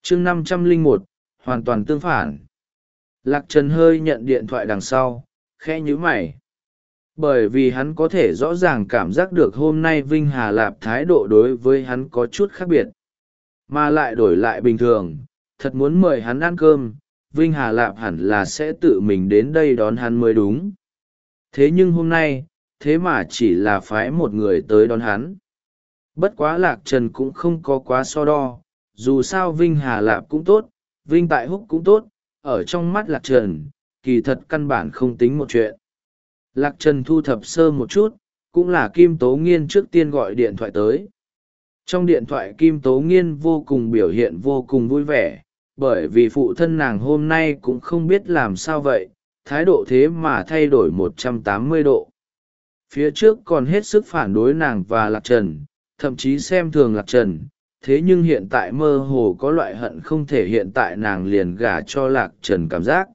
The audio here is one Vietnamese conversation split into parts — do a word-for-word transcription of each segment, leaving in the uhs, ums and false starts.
chương năm trăm lẻ một hoàn toàn tương phản. Lạc Trần hơi nhận điện thoại đằng sau, khẽ nhíu mày. Bởi vì hắn có thể rõ ràng cảm giác được hôm nay Vinh Hà Lạp thái độ đối với hắn có chút khác biệt. Mà lại đổi lại bình thường, thật muốn mời hắn ăn cơm, Vinh Hà Lạp hẳn là sẽ tự mình đến đây đón hắn mới đúng. Thế nhưng hôm nay, thế mà chỉ là phái một người tới đón hắn. Bất quá Lạc Trần cũng không có quá so đo, dù sao Vinh Hà Lạp cũng tốt, Vinh Tại Húc cũng tốt, ở trong mắt Lạc Trần, kỳ thật căn bản không tính một chuyện. Lạc Trần thu thập sơ một chút, cũng là Kim Tố Nghiên trước tiên gọi điện thoại tới. Trong điện thoại Kim Tố Nghiên vô cùng biểu hiện vô cùng vui vẻ, bởi vì phụ thân nàng hôm nay cũng không biết làm sao vậy, thái độ thế mà thay đổi một trăm tám mươi độ. Phía trước còn hết sức phản đối nàng và Lạc Trần, thậm chí xem thường Lạc Trần, thế nhưng hiện tại mơ hồ có loại hận không thể hiện tại nàng liền gả cho Lạc Trần cảm giác.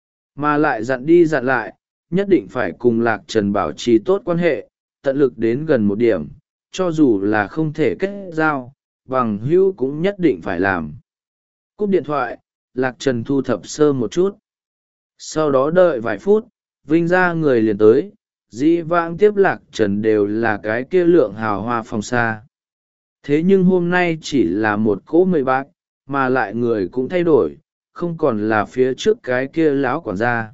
Mà lại dặn đi dặn lại, nhất định phải cùng Lạc Trần bảo trì tốt quan hệ, tận lực đến gần một điểm, cho dù là không thể kết giao, bằng hữu cũng nhất định phải làm. Cúp điện thoại, Lạc Trần thu thập sơ một chút. Sau đó đợi vài phút, Vinh ra người liền tới, dĩ vãng tiếp Lạc Trần đều là cái kia lượng hào hoa phòng xa. Thế nhưng hôm nay chỉ là một cỗ mười bác, mà lại người cũng thay đổi, không còn là phía trước cái kia lão quản gia.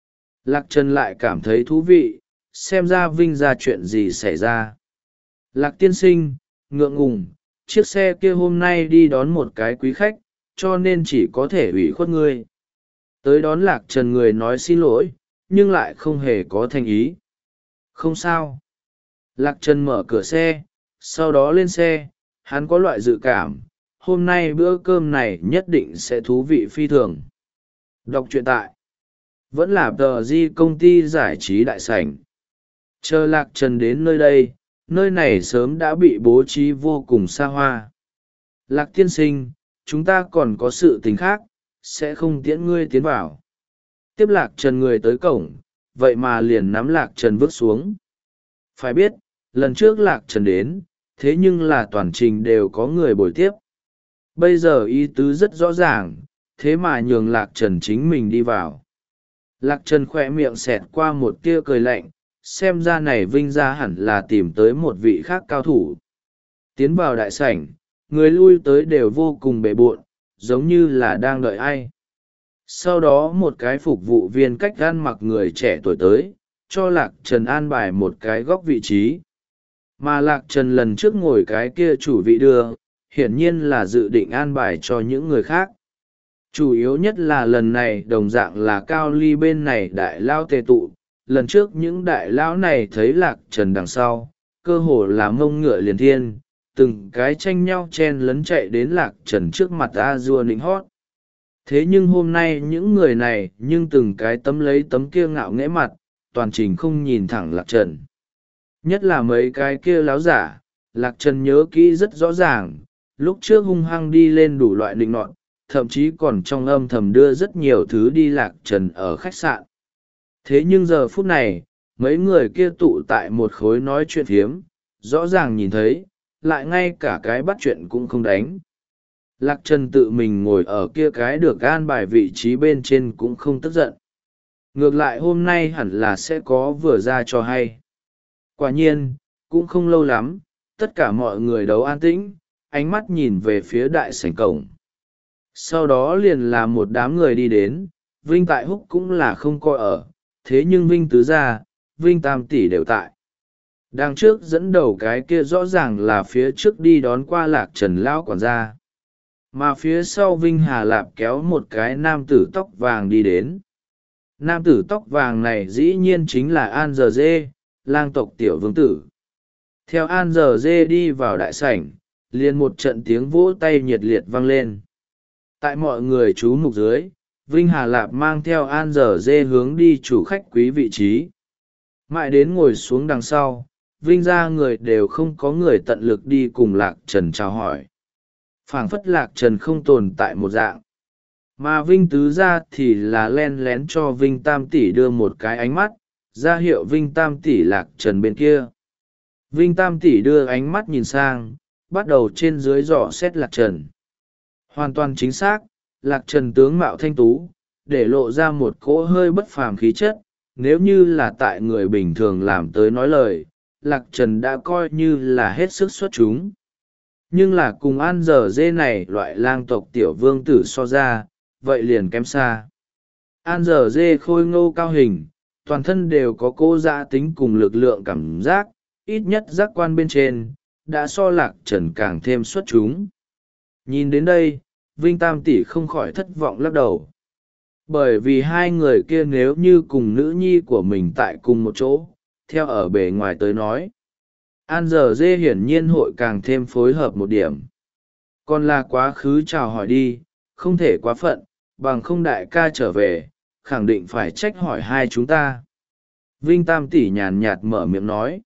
Lạc Trần lại cảm thấy thú vị, xem ra Vinh ra chuyện gì xảy ra. Lạc tiên sinh, ngượng ngùng, chiếc xe kia hôm nay đi đón một cái quý khách, cho nên chỉ có thể ủy khuất ngươi. Tới đón Lạc Trần người nói xin lỗi, nhưng lại không hề có thành ý. Không sao. Lạc Trần mở cửa xe, sau đó lên xe, hắn có loại dự cảm, hôm nay bữa cơm này nhất định sẽ thú vị phi thường. Đọc truyện tại vẫn là tờ di công ty giải trí đại sảnh. Chờ Lạc Trần đến nơi đây, nơi này sớm đã bị bố trí vô cùng xa hoa. Lạc tiên sinh, chúng ta còn có sự tình khác, sẽ không tiễn ngươi tiến vào. Tiếp Lạc Trần người tới cổng, vậy mà liền nắm Lạc Trần vứt xuống. Phải biết, lần trước Lạc Trần đến, thế nhưng là toàn trình đều có người bồi tiếp. Bây giờ ý tứ rất rõ ràng, thế mà nhường Lạc Trần chính mình đi vào. Lạc Trần khỏe miệng xẹt qua một tia cười lạnh, xem ra này Vinh ra hẳn là tìm tới một vị khác cao thủ. Tiến vào đại sảnh, người lui tới đều vô cùng bề bộn, giống như là đang đợi ai. Sau đó một cái phục vụ viên cách ăn mặc người trẻ tuổi tới, cho Lạc Trần an bài một cái góc vị trí. Mà Lạc Trần lần trước ngồi cái kia chủ vị đưa, hiển nhiên là dự định an bài cho những người khác. Chủ yếu nhất là lần này đồng dạng là Cao Ly bên này đại lao tề tụ, lần trước những đại lão này thấy Lạc Trần đằng sau, cơ hồ là mông ngựa liền thiên, từng cái tranh nhau chen lấn chạy đến Lạc Trần trước mặt a dua nịnh hót. Thế nhưng hôm nay những người này nhưng từng cái tấm lấy tấm kia ngạo nghễ mặt, toàn trình không nhìn thẳng Lạc Trần. Nhất là mấy cái kia láo giả, Lạc Trần nhớ kỹ rất rõ ràng, lúc trước hung hăng đi lên đủ loại định nọt, thậm chí còn trong âm thầm đưa rất nhiều thứ đi Lạc Trần ở khách sạn. Thế nhưng giờ phút này, mấy người kia tụ tại một khối nói chuyện phiếm, rõ ràng nhìn thấy, lại ngay cả cái bắt chuyện cũng không đánh. Lạc Trần tự mình ngồi ở kia cái được an bài vị trí bên trên cũng không tức giận. Ngược lại hôm nay hẳn là sẽ có vừa ra cho hay. Quả nhiên, cũng không lâu lắm, tất cả mọi người đấu an tĩnh, ánh mắt nhìn về phía đại sảnh cổng. Sau đó liền là một đám người đi đến, Vinh Tại Húc cũng là không coi ở, thế nhưng Vinh Tứ Gia, Vinh Tam Tỷ đều tại. Đằng trước dẫn đầu cái kia rõ ràng là phía trước đi đón qua Lạc Trần lão quản gia. Mà phía sau Vinh Hà Lạp kéo một cái nam tử tóc vàng đi đến. Nam tử tóc vàng này dĩ nhiên chính là An Giờ Dê, lang tộc tiểu vương tử. Theo An Giờ Dê đi vào đại sảnh, liền một trận tiếng vỗ tay nhiệt liệt vang lên. Tại mọi người chú mục dưới, Vinh Hà Lạp mang theo An Giờ Dê hướng đi chủ khách quý vị trí. Mãi đến ngồi xuống đằng sau, Vinh ra người đều không có người tận lực đi cùng Lạc Trần chào hỏi. Phảng phất Lạc Trần không tồn tại một dạng. Mà Vinh Tứ ra thì là len lén cho Vinh Tam Tỷ đưa một cái ánh mắt, ra hiệu Vinh Tam Tỷ Lạc Trần bên kia. Vinh Tam Tỷ đưa ánh mắt nhìn sang, bắt đầu trên dưới dò xét Lạc Trần. Hoàn toàn chính xác, Lạc Trần tướng mạo thanh tú, để lộ ra một cỗ hơi bất phàm khí chất. Nếu như là tại người bình thường làm tới nói lời, Lạc Trần đã coi như là hết sức xuất chúng. Nhưng là cùng An Giờ Dê này loại lang tộc tiểu vương tử so ra, vậy liền kém xa. An Giờ Dê khôi ngô cao hình, toàn thân đều có cô dã tính cùng lực lượng cảm giác, ít nhất giác quan bên trên, đã so Lạc Trần càng thêm xuất chúng. Nhìn đến đây, Vinh Tam Tỷ không khỏi thất vọng lắc đầu. Bởi vì hai người kia nếu như cùng nữ nhi của mình tại cùng một chỗ, theo ở bề ngoài tới nói, An Giờ Dê hiển nhiên hội càng thêm phối hợp một điểm. Còn là quá khứ chào hỏi đi, không thể quá phận, bằng không đại ca trở về, khẳng định phải trách hỏi hai chúng ta. Vinh Tam Tỷ nhàn nhạt mở miệng nói.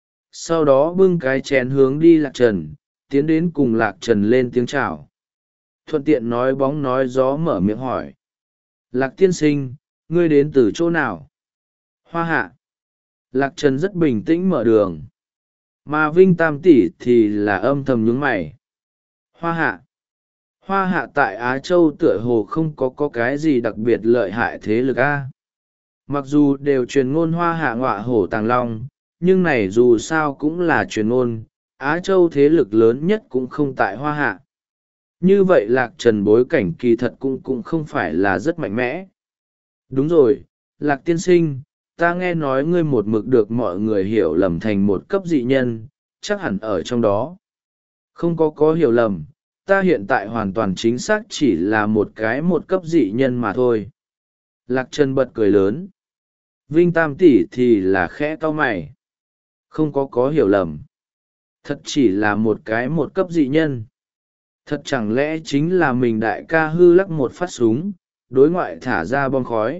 Sau đó bưng cái chén hướng đi Lạc Trần, tiến đến cùng Lạc Trần lên tiếng chào. Thuận tiện nói bóng nói gió mở miệng hỏi. Lạc tiên sinh, ngươi đến từ chỗ nào? Hoa Hạ. Lạc Trần rất bình tĩnh mở đường. Mà Vinh Tam Tỷ thì là âm thầm nhướng mày. Hoa Hạ. Hoa Hạ tại Á Châu tựa hồ không có, có cái gì đặc biệt lợi hại thế lực a. Mặc dù đều truyền ngôn Hoa Hạ ngọa hổ tàng long, nhưng này dù sao cũng là truyền ngôn, Á Châu thế lực lớn nhất cũng không tại Hoa Hạ. Như vậy Lạc Trần bối cảnh kỳ thật cũng cũng không phải là rất mạnh mẽ. Đúng rồi, Lạc tiên sinh, ta nghe nói ngươi một mực được mọi người hiểu lầm thành một cấp dị nhân, chắc hẳn ở trong đó. Không có có hiểu lầm, ta hiện tại hoàn toàn chính xác chỉ là một cái một cấp dị nhân mà thôi. Lạc Trần bật cười lớn. Vinh Tam Tỷ thì là khẽ cau mày. Không có có hiểu lầm. Thật chỉ là một cái một cấp dị nhân. Thật chẳng lẽ chính là mình đại ca hư lắc một phát súng, đối ngoại thả ra bom khói.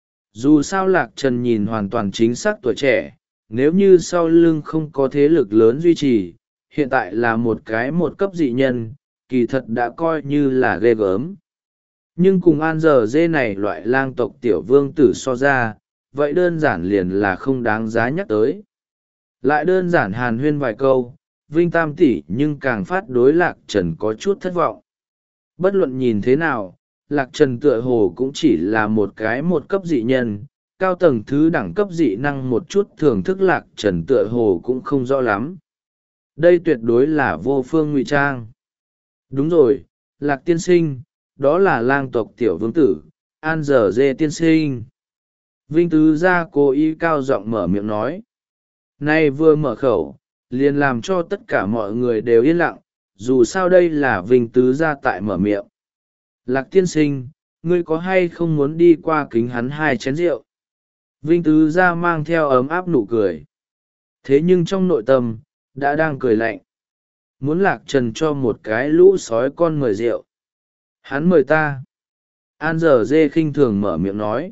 Dù sao Lạc Trần nhìn hoàn toàn chính xác tuổi trẻ, nếu như sau lưng không có thế lực lớn duy trì, hiện tại là một cái một cấp dị nhân, kỳ thật đã coi như là ghê gớm. Nhưng cùng An Giờ Dê này loại lang tộc tiểu vương tử so ra, vậy đơn giản liền là không đáng giá nhắc tới. Lại đơn giản hàn huyên vài câu, Vinh Tam Tỷ nhưng càng phát đối Lạc Trần có chút thất vọng. Bất luận nhìn thế nào, Lạc Trần tựa hồ cũng chỉ là một cái một cấp dị nhân, cao tầng thứ đẳng cấp dị năng một chút thưởng thức Lạc Trần tựa hồ cũng không rõ lắm. Đây tuyệt đối là vô phương ngụy trang. Đúng rồi, Lạc tiên sinh, đó là lang tộc tiểu vương tử, An Giờ Dê tiên sinh. Vinh Tứ Gia cố ý cao giọng mở miệng nói. Nay vừa mở khẩu, liền làm cho tất cả mọi người đều yên lặng, dù sao đây là Vinh Tứ Gia tại mở miệng. Lạc tiên sinh, ngươi có hay không muốn đi qua kính hắn hai chén rượu? Vinh Tứ Gia mang theo ấm áp nụ cười. Thế nhưng trong nội tâm, đã đang cười lạnh. Muốn Lạc Trần cho một cái lũ sói con mời rượu. Hắn mời ta. An Giờ Dê khinh thường mở miệng nói.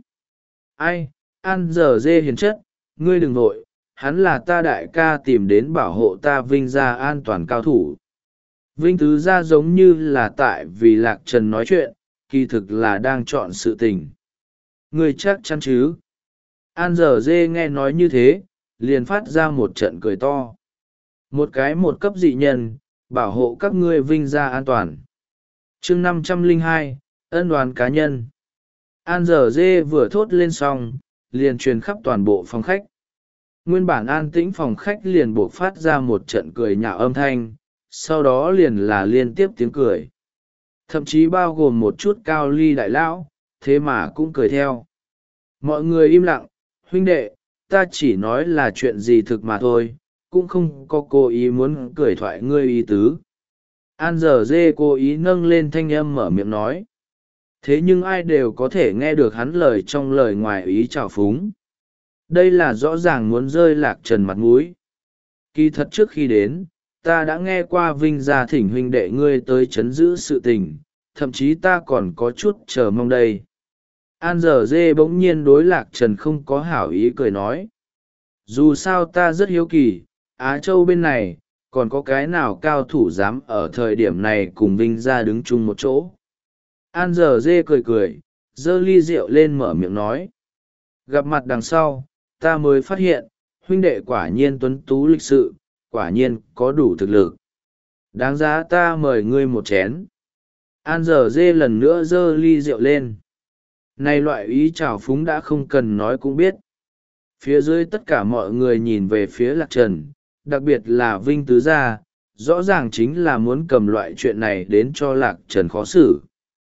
Ai, An Giờ Dê hiền chất, ngươi đừng nội, hắn là ta đại ca tìm đến bảo hộ ta Vinh gia an toàn cao thủ. Vinh Tứ Gia giống như là tại vì Lạc Trần nói chuyện, kỳ thực là đang chọn sự tình. Ngươi chắc chắn chứ? An Giờ Dê nghe nói như thế, liền phát ra một trận cười to. Một cái một cấp dị nhân, bảo hộ các ngươi Vinh gia an toàn. chương năm trăm lẻ hai, ân đoàn cá nhân. An Giờ Dê vừa thốt lên xong, liền truyền khắp toàn bộ phòng khách. Nguyên bản an tĩnh phòng khách liền buộc phát ra một trận cười nhạo âm thanh, sau đó liền là liên tiếp tiếng cười. Thậm chí bao gồm một chút cao ly đại lão, thế mà cũng cười theo. Mọi người im lặng, huynh đệ, ta chỉ nói là chuyện gì thực mà thôi, cũng không có cố ý muốn cười thoại ngươi ý tứ. An Giờ Dê cố ý nâng lên thanh âm mở miệng nói. Thế nhưng ai đều có thể nghe được hắn lời trong lời ngoài ý trào phúng. Đây là rõ ràng muốn rơi Lạc Trần mặt mũi. Kỳ thật trước khi đến, ta đã nghe qua Vinh gia thỉnh huynh đệ ngươi tới chấn giữ sự tình, thậm chí ta còn có chút chờ mong đây. An Giờ Dê bỗng nhiên đối Lạc Trần không có hảo ý cười nói. Dù sao ta rất hiếu kỳ, Á Châu bên này, còn có cái nào cao thủ dám ở thời điểm này cùng Vinh gia đứng chung một chỗ. An Giờ Dê cười cười, giơ ly rượu lên mở miệng nói. Gặp mặt đằng sau, ta mới phát hiện, huynh đệ quả nhiên tuấn tú lịch sự, quả nhiên có đủ thực lực. Đáng giá ta mời ngươi một chén. An giờ dê lần nữa giơ ly rượu lên. Này loại ý trào phúng đã không cần nói cũng biết. Phía dưới tất cả mọi người nhìn về phía Lạc Trần, đặc biệt là Vinh Tứ Gia, rõ ràng chính là muốn cầm loại chuyện này đến cho Lạc Trần khó xử.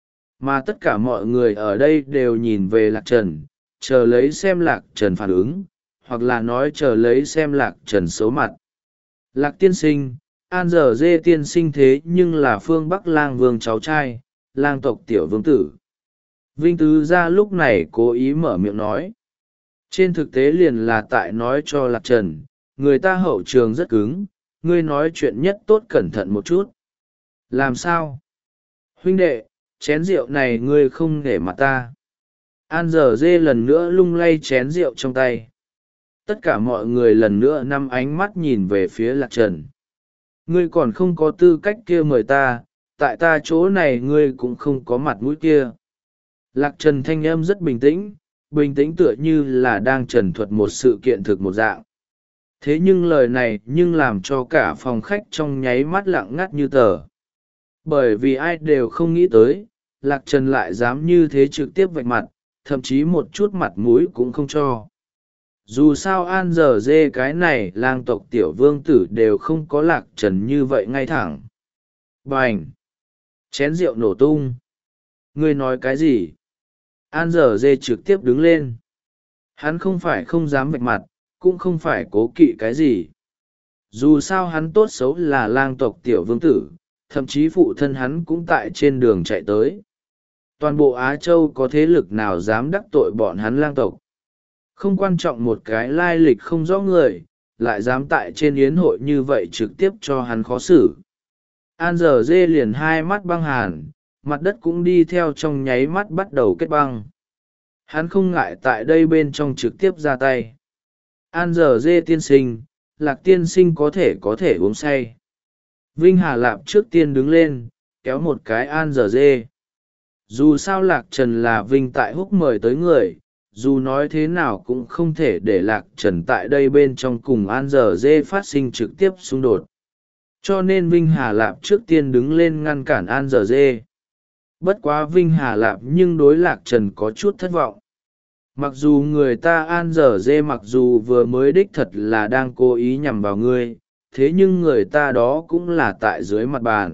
Mà tất cả mọi người ở đây đều nhìn về Lạc Trần, chờ lấy xem Lạc Trần phản ứng, hoặc là nói chờ lấy xem Lạc Trần xấu mặt. Lạc tiên sinh, An giờ dê tiên sinh thế nhưng là phương Bắc lang vương cháu trai, lang tộc tiểu vương tử. Vinh Tứ Gia lúc này cố ý mở miệng nói. Trên thực tế liền là tại nói cho Lạc Trần, người ta hậu trường rất cứng, ngươi nói chuyện nhất tốt cẩn thận một chút. Làm sao? Huynh đệ, chén rượu này ngươi không để mặt ta. An giờ dê lần nữa lung lay chén rượu trong tay. Tất cả mọi người lần nữa nắm ánh mắt nhìn về phía Lạc Trần. Ngươi còn không có tư cách kia mời ta, tại ta chỗ này ngươi cũng không có mặt mũi kia. Lạc Trần thanh âm rất bình tĩnh, bình tĩnh tựa như là đang trần thuật một sự kiện thực một dạng. Thế nhưng lời này nhưng làm cho cả phòng khách trong nháy mắt lặng ngắt như tờ. Bởi vì ai đều không nghĩ tới, Lạc Trần lại dám như thế trực tiếp vạch mặt, thậm chí một chút mặt mũi cũng không cho. Dù sao An giờ dê cái này lang tộc tiểu vương tử đều không có Lạc Trần như vậy ngay thẳng. Bành! Chén rượu nổ tung. Ngươi nói cái gì? An giờ dê trực tiếp đứng lên. Hắn không phải không dám vạch mặt, cũng không phải cố kỵ cái gì. Dù sao hắn tốt xấu là lang tộc tiểu vương tử, thậm chí phụ thân hắn cũng tại trên đường chạy tới. Toàn bộ Á Châu có thế lực nào dám đắc tội bọn hắn lang tộc. Không quan trọng một cái lai lịch không rõ người, lại dám tại trên yến hội như vậy trực tiếp cho hắn khó xử. An giờ dê liền hai mắt băng hàn, mặt đất cũng đi theo trong nháy mắt bắt đầu kết băng. Hắn không ngại tại đây bên trong trực tiếp ra tay. An giờ dê tiên sinh, Lạc tiên sinh có thể có thể uống say. Vinh Hà Lạp trước tiên đứng lên, kéo một cái An giờ dê. Dù sao Lạc Trần là Vinh tại húc mời tới người, dù nói thế nào cũng không thể để Lạc Trần tại đây bên trong cùng An giờ dê phát sinh trực tiếp xung đột. Cho nên Vinh Hà Lạp trước tiên đứng lên ngăn cản An giờ dê. Bất quá Vinh Hà Lạp nhưng đối Lạc Trần có chút thất vọng. Mặc dù người ta An giờ dê mặc dù vừa mới đích thật là đang cố ý nhằm vào ngươi, thế nhưng người ta đó cũng là tại dưới mặt bàn.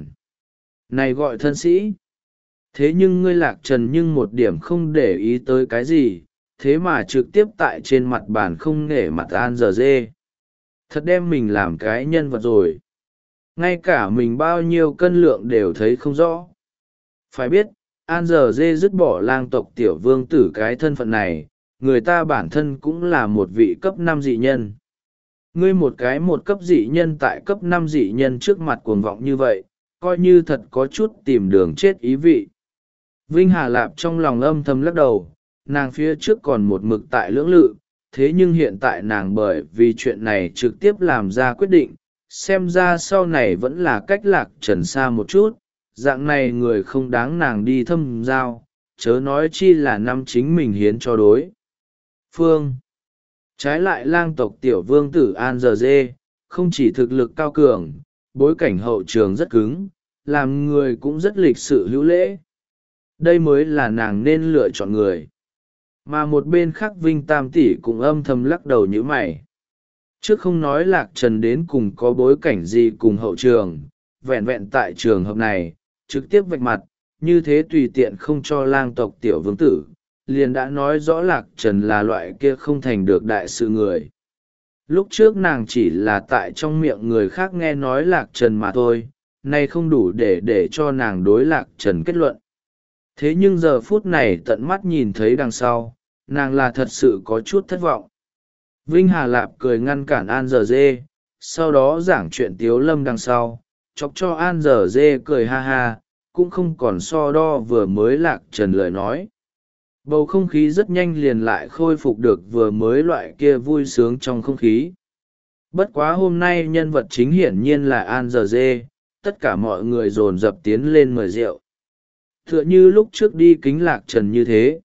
Này gọi thân sĩ. Thế nhưng ngươi Lạc Trần nhưng một điểm không để ý tới cái gì, thế mà trực tiếp tại trên mặt bàn không nể mặt An giờ dê. Thật đem mình làm cái nhân vật rồi. Ngay cả mình bao nhiêu cân lượng đều thấy không rõ. Phải biết, An giờ dê dứt bỏ lang tộc tiểu vương tử cái thân phận này, người ta bản thân cũng là một vị cấp năm dị nhân. Ngươi một cái một cấp dị nhân tại cấp năm dị nhân trước mặt cuồng vọng như vậy, coi như thật có chút tìm đường chết ý vị. Vinh Hà Lạp trong lòng âm thầm lắc đầu, nàng phía trước còn một mực tại lưỡng lự, thế nhưng hiện tại nàng bởi vì chuyện này trực tiếp làm ra quyết định, xem ra sau này vẫn là cách Lạc Trần xa một chút, dạng này người không đáng nàng đi thâm giao, chớ nói chi là năm chính mình hiến cho đối phương. Trái lại lang tộc tiểu vương tử An giờ dê, không chỉ thực lực cao cường, bối cảnh hậu trường rất cứng, làm người cũng rất lịch sự hữu lễ. Đây mới là nàng nên lựa chọn người. Mà một bên khác Vinh Tam Tỷ cũng âm thầm lắc đầu như mày. Trước không nói Lạc Trần đến cùng có bối cảnh gì cùng hậu trường, vẹn vẹn tại trường hợp này, trực tiếp vạch mặt, như thế tùy tiện không cho lang tộc tiểu vương tử, liền đã nói rõ Lạc Trần là loại kia không thành được đại sự người. Lúc trước nàng chỉ là tại trong miệng người khác nghe nói Lạc Trần mà thôi, nay không đủ để để cho nàng đối Lạc Trần kết luận. Thế nhưng giờ phút này tận mắt nhìn thấy đằng sau, nàng là thật sự có chút thất vọng. Vinh Hà Lạp cười ngăn cản An giờ dê, sau đó giảng chuyện Tiếu Lâm đằng sau, chọc cho An giờ dê cười ha ha, cũng không còn so đo vừa mới Lạc Trần lời nói. Bầu không khí rất nhanh liền lại khôi phục được vừa mới loại kia vui sướng trong không khí. Bất quá hôm nay nhân vật chính hiển nhiên là An giờ dê, tất cả mọi người dồn dập tiến lên mời rượu. Tựa như lúc trước đi kính Lạc Trần như thế.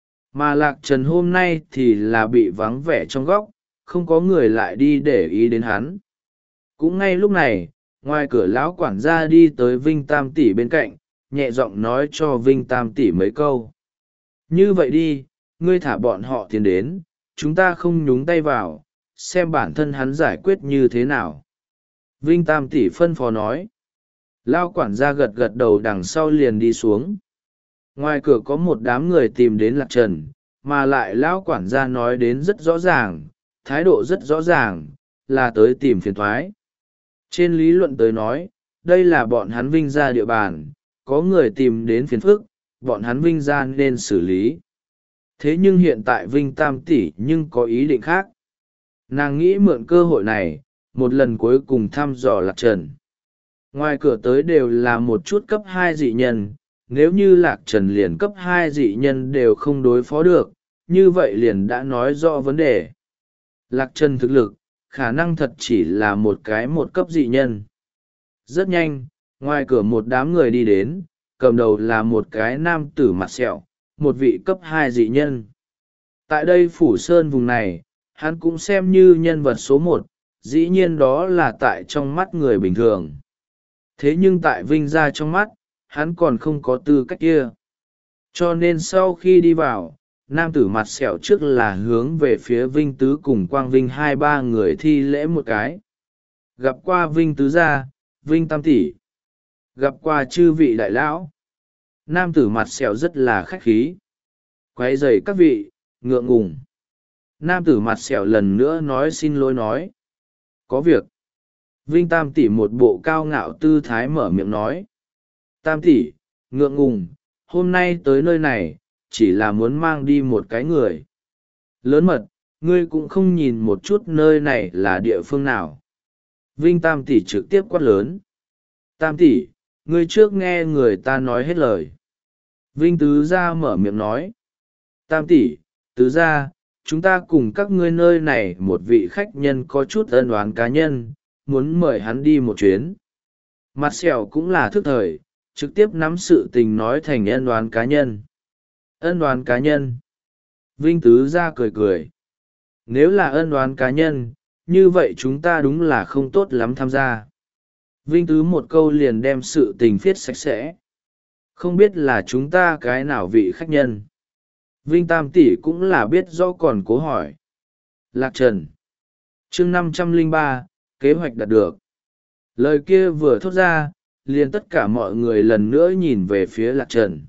Mà Lạc Trần hôm nay thì là bị vắng vẻ trong góc, không có người lại đi để ý đến hắn. Cũng ngay lúc này, ngoài cửa lão quản gia đi tới Vinh Tam Tỷ bên cạnh, nhẹ giọng nói cho Vinh Tam tỷ mấy câu. Như vậy đi, ngươi thả bọn họ tiến đến, chúng ta không nhúng tay vào, xem bản thân hắn giải quyết như thế nào. Vinh Tam tỷ phân phó nói. Lao quản gia gật gật đầu đằng sau liền đi xuống. Ngoài cửa có một đám người tìm đến Lạc Trần, mà lại Lão quản gia nói đến rất rõ ràng, thái độ rất rõ ràng, là tới tìm phiền thoái. Trên lý luận tới nói, đây là bọn hắn Vinh ra địa bàn, có người tìm đến phiền phức, bọn hắn Vinh ra nên xử lý. Thế nhưng hiện tại Vinh Tam tỷ nhưng có ý định khác. Nàng nghĩ mượn cơ hội này, một lần cuối cùng thăm dò Lạc Trần. Ngoài cửa tới đều là một chút cấp hai dị nhân, nếu như Lạc Trần liền cấp hai dị nhân đều không đối phó được, như vậy liền đã nói rõ vấn đề. Lạc Trần thực lực, khả năng thật chỉ là một cái một cấp dị nhân. Rất nhanh, ngoài cửa một đám người đi đến, cầm đầu là một cái nam tử mặt sẹo, một vị cấp hai dị nhân. Tại đây Phủ Sơn vùng này, hắn cũng xem như nhân vật số một, dĩ nhiên đó là tại trong mắt người bình thường. Thế nhưng tại Vinh gia trong mắt, hắn còn không có tư cách kia. Cho nên sau khi đi vào, nam tử mặt sẹo trước là hướng về phía Vinh Tứ cùng Quang Vinh hai ba người thi lễ một cái. Gặp qua Vinh Tứ gia, Vinh Tam tỷ. Gặp qua chư vị đại lão. Nam tử mặt sẹo rất là khách khí. Quấy rầy các vị, ngượng ngùng. Nam tử mặt sẹo lần nữa nói xin lỗi nói. Có việc. Vinh Tam tỷ một bộ cao ngạo tư thái mở miệng nói. Tam tỷ, ngượng ngùng, hôm nay tới nơi này, chỉ là muốn mang đi một cái người. Lớn mật, ngươi cũng không nhìn một chút nơi này là địa phương nào. Vinh Tam tỷ trực tiếp quát lớn. Tam tỷ, ngươi trước nghe người ta nói hết lời. Vinh Tứ gia mở miệng nói. Tam tỷ, Tứ gia, chúng ta cùng các ngươi nơi này một vị khách nhân có chút ân oán cá nhân, muốn mời hắn đi một chuyến. Mặt sẹo cũng là thức thời, trực tiếp nắm sự tình nói thành ân oán cá nhân. Ân oán cá nhân. Vinh Tứ gia cười cười. Nếu là ân oán cá nhân, như vậy chúng ta đúng là không tốt lắm tham gia. Vinh Tứ một câu liền đem sự tình viết sạch sẽ. Không biết là chúng ta cái nào vị khách nhân. Vinh Tam tỷ cũng là biết rõ còn cố hỏi. Lạc Trần. Chương năm trăm lẻ ba, kế hoạch đạt được. Lời kia vừa thốt ra, liền tất cả mọi người lần nữa nhìn về phía Lạc Trần.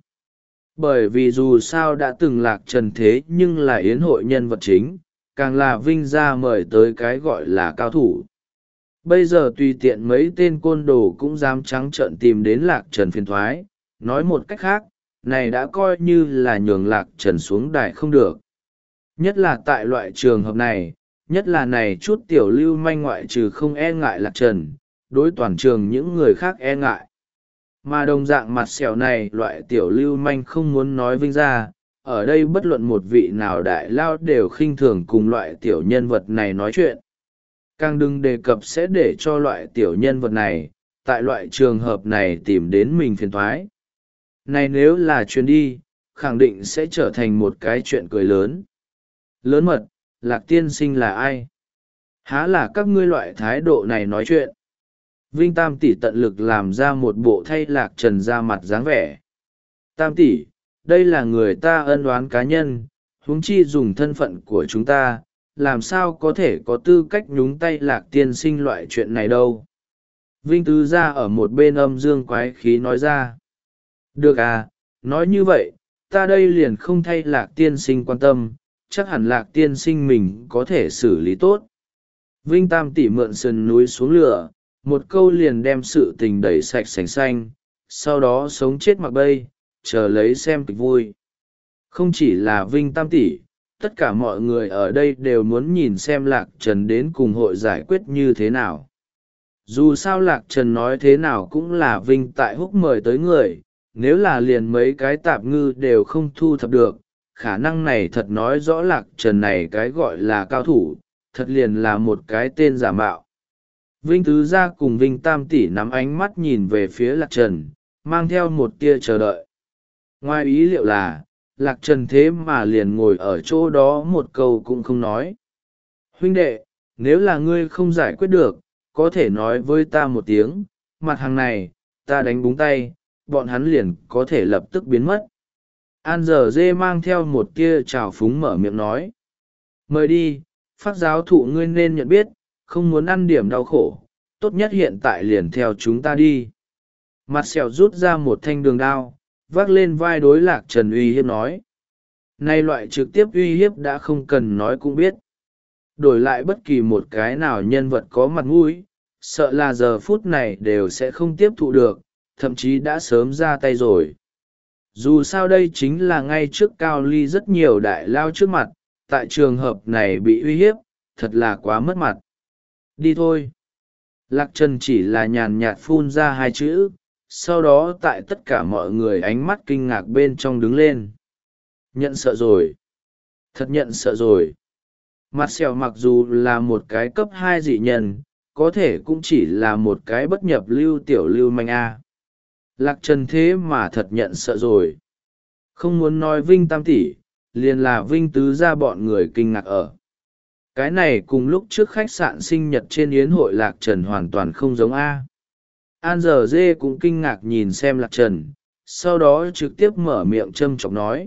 Bởi vì dù sao đã từng Lạc Trần thế nhưng là yến hội nhân vật chính, càng là Vinh gia mời tới cái gọi là cao thủ. Bây giờ tùy tiện mấy tên côn đồ cũng dám trắng trợn tìm đến Lạc Trần phiền thoái, nói một cách khác, này đã coi như là nhường Lạc Trần xuống đài không được. Nhất là tại loại trường hợp này, nhất là này chút tiểu lưu manh ngoại trừ không e ngại Lạc Trần, đối toàn trường những người khác e ngại. Mà đồng dạng mặt sẹo này loại tiểu lưu manh không muốn nói Vinh ra, ở đây bất luận một vị nào đại lao đều khinh thường cùng loại tiểu nhân vật này nói chuyện. Càng đừng đề cập sẽ để cho loại tiểu nhân vật này, tại loại trường hợp này tìm đến mình phiền thoái. Này nếu là chuyến đi, khẳng định sẽ trở thành một cái chuyện cười lớn. Lớn mật, Lạc tiên sinh là ai? Há là các ngươi loại thái độ này nói chuyện? Vinh Tam tỷ tận lực làm ra một bộ thay Lạc Trần ra mặt dáng vẻ. Tam tỷ, đây là người ta ân oán cá nhân, huống chi dùng thân phận của chúng ta, làm sao có thể có tư cách nhúng tay Lạc tiên sinh loại chuyện này đâu. Vinh Tứ gia ở một bên âm dương quái khí nói ra. Được à, nói như vậy, ta đây liền không thay Lạc tiên sinh quan tâm, chắc hẳn Lạc tiên sinh mình có thể xử lý tốt. Vinh Tam tỷ mượn sườn núi xuống lửa, một câu liền đem sự tình đẩy sạch sành xanh, sau đó sống chết mặc bây, chờ lấy xem kịch vui. Không chỉ là Vinh Tam tỷ, tất cả mọi người ở đây đều muốn nhìn xem Lạc Trần đến cùng hội giải quyết như thế nào. Dù sao Lạc Trần nói thế nào cũng là Vinh tại húc mời tới người, nếu là liền mấy cái tạp ngư đều không thu thập được, khả năng này thật nói rõ Lạc Trần này cái gọi là cao thủ, thật liền là một cái tên giả mạo. Vinh Tứ gia cùng Vinh Tam tỷ nắm ánh mắt nhìn về phía Lạc Trần, mang theo một tia chờ đợi. Ngoài ý liệu là, Lạc Trần thế mà liền ngồi ở chỗ đó một câu cũng không nói. Huynh đệ, nếu là ngươi không giải quyết được, có thể nói với ta một tiếng, mặt hàng này, ta đánh búng tay, bọn hắn liền có thể lập tức biến mất. An giờ dê mang theo một tia trào phúng mở miệng nói. Mời đi, Phác giáo thụ ngươi nên nhận biết, không muốn ăn điểm đau khổ, tốt nhất hiện tại liền theo chúng ta đi. Mặt sẹo rút ra một thanh đường đao, vác lên vai đối Lạc Trần uy hiếp nói. Nay loại trực tiếp uy hiếp đã không cần nói cũng biết. Đổi lại bất kỳ một cái nào nhân vật có mặt mũi, sợ là giờ phút này đều sẽ không tiếp thụ được, thậm chí đã sớm ra tay rồi. Dù sao đây chính là ngay trước Cao Ly rất nhiều đại lao trước mặt, tại trường hợp này bị uy hiếp, thật là quá mất mặt. Đi thôi. Lạc Trần chỉ là nhàn nhạt phun ra hai chữ, sau đó tại tất cả mọi người ánh mắt kinh ngạc bên trong đứng lên. Nhận sợ rồi. Thật nhận sợ rồi. Mặt sẹo mặc dù là một cái cấp hai dị nhân, có thể cũng chỉ là một cái bất nhập lưu tiểu lưu manh A. Lạc Trần thế mà thật nhận sợ rồi. Không muốn nói Vinh Tam tỷ, liền là Vinh Tứ gia bọn người kinh ngạc ở. Cái này cùng lúc trước khách sạn sinh nhật trên yến hội Lạc Trần hoàn toàn không giống A. An giờ dê cũng kinh ngạc nhìn xem Lạc Trần, sau đó trực tiếp mở miệng châm chọc nói.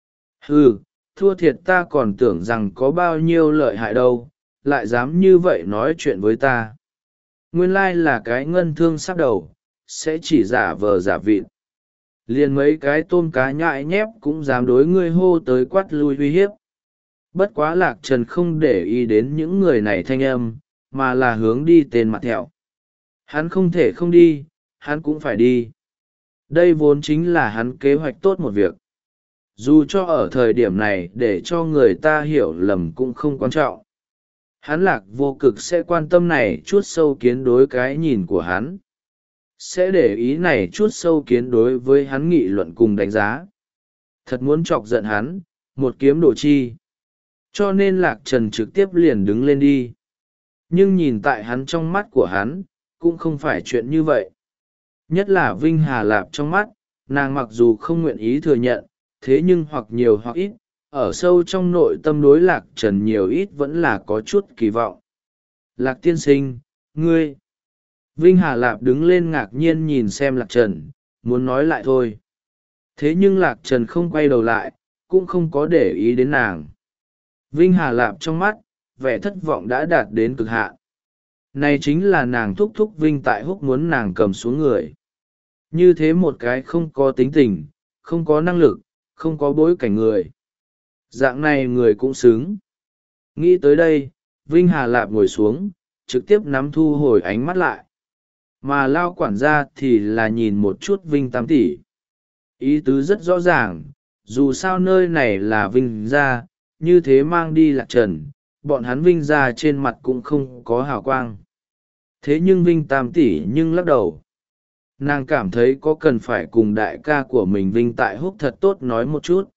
Hừ, thua thiệt ta còn tưởng rằng có bao nhiêu lợi hại đâu, lại dám như vậy nói chuyện với ta. Nguyên lai là cái ngân thương sắp đầu, sẽ chỉ giả vờ giả vịt. Liền mấy cái tôm cá nhại nhép cũng dám đối ngươi hô tới quát lui uy hiếp. Bất quá Lạc Trần không để ý đến những người này thanh âm, mà là hướng đi tên mặt thẹo. Hắn không thể không đi, hắn cũng phải đi. Đây vốn chính là hắn kế hoạch tốt một việc. Dù cho ở thời điểm này để cho người ta hiểu lầm cũng không quan trọng. Hắn Lạc Vô Cực sẽ quan tâm này chút sâu kiến đối cái nhìn của hắn. Sẽ để ý này chút sâu kiến đối với hắn nghị luận cùng đánh giá. Thật muốn chọc giận hắn, một kiếm đổ chi. Cho nên Lạc Trần trực tiếp liền đứng lên đi. Nhưng nhìn tại hắn trong mắt của hắn, cũng không phải chuyện như vậy. Nhất là Vinh Hà Lạp trong mắt, nàng mặc dù không nguyện ý thừa nhận, thế nhưng hoặc nhiều hoặc ít, ở sâu trong nội tâm đối Lạc Trần nhiều ít vẫn là có chút kỳ vọng. Lạc tiên sinh, ngươi. Vinh Hà Lạp đứng lên ngạc nhiên nhìn xem Lạc Trần, muốn nói lại thôi. Thế nhưng Lạc Trần không quay đầu lại, cũng không có để ý đến nàng. Vinh Hà Lạp trong mắt, vẻ thất vọng đã đạt đến cực hạn. Này chính là nàng thúc thúc Vinh Tại Húc muốn nàng cầm xuống người. Như thế một cái không có tính tình, không có năng lực, không có bối cảnh người. Dạng này người cũng xứng. Nghĩ tới đây, Vinh Hà Lạp ngồi xuống, trực tiếp nắm thu hồi ánh mắt lại. Mà Lao quản gia thì là nhìn một chút Vinh Tam tỷ. Ý tứ rất rõ ràng, dù sao nơi này là Vinh gia, như thế mang đi Lạc Trần, bọn hắn Vinh gia trên mặt cũng không có hào quang. Thế nhưng Vinh Tam tỷ nhưng lắc đầu. Nàng cảm thấy có cần phải cùng đại ca của mình Vinh Tại Húc thật tốt nói một chút.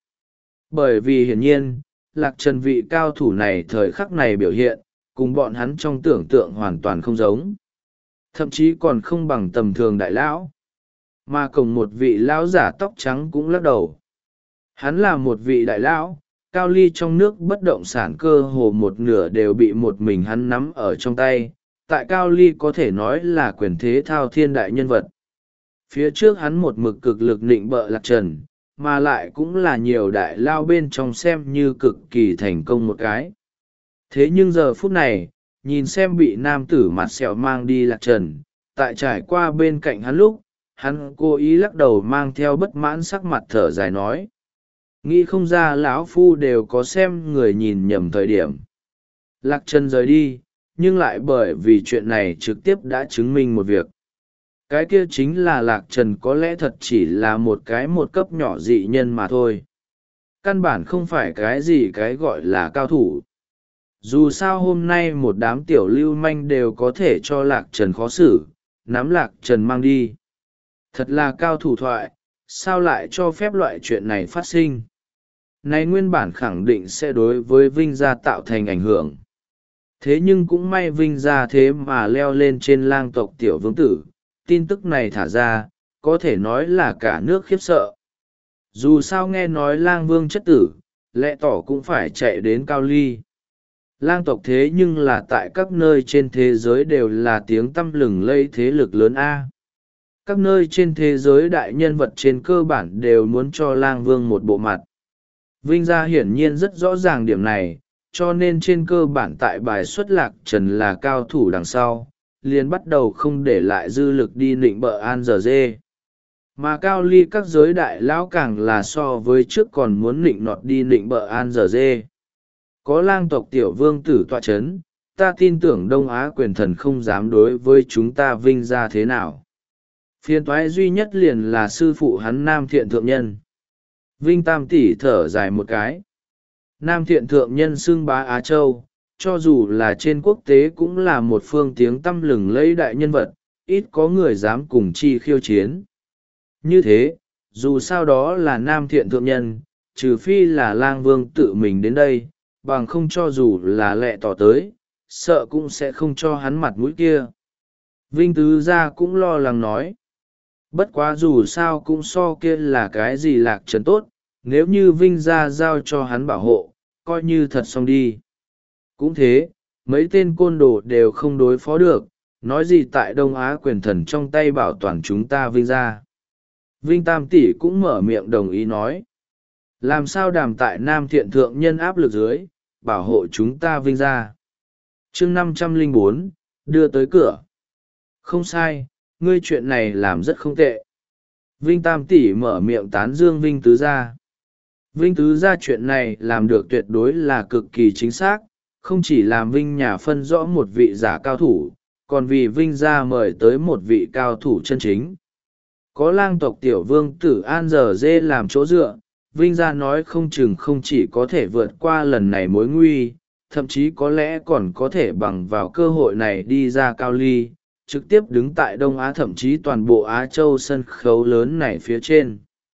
Bởi vì hiển nhiên, Lạc Trần vị cao thủ này thời khắc này biểu hiện, cùng bọn hắn trong tưởng tượng hoàn toàn không giống. Thậm chí còn không bằng tầm thường đại lão. Mà cùng một vị lão giả tóc trắng cũng lắc đầu. Hắn là một vị đại lão, Cao Ly trong nước bất động sản cơ hồ một nửa đều bị một mình hắn nắm ở trong tay. Tại Cao Ly có thể nói là quyền thế thao thiên đại nhân vật. Phía trước hắn một mực cực lực nịnh bợ Lạc Trần, mà lại cũng là nhiều đại lao bên trong xem như cực kỳ thành công một cái. Thế nhưng giờ phút này, nhìn xem bị nam tử mặt sẹo mang đi Lạc Trần, tại trải qua bên cạnh hắn lúc, hắn cố ý lắc đầu mang theo bất mãn sắc mặt thở dài nói. Nghĩ không ra lão phu đều có xem người nhìn nhầm thời điểm. Lạc Trần rời đi, nhưng lại bởi vì chuyện này trực tiếp đã chứng minh một việc. Cái kia chính là Lạc Trần có lẽ thật chỉ là một cái một cấp nhỏ dị nhân mà thôi. Căn bản không phải cái gì cái gọi là cao thủ. Dù sao hôm nay một đám tiểu lưu manh đều có thể cho Lạc Trần khó xử, nắm Lạc Trần mang đi. Thật là cao thủ thoại, sao lại cho phép loại chuyện này phát sinh? Này nguyên bản khẳng định sẽ đối với Vinh gia tạo thành ảnh hưởng. Thế nhưng cũng may Vinh gia thế mà leo lên trên lang tộc tiểu vương tử, tin tức này thả ra, có thể nói là cả nước khiếp sợ. Dù sao nghe nói lang vương chất tử, lẽ tỏ cũng phải chạy đến Cao Ly. Lang tộc thế nhưng là tại các nơi trên thế giới đều là tiếng tăm lừng lây thế lực lớn A. các nơi trên thế giới đại nhân vật trên cơ bản đều muốn cho lang vương một bộ mặt. Vinh gia hiển nhiên rất rõ ràng điểm này, cho nên trên cơ bản tại bài xuất Lạc Trần là cao thủ đằng sau, liền bắt đầu không để lại dư lực đi nịnh bợ An Giờ Dê. Mà cao ly các giới đại lão càng là so với trước còn muốn nịnh nọt đi nịnh bợ An Giờ Dê. Có lang tộc tiểu vương tử tọa chấn, ta tin tưởng Đông Á quyền thần không dám đối với chúng ta Vinh gia thế nào. Phiền toái duy nhất liền là sư phụ hắn Nam Thiện Thượng Nhân. Vinh Tam tỷ thở dài một cái. Nam Thiện Thượng Nhân xưng bá Á Châu, cho dù là trên quốc tế cũng là một phương tiếng tăm lừng lẫy đại nhân vật, ít có người dám cùng chi khiêu chiến. Như thế, dù sao đó là Nam Thiện Thượng Nhân, trừ phi là lang vương tự mình đến đây, bằng không cho dù là lẹ tỏ tới, sợ cũng sẽ không cho hắn mặt mũi kia. Vinh Tứ Gia cũng lo lắng nói. Bất quá dù sao cũng so kia là cái gì Lạc Trần tốt, nếu như Vinh Gia giao cho hắn bảo hộ, coi như thật xong đi. Cũng thế, mấy tên côn đồ đều không đối phó được, nói gì tại Đông Á quyền thần trong tay bảo toàn chúng ta Vinh Gia. Vinh Tam tỷ cũng mở miệng đồng ý nói. Làm sao đàm tại Nam Thiện Thượng Nhân áp lực dưới, bảo hộ chúng ta Vinh Gia. Chương năm trăm lẻ bốn, đưa tới cửa. Không sai, ngươi chuyện này làm rất không tệ. Vinh Tam tỷ mở miệng tán dương Vinh Tứ Gia. Vinh Tứ Gia chuyện này làm được tuyệt đối là cực kỳ chính xác, không chỉ làm Vinh nhà phân rõ một vị giả cao thủ, còn vì Vinh Gia mời tới một vị cao thủ chân chính. Có lang tộc tiểu vương tử An Giờ Dê làm chỗ dựa, Vinh Gia nói không chừng không chỉ có thể vượt qua lần này mối nguy, thậm chí có lẽ còn có thể bằng vào cơ hội này đi ra cao ly, trực tiếp đứng tại Đông Á thậm chí toàn bộ Á Châu sân khấu lớn này phía trên.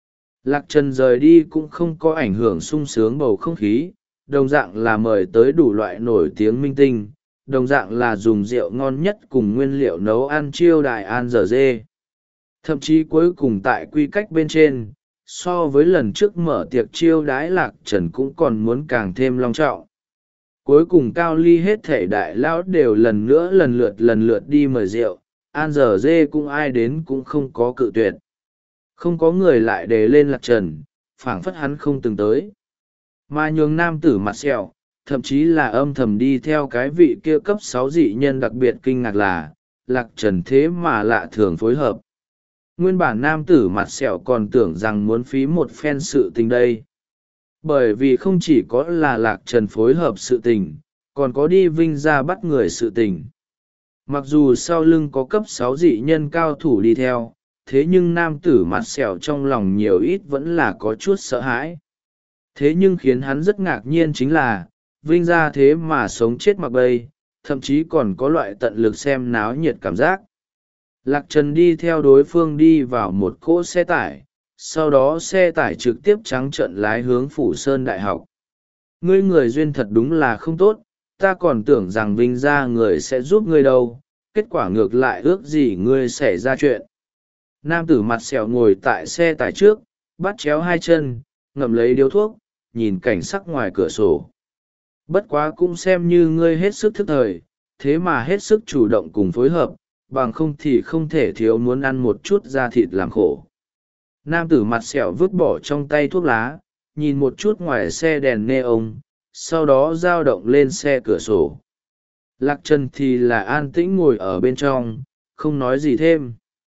Lạc Trần rời đi cũng không có ảnh hưởng sung sướng bầu không khí, đồng dạng là mời tới đủ loại nổi tiếng minh tinh, đồng dạng là dùng rượu ngon nhất cùng nguyên liệu nấu ăn chiêu đại An Giờ Dê. Thậm chí cuối cùng tại quy cách bên trên, so với lần trước mở tiệc chiêu đái Lạc Trần cũng còn muốn càng thêm long trọng. Cuối cùng cao ly hết thể đại lão đều lần nữa lần lượt lần lượt đi mời rượu, An Giờ Dê cũng ai đến cũng không có cự tuyệt. Không có người lại đề lên Lạc Trần, phảng phất hắn không từng tới. Mà nhường nam tử mặt sẹo, thậm chí là âm thầm đi theo cái vị kia cấp sáu dị nhân đặc biệt kinh ngạc là, Lạc Trần thế mà lạ thường phối hợp. Nguyên bản nam tử mặt sẹo còn tưởng rằng muốn phí một phen sự tình đây. Bởi vì không chỉ có là Lạc Trần phối hợp sự tình, còn có đi Vinh ra bắt người sự tình. Mặc dù sau lưng có cấp sáu dị nhân cao thủ đi theo, thế nhưng nam tử mặt sẹo trong lòng nhiều ít vẫn là có chút sợ hãi. Thế nhưng khiến hắn rất ngạc nhiên chính là, Vinh ra thế mà sống chết mặc bây, thậm chí còn có loại tận lực xem náo nhiệt cảm giác. Lạc Trần đi theo đối phương đi vào một cỗ xe tải, sau đó xe tải trực tiếp trắng trợn lái hướng Phủ Sơn Đại học. Ngươi người duyên thật đúng là không tốt, ta còn tưởng rằng Vinh ra người sẽ giúp ngươi đâu, kết quả ngược lại ước gì ngươi xảy ra chuyện. Nam tử mặt sẹo ngồi tại xe tải trước, bắt chéo hai chân, ngậm lấy điếu thuốc, nhìn cảnh sắc ngoài cửa sổ. Bất quá cũng xem như ngươi hết sức thức thời, thế mà hết sức chủ động cùng phối hợp, bằng không thì không thể thiếu muốn ăn một chút da thịt làm khổ. Nam tử mặt sẹo vứt bỏ trong tay thuốc lá, nhìn một chút ngoài xe đèn neon, sau đó dao động lên xe cửa sổ. Lạc Trần thì là an tĩnh ngồi ở bên trong, không nói gì thêm.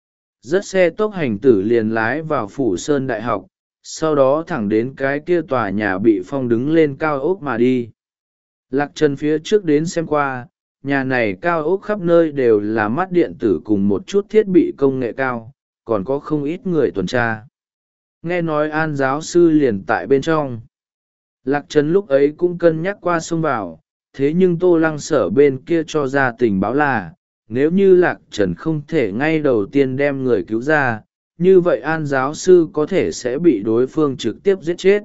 Dắt xe tốc hành tử liền lái vào Phủ Sơn Đại học, sau đó thẳng đến cái kia tòa nhà bị phong đứng lên cao ốc mà đi. Lạc Trần phía trước đến xem qua, nhà này cao ốc khắp nơi đều là mắt điện tử cùng một chút thiết bị công nghệ cao, còn có không ít người tuần tra. Nghe nói An giáo sư liền tại bên trong. Lạc Trần lúc ấy cũng cân nhắc qua xông vào, thế nhưng Tô Lăng Sở bên kia cho ra tình báo là, nếu như Lạc Trần không thể ngay đầu tiên đem người cứu ra, như vậy An giáo sư có thể sẽ bị đối phương trực tiếp giết chết.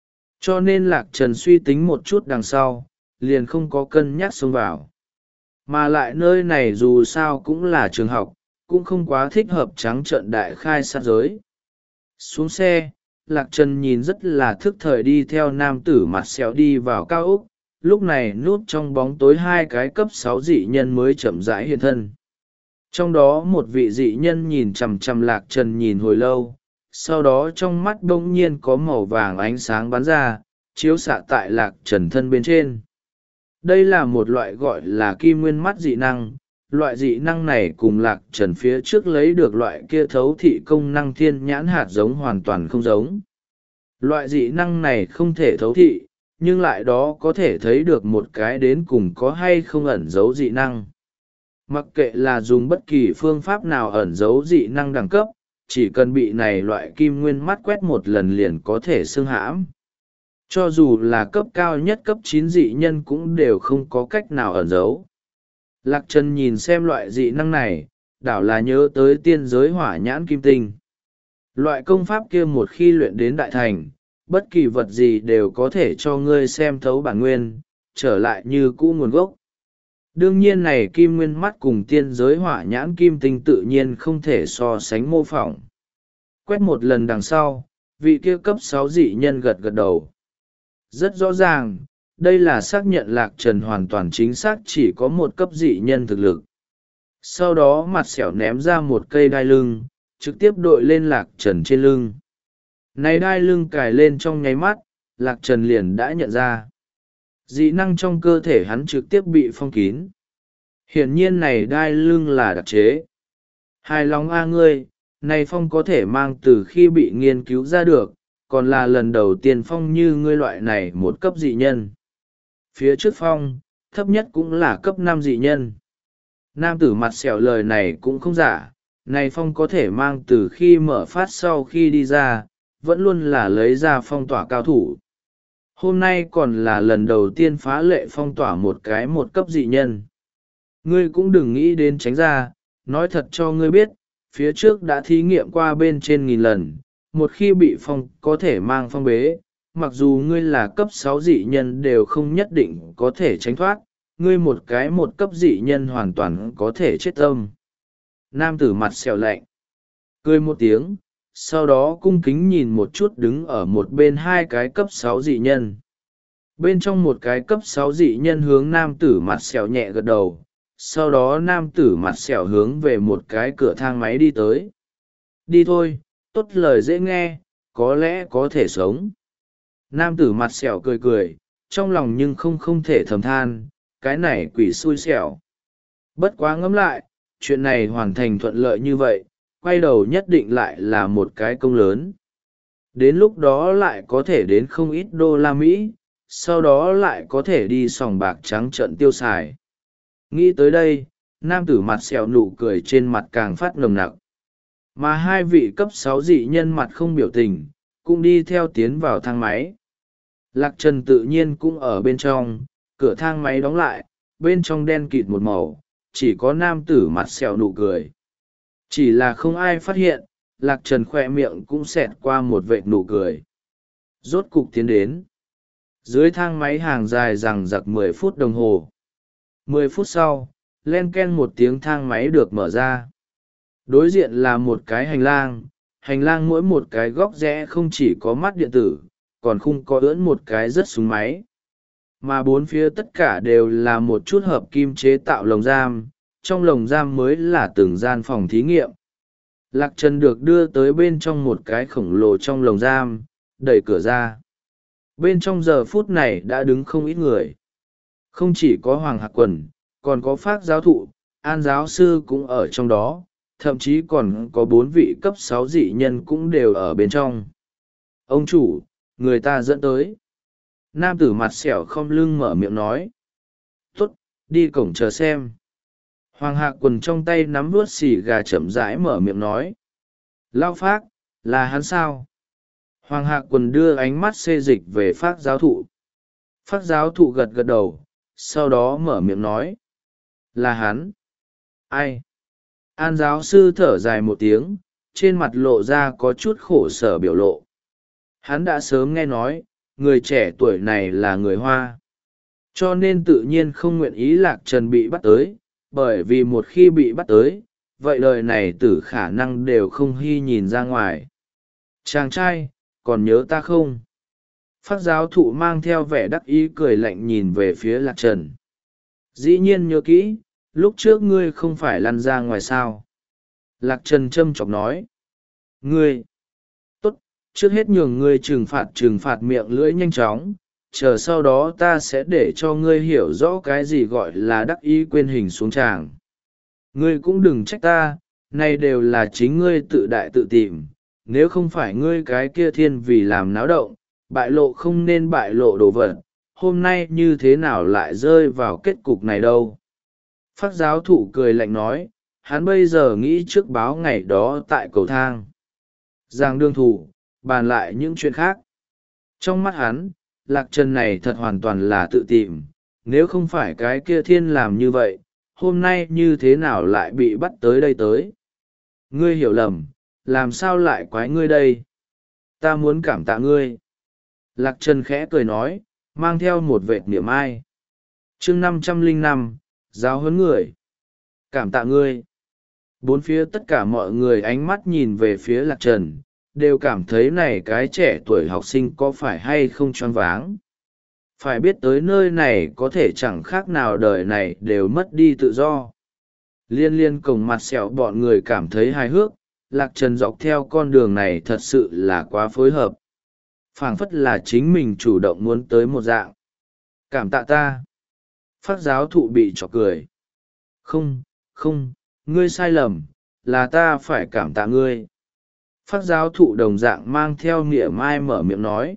Cho nên Lạc Trần suy tính một chút đằng sau, liền không có cân nhắc xông vào. Mà lại nơi này dù sao cũng là trường học, cũng không quá thích hợp trắng trợn đại khai sát giới. Xuống xe, Lạc Trần nhìn rất là thức thời đi theo nam tử mặt sẹo đi vào cao ốc, lúc này núp trong bóng tối hai cái cấp sáu dị nhân mới chậm rãi hiện thân. Trong đó một vị dị nhân nhìn chằm chằm Lạc Trần nhìn hồi lâu, sau đó trong mắt bỗng nhiên có màu vàng ánh sáng bắn ra, chiếu xạ tại Lạc Trần thân bên trên. Đây là một loại gọi là kim nguyên mắt dị năng. Loại dị năng này cùng Lạc Trần phía trước lấy được loại kia thấu thị công năng thiên nhãn hạt giống hoàn toàn không giống. Loại dị năng này không thể thấu thị, nhưng lại đó có thể thấy được một cái đến cùng có hay không ẩn giấu dị năng. Mặc kệ là dùng bất kỳ phương pháp nào ẩn giấu dị năng đẳng cấp, chỉ cần bị này loại kim nguyên mắt quét một lần liền có thể xưng hãm. Cho dù là cấp cao nhất cấp chín dị nhân cũng đều không có cách nào ẩn giấu. Lạc Trần nhìn xem loại dị năng này, đảo là nhớ tới tiên giới hỏa nhãn kim tinh. Loại công pháp kia một khi luyện đến đại thành, bất kỳ vật gì đều có thể cho ngươi xem thấu bản nguyên, trở lại như cũ nguồn gốc. Đương nhiên này kim nguyên mắt cùng tiên giới hỏa nhãn kim tinh tự nhiên không thể so sánh mô phỏng. Quét một lần đằng sau, vị kia cấp sáu dị nhân gật gật đầu. Rất rõ ràng, đây là xác nhận Lạc Trần hoàn toàn chính xác chỉ có một cấp dị nhân thực lực. Sau đó mặt xẻo ném ra một cây đai lưng, trực tiếp đội lên Lạc Trần trên lưng. Này đai lưng cài lên trong nháy mắt, Lạc Trần liền đã nhận ra. Dị năng trong cơ thể hắn trực tiếp bị phong kín. Hiển nhiên này đai lưng là đặc chế. Hài lòng a ngươi, này phong có thể mang từ khi bị nghiên cứu ra được, còn là lần đầu tiên phong như ngươi loại này một cấp dị nhân. Phía trước phong, thấp nhất cũng là cấp năm dị nhân. Nam tử mặt sẹo lời này cũng không giả, này phong có thể mang từ khi mở phát sau khi đi ra, vẫn luôn là lấy ra phong tỏa cao thủ. Hôm nay còn là lần đầu tiên phá lệ phong tỏa một cái một cấp dị nhân. Ngươi cũng đừng nghĩ đến tránh ra, nói thật cho ngươi biết, phía trước đã thí nghiệm qua bên trên nghìn lần, một khi bị phong có thể mang phong bế, mặc dù ngươi là cấp sáu dị nhân đều không nhất định có thể tránh thoát, ngươi một cái một cấp dị nhân hoàn toàn có thể chết tâm. Nam tử mặt sẹo lạnh, cười một tiếng, sau đó cung kính nhìn một chút đứng ở một bên hai cái cấp sáu dị nhân. Bên trong một cái cấp sáu dị nhân hướng nam tử mặt sẹo nhẹ gật đầu, sau đó nam tử mặt sẹo hướng về một cái cửa thang máy đi tới. Đi thôi, tốt lời dễ nghe, có lẽ có thể sống. Nam tử mặt sẹo cười cười, trong lòng nhưng không không thể thầm than, cái này quỷ xui xẻo. Bất quá ngẫm lại, chuyện này hoàn thành thuận lợi như vậy, quay đầu nhất định lại là một cái công lớn. Đến lúc đó lại có thể đến không ít đô la Mỹ, sau đó lại có thể đi sòng bạc trắng trợn tiêu xài. Nghĩ tới đây, nam tử mặt sẹo nụ cười trên mặt càng phát nồng nặc. Mà hai vị cấp sáu dị nhân mặt không biểu tình, cũng đi theo tiến vào thang máy. Lạc Trần tự nhiên cũng ở bên trong, cửa thang máy đóng lại, bên trong đen kịt một màu, chỉ có nam tử mặt sẹo nụ cười. Chỉ là không ai phát hiện, Lạc Trần khoe miệng cũng xẹt qua một vệt nụ cười. Rốt cục tiến đến. Dưới thang máy hàng dài rằng giặc mười phút đồng hồ. Mười phút sau, len ken một tiếng thang máy được mở ra. Đối diện là một cái hành lang, hành lang mỗi một cái góc rẽ không chỉ có mắt điện tử, còn khung có ưỡn một cái rất súng máy. Mà bốn phía tất cả đều là một chút hợp kim chế tạo lồng giam, trong lồng giam mới là từng gian phòng thí nghiệm. Lạc Trần được đưa tới bên trong một cái khổng lồ trong lồng giam, đẩy cửa ra. Bên trong giờ phút này đã đứng không ít người. Không chỉ có Hoàng Hạc Quần, còn có Phác giáo thụ, An giáo sư cũng ở trong đó, thậm chí còn có bốn vị cấp sáu dị nhân cũng đều ở bên trong. Ông chủ, người ta dẫn tới. Nam tử mặt sẹo không lưng mở miệng nói. Tốt, đi cổng chờ xem. Hoàng Hạc Quần trong tay nắm vuốt xì gà chậm rãi mở miệng nói. Lao Phác, là hắn sao? Hoàng Hạc Quần đưa ánh mắt xê dịch về Phác giáo thụ. Phác giáo thụ gật gật đầu, sau đó mở miệng nói. Là hắn. Ai? An giáo sư thở dài một tiếng, trên mặt lộ ra có chút khổ sở biểu lộ. Hắn đã sớm nghe nói, người trẻ tuổi này là người Hoa. Cho nên tự nhiên không nguyện ý Lạc Trần bị bắt tới, bởi vì một khi bị bắt tới, vậy đời này tử khả năng đều không hy nhìn ra ngoài. Chàng trai, còn nhớ ta không? Phác giáo thụ mang theo vẻ đắc ý cười lạnh nhìn về phía Lạc Trần. Dĩ nhiên nhớ kỹ, lúc trước ngươi không phải lăn ra ngoài sao? Lạc Trần châm chọc nói. Ngươi! Tốt, trước hết nhường ngươi trừng phạt trừng phạt miệng lưỡi nhanh chóng, chờ sau đó ta sẽ để cho ngươi hiểu rõ cái gì gọi là đắc ý quên hình xuống tràng. Ngươi cũng đừng trách ta, này đều là chính ngươi tự đại tự tìm, nếu không phải ngươi cái kia thiên vì làm náo động, bại lộ không nên bại lộ đồ vật, hôm nay như thế nào lại rơi vào kết cục này đâu. Phác giáo thụ cười lạnh nói, hắn bây giờ nghĩ trước báo ngày đó tại cầu thang. Giang đương thủ, bàn lại những chuyện khác. Trong mắt hắn, Lạc Trần này thật hoàn toàn là tự tìm, nếu không phải cái kia thiên làm như vậy, hôm nay như thế nào lại bị bắt tới đây tới. Ngươi hiểu lầm, làm sao lại quái ngươi đây? Ta muốn cảm tạ ngươi. Lạc Trần khẽ cười nói, mang theo một vệt niệm ai. chương năm trăm lẻ năm, giáo huấn người. Cảm tạ ngươi. Bốn phía tất cả mọi người ánh mắt nhìn về phía Lạc Trần, đều cảm thấy này cái trẻ tuổi học sinh có phải hay không choáng váng. Phải biết tới nơi này có thể chẳng khác nào đời này đều mất đi tự do. Liên liên cổng mặt sẹo bọn người cảm thấy hài hước, Lạc Trần dọc theo con đường này thật sự là quá phối hợp. Phảng phất là chính mình chủ động muốn tới một dạng. Cảm tạ ta. Phác giáo thụ bị chọc cười. Không, không, ngươi sai lầm, là ta phải cảm tạ ngươi. Phác giáo thụ đồng dạng mang theo nghĩa mai mở miệng nói.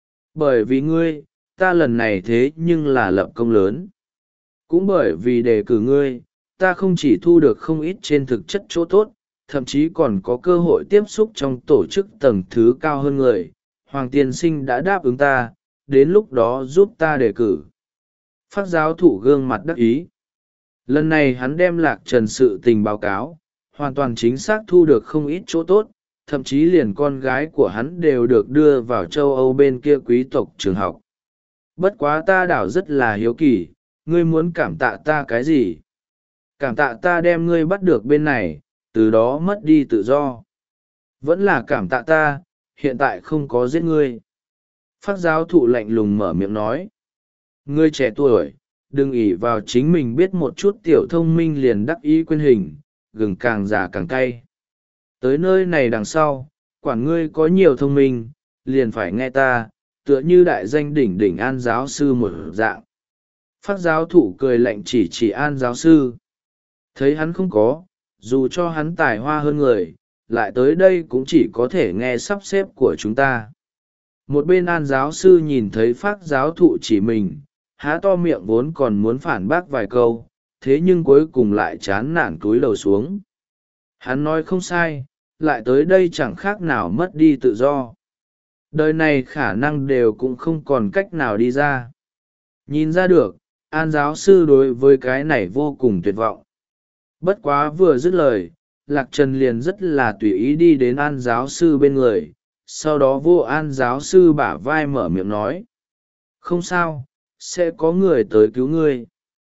Bởi vì ngươi, ta lần này thế nhưng là lập công lớn. Cũng bởi vì đề cử ngươi, ta không chỉ thu được không ít trên thực chất chỗ tốt, thậm chí còn có cơ hội tiếp xúc trong tổ chức tầng thứ cao hơn người. Hoàng tiên sinh đã đáp ứng ta, đến lúc đó giúp ta đề cử. Phác giáo thụ gương mặt đắc ý. Lần này hắn đem Lạc Trần sự tình báo cáo, hoàn toàn chính xác thu được không ít chỗ tốt, thậm chí liền con gái của hắn đều được đưa vào châu Âu bên kia quý tộc trường học. Bất quá ta đảo rất là hiếu kỳ, ngươi muốn cảm tạ ta cái gì? Cảm tạ ta đem ngươi bắt được bên này, từ đó mất đi tự do. Vẫn là cảm tạ ta, hiện tại không có giết ngươi. Phác giáo thụ lạnh lùng mở miệng nói. Ngươi trẻ tuổi, đừng ỷ vào chính mình biết một chút tiểu thông minh liền đắc ý quên hình, gừng càng già càng cay. Tới nơi này đằng sau, quản ngươi có nhiều thông minh, liền phải nghe ta, tựa như đại danh đỉnh đỉnh An giáo sư một dạng. Phác giáo thụ cười lạnh chỉ chỉ An giáo sư. Thấy hắn không có, dù cho hắn tài hoa hơn người, lại tới đây cũng chỉ có thể nghe sắp xếp của chúng ta. Một bên An giáo sư nhìn thấy Phác giáo thụ chỉ mình, há to miệng vốn còn muốn phản bác vài câu, thế nhưng cuối cùng lại chán nản cúi đầu xuống. Hắn nói không sai, lại tới đây chẳng khác nào mất đi tự do. Đời này khả năng đều cũng không còn cách nào đi ra. Nhìn ra được, An giáo sư đối với cái này vô cùng tuyệt vọng. Bất quá vừa dứt lời, Lạc Trần liền rất là tùy ý đi đến An giáo sư bên người, sau đó vô An giáo sư bả vai mở miệng nói. Không sao, sẽ có người tới cứu ngươi.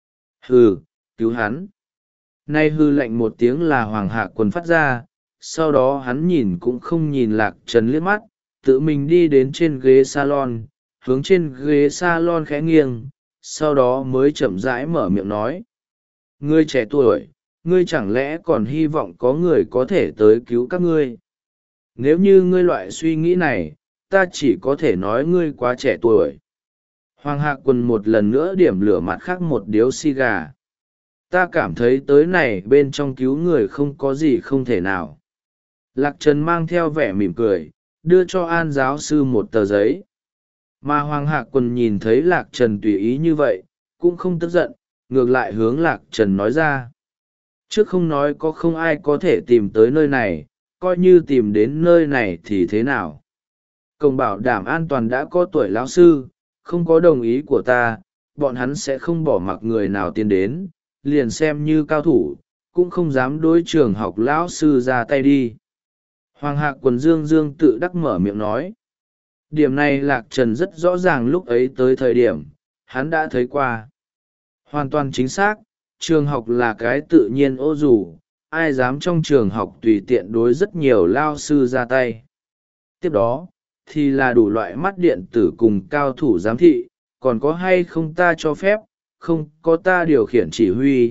Hừ, cứu hắn. Nay hư lạnh một tiếng là Hoàng Hạ Quân phát ra, sau đó hắn nhìn cũng không nhìn Lạc Trần liếc mắt, tự mình đi đến trên ghế salon, hướng trên ghế salon khẽ nghiêng, sau đó mới chậm rãi mở miệng nói. Ngươi trẻ tuổi, ngươi chẳng lẽ còn hy vọng có người có thể tới cứu các ngươi? Nếu như ngươi loại suy nghĩ này, ta chỉ có thể nói ngươi quá trẻ tuổi. Hoàng Hạ Quân một lần nữa điểm lửa mặt khác một điếu xì gà. Ta cảm thấy tới này bên trong cứu người không có gì không thể nào. Lạc Trần mang theo vẻ mỉm cười, đưa cho An giáo sư một tờ giấy. Mà Hoàng Hạ Quân nhìn thấy Lạc Trần tùy ý như vậy, cũng không tức giận, ngược lại hướng Lạc Trần nói ra. Trước không nói có không ai có thể tìm tới nơi này, coi như tìm đến nơi này thì thế nào. Công bảo đảm an toàn đã có tuổi lão sư, không có đồng ý của ta, bọn hắn sẽ không bỏ mặc người nào tiến đến, liền xem như cao thủ, cũng không dám đối trường học lão sư ra tay đi. Hoàng Hạc Quần Dương Dương tự đắc mở miệng nói. Điểm này Lạc Trần rất rõ ràng lúc ấy tới thời điểm, hắn đã thấy qua. Hoàn toàn chính xác, trường học là cái tự nhiên ô dù, ai dám trong trường học tùy tiện đối rất nhiều lao sư ra tay. Tiếp đó, thì là đủ loại mắt điện tử cùng cao thủ giám thị, còn có hay không ta cho phép, không có ta điều khiển chỉ huy,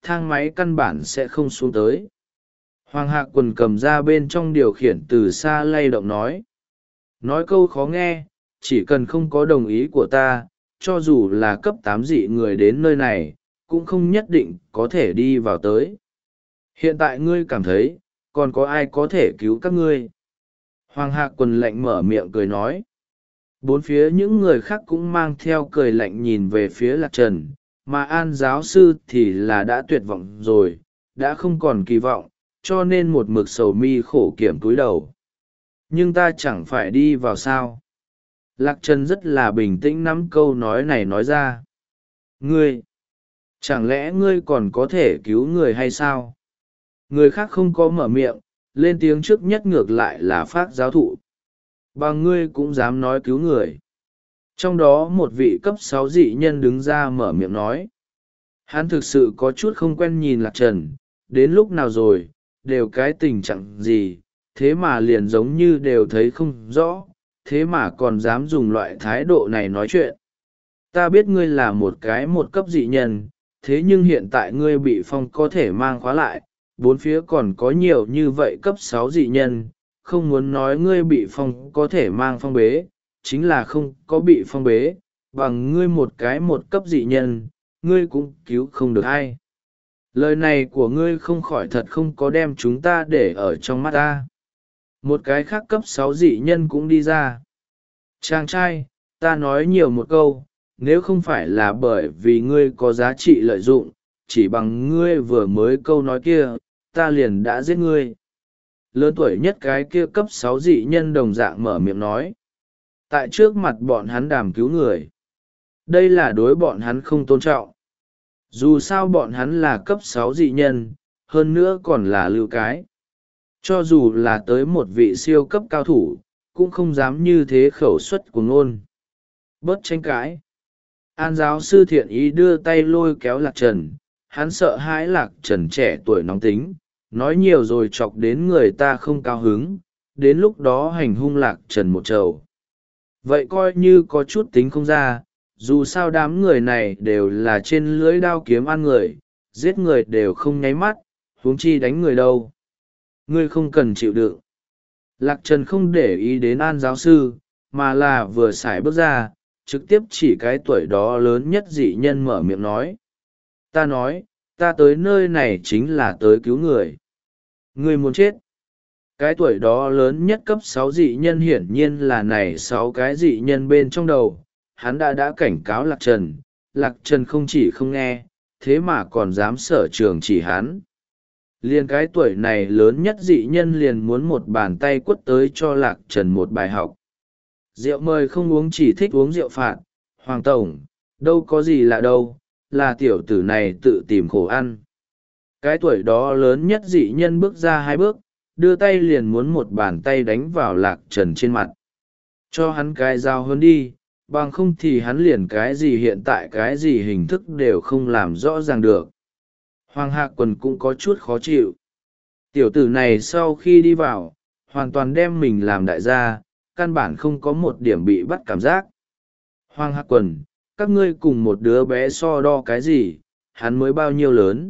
thang máy căn bản sẽ không xuống tới. Hoàng Hạc Quần cầm ra bên trong điều khiển từ xa lay động nói. Nói câu khó nghe, chỉ cần không có đồng ý của ta, cho dù là cấp tám dị người đến nơi này, cũng không nhất định có thể đi vào tới. Hiện tại ngươi cảm thấy, còn có ai có thể cứu các ngươi? Hoàng Hạc Quần lạnh mở miệng cười nói. Bốn phía những người khác cũng mang theo cười lạnh nhìn về phía Lạc Trần, mà An giáo sư thì là đã tuyệt vọng rồi, đã không còn kỳ vọng, cho nên một mực sầu mi khổ kiểm cúi đầu. Nhưng ta chẳng phải đi vào sao? Lạc Trần rất là bình tĩnh nắm câu nói này nói ra. Ngươi! Chẳng lẽ ngươi còn có thể cứu người hay sao? Người khác không có mở miệng, lên tiếng trước nhất ngược lại là Phác giáo thụ. Bằng ngươi cũng dám nói cứu người. Trong đó một vị cấp sáu dị nhân đứng ra mở miệng nói. Hắn thực sự có chút không quen nhìn Lạc Trần, đến lúc nào rồi, đều cái tình trạng gì, thế mà liền giống như đều thấy không rõ, thế mà còn dám dùng loại thái độ này nói chuyện. Ta biết ngươi là một cái một cấp dị nhân, thế nhưng hiện tại ngươi bị phong có thể mang khóa lại, bốn phía còn có nhiều như vậy cấp sáu dị nhân, không muốn nói ngươi bị phong có thể mang phong bế, chính là không có bị phong bế, bằng ngươi một cái một cấp dị nhân, ngươi cũng cứu không được ai. Lời này của ngươi không khỏi thật không có đem chúng ta để ở trong mắt ta. Một cái khác cấp sáu dị nhân cũng đi ra. Chàng trai, ta nói nhiều một câu, nếu không phải là bởi vì ngươi có giá trị lợi dụng, chỉ bằng ngươi vừa mới câu nói kia, ta liền đã giết ngươi. Lớn tuổi nhất cái kia cấp sáu dị nhân đồng dạng mở miệng nói. Tại trước mặt bọn hắn đàm cứu người. Đây là đối bọn hắn không tôn trọng. Dù sao bọn hắn là cấp sáu dị nhân, hơn nữa còn là lưu cái. Cho dù là tới một vị siêu cấp cao thủ, cũng không dám như thế khẩu suất của ngôn. Bớt tranh cãi. An giáo sư thiện ý đưa tay lôi kéo Lạc Trần, hắn sợ hãi Lạc Trần trẻ tuổi nóng tính, nói nhiều rồi chọc đến người ta không cao hứng, đến lúc đó hành hung Lạc Trần một trầu. Vậy coi như có chút tính không ra, dù sao đám người này đều là trên lưới đao kiếm ăn người, giết người đều không nháy mắt, huống chi đánh người đâu. Ngươi không cần chịu đựng. Lạc Trần không để ý đến An giáo sư, mà là vừa xài bước ra, trực tiếp chỉ cái tuổi đó lớn nhất dị nhân mở miệng nói. Ta nói, ta tới nơi này chính là tới cứu người. Ngươi muốn chết. Cái tuổi đó lớn nhất cấp sáu dị nhân hiển nhiên là này sáu cái dị nhân bên trong đầu. Hắn đã đã cảnh cáo Lạc Trần, Lạc Trần không chỉ không nghe, thế mà còn dám sở trường chỉ hắn. Liền cái tuổi này lớn nhất dị nhân liền muốn một bàn tay quất tới cho Lạc Trần một bài học. Rượu mời không uống chỉ thích uống rượu phạt, Hoàng Tổng, đâu có gì lạ đâu, là tiểu tử này tự tìm khổ ăn. Cái tuổi đó lớn nhất dị nhân bước ra hai bước, đưa tay liền muốn một bàn tay đánh vào Lạc Trần trên mặt. Cho hắn cái dao hơn đi, bằng không thì hắn liền cái gì hiện tại cái gì hình thức đều không làm rõ ràng được. Hoàng Hạc Quần cũng có chút khó chịu. Tiểu tử này sau khi đi vào, hoàn toàn đem mình làm đại gia, căn bản không có một điểm bị bắt cảm giác. Hoàng Hạc Quần, các ngươi cùng một đứa bé so đo cái gì, hắn mới bao nhiêu lớn.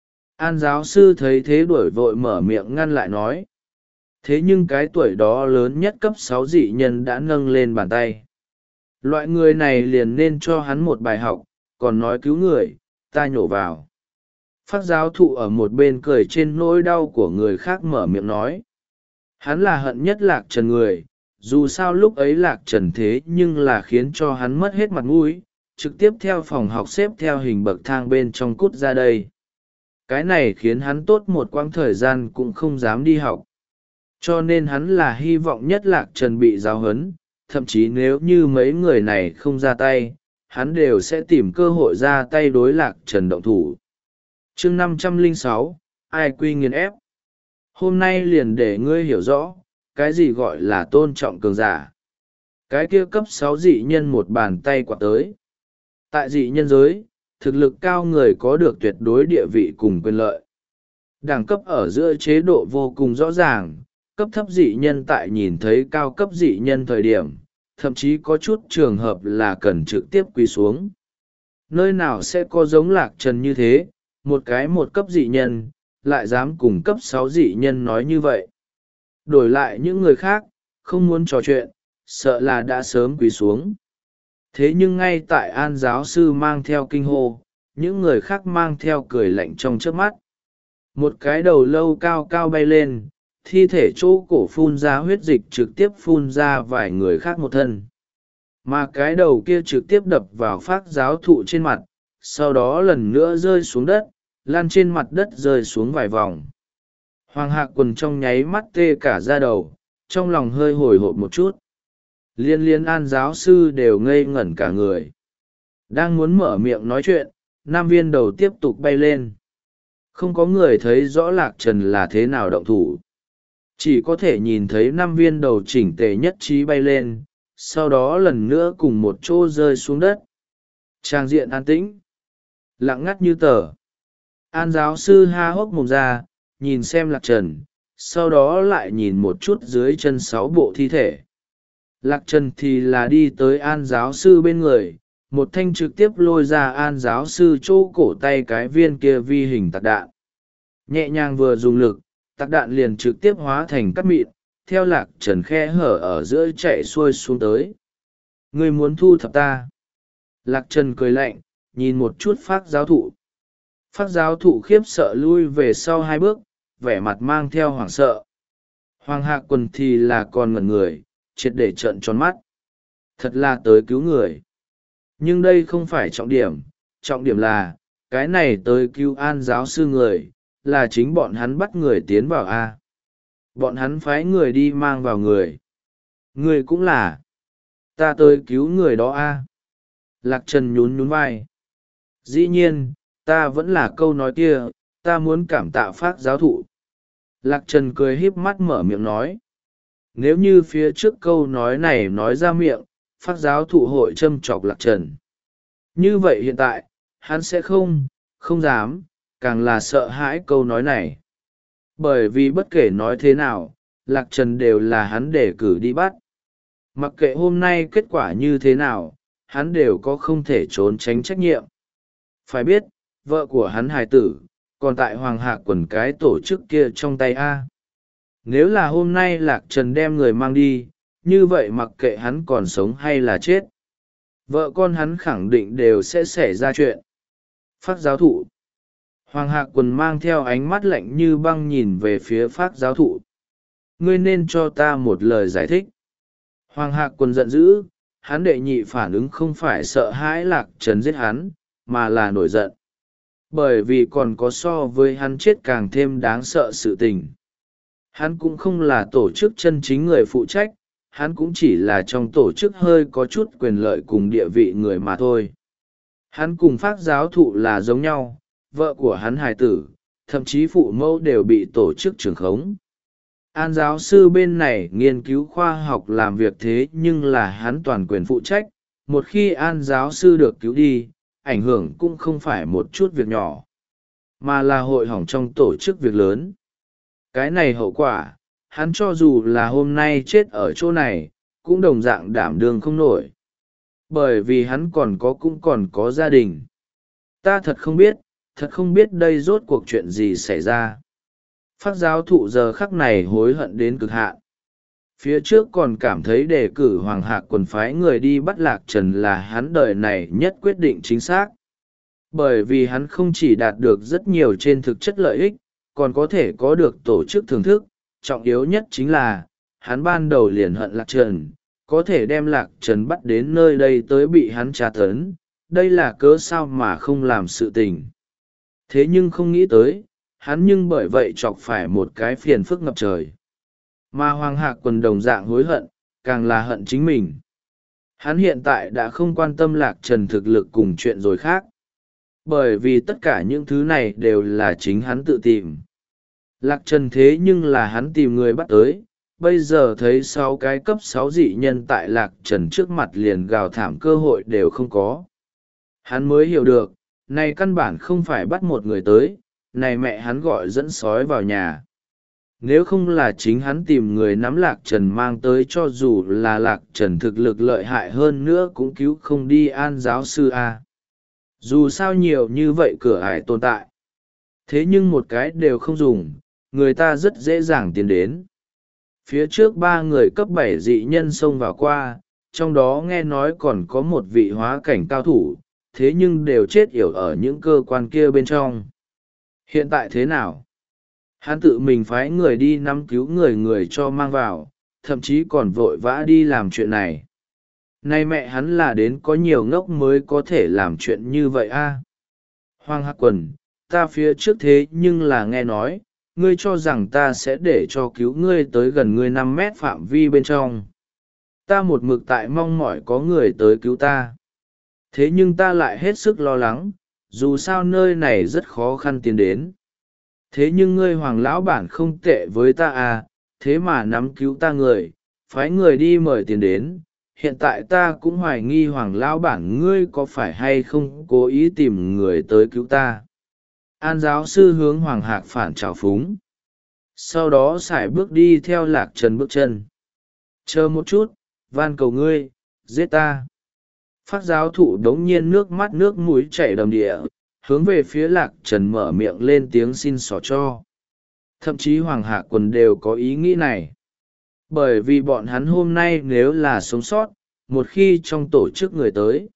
An giáo sư thấy thế đuổi vội mở miệng ngăn lại nói. Thế nhưng cái tuổi đó lớn nhất cấp sáu dị nhân đã nâng lên bàn tay. Loại người này liền nên cho hắn một bài học, còn nói cứu người, ta nhổ vào. Phác giáo thụ ở một bên cười trên nỗi đau của người khác mở miệng nói. Hắn là hận nhất Lạc Trần người, dù sao lúc ấy Lạc Trần thế nhưng là khiến cho hắn mất hết mặt mũi, trực tiếp theo phòng học xếp theo hình bậc thang bên trong cút ra đây. Cái này khiến hắn tốt một quãng thời gian cũng không dám đi học. Cho nên hắn là hy vọng nhất Lạc Trần bị giáo huấn, thậm chí nếu như mấy người này không ra tay, hắn đều sẽ tìm cơ hội ra tay đối Lạc Trần động thủ. Chương năm trăm lẻ sáu, ai quy nghiền ép. Hôm nay liền để ngươi hiểu rõ, cái gì gọi là tôn trọng cường giả. Cái kia cấp sáu dị nhân một bàn tay quạt tới. Tại dị nhân giới, thực lực cao người có được tuyệt đối địa vị cùng quyền lợi. Đẳng cấp ở giữa chế độ vô cùng rõ ràng, cấp thấp dị nhân tại nhìn thấy cao cấp dị nhân thời điểm, thậm chí có chút trường hợp là cần trực tiếp quỳ xuống. Nơi nào sẽ có giống Lạc Trần như thế, một cái một cấp dị nhân lại dám cùng cấp sáu dị nhân nói như vậy. Đổi lại những người khác không muốn trò chuyện, sợ là đã sớm quỳ xuống. Thế nhưng ngay tại An giáo sư mang theo kinh hô, những người khác mang theo cười lạnh trong trước mắt. Một cái đầu lâu cao cao bay lên, thi thể chỗ cổ phun ra huyết dịch trực tiếp phun ra vài người khác một thân. Mà cái đầu kia trực tiếp đập vào phác giáo thụ trên mặt, sau đó lần nữa rơi xuống đất, lan trên mặt đất rơi xuống vài vòng. Hoàng Hạc Quần trong nháy mắt tê cả da đầu, trong lòng hơi hồi hộp một chút. Liên liên An giáo sư đều ngây ngẩn cả người. Đang muốn mở miệng nói chuyện, nam viên đầu tiếp tục bay lên. Không có người thấy rõ Lạc Trần là thế nào động thủ. Chỉ có thể nhìn thấy năm viên đầu chỉnh tề nhất trí bay lên, sau đó lần nữa cùng một chỗ rơi xuống đất. Trang diện an tĩnh, lặng ngắt như tờ. An giáo sư ha hốc mồm ra, nhìn xem Lạc Trần, sau đó lại nhìn một chút dưới chân sáu bộ thi thể. Lạc Trần thì là đi tới An giáo sư bên người, một thanh trực tiếp lôi ra An giáo sư chỗ cổ tay cái viên kia vi hình tạc đạn. Nhẹ nhàng vừa dùng lực, tạc đạn liền trực tiếp hóa thành cát mịn, theo Lạc Trần khe hở ở giữa chạy xuôi xuống tới. Ngươi muốn thu thập ta? Lạc Trần cười lạnh, nhìn một chút Phác giáo thụ. Phác giáo thụ khiếp sợ lui về sau hai bước, vẻ mặt mang theo hoảng sợ. Hoàng Hạc Quần thì là còn ngẩn người, triệt để trợn tròn mắt. Thật là tới cứu người. Nhưng đây không phải trọng điểm, trọng điểm là, cái này tới cứu An giáo sư người, là chính bọn hắn bắt người tiến vào A. Bọn hắn phái người đi mang vào người. Người cũng là. Ta tới cứu người đó A. Lạc Trần nhún nhún vai. Dĩ nhiên, ta vẫn là câu nói kia, ta muốn cảm tạ Phác giáo thụ. Lạc Trần cười híp mắt mở miệng nói. Nếu như phía trước câu nói này nói ra miệng, Phác giáo thụ hội châm chọc Lạc Trần. Như vậy hiện tại, hắn sẽ không, không dám, càng là sợ hãi câu nói này. Bởi vì bất kể nói thế nào, Lạc Trần đều là hắn để cử đi bắt. Mặc kệ hôm nay kết quả như thế nào, hắn đều có không thể trốn tránh trách nhiệm. Phải biết, vợ của hắn hài tử, còn tại Hoàng Hạc Quần cái tổ chức kia trong tay A. Nếu là hôm nay Lạc Trần đem người mang đi, như vậy mặc kệ hắn còn sống hay là chết, vợ con hắn khẳng định đều sẽ xảy ra chuyện. Phác giáo thụ. Hoàng Hạc Quần mang theo ánh mắt lạnh như băng nhìn về phía Phác giáo thụ. Ngươi nên cho ta một lời giải thích. Hoàng Hạc Quần giận dữ, hắn đệ nhị phản ứng không phải sợ hãi Lạc Trần giết hắn, mà là nổi giận. Bởi vì còn có so với hắn chết càng thêm đáng sợ sự tình. Hắn cũng không là tổ chức chân chính người phụ trách, hắn cũng chỉ là trong tổ chức hơi có chút quyền lợi cùng địa vị người mà thôi. Hắn cùng Phác giáo thụ là giống nhau, vợ của hắn hài tử, thậm chí phụ mẫu đều bị tổ chức trưởng khống. An giáo sư bên này nghiên cứu khoa học làm việc thế nhưng là hắn toàn quyền phụ trách, một khi An giáo sư được cứu đi, ảnh hưởng cũng không phải một chút việc nhỏ, mà là hội hỏng trong tổ chức việc lớn. Cái này hậu quả, hắn cho dù là hôm nay chết ở chỗ này, cũng đồng dạng đảm đương không nổi. Bởi vì hắn còn có cũng còn có gia đình. Ta thật không biết, thật không biết đây rốt cuộc chuyện gì xảy ra. Phác giáo thụ giờ khắc này hối hận đến cực hạn. Phía trước còn cảm thấy đề cử Hoàng Hạc Quần phái người đi bắt Lạc Trần là hắn đời này nhất quyết định chính xác. Bởi vì hắn không chỉ đạt được rất nhiều trên thực chất lợi ích, còn có thể có được tổ chức thưởng thức, trọng yếu nhất chính là, hắn ban đầu liền hận Lạc Trần, có thể đem Lạc Trần bắt đến nơi đây tới bị hắn tra tấn, đây là cớ sao mà không làm sự tình. Thế nhưng không nghĩ tới, hắn nhưng bởi vậy chọc phải một cái phiền phức ngập trời. Mà Hoàng Hạc Quần đồng dạng hối hận, càng là hận chính mình. Hắn hiện tại đã không quan tâm Lạc Trần thực lực cùng chuyện rồi khác. Bởi vì tất cả những thứ này đều là chính hắn tự tìm. Lạc Trần thế nhưng là hắn tìm người bắt tới, bây giờ thấy sáu cái cấp sáu dị nhân tại Lạc Trần trước mặt liền gào thảm cơ hội đều không có. Hắn mới hiểu được, này căn bản không phải bắt một người tới, này mẹ hắn gọi dẫn sói vào nhà. Nếu không là chính hắn tìm người nắm Lạc Trần mang tới, cho dù là Lạc Trần thực lực lợi hại hơn nữa cũng cứu không đi An giáo sư A. Dù sao nhiều như vậy cửa ải tồn tại. Thế nhưng một cái đều không dùng, người ta rất dễ dàng tiến đến. Phía trước ba người cấp bảy dị nhân xông vào qua, trong đó nghe nói còn có một vị hóa cảnh cao thủ, thế nhưng đều chết yểu ở những cơ quan kia bên trong. Hiện tại thế nào? Hắn tự mình phái người đi nắm cứu người người cho mang vào, thậm chí còn vội vã đi làm chuyện này. Nay mẹ hắn là đến có nhiều ngốc mới có thể làm chuyện như vậy a. Hoàng Hạc Quần, ta phía trước thế nhưng là nghe nói, ngươi cho rằng ta sẽ để cho cứu ngươi tới gần ngươi năm mét phạm vi bên trong. Ta một mực tại mong mỏi có người tới cứu ta. Thế nhưng ta lại hết sức lo lắng, dù sao nơi này rất khó khăn tiến đến. Thế nhưng ngươi Hoàng lão bản không tệ với ta à, thế mà nắm cứu ta người, phái người đi mời tiền đến. Hiện tại ta cũng hoài nghi Hoàng lão bản ngươi có phải hay không cố ý tìm người tới cứu ta. An giáo sư hướng Hoàng Hạc phản trào phúng. Sau đó sải bước đi theo Lạc Trần bước chân. Chờ một chút, van cầu ngươi, giết ta. Phát giáo thụ đống nhiên nước mắt nước mũi chảy đầm địa, hướng về phía Lạc Trần mở miệng lên tiếng xin xỏ cho. Thậm chí Hoàng Hạc Quần đều có ý nghĩ này. Bởi vì bọn hắn hôm nay nếu là sống sót, một khi trong tổ chức người tới,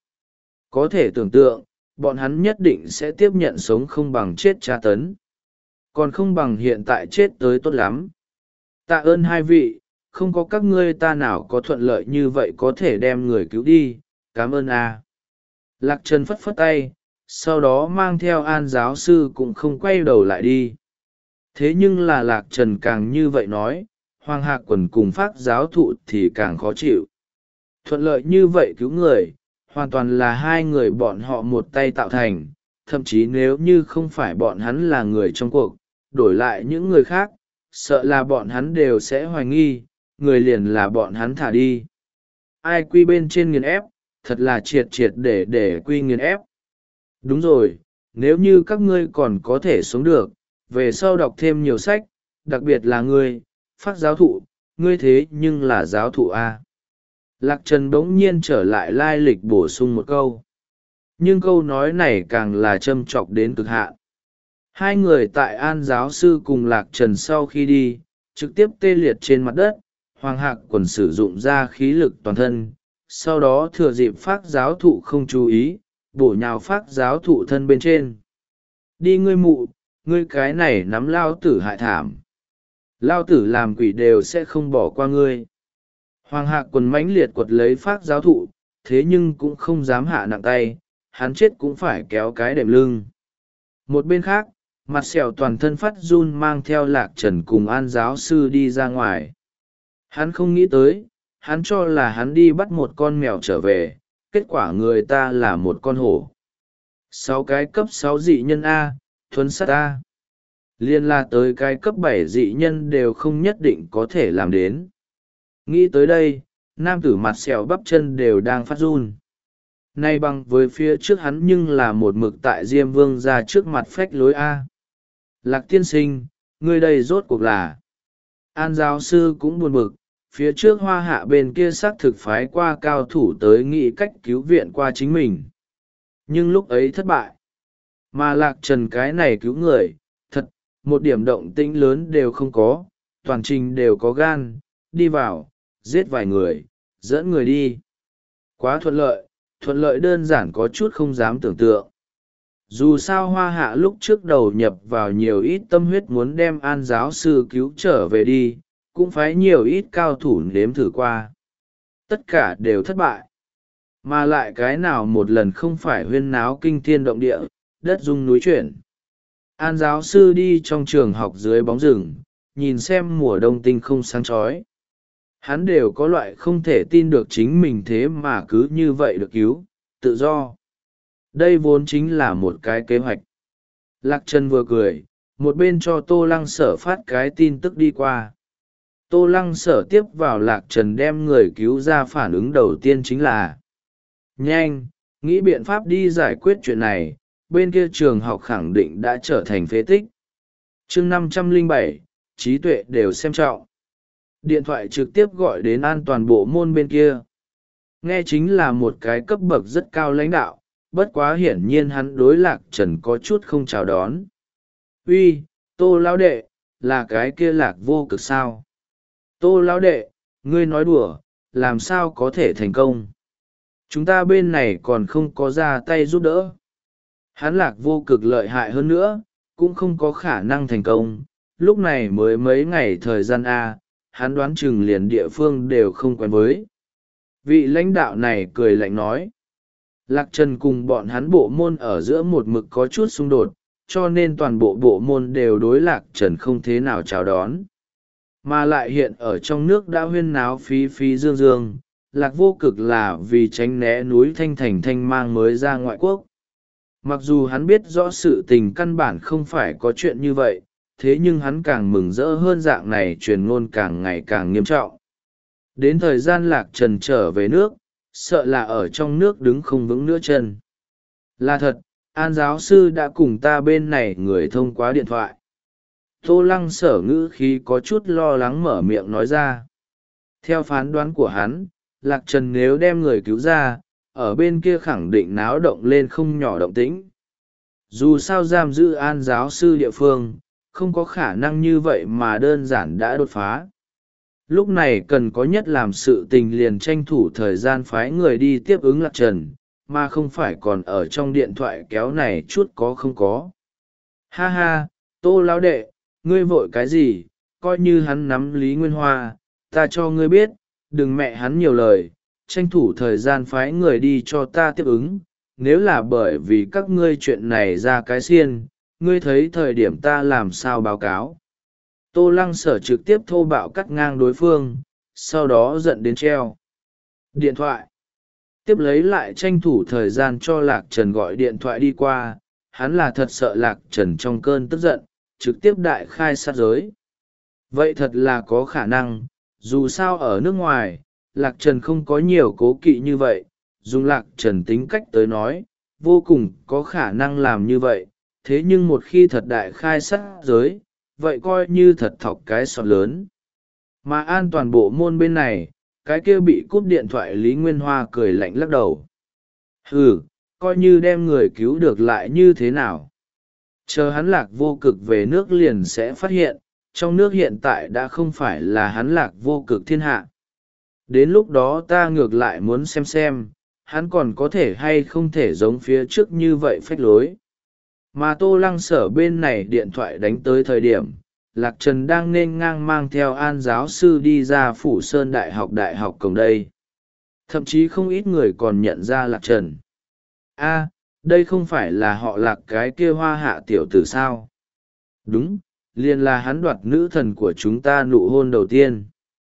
có thể tưởng tượng, bọn hắn nhất định sẽ tiếp nhận sống không bằng chết tra tấn. Còn không bằng hiện tại chết tới tốt lắm. Tạ ơn hai vị, không có các ngươi ta nào có thuận lợi như vậy có thể đem người cứu đi, cảm ơn a. Lạc Trần phất phất tay, sau đó mang theo An giáo sư cũng không quay đầu lại đi. Thế nhưng là Lạc Trần càng như vậy nói, Hoàng Hạc Quần cùng Phác giáo thụ thì càng khó chịu. Thuận lợi như vậy cứu người, hoàn toàn là hai người bọn họ một tay tạo thành, thậm chí nếu như không phải bọn hắn là người trong cuộc, đổi lại những người khác, sợ là bọn hắn đều sẽ hoài nghi, người liền là bọn hắn thả đi. Ai quy bên trên nghiền ép, thật là triệt triệt để để quy nghiền ép. Đúng rồi, nếu như các ngươi còn có thể sống được, về sau đọc thêm nhiều sách, đặc biệt là ngươi, Phác giáo thụ, ngươi thế nhưng là giáo thụ A. Lạc Trần bỗng nhiên trở lại lai lịch bổ sung một câu. Nhưng câu nói này càng là châm chọc đến cực hạn. Hai người tại An giáo sư cùng Lạc Trần sau khi đi, trực tiếp tê liệt trên mặt đất, Hoàng Hạc Quần sử dụng ra khí lực toàn thân, sau đó thừa dịp Phác giáo thụ không chú ý, bổ nhào Phác giáo thụ thân bên trên. Đi ngươi mụ, ngươi cái này nắm lao tử hại thảm. Lao tử làm quỷ đều sẽ không bỏ qua ngươi. Hoàng Hạc Quần mãnh liệt quật lấy Phác giáo thụ, thế nhưng cũng không dám hạ nặng tay, hắn chết cũng phải kéo cái đệm lưng. Một bên khác, mặt sẹo toàn thân phát run mang theo Lạc Trần cùng An giáo sư đi ra ngoài. Hắn không nghĩ tới, hắn cho là hắn đi bắt một con mèo trở về, kết quả người ta là một con hổ. Sáu cái cấp sáu dị nhân A, thuấn sát A. Liên la tới cái cấp bảy dị nhân đều không nhất định có thể làm đến. Nghĩ tới đây, nam tử mặt sẹo bắp chân đều đang phát run. Nay bằng với phía trước hắn nhưng là một mực tại Diêm Vương ra trước mặt phách lối A. Lạc tiên sinh, ngươi đây rốt cuộc là. An giáo sư cũng buồn bực, phía trước hoa hạ bên kia xác thực phái qua cao thủ tới nghĩ cách cứu viện qua chính mình. Nhưng lúc ấy thất bại. Mà Lạc Trần cái này cứu người, thật, một điểm động tĩnh lớn đều không có, toàn trình đều có gan, đi vào, giết vài người, dẫn người đi. Quá thuận lợi, thuận lợi đơn giản có chút không dám tưởng tượng. Dù sao hoa hạ lúc trước đầu nhập vào nhiều ít tâm huyết muốn đem An giáo sư cứu trở về đi, cũng phải nhiều ít cao thủ nếm thử qua. Tất cả đều thất bại. Mà lại cái nào một lần không phải huyên náo kinh thiên động địa, đất rung núi chuyển. An giáo sư đi trong trường học dưới bóng rừng, nhìn xem mùa đông tinh không sáng chói. Hắn đều có loại không thể tin được chính mình thế mà cứ như vậy được cứu, tự do. Đây vốn chính là một cái kế hoạch. Lạc Trần vừa cười, một bên cho Tô Lăng Sở phát cái tin tức đi qua. Tô Lăng Sở tiếp vào Lạc Trần đem người cứu ra, phản ứng đầu tiên chính là nhanh, nghĩ biện pháp đi giải quyết chuyện này, bên kia trường học khẳng định đã trở thành phế tích. chương năm trăm lẻ bảy, trí tuệ đều xem trọng. Điện thoại trực tiếp gọi đến an toàn bộ môn bên kia. Nghe chính là một cái cấp bậc rất cao lãnh đạo, bất quá hiển nhiên hắn đối Lạc Trần có chút không chào đón. Uy, Tô lão đệ, là cái kia Lạc Vô Cực sao? Tô lão đệ, ngươi nói đùa, làm sao có thể thành công? Chúng ta bên này còn không có ra tay giúp đỡ. Hắn Lạc Vô Cực lợi hại hơn nữa, cũng không có khả năng thành công. Lúc này mới mấy ngày thời gian A, hắn đoán chừng liền địa phương đều không quen với. Vị lãnh đạo này cười lạnh nói. Lạc Trần cùng bọn hắn bộ môn ở giữa một mực có chút xung đột, cho nên toàn bộ bộ môn đều đối Lạc Trần không thế nào chào đón. Mà lại hiện ở trong nước đã huyên náo phí phí dương dương, Lạc Vô Cực là vì tránh né núi Thanh Thành Thanh Mang mới ra ngoại quốc. Mặc dù hắn biết rõ sự tình căn bản không phải có chuyện như vậy, thế nhưng hắn càng mừng rỡ hơn dạng này truyền ngôn càng ngày càng nghiêm trọng. Đến thời gian Lạc Trần trở về nước, sợ là ở trong nước đứng không vững nữa chân. Là thật, An giáo sư đã cùng ta bên này người thông qua điện thoại. Tô Lăng Sở ngữ khí có chút lo lắng mở miệng nói ra. Theo phán đoán của hắn, Lạc Trần nếu đem người cứu ra, ở bên kia khẳng định náo động lên không nhỏ động tĩnh. Dù sao giam giữ An giáo sư địa phương, không có khả năng như vậy mà đơn giản đã đột phá. Lúc này cần có nhất làm sự tình liền tranh thủ thời gian phái người đi tiếp ứng Lạc Trần, mà không phải còn ở trong điện thoại kéo này chút có không có. Ha ha, Tô lão đệ, ngươi vội cái gì, coi như hắn nắm Lý Nguyên Hoa, ta cho ngươi biết, đừng mẹ hắn nhiều lời, tranh thủ thời gian phái người đi cho ta tiếp ứng, nếu là bởi vì các ngươi chuyện này ra cái xiên, ngươi thấy thời điểm ta làm sao báo cáo. Tô Lăng Sở trực tiếp thô bạo cắt ngang đối phương, sau đó giận đến treo điện thoại. Tiếp lấy lại tranh thủ thời gian cho Lạc Trần gọi điện thoại đi qua, hắn là thật sợ Lạc Trần trong cơn tức giận, trực tiếp đại khai sát giới. Vậy thật là có khả năng, dù sao ở nước ngoài, Lạc Trần không có nhiều cố kỵ như vậy, dùng Lạc Trần tính cách tới nói, vô cùng có khả năng làm như vậy, thế nhưng một khi thật đại khai sát giới, vậy coi như thật thọc cái sọt lớn. Mà an toàn bộ môn bên này, cái kia bị cúp điện thoại Lý Nguyên Hoa cười lạnh lắc đầu. Ừ, coi như đem người cứu được lại như thế nào. Chờ hắn Lạc Vô Cực về nước liền sẽ phát hiện, trong nước hiện tại đã không phải là hắn Lạc Vô Cực thiên hạ. Đến lúc đó ta ngược lại muốn xem xem, hắn còn có thể hay không thể giống phía trước như vậy phách lối. Mà Tô Lăng Sở bên này điện thoại đánh tới thời điểm, Lạc Trần đang nên ngang mang theo An giáo sư đi ra Phủ Sơn Đại học Đại học cổng đây. Thậm chí không ít người còn nhận ra Lạc Trần. A, đây không phải là họ Lạc cái kia hoa hạ tiểu tử sao? Đúng, liền là hắn đoạt nữ thần của chúng ta nụ hôn đầu tiên.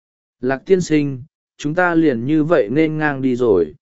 Lạc tiên sinh, chúng ta liền như vậy nên ngang đi rồi.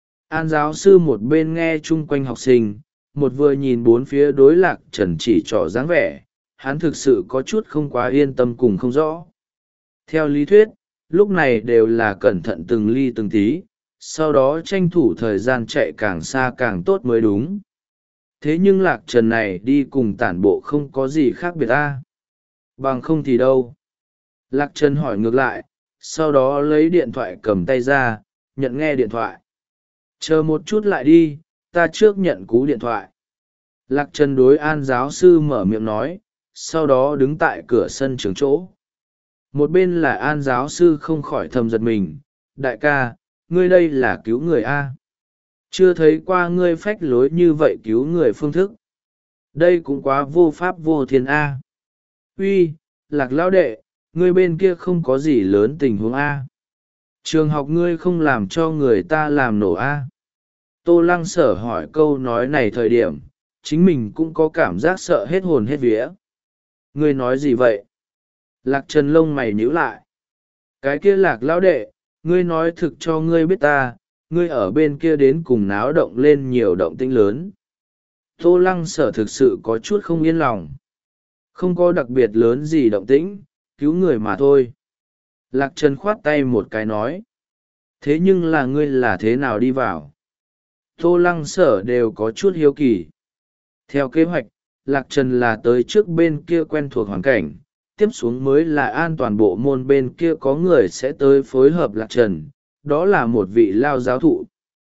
An giáo sư một bên nghe chung quanh học sinh, một vừa nhìn bốn phía đối Lạc Trần chỉ trỏ dáng vẻ, hắn thực sự có chút không quá yên tâm cùng không rõ. Theo lý thuyết, lúc này đều là cẩn thận từng ly từng tí, sau đó tranh thủ thời gian chạy càng xa càng tốt mới đúng. Thế nhưng Lạc Trần này đi cùng tản bộ không có gì khác biệt ta. Bằng không thì đâu. Lạc Trần hỏi ngược lại, sau đó lấy điện thoại cầm tay ra, nhận nghe điện thoại. Chờ một chút lại đi, ta trước nhận cú điện thoại. Lạc Trần đối An giáo sư mở miệng nói, sau đó đứng tại cửa sân trường chỗ. Một bên là An giáo sư không khỏi thầm giật mình, đại ca, ngươi đây là cứu người A. Chưa thấy qua ngươi phách lối như vậy cứu người phương thức. Đây cũng quá vô pháp vô thiên A. Uy, Lạc lão đệ, ngươi bên kia không có gì lớn tình huống A. Trường học ngươi không làm cho người ta làm nổ A. Tô Lăng Sở hỏi câu nói này thời điểm, chính mình cũng có cảm giác sợ hết hồn hết vía. Ngươi nói gì vậy? Lạc Trần lông mày nhíu lại. Cái kia Lạc lão đệ, ngươi nói thực cho ngươi biết ta, ngươi ở bên kia đến cùng náo động lên nhiều động tĩnh lớn. Tô Lăng Sở thực sự có chút không yên lòng. Không có đặc biệt lớn gì động tĩnh, cứu người mà thôi. Lạc Trần khoát tay một cái nói. Thế nhưng là ngươi là thế nào đi vào? Tô Lăng Sở đều có chút hiếu kỳ. Theo kế hoạch, Lạc Trần là tới trước bên kia quen thuộc hoàn cảnh, tiếp xuống mới là an toàn bộ môn bên kia có người sẽ tới phối hợp Lạc Trần, đó là một vị lao giáo thụ.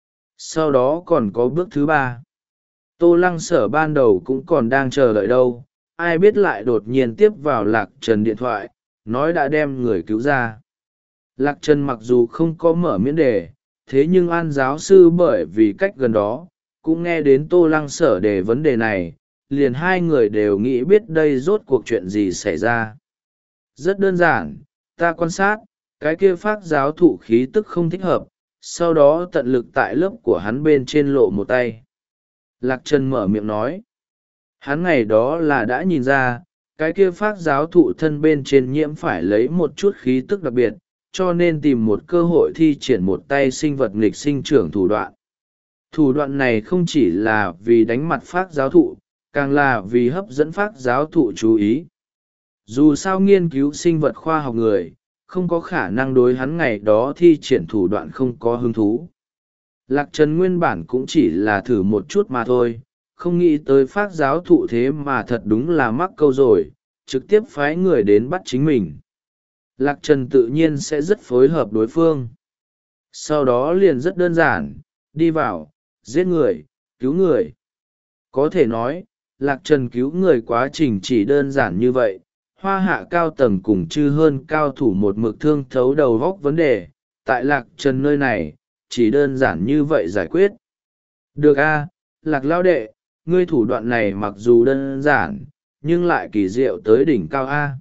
Sau đó còn có bước thứ ba. Tô Lăng Sở ban đầu cũng còn đang chờ đợi đâu, ai biết lại đột nhiên tiếp vào Lạc Trần điện thoại, nói đã đem người cứu ra. Lạc Trần mặc dù không có mở miễn đề, thế nhưng An giáo sư bởi vì cách gần đó, cũng nghe đến Tô Lăng Sở đề vấn đề này, liền hai người đều nghĩ biết đây rốt cuộc chuyện gì xảy ra. Rất đơn giản, ta quan sát, cái kia phác giáo thụ khí tức không thích hợp, sau đó tận lực tại lớp của hắn bên trên lộ một tay. Lạc Trần mở miệng nói. Hắn ngày đó là đã nhìn ra, cái kia phác giáo thụ thân bên trên nhiễm phải lấy một chút khí tức đặc biệt, cho nên tìm một cơ hội thi triển một tay sinh vật nghịch sinh trưởng thủ đoạn. Thủ đoạn này không chỉ là vì đánh mặt phác giáo thụ, càng là vì hấp dẫn phác giáo thụ chú ý. Dù sao nghiên cứu sinh vật khoa học người, không có khả năng đối hắn ngày đó thi triển thủ đoạn không có hứng thú. Lạc Trần nguyên bản cũng chỉ là thử một chút mà thôi, không nghĩ tới phác giáo thụ thế mà thật đúng là mắc câu rồi, trực tiếp phái người đến bắt chính mình. Lạc Trần tự nhiên sẽ rất phối hợp đối phương. Sau đó liền rất đơn giản, đi vào, giết người, cứu người. Có thể nói, Lạc Trần cứu người quá trình chỉ đơn giản như vậy, hoa hạ cao tầng cùng chư hơn cao thủ một mực thương thấu đầu góc vấn đề, tại Lạc Trần nơi này, chỉ đơn giản như vậy giải quyết. Được a, Lạc lao đệ, ngươi thủ đoạn này mặc dù đơn giản, nhưng lại kỳ diệu tới đỉnh cao a.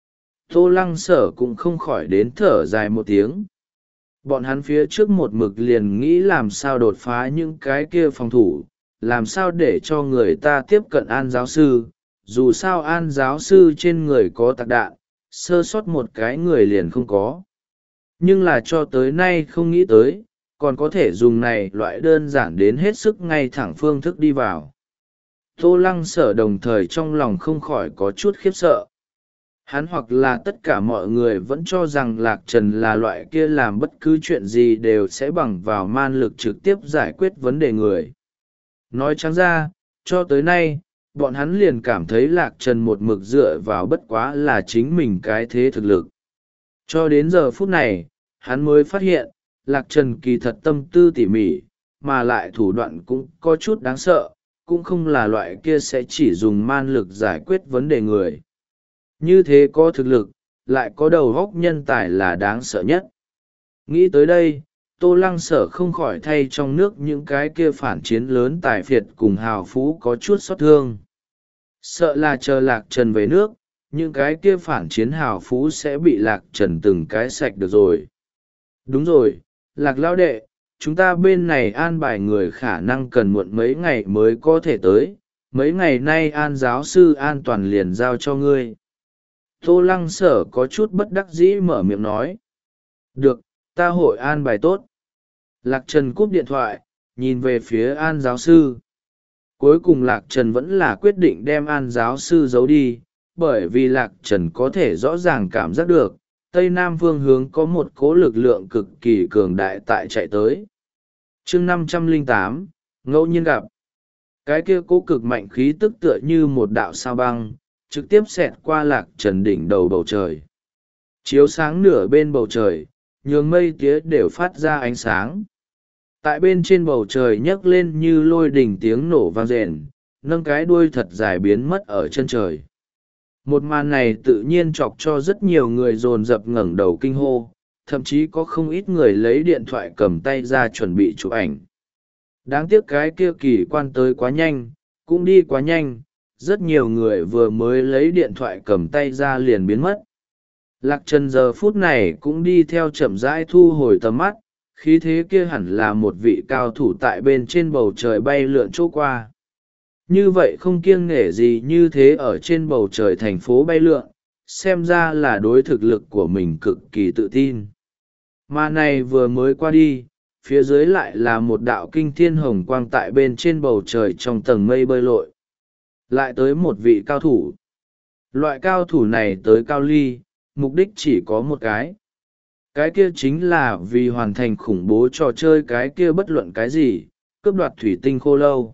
Tô Lăng Sở cũng không khỏi đến thở dài một tiếng. Bọn hắn phía trước một mực liền nghĩ làm sao đột phá những cái kia phòng thủ, làm sao để cho người ta tiếp cận An giáo sư. Dù sao An giáo sư trên người có tạc đạn, sơ sót một cái người liền không có. Nhưng là cho tới nay không nghĩ tới, còn có thể dùng này loại đơn giản đến hết sức ngay thẳng phương thức đi vào. Tô Lăng Sở đồng thời trong lòng không khỏi có chút khiếp sợ. Hắn hoặc là tất cả mọi người vẫn cho rằng Lạc Trần là loại kia làm bất cứ chuyện gì đều sẽ bằng vào man lực trực tiếp giải quyết vấn đề người. Nói trắng ra, cho tới nay, bọn hắn liền cảm thấy Lạc Trần một mực dựa vào bất quá là chính mình cái thế thực lực. Cho đến giờ phút này, hắn mới phát hiện, Lạc Trần kỳ thật tâm tư tỉ mỉ, mà lại thủ đoạn cũng có chút đáng sợ, cũng không là loại kia sẽ chỉ dùng man lực giải quyết vấn đề người. Như thế có thực lực, lại có đầu óc nhân tài là đáng sợ nhất. Nghĩ tới đây, Tô Lăng Sở không khỏi thay trong nước những cái kia phản chiến lớn tài phiệt cùng hào phú có chút xót thương. Sợ là chờ Lạc Trần về nước, những cái kia phản chiến hào phú sẽ bị Lạc Trần từng cái sạch được rồi. Đúng rồi, Lạc lão đệ, chúng ta bên này an bài người khả năng cần muộn mấy ngày mới có thể tới, mấy ngày nay An giáo sư an toàn liền giao cho ngươi. Tô Lăng Sở có chút bất đắc dĩ mở miệng nói. Được, ta hội an bài tốt. Lạc Trần cúp điện thoại, nhìn về phía An giáo sư. Cuối cùng Lạc Trần vẫn là quyết định đem An giáo sư giấu đi, bởi vì Lạc Trần có thể rõ ràng cảm giác được, Tây Nam phương hướng có một cỗ lực lượng cực kỳ cường đại tại chạy tới. chương năm trăm lẻ tám, ngẫu nhiên gặp. Cái kia cỗ cực mạnh khí tức tựa như một đạo sao băng, trực tiếp xẹt qua Lạc Trần đỉnh đầu bầu trời. Chiếu sáng nửa bên bầu trời, nhường mây tía đều phát ra ánh sáng. Tại bên trên bầu trời nhấc lên như lôi đỉnh tiếng nổ vang rền, nâng cái đuôi thật dài biến mất ở chân trời. Một màn này tự nhiên chọc cho rất nhiều người dồn dập ngẩng đầu kinh hô, thậm chí có không ít người lấy điện thoại cầm tay ra chuẩn bị chụp ảnh. Đáng tiếc cái kia kỳ quan tới quá nhanh, cũng đi quá nhanh, rất nhiều người vừa mới lấy điện thoại cầm tay ra liền biến mất. Lạc Trần giờ phút này cũng đi theo chậm rãi thu hồi tầm mắt, khí thế kia hẳn là một vị cao thủ tại bên trên bầu trời bay lượn chỗ qua. Như vậy không kiêng nể gì như thế ở trên bầu trời thành phố bay lượn, xem ra là đối thực lực của mình cực kỳ tự tin. Mà này vừa mới qua đi, phía dưới lại là một đạo kinh thiên hồng quang tại bên trên bầu trời trong tầng mây bơi lội. Lại tới một vị cao thủ. Loại cao thủ này tới cao ly, mục đích chỉ có một cái. Cái kia chính là vì hoàn thành khủng bố trò chơi cái kia bất luận cái gì, cướp đoạt thủy tinh khô lâu.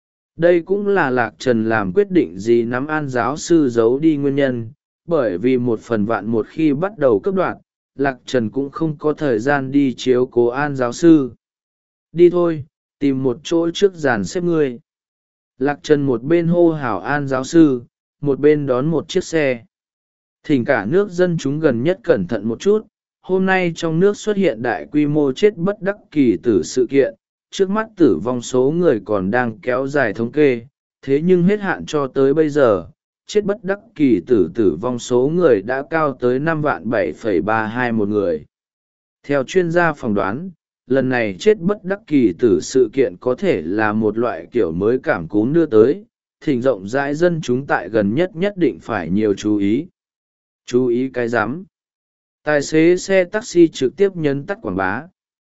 Đây cũng là Lạc Trần làm quyết định gì nắm An giáo sư giấu đi nguyên nhân, bởi vì một phần vạn một khi bắt đầu cướp đoạt, Lạc Trần cũng không có thời gian đi chiếu cố An giáo sư. Đi thôi, tìm một chỗ trước dàn xếp ngươi. Lạc Trần một bên hô hào An giáo sư, một bên đón một chiếc xe. Thỉnh cả nước dân chúng gần nhất cẩn thận một chút, hôm nay trong nước xuất hiện đại quy mô chết bất đắc kỳ tử sự kiện, trước mắt tử vong số người còn đang kéo dài thống kê, thế nhưng hết hạn cho tới bây giờ, chết bất đắc kỳ tử tử vong số người đã cao tới năm vạn bảy phẩy ba hai một người. Theo chuyên gia phỏng đoán, lần này chết bất đắc kỳ tử sự kiện có thể là một loại kiểu mới cảm cúm đưa tới, thỉnh rộng rãi dân chúng tại gần nhất nhất định phải nhiều chú ý. Chú ý cái rắm. Tài xế xe taxi trực tiếp nhấn tắt quảng bá.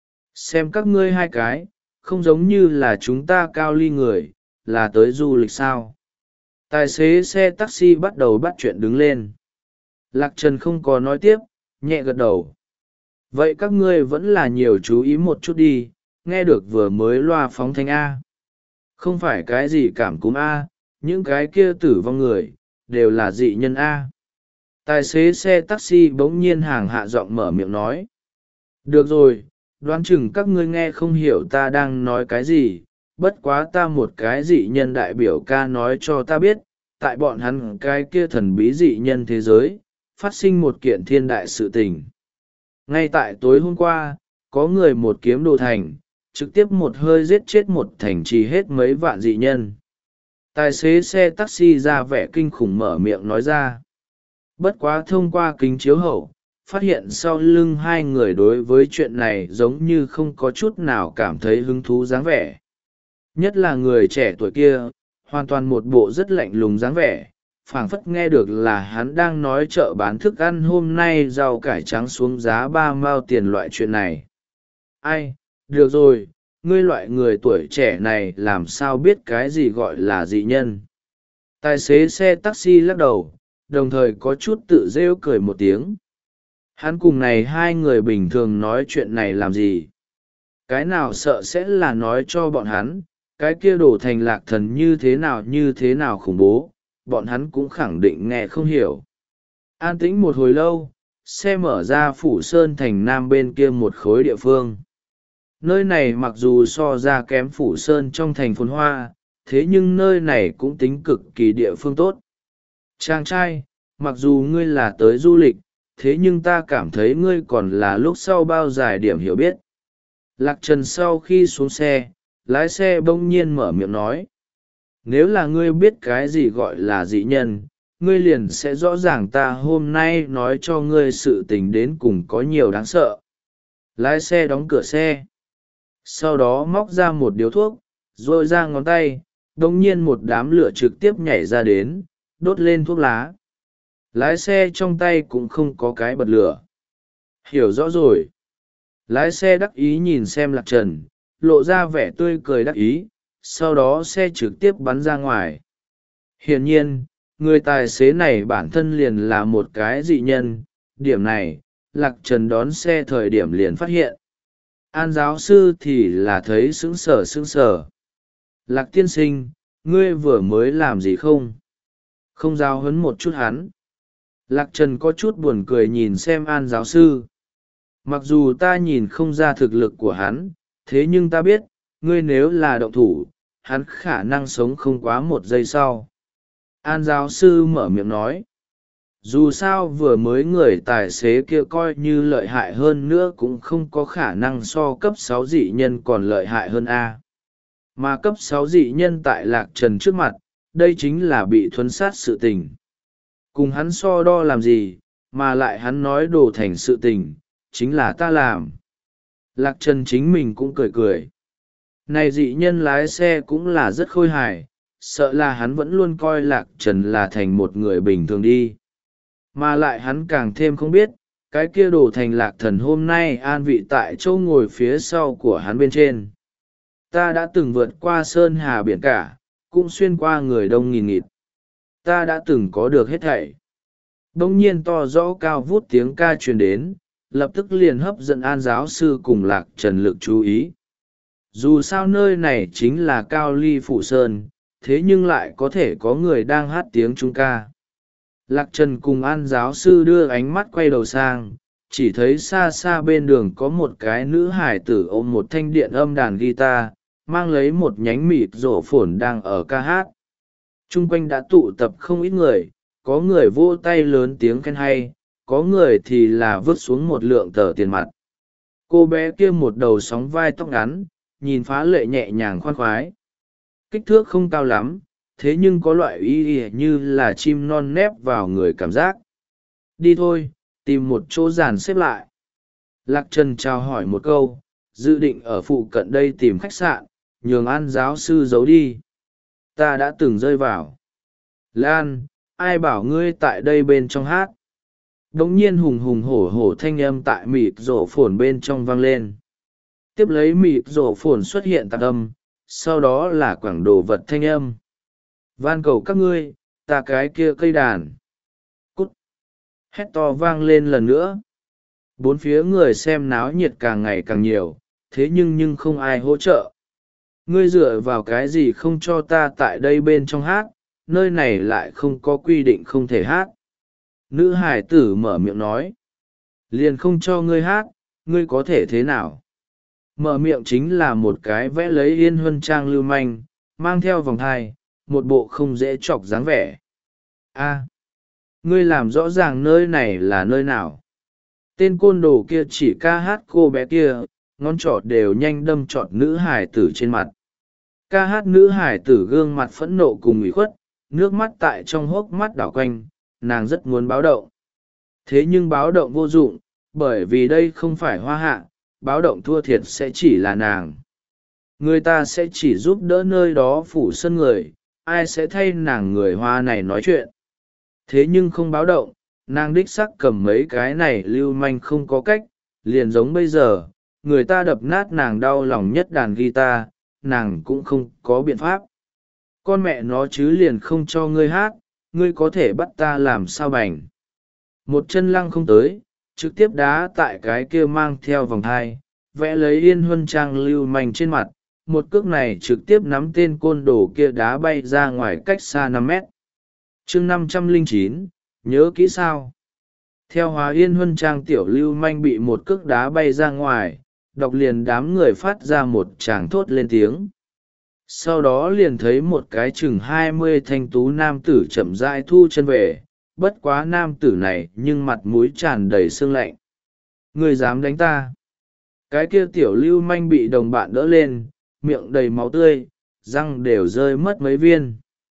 Xem các ngươi hai cái, không giống như là chúng ta cao ly người, là tới du lịch sao. Tài xế xe taxi bắt đầu bắt chuyện đứng lên. Lạc Trần không có nói tiếp, nhẹ gật đầu. Vậy các ngươi vẫn là nhiều chú ý một chút đi, nghe được vừa mới loa phóng thanh A. Không phải cái gì cảm cúm A, những cái kia tử vong người, đều là dị nhân A. Tài xế xe taxi bỗng nhiên hàng hạ giọng mở miệng nói. Được rồi, đoán chừng các ngươi nghe không hiểu ta đang nói cái gì, bất quá ta một cái dị nhân đại biểu ca nói cho ta biết, tại bọn hắn cái kia thần bí dị nhân thế giới, phát sinh một kiện thiên đại sự tình. Ngay tại tối hôm qua, có người một kiếm đồ thành, trực tiếp một hơi giết chết một thành trì hết mấy vạn dị nhân. Tài xế xe taxi ra vẻ kinh khủng mở miệng nói ra. Bất quá thông qua kính chiếu hậu, phát hiện sau lưng hai người đối với chuyện này giống như không có chút nào cảm thấy hứng thú dáng vẻ. Nhất là người trẻ tuổi kia, hoàn toàn một bộ rất lạnh lùng dáng vẻ, phảng phất nghe được là hắn đang nói chợ bán thức ăn hôm nay rau cải trắng xuống giá ba mao tiền loại chuyện này. Ai, được rồi, ngươi loại người tuổi trẻ này làm sao biết cái gì gọi là dị nhân. Tài xế xe taxi lắc đầu, đồng thời có chút tự rêu cười một tiếng. Hắn cùng này hai người bình thường nói chuyện này làm gì? Cái nào sợ sẽ là nói cho bọn hắn, cái kia đổ thành lạc thần như thế nào như thế nào khủng bố, bọn hắn cũng khẳng định nghe không hiểu. An tĩnh một hồi lâu, xe mở ra Phủ Sơn thành nam bên kia một khối địa phương. Nơi này mặc dù so ra kém Phủ Sơn trong thành phồn hoa, thế nhưng nơi này cũng tính cực kỳ địa phương tốt. Chàng trai, mặc dù ngươi là tới du lịch, thế nhưng ta cảm thấy ngươi còn là lúc sau bao dài điểm hiểu biết. Lạc Trần sau khi xuống xe, lái xe bỗng nhiên mở miệng nói. Nếu là ngươi biết cái gì gọi là dị nhân, ngươi liền sẽ rõ ràng ta hôm nay nói cho ngươi sự tình đến cùng có nhiều đáng sợ. Lái xe đóng cửa xe. Sau đó móc ra một điếu thuốc, rồi ra ngón tay, đồng nhiên một đám lửa trực tiếp nhảy ra đến, đốt lên thuốc lá. Lái xe trong tay cũng không có cái bật lửa. Hiểu rõ rồi. Lái xe đắc ý nhìn xem Lạc Trần, lộ ra vẻ tươi cười đắc ý, sau đó xe trực tiếp bắn ra ngoài. Hiển nhiên, người tài xế này bản thân liền là một cái dị nhân, điểm này, Lạc Trần đón xe thời điểm liền phát hiện. An giáo sư thì là thấy sững sờ sững sờ. Lạc tiên sinh, ngươi vừa mới làm gì không? Không giáo huấn một chút hắn. Lạc Trần có chút buồn cười nhìn xem An giáo sư. Mặc dù ta nhìn không ra thực lực của hắn, thế nhưng ta biết, ngươi nếu là động thủ, hắn khả năng sống không quá một giây sau. An giáo sư mở miệng nói. Dù sao vừa mới người tài xế kia coi như lợi hại hơn nữa cũng không có khả năng so cấp sáu dị nhân còn lợi hại hơn A. Mà cấp sáu dị nhân tại Lạc Trần trước mặt, đây chính là bị thuấn sát sự tình. Cùng hắn so đo làm gì, mà lại hắn nói đồ thành sự tình, chính là ta làm. Lạc Trần chính mình cũng cười cười. Này dị nhân lái xe cũng là rất khôi hài, sợ là hắn vẫn luôn coi Lạc Trần là thành một người bình thường đi. Mà lại hắn càng thêm không biết, cái kia đồ thành Lạc Thần hôm nay an vị tại chỗ ngồi phía sau của hắn bên trên. Ta đã từng vượt qua sơn hà biển cả, cũng xuyên qua người đông nghìn nghịt. Ta đã từng có được hết thảy. Bỗng nhiên to rõ cao vút tiếng ca truyền đến, lập tức liền hấp dẫn An giáo sư cùng Lạc Trần lực chú ý. Dù sao nơi này chính là Cao Ly Phủ Sơn, thế nhưng lại có thể có người đang hát tiếng trung ca. Lạc Trần cùng An giáo sư đưa ánh mắt quay đầu sang, chỉ thấy xa xa bên đường có một cái nữ hải tử ôm một thanh điện âm đàn guitar, mang lấy một nhánh mịt rổ phồn đang ở ca hát. Chung quanh đã tụ tập không ít người, có người vỗ tay lớn tiếng khen hay, có người thì là vứt xuống một lượng tờ tiền mặt. Cô bé kia một đầu sóng vai tóc ngắn, nhìn phá lệ nhẹ nhàng khoan khoái. Kích thước không cao lắm, thế nhưng có loại y ỉa như là chim non nép vào người cảm giác. Đi thôi, tìm một chỗ dàn xếp lại. Lạc Trần chào hỏi một câu, dự định ở phụ cận đây tìm khách sạn, nhường An giáo sư giấu đi. Ta đã từng rơi vào. Lan, ai bảo ngươi tại đây bên trong hát? Đống nhiên hùng hùng hổ hổ thanh âm tại mịt rổ phồn bên trong vang lên. Tiếp lấy mịt rổ phồn xuất hiện tạc âm, sau đó là quảng đồ vật thanh âm. Van cầu các ngươi, ta cái kia cây đàn. Cút. Hét to vang lên lần nữa. Bốn phía người xem náo nhiệt càng ngày càng nhiều, thế nhưng nhưng không ai hỗ trợ. Ngươi dựa vào cái gì không cho ta tại đây bên trong hát, nơi này lại không có quy định không thể hát. Nữ hải tử mở miệng nói. Liền không cho ngươi hát, ngươi có thể thế nào? Mở miệng chính là một cái vẽ lấy yên huân trang lưu manh, mang theo vòng thai, một bộ không dễ chọc dáng vẻ. A, ngươi làm rõ ràng nơi này là nơi nào? Tên côn đồ kia chỉ ca hát cô bé kia, ngón trỏ đều nhanh đâm trọt nữ hải tử trên mặt. Ca hát nữ hải tử gương mặt phẫn nộ cùng ủy khuất, nước mắt tại trong hốc mắt đảo quanh, nàng rất muốn báo động. Thế nhưng báo động vô dụng, bởi vì đây không phải hoa hạ, báo động thua thiệt sẽ chỉ là nàng. Người ta sẽ chỉ giúp đỡ nơi đó phủ sân người, ai sẽ thay nàng người hoa này nói chuyện. Thế nhưng không báo động, nàng đích sắc cầm mấy cái này lưu manh không có cách, liền giống bây giờ, người ta đập nát nàng đau lòng nhất đàn guitar, nàng cũng không có biện pháp. Con mẹ nó chứ liền không cho ngươi hát, ngươi có thể bắt ta làm sao bành. Một chân lăng không tới, trực tiếp đá tại cái kia mang theo vòng thai, vẽ lấy yên huân trang lưu manh trên mặt, một cước này trực tiếp nắm tên côn đồ kia đá bay ra ngoài cách xa năm mét. chương năm trăm lẻ chín, nhớ kỹ sao? Theo hóa yên huân trang tiểu lưu manh bị một cước đá bay ra ngoài, đọc liền đám người phát ra một tràng thốt lên tiếng. Sau đó liền thấy một cái chừng hai mươi thanh tú nam tử chậm rãi thu chân về, bất quá nam tử này nhưng mặt mũi tràn đầy sương lạnh. Người dám đánh ta? Cái kia tiểu lưu manh bị đồng bạn đỡ lên, miệng đầy máu tươi, răng đều rơi mất mấy viên.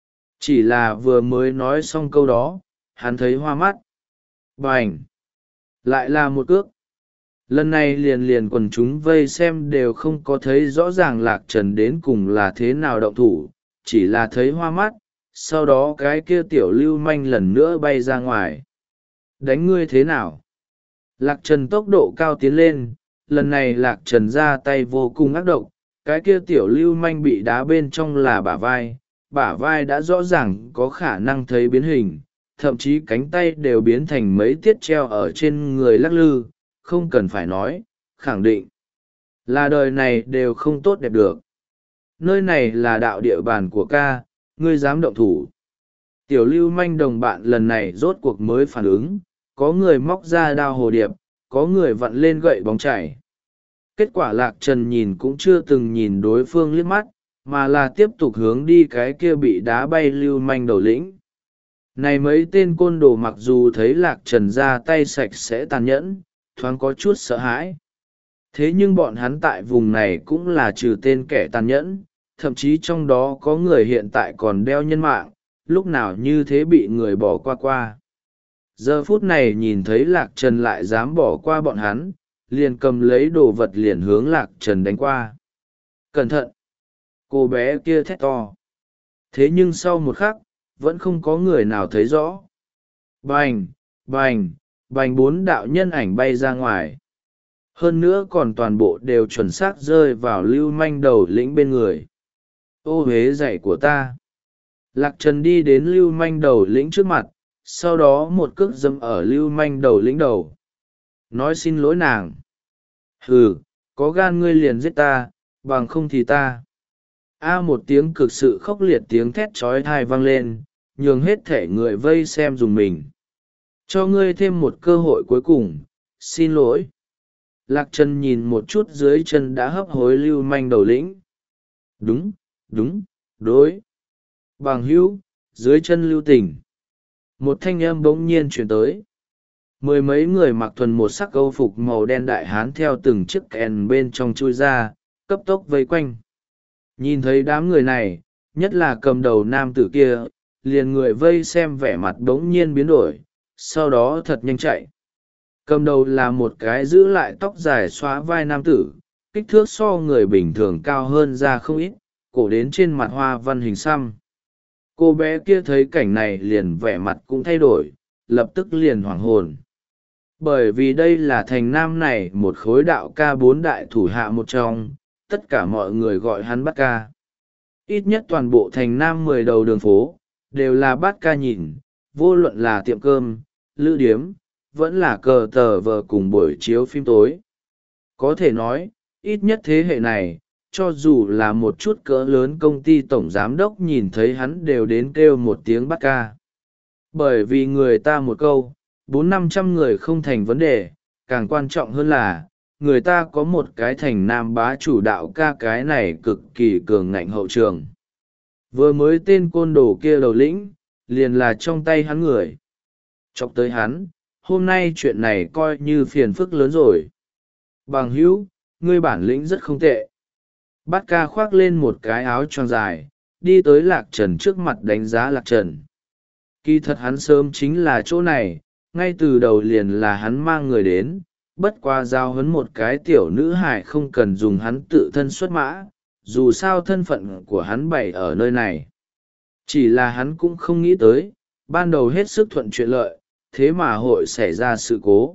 Chỉ là vừa mới nói xong câu đó, hắn thấy hoa mắt. Bành! Lại là một cước. Lần này liền liền quần chúng vây xem đều không có thấy rõ ràng Lạc Trần đến cùng là thế nào động thủ, chỉ là thấy hoa mắt, sau đó cái kia tiểu lưu manh lần nữa bay ra ngoài. Đánh ngươi thế nào? Lạc Trần tốc độ cao tiến lên, lần này Lạc Trần ra tay vô cùng ác độc, cái kia tiểu lưu manh bị đá bên trong là bả vai, bả vai đã rõ ràng có khả năng thấy biến hình, thậm chí cánh tay đều biến thành mấy tiết treo ở trên người lắc lư, không cần phải nói, khẳng định là đời này đều không tốt đẹp được. Nơi này là đạo địa bàn của ca, ngươi dám động thủ. Tiểu lưu manh đồng bạn lần này rốt cuộc mới phản ứng, có người móc ra đao hồ điệp, có người vặn lên gậy bóng chảy. Kết quả Lạc Trần nhìn cũng chưa từng nhìn đối phương liếc mắt, mà là tiếp tục hướng đi cái kia bị đá bay lưu manh đầu lĩnh. Này mấy tên côn đồ mặc dù thấy Lạc Trần ra tay sạch sẽ tàn nhẫn, thoáng có chút sợ hãi. Thế nhưng bọn hắn tại vùng này cũng là trừ tên kẻ tàn nhẫn, thậm chí trong đó có người hiện tại còn đeo nhân mạng, lúc nào như thế bị người bỏ qua qua. Giờ phút này nhìn thấy Lạc Trần lại dám bỏ qua bọn hắn, liền cầm lấy đồ vật liền hướng Lạc Trần đánh qua. Cẩn thận! Cô bé kia thét to. Thế nhưng sau một khắc, vẫn không có người nào thấy rõ. Bành! Bành! Bành bốn đạo nhân ảnh bay ra ngoài. Hơn nữa còn toàn bộ đều chuẩn xác rơi vào lưu manh đầu lĩnh bên người. Ô hế dạy của ta! Lạc Trần đi đến lưu manh đầu lĩnh trước mặt, sau đó một cước dâm ở lưu manh đầu lĩnh đầu. Nói xin lỗi nàng. Hừ, có gan ngươi liền giết ta, bằng không thì ta. A một tiếng cực sự khốc liệt tiếng thét trói thai vang lên, nhường hết thể người vây xem dùng mình. Cho ngươi thêm một cơ hội cuối cùng, xin lỗi. Lạc Trần nhìn một chút dưới chân đã hấp hối lưu manh đầu lĩnh. Đúng, đúng, đối. Bằng hữu, Dưới chân lưu tình, một thanh âm bỗng nhiên chuyển tới. Mười mấy người mặc thuần một sắc âu phục màu đen đại hán theo từng chiếc kèn bên trong chui ra, cấp tốc vây quanh. Nhìn thấy đám người này, nhất là cầm đầu nam tử kia, liền người vây xem vẻ mặt bỗng nhiên biến đổi, sau đó thật nhanh chạy. Cầm đầu là một cái giữ lại tóc dài xóa vai nam tử, kích thước so người bình thường cao hơn ra không ít, cổ đến trên mặt hoa văn hình xăm. Cô bé kia thấy cảnh này liền vẻ mặt cũng thay đổi, lập tức liền hoảng hồn. Bởi vì đây là thành nam này một khối đạo ca bốn đại thủ hạ một trong, tất cả mọi người gọi hắn bát ca. Ít nhất toàn bộ thành nam mười đầu đường phố, đều là bát ca nhìn, vô luận là tiệm cơm, lữ điếm, vẫn là cờ tờ vờ cùng buổi chiếu phim tối. Có thể nói, ít nhất thế hệ này, cho dù là một chút cỡ lớn công ty tổng giám đốc nhìn thấy hắn đều đến kêu một tiếng bát ca. Bởi vì người ta một câu, bốn năm trăm người không thành vấn đề, càng quan trọng hơn là, người ta có một cái thành nam bá chủ đạo ca, cái này cực kỳ cường ngạnh hậu trường. Vừa mới tên côn đồ kia đầu lĩnh, liền là trong tay hắn người. Chọc tới hắn, hôm nay chuyện này coi như phiền phức lớn rồi. Bằng hữu, ngươi bản lĩnh rất không tệ. Bát ca khoác lên một cái áo choàng dài, đi tới Lạc Trần trước mặt đánh giá Lạc Trần. Kỳ thật hắn sớm chính là chỗ này, ngay từ đầu liền là hắn mang người đến, bất qua giao huấn một cái tiểu nữ hài không cần dùng hắn tự thân xuất mã, dù sao thân phận của hắn bày ở nơi này. Chỉ là hắn cũng không nghĩ tới, ban đầu hết sức thuận chuyện lợi, thế mà hội xảy ra sự cố.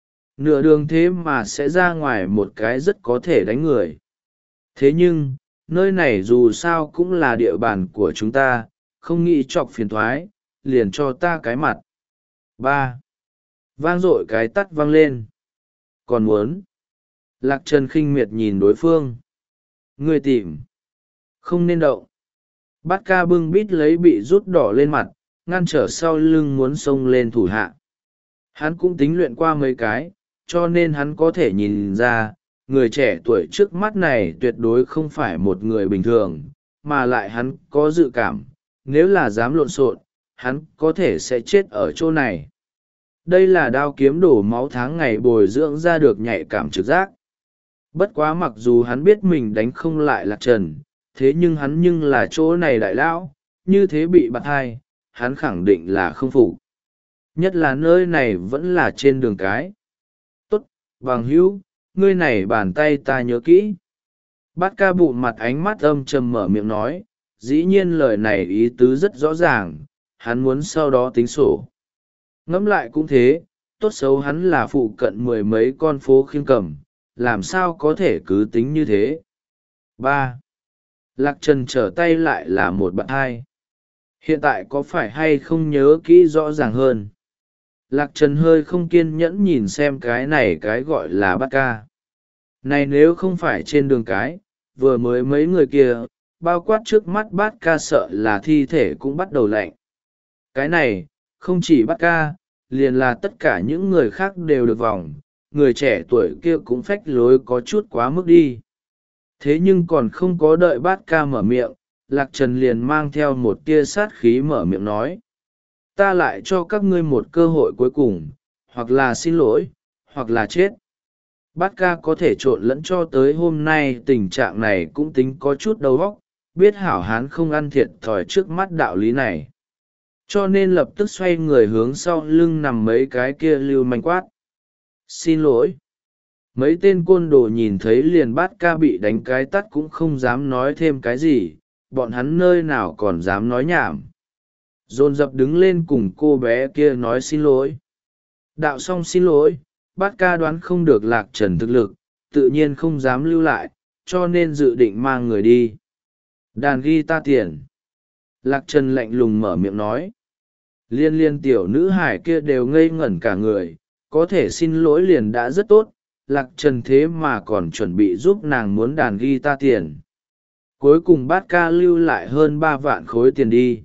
Nửa đường thế mà sẽ ra ngoài một cái rất có thể đánh người. Thế nhưng, nơi này dù sao cũng là địa bàn của chúng ta, không nghĩ chọc phiền thoái, liền cho ta cái mặt. Ba. Vang dội cái tắt vang lên. Còn muốn. Lạc Trần khinh miệt nhìn đối phương. Người tìm. Không nên động. Bát ca bưng bít lấy bị rút đỏ lên mặt, ngăn trở sau lưng muốn xông lên thủ hạ. Hắn cũng tính luyện qua mấy cái, cho nên hắn có thể nhìn ra, người trẻ tuổi trước mắt này tuyệt đối không phải một người bình thường, mà lại hắn có dự cảm, nếu là dám lộn xộn, hắn có thể sẽ chết ở chỗ này. Đây là đao kiếm đổ máu tháng ngày bồi dưỡng ra được nhạy cảm trực giác. Bất quá mặc dù hắn biết mình đánh không lại Lạc Trần, thế nhưng hắn nhưng là chỗ này đại lão, như thế bị bắt hai, hắn khẳng định là không phục. Nhất là nơi này vẫn là trên đường cái. Tốt, bằng hữu, ngươi này bàn tay ta nhớ kỹ. Bát ca bụng mặt ánh mắt âm trầm mở miệng nói, dĩ nhiên lời này ý tứ rất rõ ràng, hắn muốn sau đó tính sổ. Ngẫm lại cũng thế, tốt xấu hắn là phụ cận mười mấy con phố khiêng cầm, làm sao có thể cứ tính như thế. Ba. Lạc Trần trở tay lại là một bạn hai. Hiện tại có phải hay không nhớ kỹ rõ ràng hơn? Lạc Trần hơi không kiên nhẫn nhìn xem cái này cái gọi là bát ca. Này nếu không phải trên đường cái, vừa mới mấy người kia, bao quát trước mắt bát ca sợ là thi thể cũng bắt đầu lạnh. Cái này, không chỉ bát ca, liền là tất cả những người khác đều được vòng, người trẻ tuổi kia cũng phách lối có chút quá mức đi. Thế nhưng còn không có đợi bát ca mở miệng, Lạc Trần liền mang theo một tia sát khí mở miệng nói. Ta lại cho các ngươi một cơ hội cuối cùng, hoặc là xin lỗi, hoặc là chết. Bát ca có thể trộn lẫn cho tới hôm nay tình trạng này cũng tính có chút đầu óc, biết hảo hán không ăn thiệt thòi trước mắt đạo lý này. Cho nên lập tức xoay người hướng sau lưng nằm mấy cái kia lưu manh quát. Xin lỗi. Mấy tên côn đồ nhìn thấy liền bát ca bị đánh cái tắt cũng không dám nói thêm cái gì, bọn hắn nơi nào còn dám nói nhảm. Dồn dập đứng lên cùng cô bé kia nói xin lỗi. Đạo xong xin lỗi, bát ca đoán không được Lạc Trần thực lực, tự nhiên không dám lưu lại, cho nên dự định mang người đi. Đàn guitar tiền. Lạc Trần lạnh lùng mở miệng nói. Liên liên tiểu nữ hải kia đều ngây ngẩn cả người, có thể xin lỗi liền đã rất tốt, Lạc Trần thế mà còn chuẩn bị giúp nàng muốn đàn guitar tiền. Cuối cùng bát ca lưu lại hơn ba vạn khối tiền đi.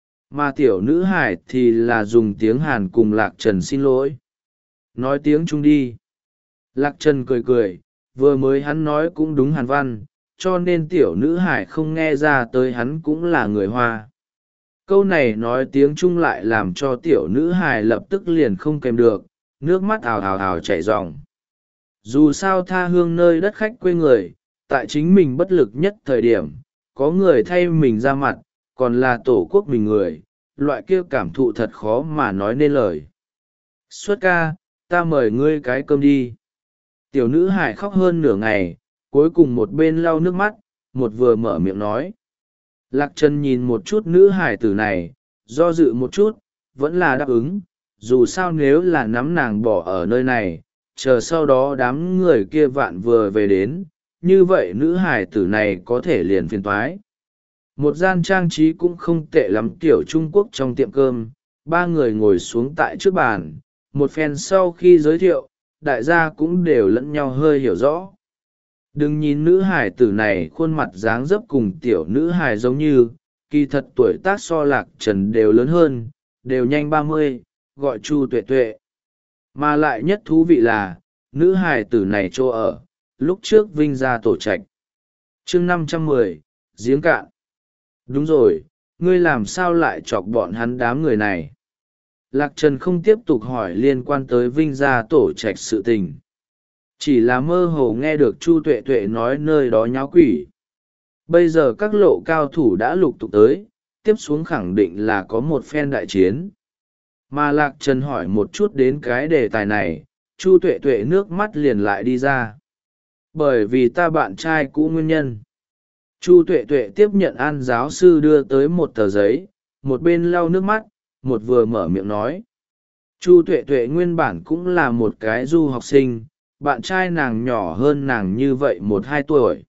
Mà tiểu nữ hải thì là dùng tiếng Hàn cùng Lạc Trần xin lỗi. Nói tiếng Trung đi. Lạc Trần cười cười, vừa mới hắn nói cũng đúng Hàn văn, cho nên tiểu nữ hải không nghe ra tới hắn cũng là người Hoa. câu này nói tiếng Trung lại làm cho tiểu nữ hài lập tức liền không kèm được, nước mắt ào ào ào chảy ròng. Dù sao tha hương nơi đất khách quê người, tại chính mình bất lực nhất thời điểm, có người thay mình ra mặt, còn là tổ quốc mình người, loại kia cảm thụ thật khó mà nói nên lời. Xuất ca, ta mời ngươi cái cơm đi. Tiểu nữ hải khóc hơn nửa ngày, cuối cùng một bên lau nước mắt, một vừa mở miệng nói. Lạc Trần nhìn một chút nữ hải tử này, do dự một chút, vẫn là đáp ứng, dù sao nếu là nắm nàng bỏ ở nơi này, chờ sau đó đám người kia vạn vừa về đến, như vậy nữ hải tử này có thể liền phiền toái. Một gian trang trí cũng không tệ lắm kiểu Trung Quốc trong tiệm cơm, ba người ngồi xuống tại trước bàn, một phen sau khi giới thiệu, đại gia cũng đều lẫn nhau hơi hiểu rõ. Đừng nhìn nữ hải tử này khuôn mặt dáng dấp cùng tiểu nữ hải giống như, kỳ thật tuổi tác so Lạc Trần đều lớn hơn, đều nhanh ba mươi, gọi Chu Tuệ Tuệ. Mà lại nhất thú vị là, nữ hải tử này chỗ ở, lúc trước Vinh ra tổ trạch. chương năm trăm mười, giếng cạn. Đúng rồi, ngươi làm sao lại chọc bọn hắn đám người này? Lạc Trần không tiếp tục hỏi liên quan tới Vinh gia tổ trạch sự tình. Chỉ là mơ hồ nghe được Chu Tuệ Tuệ nói nơi đó nháo quỷ. Bây giờ các lộ cao thủ đã lục tục tới, tiếp xuống khẳng định là có một phen đại chiến. Mà Lạc Trần hỏi một chút đến cái đề tài này, Chu Tuệ Tuệ nước mắt liền lại đi ra. Bởi vì ta bạn trai cũ nguyên nhân. Chu Tuệ Tuệ tiếp nhận An giáo sư đưa tới một tờ giấy, một bên lau nước mắt, một vừa mở miệng nói. Chu Tuệ Tuệ nguyên bản cũng là một cái du học sinh, bạn trai nàng nhỏ hơn nàng như vậy một hai tuổi.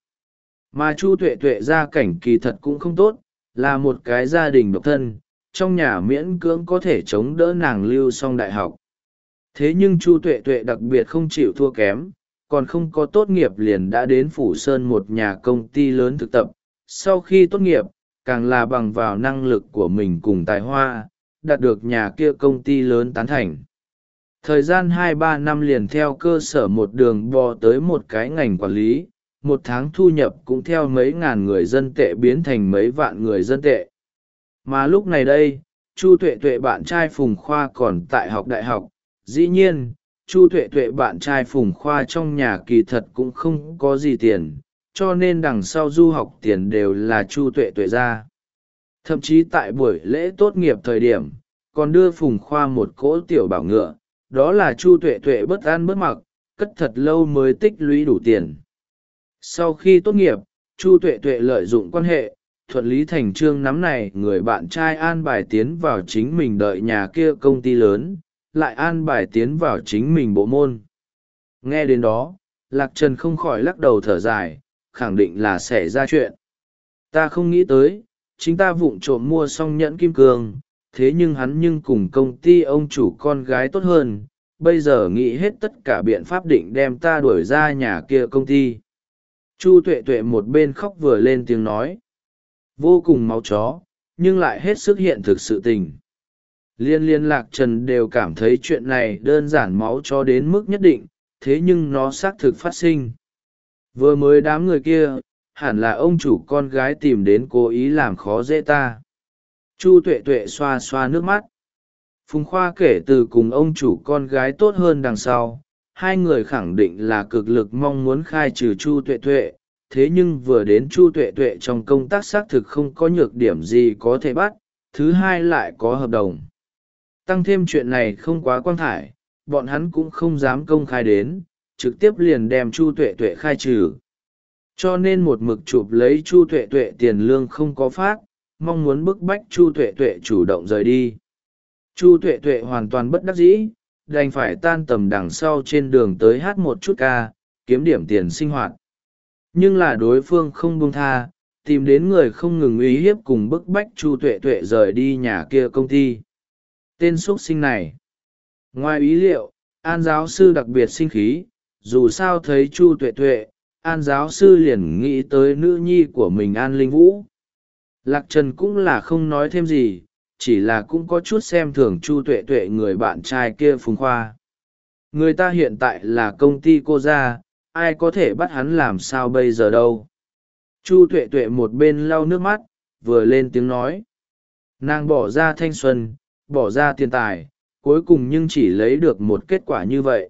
Mà Chu Tuệ Tuệ gia cảnh kỳ thật cũng không tốt, là một cái gia đình độc thân, trong nhà miễn cưỡng có thể chống đỡ nàng lưu xong đại học. Thế nhưng Chu Tuệ Tuệ đặc biệt không chịu thua kém, còn không có tốt nghiệp liền đã đến Phủ Sơn một nhà công ty lớn thực tập. Sau khi tốt nghiệp, càng là bằng vào năng lực của mình cùng tài hoa, đạt được nhà kia công ty lớn tán thành. Thời gian hai ba năm liền theo cơ sở một đường bò tới một cái ngành quản lý, một tháng thu nhập cũng theo mấy ngàn người dân tệ biến thành mấy vạn người dân tệ. Mà lúc này đây, Chu Tuệ Tuệ bạn trai Phùng Khoa còn tại học đại học, dĩ nhiên, Chu Tuệ Tuệ bạn trai Phùng Khoa trong nhà kỳ thật cũng không có gì tiền, cho nên đằng sau du học tiền đều là Chu Tuệ Tuệ ra. Thậm chí tại buổi lễ tốt nghiệp thời điểm, còn đưa Phùng Khoa một cỗ tiểu bảo ngựa, đó là Chu Tuệ Tuệ bất ăn bất mặc, cất thật lâu mới tích lũy đủ tiền. Sau khi tốt nghiệp, Chu Tuệ Tuệ lợi dụng quan hệ, thuận lý thành trương nắm này người bạn trai an bài tiến vào chính mình đợi nhà kia công ty lớn, lại an bài tiến vào chính mình bộ môn. Nghe đến đó, Lạc Trần không khỏi lắc đầu thở dài, khẳng định là sẽ ra chuyện. Ta không nghĩ tới, chính ta vụng trộm mua xong nhẫn kim cương, thế nhưng hắn nhưng cùng công ty ông chủ con gái tốt hơn, bây giờ nghĩ hết tất cả biện pháp định đem ta đuổi ra nhà kia công ty. Chu Tuệ Tuệ một bên khóc vừa lên tiếng nói. Vô cùng máu chó, nhưng lại hết sức hiện thực sự tình. Liên liên Lạc Trần đều cảm thấy chuyện này đơn giản máu chó đến mức nhất định, thế nhưng nó xác thực phát sinh. Vừa mới đám người kia, hẳn là ông chủ con gái tìm đến cố ý làm khó dễ ta. Chu Tuệ Tuệ xoa xoa nước mắt. Phùng Khoa kể từ cùng ông chủ con gái tốt hơn đằng sau, hai người khẳng định là cực lực mong muốn khai trừ Chu Tuệ Tuệ, thế nhưng vừa đến Chu Tuệ Tuệ trong công tác xác thực không có nhược điểm gì có thể bắt, thứ hai lại có hợp đồng. Tăng thêm chuyện này không quá quang thải, bọn hắn cũng không dám công khai đến, trực tiếp liền đem Chu Tuệ Tuệ khai trừ. Cho nên một mực chụp lấy Chu Tuệ Tuệ tiền lương không có phát, mong muốn bức bách Chu Tuệ Tuệ chủ động rời đi. Chu Tuệ Tuệ hoàn toàn bất đắc dĩ, đành phải tan tầm đằng sau trên đường tới hát một chút ca, kiếm điểm tiền sinh hoạt. Nhưng là đối phương không buông tha, tìm đến người không ngừng uy hiếp cùng bức bách Chu Tuệ Tuệ rời đi nhà kia công ty. Tên xuất sinh này. Ngoài ý liệu, An giáo sư đặc biệt sinh khí, dù sao thấy Chu Tuệ Tuệ, An giáo sư liền nghĩ tới nữ nhi của mình An Linh Vũ. Lạc Trần cũng là không nói thêm gì, chỉ là cũng có chút xem thường Chu Tuệ Tuệ người bạn trai kia Phùng Khoa. Người ta hiện tại là công ty cô gia, ai có thể bắt hắn làm sao bây giờ đâu. Chu Tuệ Tuệ một bên lau nước mắt, vừa lên tiếng nói. Nàng bỏ ra thanh xuân, bỏ ra tiền tài, cuối cùng nhưng chỉ lấy được một kết quả như vậy.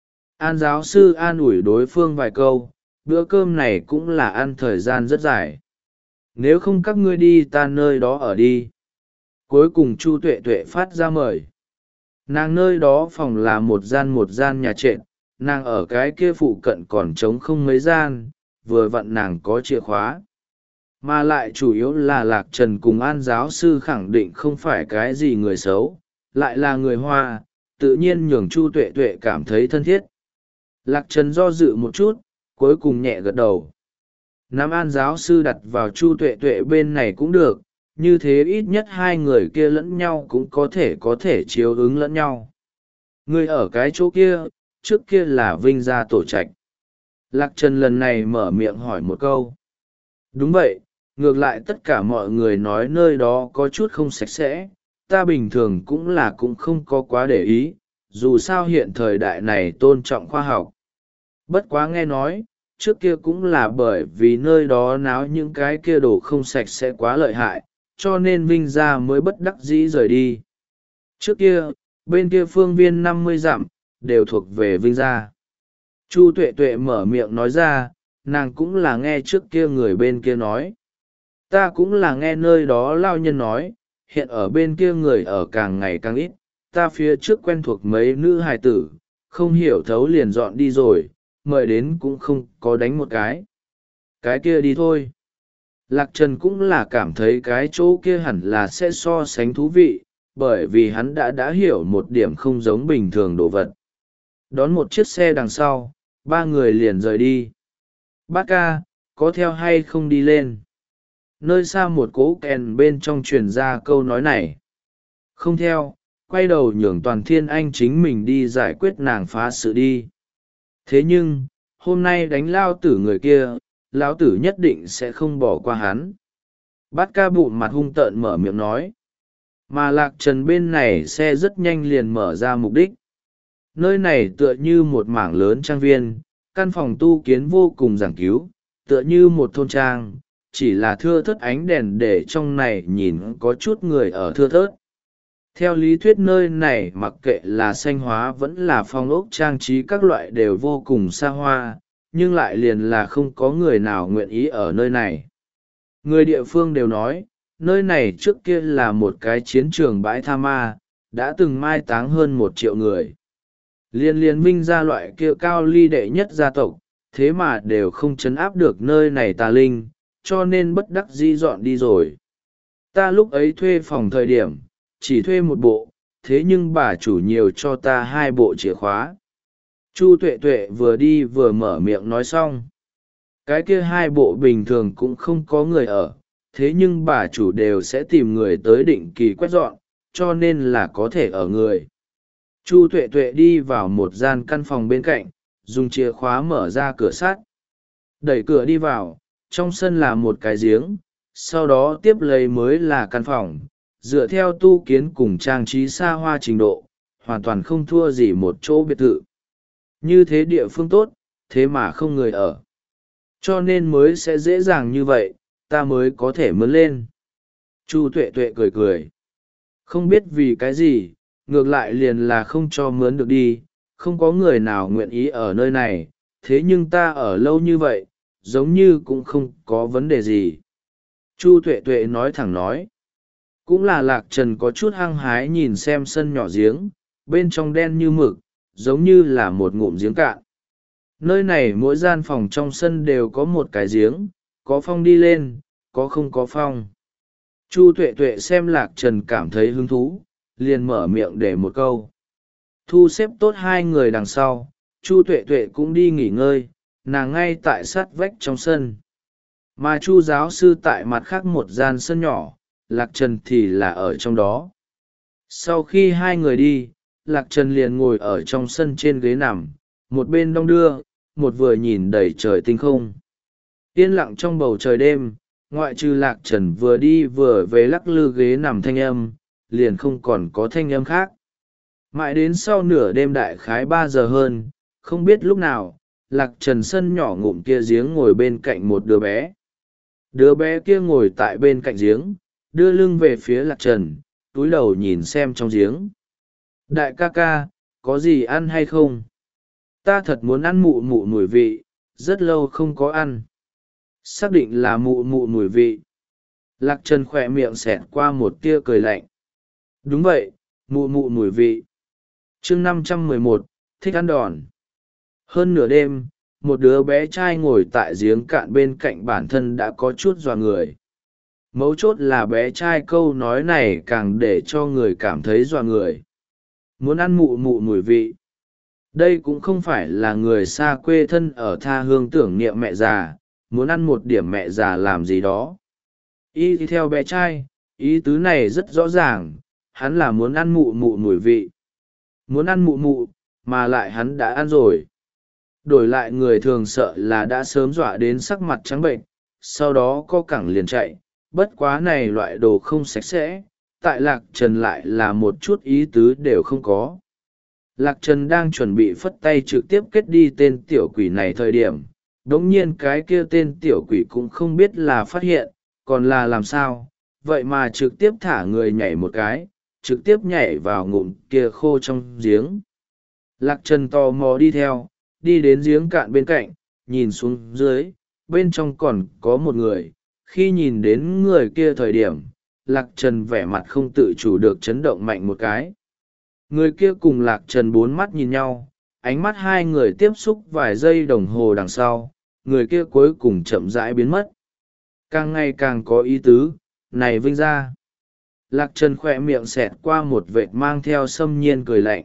An giáo sư an ủi đối phương vài câu, bữa cơm này cũng là ăn thời gian rất dài. Nếu không các ngươi đi ta nơi đó ở đi. Cuối cùng Chu Tuệ Tuệ phát ra mời. Nàng nơi đó phòng là một gian một gian nhà trệt, nàng ở cái kia phụ cận còn trống không mấy gian, vừa vặn nàng có chìa khóa. Mà lại chủ yếu là Lạc Trần cùng An giáo sư khẳng định không phải cái gì người xấu, lại là người Hoa, tự nhiên nhường Chu Tuệ Tuệ cảm thấy thân thiết. Lạc Trần do dự một chút, cuối cùng nhẹ gật đầu. Nam An giáo sư đặt vào Chu Tuệ Tuệ bên này cũng được, như thế ít nhất hai người kia lẫn nhau cũng có thể có thể chiếu ứng lẫn nhau. Người ở cái chỗ kia, trước kia là Vinh gia tổ trạch. Lạc Trần lần này mở miệng hỏi một câu. Đúng vậy, ngược lại tất cả mọi người nói nơi đó có chút không sạch sẽ, ta bình thường cũng là cũng không có quá để ý, dù sao hiện thời đại này tôn trọng khoa học. Bất quá nghe nói, trước kia cũng là bởi vì nơi đó náo những cái kia đồ không sạch sẽ quá lợi hại, cho nên Vinh gia mới bất đắc dĩ rời đi. Trước kia, bên kia phương viên năm mươi dặm, đều thuộc về Vinh gia. Chu Tuệ Tuệ mở miệng nói ra, nàng cũng là nghe trước kia người bên kia nói. Ta cũng là nghe nơi đó lao nhân nói, hiện ở bên kia người ở càng ngày càng ít, ta phía trước quen thuộc mấy nữ hài tử, không hiểu thấu liền dọn đi rồi, mời đến cũng không có đánh một cái. Cái kia đi thôi. Lạc Trần cũng là cảm thấy cái chỗ kia hẳn là sẽ so sánh thú vị, bởi vì hắn đã đã hiểu một điểm không giống bình thường đồ vật. Đón một chiếc xe đằng sau, ba người liền rời đi. Bác ca, có theo hay không đi lên? Nơi xa một cố kèn bên trong truyền ra câu nói này. Không theo, quay đầu nhường Toàn Thiên Anh chính mình đi giải quyết nàng phá sự đi. Thế nhưng, hôm nay đánh lao tử người kia, lão tử nhất định sẽ không bỏ qua hắn. Bát ca bụng mặt hung tợn mở miệng nói. Mà Lạc Trần bên này xe rất nhanh liền mở ra mục đích. Nơi này tựa như một mảng lớn trang viên, căn phòng tu kiến vô cùng giảng cứu, tựa như một thôn trang, chỉ là thưa thớt ánh đèn để trong này nhìn có chút người ở thưa thớt. Theo lý thuyết nơi này mặc kệ là xanh hóa vẫn là phong ốc trang trí các loại đều vô cùng xa hoa, nhưng lại liền là không có người nào nguyện ý ở nơi này. Người địa phương đều nói, nơi này trước kia là một cái chiến trường bãi tha ma, đã từng mai táng hơn một triệu người. Liên liên minh ra loại kia cao ly đệ nhất gia tộc, thế mà đều không chấn áp được nơi này tà linh, cho nên bất đắc dĩ dọn đi rồi. Ta lúc ấy thuê phòng thời điểm, chỉ thuê một bộ, thế nhưng bà chủ nhiều cho ta hai bộ chìa khóa. Chu Tuệ Tuệ vừa đi vừa mở miệng nói xong. Cái kia hai bộ bình thường cũng không có người ở, thế nhưng bà chủ đều sẽ tìm người tới định kỳ quét dọn, cho nên là có thể ở người. Chu Tuệ Tuệ đi vào một gian căn phòng bên cạnh, dùng chìa khóa mở ra cửa sắt. Đẩy cửa đi vào, trong sân là một cái giếng, sau đó tiếp lấy mới là căn phòng, dựa theo tu kiến cùng trang trí xa hoa trình độ, hoàn toàn không thua gì một chỗ biệt thự. Như thế địa phương tốt, thế mà không người ở. Cho nên mới sẽ dễ dàng như vậy, ta mới có thể mướn lên. Chu Tuệ Tuệ cười cười. Không biết vì cái gì, ngược lại liền là không cho mướn được đi, không có người nào nguyện ý ở nơi này, thế nhưng ta ở lâu như vậy, giống như cũng không có vấn đề gì. Chu Tuệ Tuệ nói thẳng nói. Cũng là Lạc Trần có chút hăng hái nhìn xem sân nhỏ giếng, bên trong đen như mực, giống như là một ngụm giếng cạn. Nơi này mỗi gian phòng trong sân đều có một cái giếng, có phong đi lên, có không có phong. Chu Tuệ Tuệ xem Lạc Trần cảm thấy hứng thú, liền mở miệng để một câu. Thu xếp tốt hai người đằng sau, Chu Tuệ Tuệ cũng đi nghỉ ngơi, nàng ngay tại sát vách trong sân. Mà Chu giáo sư tại mặt khác một gian sân nhỏ, Lạc Trần thì là ở trong đó. Sau khi hai người đi, Lạc Trần liền ngồi ở trong sân trên ghế nằm, một bên đong đưa, một vừa nhìn đầy trời tinh không. Yên lặng trong bầu trời đêm, ngoại trừ Lạc Trần vừa đi vừa về lắc lư ghế nằm thanh âm, liền không còn có thanh âm khác. Mãi đến sau nửa đêm đại khái ba giờ hơn, không biết lúc nào, Lạc Trần sân nhỏ ngụm kia giếng ngồi bên cạnh một đứa bé. Đứa bé kia ngồi tại bên cạnh giếng, đưa lưng về phía lạc trần, túi đầu nhìn xem trong giếng. Đại ca ca, có gì ăn hay không? Ta thật muốn ăn mụ mụ mùi vị, rất lâu không có ăn. Xác định là mụ mụ mùi vị. Lạc trần khỏe miệng xẹt qua một tia cười lạnh. Đúng vậy, mụ mụ mùi vị. chương năm trăm mười một, thích ăn đòn. Hơn nửa đêm, một đứa bé trai ngồi tại giếng cạn bên cạnh bản thân đã có chút dọa người. Mấu chốt là bé trai câu nói này càng để cho người cảm thấy dọa người. Muốn ăn mụ mụ mùi vị. Đây cũng không phải là người xa quê thân ở tha hương tưởng niệm mẹ già, muốn ăn một điểm mẹ già làm gì đó. Y theo bé trai, ý tứ này rất rõ ràng, hắn là muốn ăn mụ mụ mùi vị. Muốn ăn mụ mụ, mà lại hắn đã ăn rồi. Đổi lại người thường sợ là đã sớm dọa đến sắc mặt trắng bệnh, sau đó co cẳng liền chạy, bất quá này loại đồ không sạch sẽ, tại Lạc Trần lại là một chút ý tứ đều không có. Lạc Trần đang chuẩn bị phất tay trực tiếp kết đi tên tiểu quỷ này thời điểm, đống nhiên cái kia tên tiểu quỷ cũng không biết là phát hiện, còn là làm sao, vậy mà trực tiếp thả người nhảy một cái, trực tiếp nhảy vào ngụm kia khô trong giếng. Lạc Trần tò mò đi theo, đi đến giếng cạn bên cạnh, nhìn xuống dưới, bên trong còn có một người. Khi nhìn đến người kia thời điểm, Lạc Trần vẻ mặt không tự chủ được chấn động mạnh một cái. Người kia cùng Lạc Trần bốn mắt nhìn nhau, ánh mắt hai người tiếp xúc vài giây đồng hồ đằng sau, người kia cuối cùng chậm rãi biến mất. Càng ngày càng có ý tứ, này Vinh ra. Lạc Trần khỏe miệng xẹt qua một vệt mang theo xâm nhiên cười lạnh.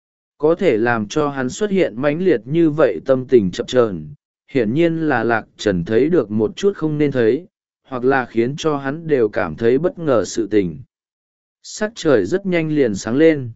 Có thể làm cho hắn xuất hiện mãnh liệt như vậy tâm tình chậm chờn, hiển nhiên là Lạc Trần thấy được một chút không nên thấy, hoặc là khiến cho hắn đều cảm thấy bất ngờ sự tình. Sắc trời rất nhanh liền sáng lên.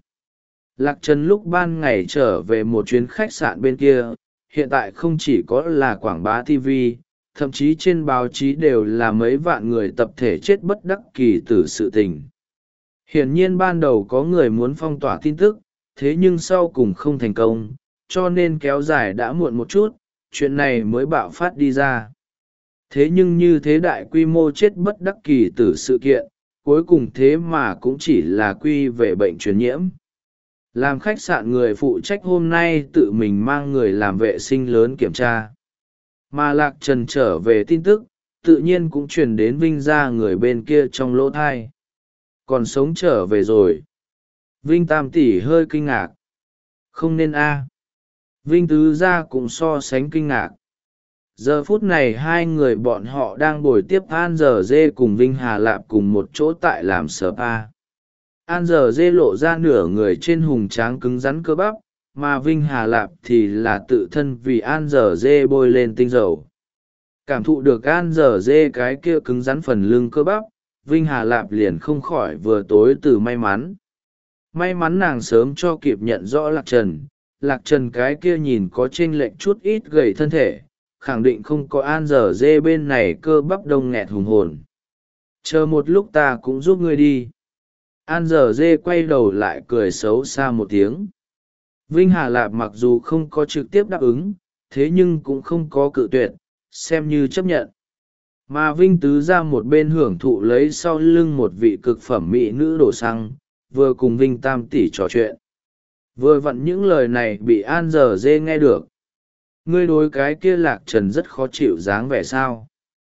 Lạc Trần lúc ban ngày trở về một chuyến khách sạn bên kia, hiện tại không chỉ có là quảng bá ti vi, thậm chí trên báo chí đều là mấy vạn người tập thể chết bất đắc kỳ tử sự tình. Hiển nhiên ban đầu có người muốn phong tỏa tin tức, thế nhưng sau cùng không thành công, cho nên kéo dài đã muộn một chút, chuyện này mới bạo phát đi ra. Thế nhưng như thế đại quy mô chết bất đắc kỳ tử sự kiện, cuối cùng thế mà cũng chỉ là quy về bệnh truyền nhiễm. Làm khách sạn người phụ trách hôm nay tự mình mang người làm vệ sinh lớn kiểm tra. Mà Lạc Trần trở về tin tức, tự nhiên cũng truyền đến Vinh ra người bên kia trong lỗ thai. Còn sống trở về rồi. Vinh Tam tỷ hơi kinh ngạc. Không nên a. Vinh Tứ gia cũng so sánh kinh ngạc. Giờ phút này hai người bọn họ đang bồi tiếp An Giờ Dê cùng Vinh Hà Lạp cùng một chỗ tại làm spa. An Giờ Dê lộ ra nửa người trên hùng tráng cứng rắn cơ bắp, mà Vinh Hà Lạp thì là tự thân vì An Giờ Dê bôi lên tinh dầu. Cảm thụ được An Giờ Dê cái kia cứng rắn phần lưng cơ bắp, Vinh Hà Lạp liền không khỏi vừa tối từ may mắn. May mắn nàng sớm cho kịp nhận rõ Lạc Trần, Lạc Trần cái kia nhìn có chênh lệch chút ít gầy thân thể, khẳng định không có An Giờ Dê bên này cơ bắp đông nghẹt hùng hồn. Chờ một lúc ta cũng giúp ngươi đi. An Giờ Dê quay đầu lại cười xấu xa một tiếng. Vinh Hà Lạp mặc dù không có trực tiếp đáp ứng, thế nhưng cũng không có cự tuyệt, xem như chấp nhận. Mà Vinh Tứ ra một bên hưởng thụ lấy sau lưng một vị cực phẩm mỹ nữ đổ xăng, vừa cùng Vinh Tam tỷ trò chuyện. Vừa vặn những lời này bị An Giờ Dê nghe được. Ngươi đối cái kia Lạc Trần rất khó chịu dáng vẻ sao.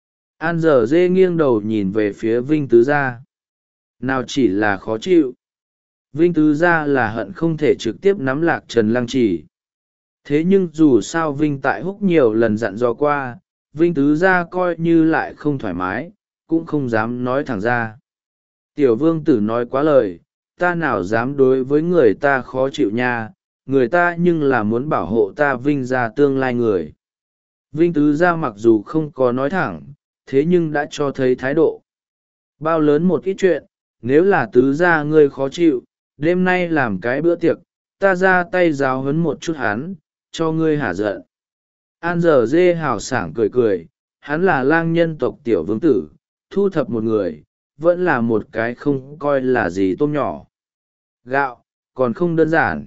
An Giờ Dê nghiêng đầu nhìn về phía Vinh Tứ gia. Nào chỉ là khó chịu. Vinh Tứ gia là hận không thể trực tiếp nắm Lạc Trần lăng trì. Thế nhưng dù sao Vinh tại húc nhiều lần dặn dò qua, Vinh Tứ gia coi như lại không thoải mái, cũng không dám nói thẳng ra. Tiểu vương tử nói quá lời, ta nào dám đối với người ta khó chịu nha, người ta nhưng là muốn bảo hộ ta Vinh ra tương lai người. Vinh Tứ gia mặc dù không có nói thẳng, thế nhưng đã cho thấy thái độ. Bao lớn một ít chuyện, nếu là Tứ gia ngươi khó chịu, đêm nay làm cái bữa tiệc, ta ra tay giáo huấn một chút hắn, cho ngươi hả giận. An Giờ Dê hào sảng cười cười, hắn là lang nhân tộc tiểu vương tử, thu thập một người, vẫn là một cái không coi là gì tôm nhỏ. Gạo, còn không đơn giản.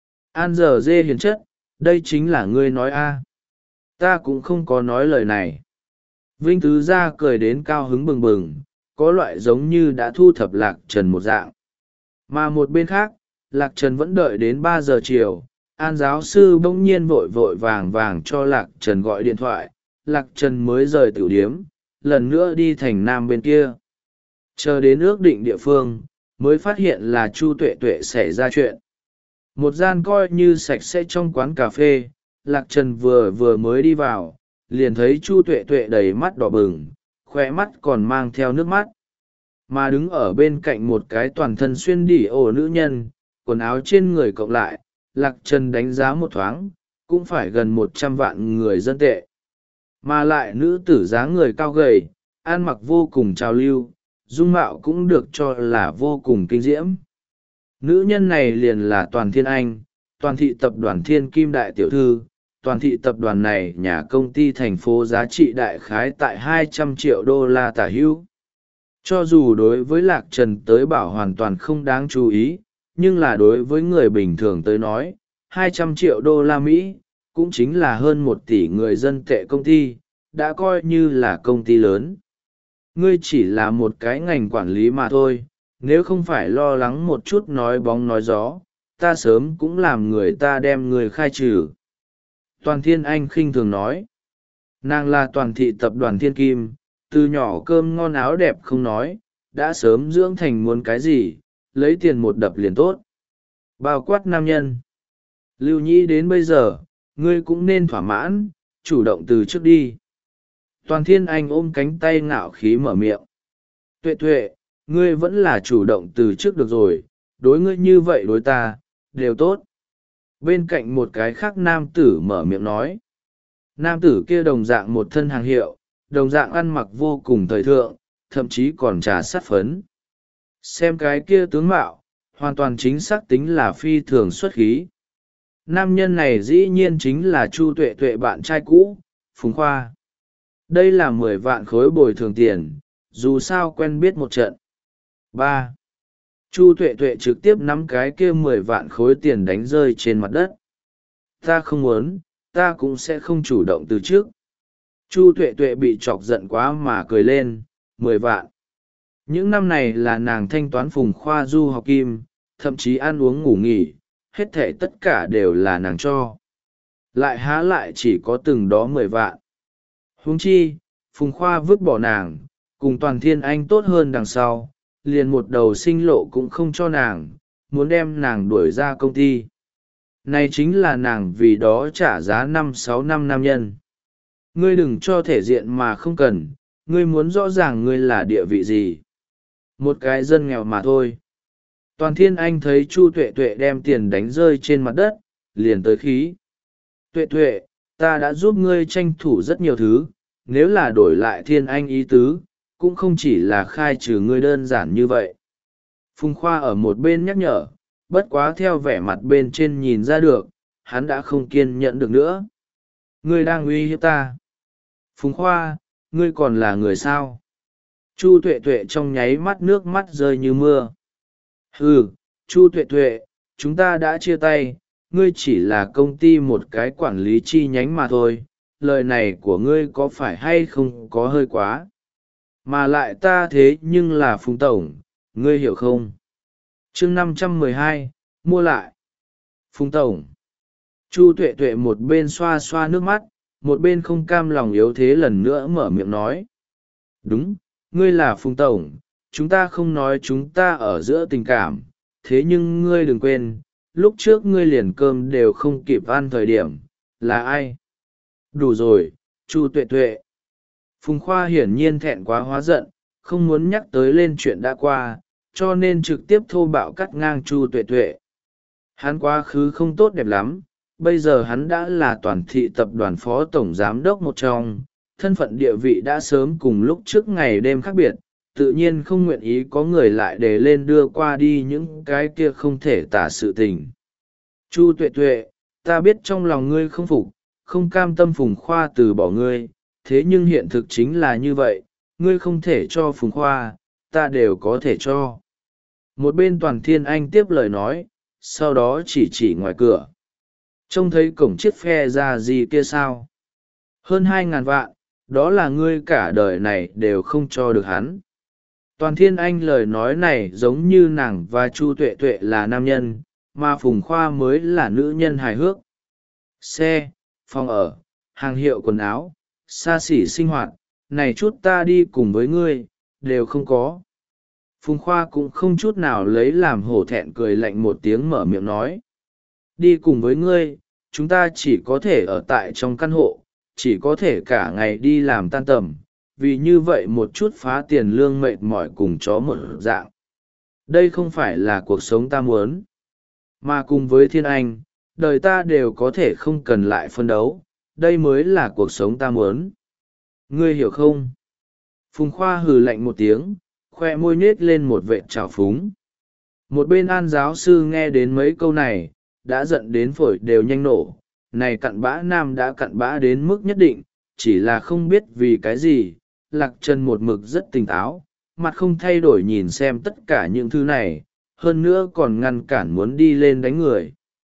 An Giờ Dê hiền chất, đây chính là ngươi nói a. Ta cũng không có nói lời này. Vinh Tứ gia cười đến cao hứng bừng bừng, có loại giống như đã thu thập Lạc Trần một dạng. Mà một bên khác, Lạc Trần vẫn đợi đến ba giờ chiều, An giáo sư bỗng nhiên vội vội vàng vàng cho Lạc Trần gọi điện thoại, Lạc Trần mới rời tiểu điếm, lần nữa đi thành Nam bên kia. Chờ đến ước định địa phương, mới phát hiện là Chu Tuệ Tuệ xảy ra chuyện. Một gian coi như sạch sẽ trong quán cà phê, Lạc Trần vừa vừa mới đi vào, liền thấy Chu Tuệ Tuệ đầy mắt đỏ bừng, khoe mắt còn mang theo nước mắt. Mà đứng ở bên cạnh một cái toàn thân xuyên đỉ ổ nữ nhân, quần áo trên người cộng lại, Lạc Trần đánh giá một thoáng, cũng phải gần một trăm vạn người dân tệ. Mà lại nữ tử dáng người cao gầy, ăn mặc vô cùng trào lưu, dung mạo cũng được cho là vô cùng kinh diễm. Nữ nhân này liền là Toàn Thiên Anh, Toàn thị tập đoàn Thiên Kim đại tiểu thư. Toàn thị tập đoàn này nhà công ty thành phố giá trị đại khái tại hai trăm triệu đô la tả hữu. Cho dù đối với Lạc Trần tới bảo hoàn toàn không đáng chú ý, nhưng là đối với người bình thường tới nói, hai trăm triệu đô la Mỹ, cũng chính là hơn một tỷ người dân tệ công ty, đã coi như là công ty lớn. Ngươi chỉ là một cái ngành quản lý mà thôi, nếu không phải lo lắng một chút nói bóng nói gió, ta sớm cũng làm người ta đem người khai trừ. Toàn Thiên Anh khinh thường nói. Nàng là Toàn thị tập đoàn Thiên Kim, từ nhỏ cơm ngon áo đẹp không nói, đã sớm dưỡng thành muốn cái gì, lấy tiền một đập liền tốt. Bao quát nam nhân. Lưu Nhĩ đến bây giờ, ngươi cũng nên thỏa mãn, chủ động từ trước đi. Toàn Thiên Anh ôm cánh tay ngạo khí mở miệng. Tuệ Tuệ, ngươi vẫn là chủ động từ trước được rồi, đối ngươi như vậy đối ta, đều tốt. Bên cạnh một cái khác nam tử mở miệng nói. Nam tử kia đồng dạng một thân hàng hiệu, đồng dạng ăn mặc vô cùng thời thượng, thậm chí còn trà sắt phấn. Xem cái kia tướng mạo, hoàn toàn chính xác tính là phi thường xuất khí. Nam nhân này dĩ nhiên chính là Chu Tuệ Tuệ bạn trai cũ, Phùng Khoa. Đây là mười vạn khối bồi thường tiền, dù sao quen biết một trận. ba. Chu Tuệ Tuệ trực tiếp nắm cái kia mười vạn khối tiền đánh rơi trên mặt đất. Ta không muốn, ta cũng sẽ không chủ động từ trước. Chu Tuệ Tuệ bị chọc giận quá mà cười lên, mười vạn. Những năm này là nàng thanh toán Phùng Khoa du học kim, thậm chí ăn uống ngủ nghỉ, hết thể tất cả đều là nàng cho. Lại há lại chỉ có từng đó mười vạn. Huống chi, Phùng Khoa vứt bỏ nàng, cùng Toàn Thiên Anh tốt hơn đằng sau, liền một đầu sinh lộ cũng không cho nàng, muốn đem nàng đuổi ra công ty. Này chính là nàng vì đó trả giá năm sáu năm nam nhân. Ngươi đừng cho thể diện mà không cần, ngươi muốn rõ ràng ngươi là địa vị gì. Một cái dân nghèo mà thôi. Toàn Thiên Anh thấy Chu Tuệ Tuệ đem tiền đánh rơi trên mặt đất, liền tới khí. Tuệ Tuệ, ta đã giúp ngươi tranh thủ rất nhiều thứ, nếu là đổi lại Thiên Anh ý tứ, cũng không chỉ là khai trừ ngươi đơn giản như vậy. Phùng Khoa ở một bên nhắc nhở, bất quá theo vẻ mặt bên trên nhìn ra được, hắn đã không kiên nhẫn được nữa. Ngươi đang uy hiếp ta. Phùng Khoa, ngươi còn là người sao? Chu Tuệ Tuệ trong nháy mắt nước mắt rơi như mưa. Ừ, Chu Tuệ Tuệ, chúng ta đã chia tay, ngươi chỉ là công ty một cái quản lý chi nhánh mà thôi, lời này của ngươi có phải hay không có hơi quá. Mà lại ta thế nhưng là Phùng Tổng, ngươi hiểu không? chương năm trăm mười hai, mua lại. Phùng Tổng. Chu Tuệ Tuệ một bên xoa xoa nước mắt, một bên không cam lòng yếu thế lần nữa mở miệng nói. Đúng, ngươi là Phùng Tổng, chúng ta không nói chúng ta ở giữa tình cảm, thế nhưng ngươi đừng quên, lúc trước ngươi liền cơm đều không kịp ăn thời điểm, là ai? Đủ rồi, Chu Tuệ Tuệ. Phùng Khoa hiển nhiên thẹn quá hóa giận, không muốn nhắc tới lên chuyện đã qua, cho nên trực tiếp thô bạo cắt ngang Chu Tuệ Tuệ. Hắn quá khứ không tốt đẹp lắm, bây giờ hắn đã là Toàn thị tập đoàn phó tổng giám đốc một trong, thân phận địa vị đã sớm cùng lúc trước ngày đêm khác biệt, tự nhiên không nguyện ý có người lại để lên đưa qua đi những cái kia không thể tả sự tình. Chu Tuệ Tuệ, ta biết trong lòng ngươi không phục, không cam tâm Phùng Khoa từ bỏ ngươi, thế nhưng hiện thực chính là như vậy, ngươi không thể cho Phùng Khoa, ta đều có thể cho. Một bên Toàn Thiên Anh tiếp lời nói, sau đó chỉ chỉ ngoài cửa. Trông thấy cổng chiếc phe ra gì kia sao? Hơn hai ngàn vạn, đó là ngươi cả đời này đều không cho được hắn. Toàn Thiên Anh lời nói này giống như nàng và Chu Tuệ Tuệ là nam nhân, mà Phùng Khoa mới là nữ nhân hài hước. Xe, phòng ở, hàng hiệu quần áo, xa xỉ sinh hoạt, này chút ta đi cùng với ngươi, đều không có. Phùng Khoa cũng không chút nào lấy làm hổ thẹn, cười lạnh một tiếng mở miệng nói. Đi cùng với ngươi, chúng ta chỉ có thể ở tại trong căn hộ, chỉ có thể cả ngày đi làm tan tầm, vì như vậy một chút phá tiền lương mệt mỏi cùng chó một dạng. Đây không phải là cuộc sống ta muốn. Mà cùng với Thiên Anh, đời ta đều có thể không cần lại phân đấu, đây mới là cuộc sống ta muốn. Ngươi hiểu không? Phùng Khoa hừ lạnh một tiếng, khoe môi nết lên một vệt trào phúng. Một bên An giáo sư nghe đến mấy câu này, đã giận đến phổi đều nhanh nổ. Này cặn bã nam đã cặn bã đến mức nhất định, chỉ là không biết vì cái gì. Lạc Trần một mực rất tỉnh táo, mặt không thay đổi nhìn xem tất cả những thứ này, hơn nữa còn ngăn cản muốn đi lên đánh người.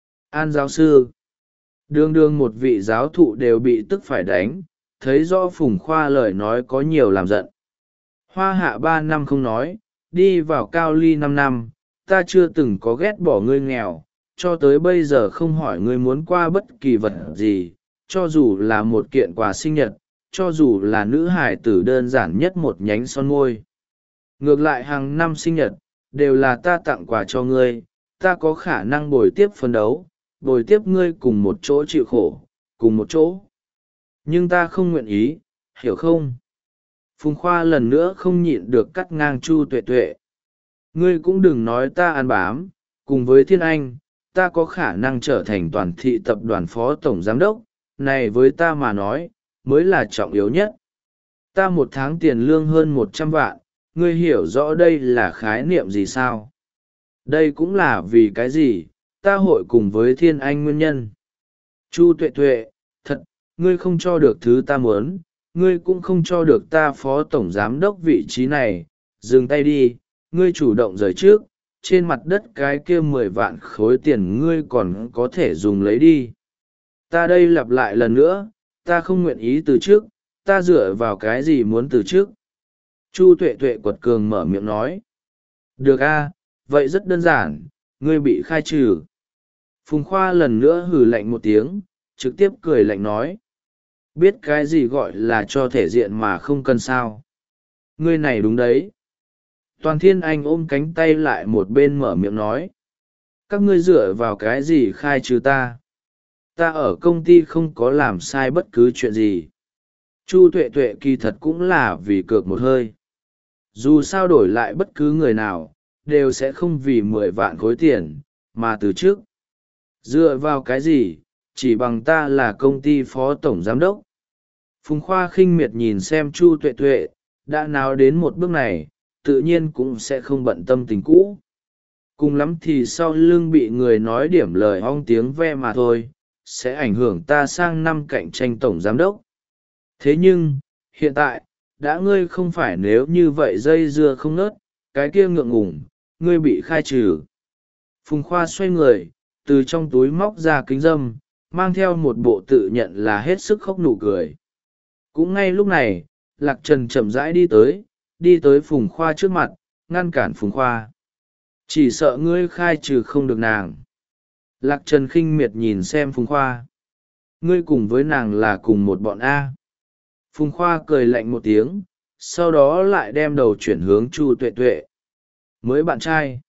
An giáo sư, đương đương một vị giáo thụ đều bị tức phải đánh, thấy rõ Phùng Khoa lời nói có nhiều làm giận. Hoa hạ ba năm không nói, đi vào cao ly năm năm, ta chưa từng có ghét bỏ ngươi nghèo, cho tới bây giờ không hỏi ngươi muốn qua bất kỳ vật gì, cho dù là một kiện quà sinh nhật, cho dù là nữ hải tử đơn giản nhất một nhánh son môi. Ngược lại hàng năm sinh nhật, đều là ta tặng quà cho ngươi, ta có khả năng bồi tiếp phân đấu, bồi tiếp ngươi cùng một chỗ chịu khổ, cùng một chỗ. Nhưng ta không nguyện ý, hiểu không? Phùng Khoa lần nữa không nhịn được cắt ngang Chu Tuệ Tuệ. Ngươi cũng đừng nói ta ăn bám, cùng với Thiên Anh, ta có khả năng trở thành toàn thị tập đoàn phó tổng giám đốc, này với ta mà nói, mới là trọng yếu nhất. Ta một tháng tiền lương hơn một trăm vạn, ngươi hiểu rõ đây là khái niệm gì sao? Đây cũng là vì cái gì, ta hội cùng với Thiên Anh nguyên nhân. Chu Tuệ Tuệ, thật, ngươi không cho được thứ ta muốn, ngươi cũng không cho được ta phó tổng giám đốc vị trí này, dừng tay đi, ngươi chủ động rời trước, trên mặt đất cái kia mười vạn khối tiền ngươi còn có thể dùng lấy đi. Ta đây lặp lại lần nữa, ta không nguyện ý từ trước, ta dựa vào cái gì muốn từ trước. Chu Tuệ Tuệ quật cường mở miệng nói. Được a, vậy rất đơn giản, ngươi bị khai trừ. Phùng Khoa lần nữa hừ lạnh một tiếng, trực tiếp cười lạnh nói. Biết cái gì gọi là cho thể diện mà không cần sao. Ngươi này đúng đấy. Toàn Thiên Anh ôm cánh tay lại một bên mở miệng nói. Các ngươi dựa vào cái gì khai trừ ta? Ta ở công ty không có làm sai bất cứ chuyện gì. Chu Tuệ Tuệ kỳ thật cũng là vì cược một hơi. Dù sao đổi lại bất cứ người nào, đều sẽ không vì mười vạn khối tiền, mà từ trước. Dựa vào cái gì, chỉ bằng ta là công ty phó tổng giám đốc. Phùng Khoa khinh miệt nhìn xem Chu Tuệ Tuệ, đã nào đến một bước này, tự nhiên cũng sẽ không bận tâm tình cũ. Cùng lắm thì sau lưng bị người nói điểm lời ong tiếng ve mà thôi, sẽ ảnh hưởng ta sang năm cạnh tranh tổng giám đốc. Thế nhưng, hiện tại, đã ngươi không phải nếu như vậy dây dưa không nớt, cái kia ngượng ngủng, ngươi bị khai trừ. Phùng Khoa xoay người, từ trong túi móc ra kính dâm, mang theo một bộ tự nhận là hết sức khóc nụ cười. Cũng ngay lúc này, Lạc Trần chậm rãi đi tới, đi tới Phùng Khoa trước mặt, ngăn cản Phùng Khoa. Chỉ sợ ngươi khai trừ không được nàng. Lạc Trần khinh miệt nhìn xem Phùng Khoa. Ngươi cùng với nàng là cùng một bọn A. Phùng Khoa cười lạnh một tiếng, sau đó lại đem đầu chuyển hướng Chu Tuệ Tuệ. Mới bạn trai.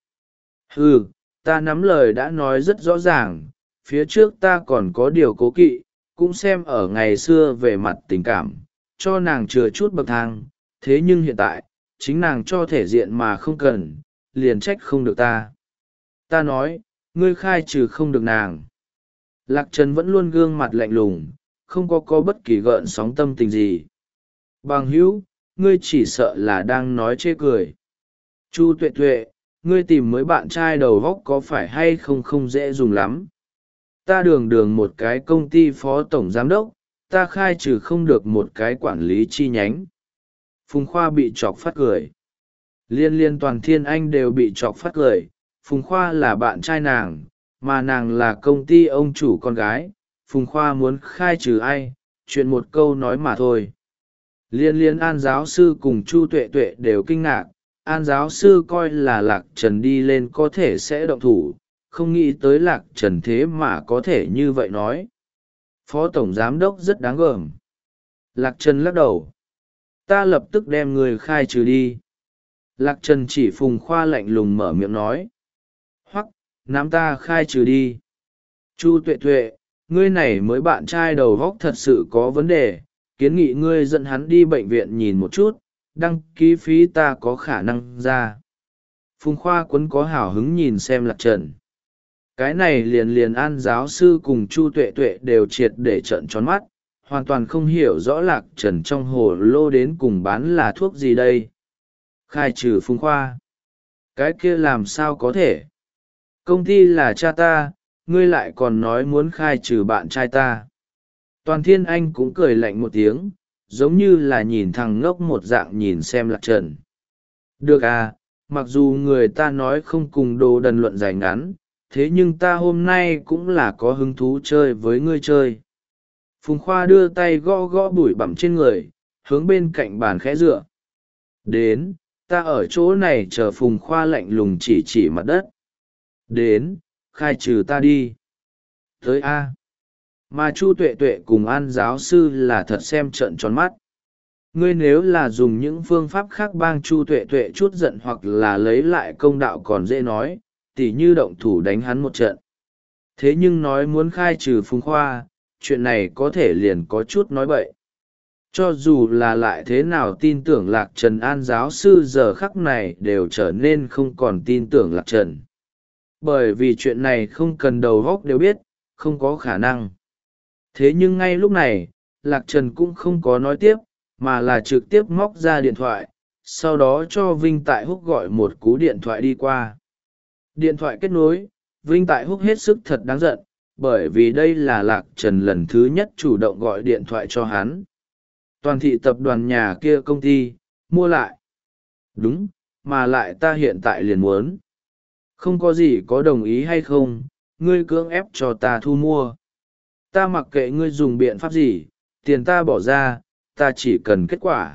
Ừ, ta nắm lời đã nói rất rõ ràng, phía trước ta còn có điều cố kỵ, cũng xem ở ngày xưa về mặt tình cảm, cho nàng chừa chút bậc thang, thế nhưng hiện tại, chính nàng cho thể diện mà không cần, liền trách không được ta. Ta nói, ngươi khai trừ không được nàng. Lạc Trần vẫn luôn gương mặt lạnh lùng, không có có bất kỳ gợn sóng tâm tình gì. Bằng hữu, ngươi chỉ sợ là đang nói chê cười. Chu Tuệ Tuệ, ngươi tìm mới bạn trai đầu góc có phải hay không không dễ dùng lắm. Ta đường đường một cái công ty phó tổng giám đốc, ta khai trừ không được một cái quản lý chi nhánh. Phùng Khoa bị chọc phát cười. Liên liên toàn Thiên Anh đều bị chọc phát cười. Phùng Khoa là bạn trai nàng, mà nàng là công ty ông chủ con gái. Phùng Khoa muốn khai trừ ai, chuyện một câu nói mà thôi. Liên liên An giáo sư cùng Chu Tuệ Tuệ đều kinh ngạc, An giáo sư coi là Lạc Trần đi lên có thể sẽ động thủ, không nghĩ tới Lạc Trần thế mà có thể như vậy nói. Phó tổng giám đốc rất đáng gờm. Lạc Trần lắc đầu. Ta lập tức đem người khai trừ đi. Lạc Trần chỉ Phùng Khoa lạnh lùng mở miệng nói. Hoặc, nắm ta khai trừ đi. Chu Tuệ Tuệ, ngươi này mới bạn trai đầu góc thật sự có vấn đề, kiến nghị ngươi dẫn hắn đi bệnh viện nhìn một chút, đăng ký phí ta có khả năng ra. Phùng Khoa Quấn có hào hứng nhìn xem Lạc Trần. Cái này liền liền An giáo sư cùng Chu Tuệ Tuệ đều triệt để trợn tròn mắt, hoàn toàn không hiểu rõ Lạc Trần trong hồ lô đến cùng bán là thuốc gì đây. Khai trừ Phùng Khoa. Cái kia làm sao có thể? Công ty là cha ta, ngươi lại còn nói muốn khai trừ bạn trai ta. Toàn Thiên Anh cũng cười lạnh một tiếng, giống như là nhìn thằng ngốc một dạng nhìn xem Lạc Trần. Được à, mặc dù người ta nói không cùng đồ đần luận dài ngắn, thế nhưng ta hôm nay cũng là có hứng thú chơi với ngươi chơi. Phùng Khoa đưa tay gõ gõ bụi bặm trên người, hướng bên cạnh bàn khẽ dựa. Đến, ta ở chỗ này chờ. Phùng Khoa lạnh lùng chỉ chỉ mặt đất. Đến, khai trừ ta đi. Tới A. Mà Chu Tuệ Tuệ cùng An giáo sư là thật xem trợn tròn mắt. Ngươi nếu là dùng những phương pháp khác bang Chu Tuệ Tuệ chút giận hoặc là lấy lại công đạo còn dễ nói, tỉ như động thủ đánh hắn một trận. Thế nhưng nói muốn khai trừ Phùng Khoa, chuyện này có thể liền có chút nói bậy. Cho dù là lại thế nào tin tưởng Lạc Trần, An giáo sư giờ khắc này đều trở nên không còn tin tưởng Lạc Trần. Bởi vì chuyện này không cần đầu óc đều biết, không có khả năng. Thế nhưng ngay lúc này, Lạc Trần cũng không có nói tiếp, mà là trực tiếp móc ra điện thoại, sau đó cho Vinh Tại Húc gọi một cú điện thoại đi qua. Điện thoại kết nối, Vinh Tại Húc hết sức thật đáng giận, bởi vì đây là Lạc Trần lần thứ nhất chủ động gọi điện thoại cho hắn. Toàn thị tập đoàn nhà kia công ty, mua lại. Đúng, mà lại ta hiện tại liền muốn. Không có gì có đồng ý hay không, ngươi cưỡng ép cho ta thu mua. Ta mặc kệ ngươi dùng biện pháp gì, tiền ta bỏ ra, ta chỉ cần kết quả.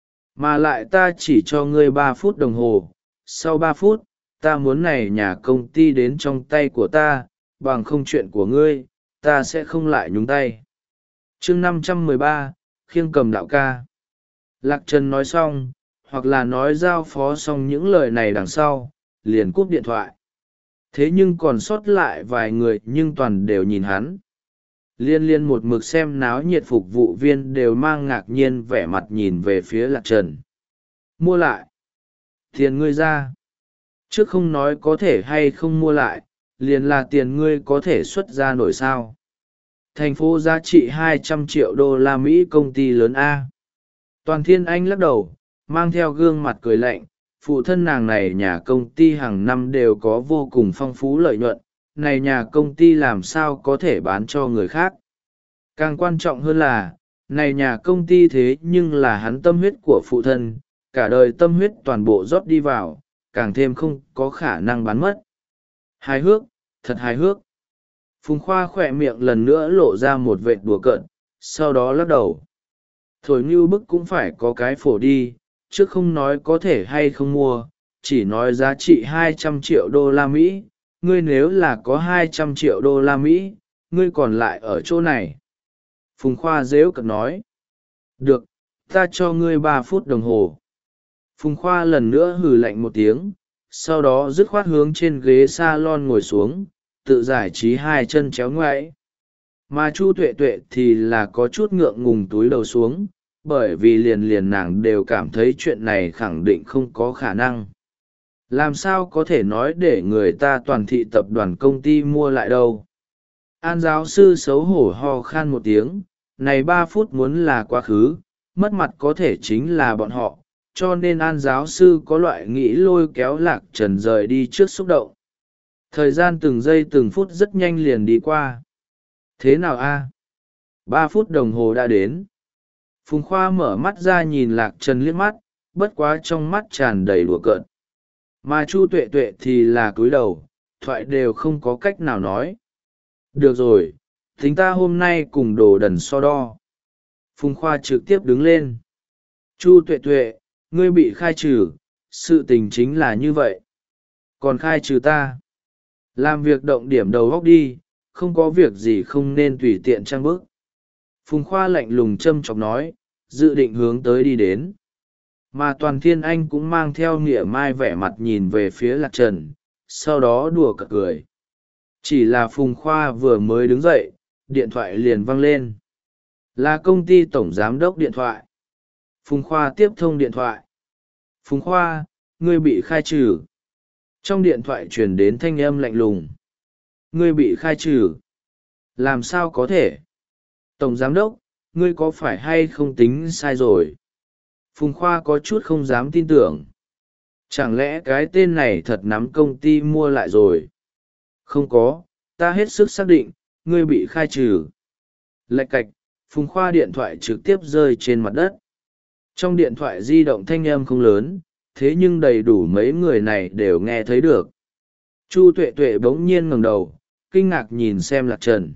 Mà lại ta chỉ cho ngươi ba phút đồng hồ, sau ba phút, ta muốn này nhà công ty đến trong tay của ta, bằng không chuyện của ngươi, ta sẽ không lại nhúng tay. Chương năm trăm mười ba, khiêng cầm đạo ca. Lạc Trần nói xong, hoặc là nói giao phó xong những lời này đằng sau, liền cúp điện thoại. Thế nhưng còn sót lại vài người nhưng toàn đều nhìn hắn. Liên liên một mực xem náo nhiệt phục vụ viên đều mang ngạc nhiên vẻ mặt nhìn về phía Lạc Trần. Mua lại. Tiền ngươi ra. Trước không nói có thể hay không mua lại, liền là tiền ngươi có thể xuất ra nổi sao. Thành phố giá trị hai trăm triệu đô la Mỹ công ty lớn A. Toàn Thiên Anh lắc đầu, mang theo gương mặt cười lạnh, phụ thân nàng này nhà công ty hàng năm đều có vô cùng phong phú lợi nhuận, này nhà công ty làm sao có thể bán cho người khác. Càng quan trọng hơn là, này nhà công ty thế nhưng là hắn tâm huyết của phụ thân, cả đời tâm huyết toàn bộ rót đi vào, càng thêm không có khả năng bán mất. Hài hước, thật hài hước. Phùng Khoa khỏe miệng lần nữa lộ ra một vệt đùa cợt, sau đó lắc đầu. Thổi như bức cũng phải có cái phổ đi, chứ không nói có thể hay không mua, chỉ nói giá trị hai trăm triệu đô la Mỹ. Ngươi nếu là có hai trăm triệu đô la Mỹ, ngươi còn lại ở chỗ này. Phùng Khoa rêu cợt nói. Được, ta cho ngươi ba phút đồng hồ. Phùng Khoa lần nữa hừ lạnh một tiếng, sau đó dứt khoát hướng trên ghế salon ngồi xuống, tự giải trí hai chân chéo ngoại. Mà Chu Tuệ Tuệ thì là có chút ngượng ngùng túi đầu xuống, bởi vì liền liền nàng đều cảm thấy chuyện này khẳng định không có khả năng. Làm sao có thể nói để người ta toàn thị tập đoàn công ty mua lại đâu. An giáo sư xấu hổ ho khan một tiếng, này ba phút muốn là quá khứ, mất mặt có thể chính là bọn họ, cho nên An giáo sư có loại nghĩ lôi kéo Lạc Trần rời đi trước xúc động. Thời gian từng giây từng phút rất nhanh liền đi qua. Thế nào a? Ba phút đồng hồ đã đến. Phùng Khoa mở mắt ra nhìn Lạc Trần liếc mắt, bất quá trong mắt tràn đầy đùa cợt. Mà Chu Tuệ Tuệ thì là cúi đầu, thoại đều không có cách nào nói. Được rồi, tính ta hôm nay cùng đồ đần so đo. Phùng Khoa trực tiếp đứng lên. Chu Tuệ Tuệ, ngươi bị khai trừ, sự tình chính là như vậy. Còn khai trừ ta, làm việc động điểm đầu góc đi, không có việc gì không nên tùy tiện trang bức. Phùng Khoa lạnh lùng châm chọc nói, dự định hướng tới đi đến. Mà Toàn Thiên Anh cũng mang theo nghĩa mai vẻ mặt nhìn về phía Lạc Trần, sau đó đùa cợt cười. Chỉ là Phùng Khoa vừa mới đứng dậy, điện thoại liền vang lên. Là công ty tổng giám đốc điện thoại. Phùng Khoa tiếp thông điện thoại. Phùng Khoa, ngươi bị khai trừ. Trong điện thoại truyền đến thanh âm lạnh lùng. Ngươi bị khai trừ. Làm sao có thể? Tổng giám đốc, ngươi có phải hay không tính sai rồi? Phùng Khoa có chút không dám tin tưởng. Chẳng lẽ cái tên này thật nắm công ty mua lại rồi? Không có, ta hết sức xác định, ngươi bị khai trừ. Lạch cạch, Phùng Khoa điện thoại trực tiếp rơi trên mặt đất. Trong điện thoại di động thanh âm không lớn, thế nhưng đầy đủ mấy người này đều nghe thấy được. Chu Tuệ Tuệ bỗng nhiên ngẩng đầu, kinh ngạc nhìn xem Lạc Trần.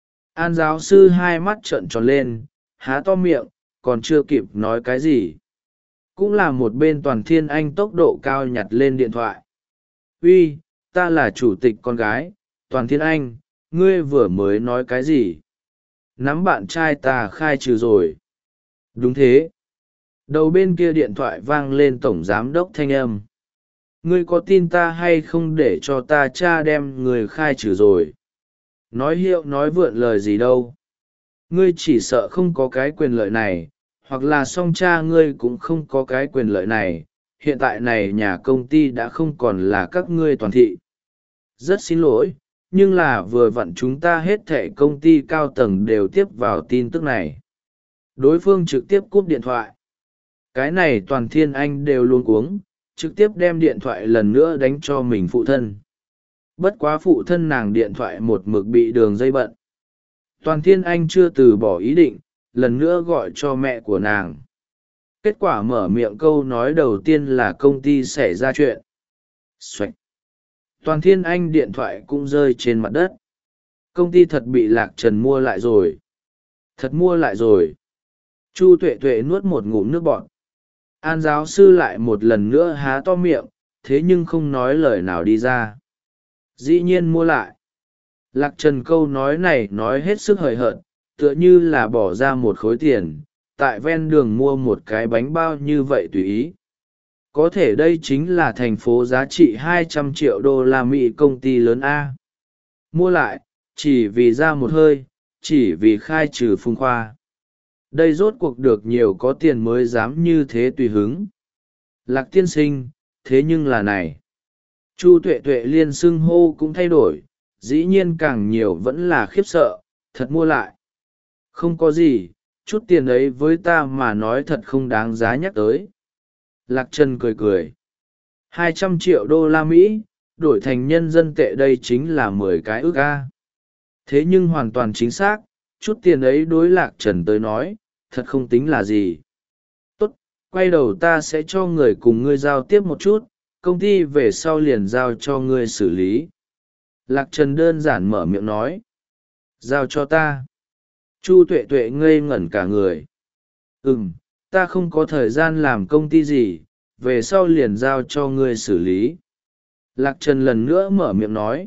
An giáo sư hai mắt trợn tròn lên, há to miệng, còn chưa kịp nói cái gì. Cũng là một bên Toàn Thiên Anh tốc độ cao nhặt lên điện thoại. Uy, ta là chủ tịch con gái, Toàn Thiên Anh, ngươi vừa mới nói cái gì? Nắm bạn trai ta khai trừ rồi. Đúng thế. Đầu bên kia điện thoại vang lên tổng giám đốc thanh âm. Ngươi có tin ta hay không để cho ta cha đem người khai trừ rồi? Nói hiệu nói vượn lời gì đâu. Ngươi chỉ sợ không có cái quyền lợi này, hoặc là song cha ngươi cũng không có cái quyền lợi này. Hiện tại này nhà công ty đã không còn là các ngươi toàn thị. Rất xin lỗi, nhưng là vừa vặn chúng ta hết thệ công ty cao tầng đều tiếp vào tin tức này. Đối phương trực tiếp cúp điện thoại. Cái này Toàn Thiên Anh đều luôn cuống, trực tiếp đem điện thoại lần nữa đánh cho mình phụ thân. Bất quá phụ thân nàng điện thoại một mực bị đường dây bận. Toàn Thiên Anh chưa từ bỏ ý định, lần nữa gọi cho mẹ của nàng. Kết quả mở miệng câu nói đầu tiên là công ty xảy ra chuyện. Xoạch. Toàn Thiên Anh điện thoại cũng rơi trên mặt đất. Công ty thật bị Lạc Trần mua lại rồi. Thật mua lại rồi. Chu Tuệ Tuệ nuốt một ngụm nước bọt. An giáo sư lại một lần nữa há to miệng, thế nhưng không nói lời nào đi ra. Dĩ nhiên mua lại. Lạc Trần câu nói này nói hết sức hời hợt, tựa như là bỏ ra một khối tiền, tại ven đường mua một cái bánh bao như vậy tùy ý. Có thể đây chính là thành phố giá trị hai trăm triệu đô la Mỹ công ty lớn A. Mua lại, chỉ vì ra một hơi, chỉ vì khai trừ Phùng Khoa. Đây rốt cuộc được nhiều có tiền mới dám như thế tùy hứng. Lạc tiên sinh, thế nhưng là này. Chu Tuệ Tuệ liên xưng hô cũng thay đổi, dĩ nhiên càng nhiều vẫn là khiếp sợ, thật mua lại. Không có gì, chút tiền ấy với ta mà nói thật không đáng giá nhắc tới. Lạc Trần cười cười. hai trăm triệu đô la Mỹ, đổi thành nhân dân tệ đây chính là mười cái ức A. Thế nhưng hoàn toàn chính xác, chút tiền ấy đối Lạc Trần tới nói, thật không tính là gì. Tốt, quay đầu ta sẽ cho người cùng ngươi giao tiếp một chút, công ty về sau liền giao cho ngươi xử lý. Lạc Trần đơn giản mở miệng nói. Giao cho ta. Chu Tuệ Tuệ ngây ngẩn cả người. Ừm, ta không có thời gian làm công ty gì, về sau liền giao cho ngươi xử lý. Lạc Trần lần nữa mở miệng nói.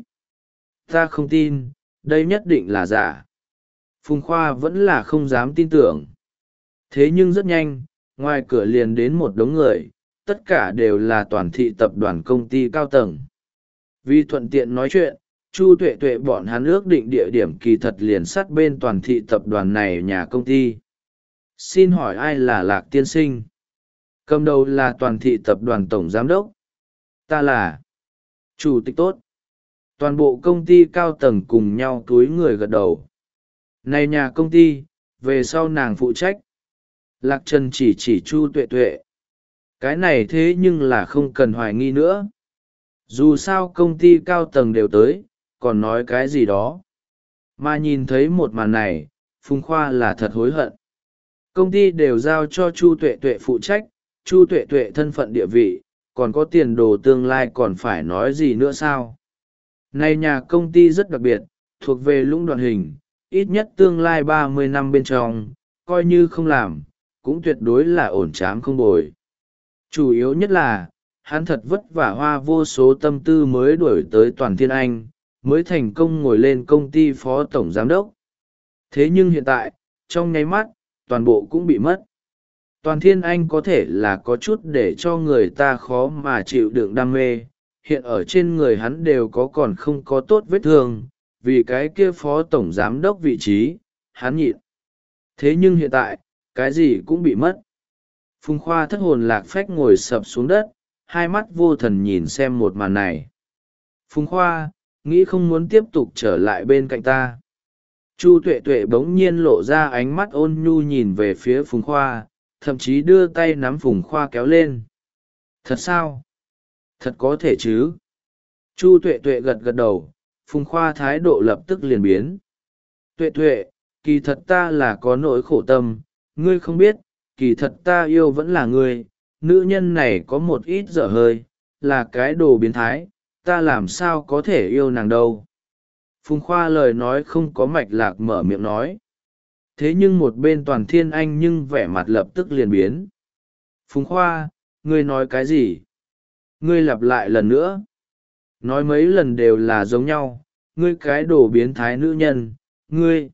Ta không tin, đây nhất định là giả. Phùng Khoa vẫn là không dám tin tưởng. Thế nhưng rất nhanh, ngoài cửa liền đến một đống người, tất cả đều là toàn thị tập đoàn công ty cao tầng. Vì thuận tiện nói chuyện, Chu Tuệ Tuệ bọn hắn ước định địa điểm kỳ thật liền sát bên toàn thị tập đoàn này nhà công ty. Xin hỏi ai là Lạc tiên sinh? Cầm đầu là toàn thị tập đoàn tổng giám đốc. Ta là chủ tịch tốt. Toàn bộ công ty cao tầng cùng nhau túi người gật đầu. Này nhà công ty, về sau nàng phụ trách. Lạc Trần chỉ chỉ Chu Tuệ Tuệ. Cái này thế nhưng là không cần hoài nghi nữa. Dù sao công ty cao tầng đều tới, còn nói cái gì đó. Mà nhìn thấy một màn này, Phùng Khoa là thật hối hận. Công ty đều giao cho Chu Tuệ Tuệ phụ trách, Chu Tuệ Tuệ thân phận địa vị, còn có tiền đồ tương lai còn phải nói gì nữa sao? Này nhà công ty rất đặc biệt, thuộc về lũng đoạn hình, ít nhất tương lai ba mươi năm bên trong, coi như không làm, cũng tuyệt đối là ổn chám không bồi. Chủ yếu nhất là, hắn thật vất vả hoa vô số tâm tư mới đuổi tới Toàn Thiên Anh, mới thành công ngồi lên công ty phó tổng giám đốc. Thế nhưng hiện tại, trong nháy mắt, toàn bộ cũng bị mất. Toàn Thiên Anh có thể là có chút để cho người ta khó mà chịu đựng đam mê, hiện ở trên người hắn đều có còn không có tốt vết thương, vì cái kia phó tổng giám đốc vị trí, hắn nhịn. Thế nhưng hiện tại, cái gì cũng bị mất. Phùng Khoa thất hồn lạc phách ngồi sập xuống đất, hai mắt vô thần nhìn xem một màn này. Phùng Khoa, nghĩ không muốn tiếp tục trở lại bên cạnh ta. Chu Tuệ Tuệ bỗng nhiên lộ ra ánh mắt ôn nhu nhìn về phía Phùng Khoa, thậm chí đưa tay nắm Phùng Khoa kéo lên. Thật sao? Thật có thể chứ? Chu Tuệ Tuệ gật gật đầu, Phùng Khoa thái độ lập tức liền biến. Tuệ Tuệ, kỳ thật ta là có nỗi khổ tâm, ngươi không biết, kỳ thật ta yêu vẫn là ngươi, nữ nhân này có một ít dở hơi, là cái đồ biến thái, ta làm sao có thể yêu nàng đâu. Phùng Khoa lời nói không có mạch lạc mở miệng nói. Thế nhưng một bên Toàn Thiên Anh nhưng vẻ mặt lập tức liền biến. Phùng Khoa, ngươi nói cái gì? Ngươi lặp lại lần nữa. Nói mấy lần đều là giống nhau, ngươi cái đồ biến thái nữ nhân, ngươi.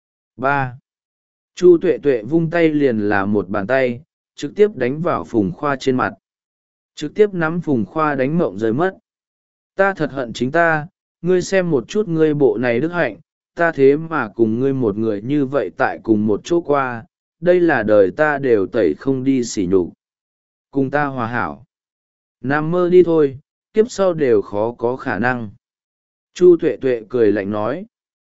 Ba. Chu Tuệ Tuệ vung tay liền là một bàn tay, trực tiếp đánh vào Phùng Khoa trên mặt. Trực tiếp nắm Phùng Khoa đánh mộng rơi mất. Ta thật hận chính ta, ngươi xem một chút ngươi bộ này đức hạnh, ta thế mà cùng ngươi một người như vậy tại cùng một chỗ qua, đây là đời ta đều tẩy không đi xỉ nhục. Cùng ta hòa hảo. Nằm mơ đi thôi, kiếp sau đều khó có khả năng. Chu Tuệ Tuệ cười lạnh nói.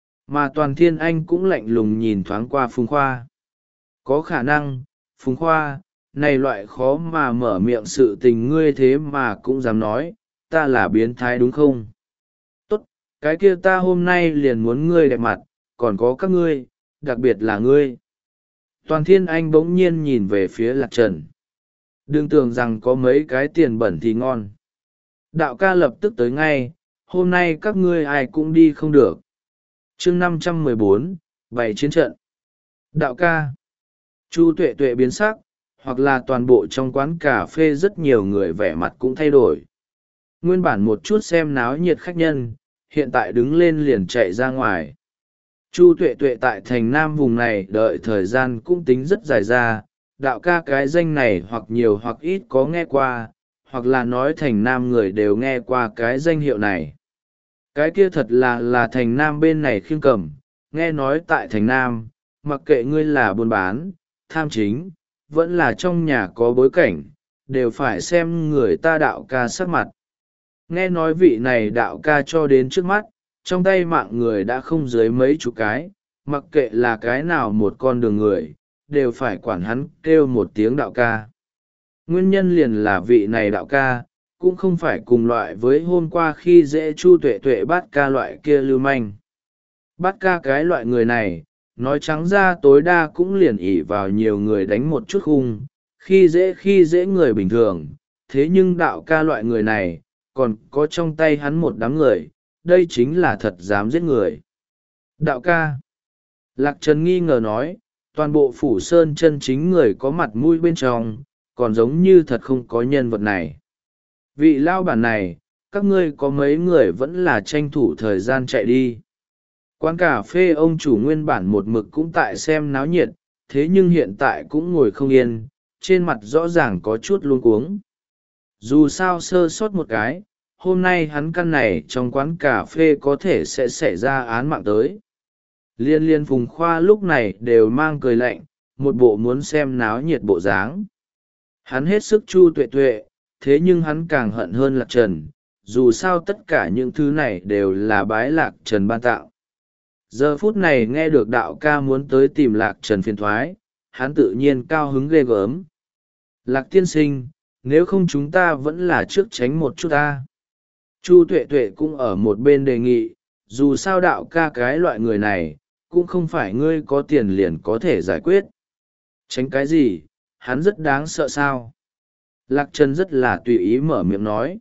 Mà Toàn Thiên Anh cũng lạnh lùng nhìn thoáng qua Phùng Khoa. Có khả năng, Phùng Khoa, này loại khó mà mở miệng sự tình ngươi thế mà cũng dám nói, ta là biến thái đúng không? Tốt, cái kia ta hôm nay liền muốn ngươi đẹp mặt, còn có các ngươi, đặc biệt là ngươi. Toàn Thiên Anh bỗng nhiên nhìn về phía Lạc Trần. Đừng tưởng rằng có mấy cái tiền bẩn thì ngon. Đạo ca lập tức tới ngay, hôm nay các ngươi ai cũng đi không được. Chương năm trăm mười bốn, bảy chiến trận. Đạo ca. Chu Tuệ Tuệ biến sắc, hoặc là toàn bộ trong quán cà phê rất nhiều người vẻ mặt cũng thay đổi. Nguyên bản một chút xem náo nhiệt khách nhân, hiện tại đứng lên liền chạy ra ngoài. Chu Tuệ Tuệ tại thành Nam vùng này đợi thời gian cũng tính rất dài ra, đạo ca cái danh này hoặc nhiều hoặc ít có nghe qua, hoặc là nói thành Nam người đều nghe qua cái danh hiệu này. Cái kia thật là là thành Nam bên này khiêng cầm, nghe nói tại thành Nam, mặc kệ ngươi là buôn bán, tham chính, vẫn là trong nhà có bối cảnh, đều phải xem người ta đạo ca sắc mặt. Nghe nói vị này đạo ca cho đến trước mắt, trong tay mạng người đã không dưới mấy chục cái, mặc kệ là cái nào một con đường người, đều phải quản hắn kêu một tiếng đạo ca. Nguyên nhân liền là vị này đạo ca, cũng không phải cùng loại với hôm qua khi dễ Chu Tuệ Tuệ Bát ca loại kia lưu manh. Bát ca cái loại người này, nói trắng ra tối đa cũng liền ỉ vào nhiều người đánh một chút khung, khi dễ khi dễ người bình thường, thế nhưng đạo ca loại người này, còn có trong tay hắn một đám người, đây chính là thật dám giết người. Đạo ca. Lạc Trần nghi ngờ nói, toàn bộ phủ sơn chân chính người có mặt mũi bên trong, còn giống như thật không có nhân vật này. Vị lao bản này, các ngươi có mấy người vẫn là tranh thủ thời gian chạy đi. Quán cà phê ông chủ nguyên bản một mực cũng tại xem náo nhiệt, thế nhưng hiện tại cũng ngồi không yên, trên mặt rõ ràng có chút luống cuống. Dù sao sơ sót một cái, hôm nay hắn căn này trong quán cà phê có thể sẽ xảy ra án mạng tới. Liên liên Phùng Khoa lúc này đều mang cười lạnh, một bộ muốn xem náo nhiệt bộ dáng. Hắn hết sức Chu Tuệ Tuệ, thế nhưng hắn càng hận hơn Lạc Trần, dù sao tất cả những thứ này đều là bái Lạc Trần ban tạo. Giờ phút này nghe được đạo ca muốn tới tìm Lạc Trần phiền thoái, hắn tự nhiên cao hứng ghê gớm. Lạc tiên sinh, nếu không chúng ta vẫn là trước tránh một chút ta. Chu Tuệ Tuệ cũng ở một bên đề nghị, dù sao đạo ca cái loại người này, cũng không phải ngươi có tiền liền có thể giải quyết. Tránh cái gì, hắn rất đáng sợ sao. Lạc Trần rất là tùy ý mở miệng nói.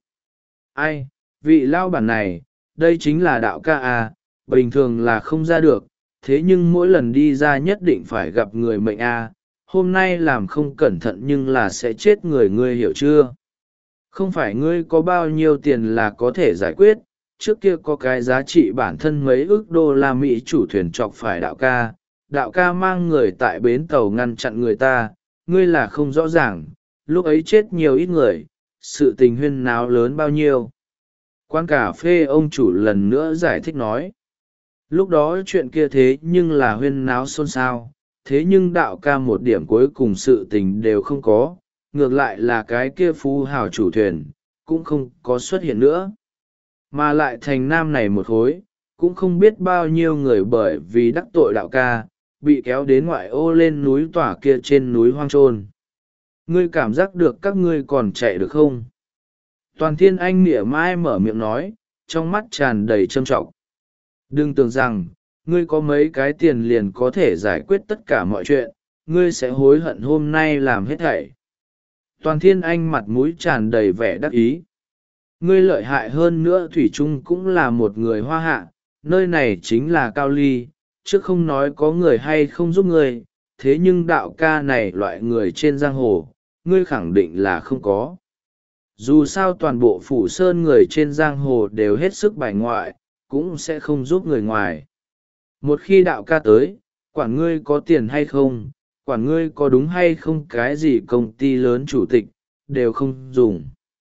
Ai, vị lao bản này, đây chính là đạo ca à, bình thường là không ra được, thế nhưng mỗi lần đi ra nhất định phải gặp người mệnh à, hôm nay làm không cẩn thận nhưng là sẽ chết người, ngươi hiểu chưa? Không phải ngươi có bao nhiêu tiền là có thể giải quyết, trước kia có cái giá trị bản thân mấy ức đô la Mỹ chủ thuyền chọc phải đạo ca, đạo ca mang người tại bến tàu ngăn chặn người ta, ngươi là không rõ ràng, lúc ấy chết nhiều ít người, sự tình huyên náo lớn bao nhiêu. Quán cà phê ông chủ lần nữa giải thích nói. Lúc đó chuyện kia thế nhưng là huyên náo xôn xao, thế nhưng đạo ca một điểm cuối cùng sự tình đều không có, ngược lại là cái kia phú hào chủ thuyền, cũng không có xuất hiện nữa. Mà lại thành nam này một khối, cũng không biết bao nhiêu người bởi vì đắc tội đạo ca, bị kéo đến ngoại ô lên núi tỏa kia trên núi hoang trôn. Ngươi cảm giác được các ngươi còn chạy được không? Toàn thiên anh mỉa mai mở miệng nói, trong mắt tràn đầy trâm trọng. Đừng tưởng rằng, ngươi có mấy cái tiền liền có thể giải quyết tất cả mọi chuyện, ngươi sẽ hối hận hôm nay làm hết thảy. Toàn thiên anh mặt mũi tràn đầy vẻ đắc ý. Ngươi lợi hại hơn nữa thủy chung cũng là một người hoa hạ, nơi này chính là Cao Ly, chứ không nói có người hay không giúp ngươi, thế nhưng đạo ca này loại người trên giang hồ, ngươi khẳng định là không có. Dù sao toàn bộ phủ sơn người trên giang hồ đều hết sức bài ngoại, cũng sẽ không giúp người ngoài. Một khi đạo ca tới, quản ngươi có tiền hay không, quản ngươi có đúng hay không, cái gì công ty lớn chủ tịch, đều không dùng.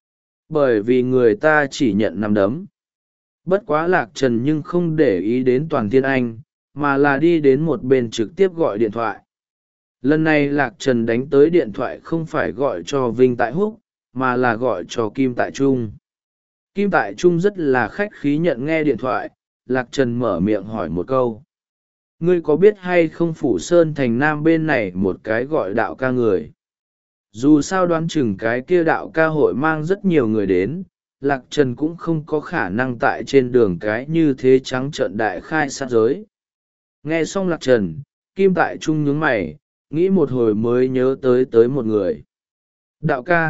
Bởi vì người ta chỉ nhận nắm đấm. Bất quá Lạc Trần nhưng không để ý đến Toàn Thiên Anh, mà là đi đến một bên trực tiếp gọi điện thoại. Lần này Lạc Trần đánh tới điện thoại không phải gọi cho Vinh Tại Húc, mà là gọi cho Kim Tại Trung. Kim Tại Trung rất là khách khí nhận nghe điện thoại, Lạc Trần mở miệng hỏi một câu. Ngươi có biết hay không Phủ Sơn thành Nam bên này một cái gọi đạo ca người? Dù sao đoán chừng cái kia đạo ca hội mang rất nhiều người đến, Lạc Trần cũng không có khả năng tại trên đường cái như thế trắng trợn đại khai sát giới. Nghe xong Lạc Trần, Kim Tại Trung nhướng mày, nghĩ một hồi mới nhớ tới tới một người. Đạo ca.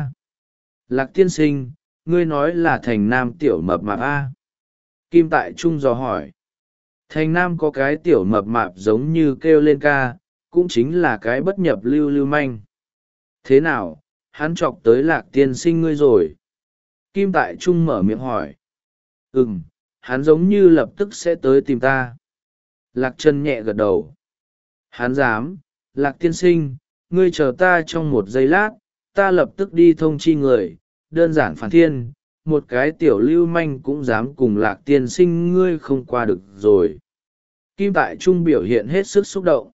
Lạc tiên sinh, ngươi nói là thành Nam tiểu mập mạp A. Kim Tại Trung dò hỏi. Thành Nam có cái tiểu mập mạp giống như kêu lên ca, cũng chính là cái bất nhập lưu lưu manh. Thế nào, hắn chọc tới Lạc tiên sinh ngươi rồi? Kim Tại Trung mở miệng hỏi. Ừm, hắn giống như lập tức sẽ tới tìm ta. Lạc Trần nhẹ gật đầu. Hắn dám, Lạc tiên sinh, ngươi chờ ta trong một giây lát, ta lập tức đi thông chi người, đơn giản phản thiên, một cái tiểu lưu manh cũng dám cùng Lạc tiên sinh ngươi không qua được rồi. Kim Tại Trung biểu hiện hết sức xúc động.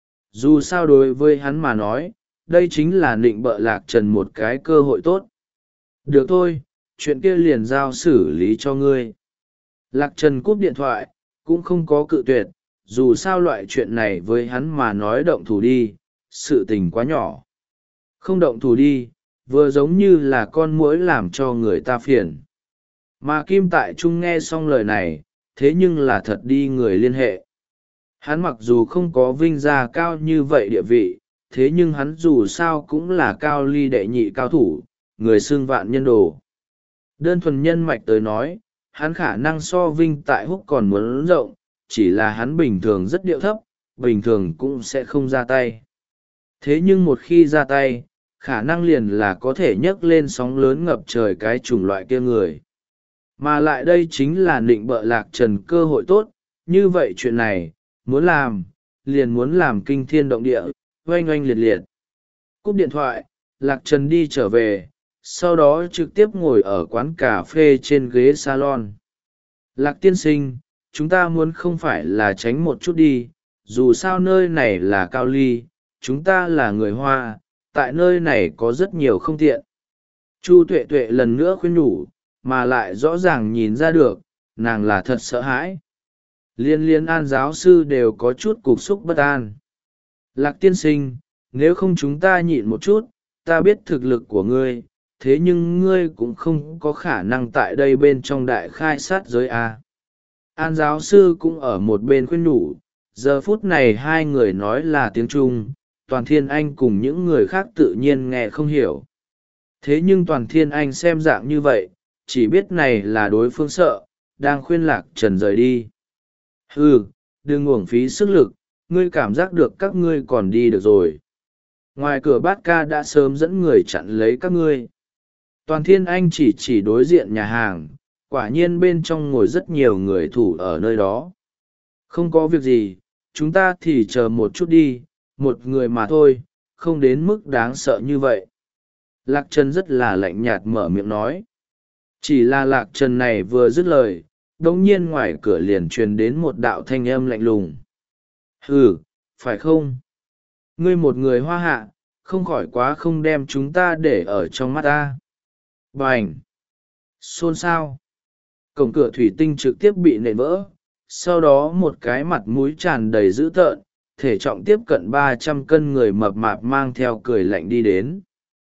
Dù sao đối với hắn mà nói, đây chính là nịnh bợ Lạc Trần một cái cơ hội tốt. Được thôi, chuyện kia liền giao xử lý cho ngươi. Lạc Trần cúp điện thoại, cũng không có cự tuyệt, dù sao loại chuyện này với hắn mà nói động thủ đi, sự tình quá nhỏ. Không động thủ đi, vừa giống như là con muỗi làm cho người ta phiền. Mà Kim Tại Trung nghe xong lời này, thế nhưng là thật đi người liên hệ. Hắn mặc dù không có vinh gia cao như vậy địa vị, thế nhưng hắn dù sao cũng là Cao Ly đệ nhị cao thủ, người xưng vạn nhân đồ. Đơn thuần nhân mạch tới nói, hắn khả năng so Vinh Tại Húc còn muốn rộng, chỉ là hắn bình thường rất điệu thấp, bình thường cũng sẽ không ra tay. Thế nhưng một khi ra tay, khả năng liền là có thể nhấc lên sóng lớn ngập trời cái chủng loại kia người. Mà lại đây chính là nịnh bợ Lạc Trần cơ hội tốt, như vậy chuyện này, muốn làm, liền muốn làm kinh thiên động địa, oanh oanh liệt liệt. Cúp điện thoại, Lạc Trần đi trở về, sau đó trực tiếp ngồi ở quán cà phê trên ghế salon. Lạc tiên sinh, chúng ta muốn không phải là tránh một chút đi, dù sao nơi này là Cao Ly, chúng ta là người Hoa, tại nơi này có rất nhiều không tiện. Chu Tuệ Tuệ lần nữa khuyên nhủ, mà lại rõ ràng nhìn ra được, nàng là thật sợ hãi. Liên liên an giáo sư đều có chút cục xúc bất an. Lạc tiên sinh, nếu không chúng ta nhịn một chút, ta biết thực lực của ngươi, thế nhưng ngươi cũng không có khả năng tại đây bên trong đại khai sát giới A. An giáo sư cũng ở một bên khuyên nhủ, giờ phút này hai người nói là tiếng Trung, Toàn Thiên Anh cùng những người khác tự nhiên nghe không hiểu. Thế nhưng Toàn Thiên Anh xem dạng như vậy, chỉ biết này là đối phương sợ, đang khuyên Lạc Trần rời đi. Hừ, đừng uổng phí sức lực, ngươi cảm giác được các ngươi còn đi được rồi. Ngoài cửa bát ca đã sớm dẫn người chặn lấy các ngươi. Toàn Thiên Anh chỉ chỉ đối diện nhà hàng, quả nhiên bên trong ngồi rất nhiều người thủ ở nơi đó. Không có việc gì, chúng ta thì chờ một chút đi, một người mà thôi, không đến mức đáng sợ như vậy. Lạc Trần rất là lạnh nhạt mở miệng nói. Chỉ là Lạc Trần này vừa dứt lời, đống nhiên ngoài cửa liền truyền đến một đạo thanh âm lạnh lùng. Hừ, phải không? Ngươi một người hoa hạ, không khỏi quá không đem chúng ta để ở trong mắt ta. Bành! Xôn xao! Cổng cửa thủy tinh trực tiếp bị nện vỡ, sau đó một cái mặt mũi tràn đầy dữ tợn, thể trọng tiếp cận ba trăm cân người mập mạp mang theo cười lạnh đi đến.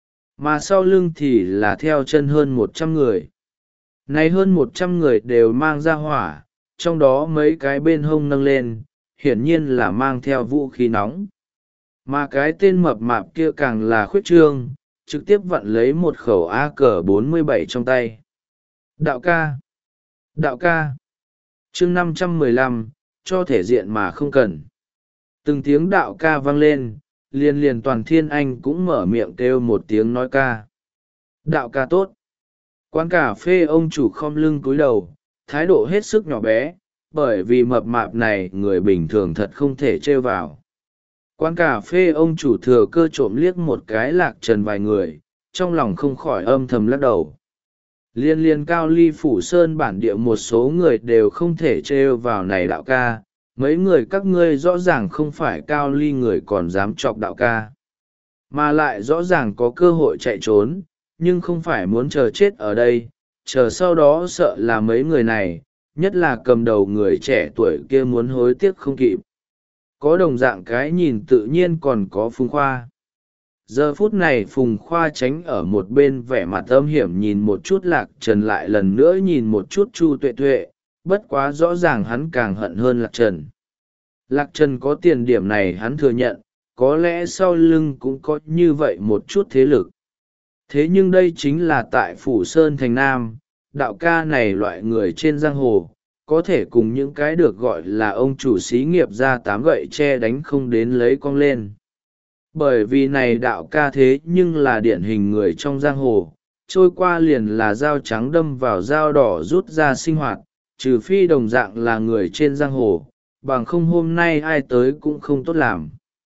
Mà sau lưng thì là theo chân hơn một trăm người. Này hơn một trăm người đều mang ra hỏa, trong đó mấy cái bên hông nâng lên, hiển nhiên là mang theo vũ khí nóng. Mà cái tên mập mạp kia càng là khuyết trương, trực tiếp vặn lấy một khẩu A K bốn mươi bảy trong tay. Đạo ca! Đạo ca! chương năm trăm mười lăm, cho thể diện mà không cần. Từng tiếng đạo ca vang lên, liền liền Toàn Thiên Anh cũng mở miệng kêu một tiếng nói ca. Đạo ca tốt! Quán cà phê ông chủ khom lưng cúi đầu, thái độ hết sức nhỏ bé, bởi vì mập mạp này người bình thường thật không thể trêu vào. Quán cà phê ông chủ thừa cơ trộm liếc một cái Lạc Trần vài người, trong lòng không khỏi âm thầm lắc đầu. Liên liên Cao Ly Phủ Sơn bản địa một số người đều không thể trêu vào này đạo ca, mấy người các ngươi rõ ràng không phải Cao Ly người còn dám chọc đạo ca. Mà lại rõ ràng có cơ hội chạy trốn, nhưng không phải muốn chờ chết ở đây, chờ sau đó sợ là mấy người này, nhất là cầm đầu người trẻ tuổi kia muốn hối tiếc không kịp. Có đồng dạng cái nhìn tự nhiên còn có Phùng Khoa. Giờ phút này Phùng Khoa tránh ở một bên vẻ mặt âm hiểm nhìn một chút Lạc Trần, lại lần nữa nhìn một chút Chu Tuệ Tuệ, bất quá rõ ràng hắn càng hận hơn Lạc Trần. Lạc Trần có tiền điểm này hắn thừa nhận, có lẽ sau lưng cũng có như vậy một chút thế lực. Thế nhưng đây chính là tại Phủ Sơn Thành Nam, đạo ca này loại người trên giang hồ, có thể cùng những cái được gọi là ông chủ xí nghiệp ra tám gậy che đánh không đến lấy cong lên. Bởi vì này đạo ca thế nhưng là điển hình người trong giang hồ, trôi qua liền là dao trắng đâm vào dao đỏ rút ra sinh hoạt, trừ phi đồng dạng là người trên giang hồ, bằng không hôm nay ai tới cũng không tốt làm.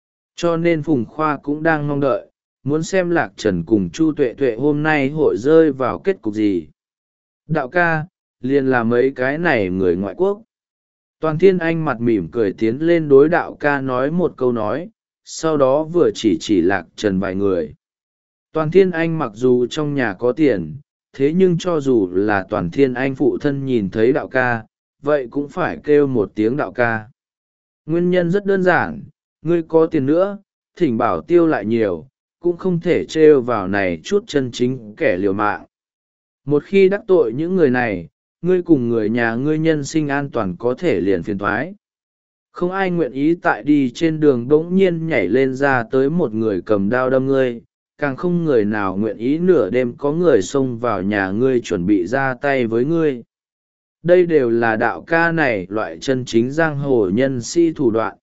Cho nên Phùng Khoa cũng đang mong đợi, muốn xem Lạc Trần cùng Chu Tuệ Tuệ hôm nay hội rơi vào kết cục gì. Đạo ca, liền là mấy cái này người ngoại quốc. Toàn Thiên Anh mặt mỉm cười tiến lên đối đạo ca nói một câu nói, sau đó vừa chỉ chỉ Lạc Trần vài người. Toàn Thiên Anh mặc dù trong nhà có tiền, thế nhưng cho dù là Toàn Thiên Anh phụ thân nhìn thấy đạo ca, vậy cũng phải kêu một tiếng đạo ca. Nguyên nhân rất đơn giản, ngươi có tiền nữa, thỉnh bảo tiêu lại nhiều, cũng không thể trêu vào này chút chân chính kẻ liều mạng. Một khi đắc tội những người này, ngươi cùng người nhà ngươi nhân sinh an toàn có thể liền phiền thoái. Không ai nguyện ý tại đi trên đường bỗng nhiên nhảy lên ra tới một người cầm đao đâm ngươi, càng không người nào nguyện ý nửa đêm có người xông vào nhà ngươi chuẩn bị ra tay với ngươi. Đây đều là đạo ca này loại chân chính giang hồ nhân sĩ thủ đoạn.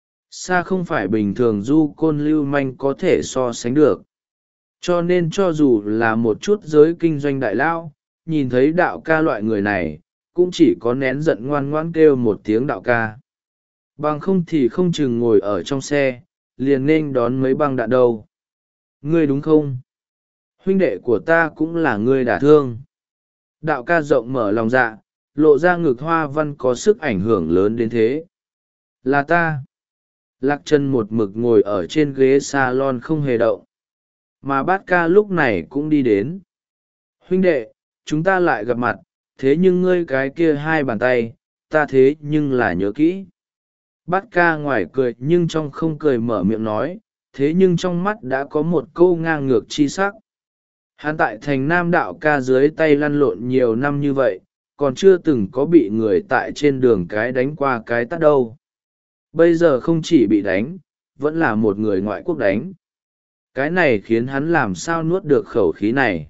Xa không phải bình thường du côn lưu manh có thể so sánh được. Cho nên cho dù là một chút giới kinh doanh đại lao, nhìn thấy đạo ca loại người này, cũng chỉ có nén giận ngoan ngoãn kêu một tiếng đạo ca. Bằng không thì không chừng ngồi ở trong xe, liền nên đón mấy băng đạn đâu. Ngươi đúng không? Huynh đệ của ta cũng là ngươi đả thương. Đạo ca rộng mở lòng dạ, lộ ra ngực hoa văn có sức ảnh hưởng lớn đến thế. Là ta. Lạc Trần một mực ngồi ở trên ghế salon không hề động. Mà bát ca lúc này cũng đi đến. Huynh đệ, chúng ta lại gặp mặt, thế nhưng ngươi cái kia hai bàn tay, ta thế nhưng là nhớ kỹ. Bát ca ngoài cười nhưng trong không cười mở miệng nói, thế nhưng trong mắt đã có một câu ngang ngược chi sắc. Hắn tại thành nam đạo ca dưới tay lăn lộn nhiều năm như vậy, còn chưa từng có bị người tại trên đường cái đánh qua cái tát đâu. Bây giờ không chỉ bị đánh, vẫn là một người ngoại quốc đánh. Cái này khiến hắn làm sao nuốt được khẩu khí này.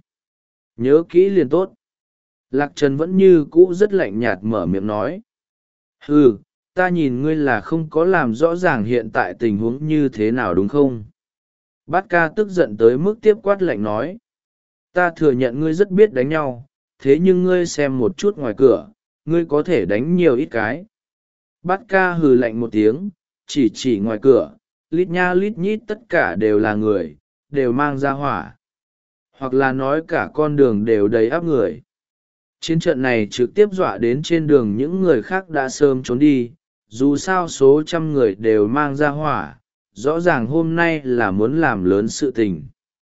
Nhớ kỹ liền tốt. Lạc Trần vẫn như cũ rất lạnh nhạt mở miệng nói. Hừ, ta nhìn ngươi là không có làm rõ ràng hiện tại tình huống như thế nào đúng không? Bát ca tức giận tới mức tiếp quát lạnh nói. Ta thừa nhận ngươi rất biết đánh nhau, thế nhưng ngươi xem một chút ngoài cửa, ngươi có thể đánh nhiều ít cái. Bát ca hừ lạnh một tiếng, chỉ chỉ ngoài cửa, lít nha lít nhít tất cả đều là người, đều mang ra hỏa. Hoặc là nói cả con đường đều đầy áp người. Chiến trận này trực tiếp dọa đến trên đường những người khác đã sớm trốn đi, dù sao số trăm người đều mang ra hỏa, rõ ràng hôm nay là muốn làm lớn sự tình.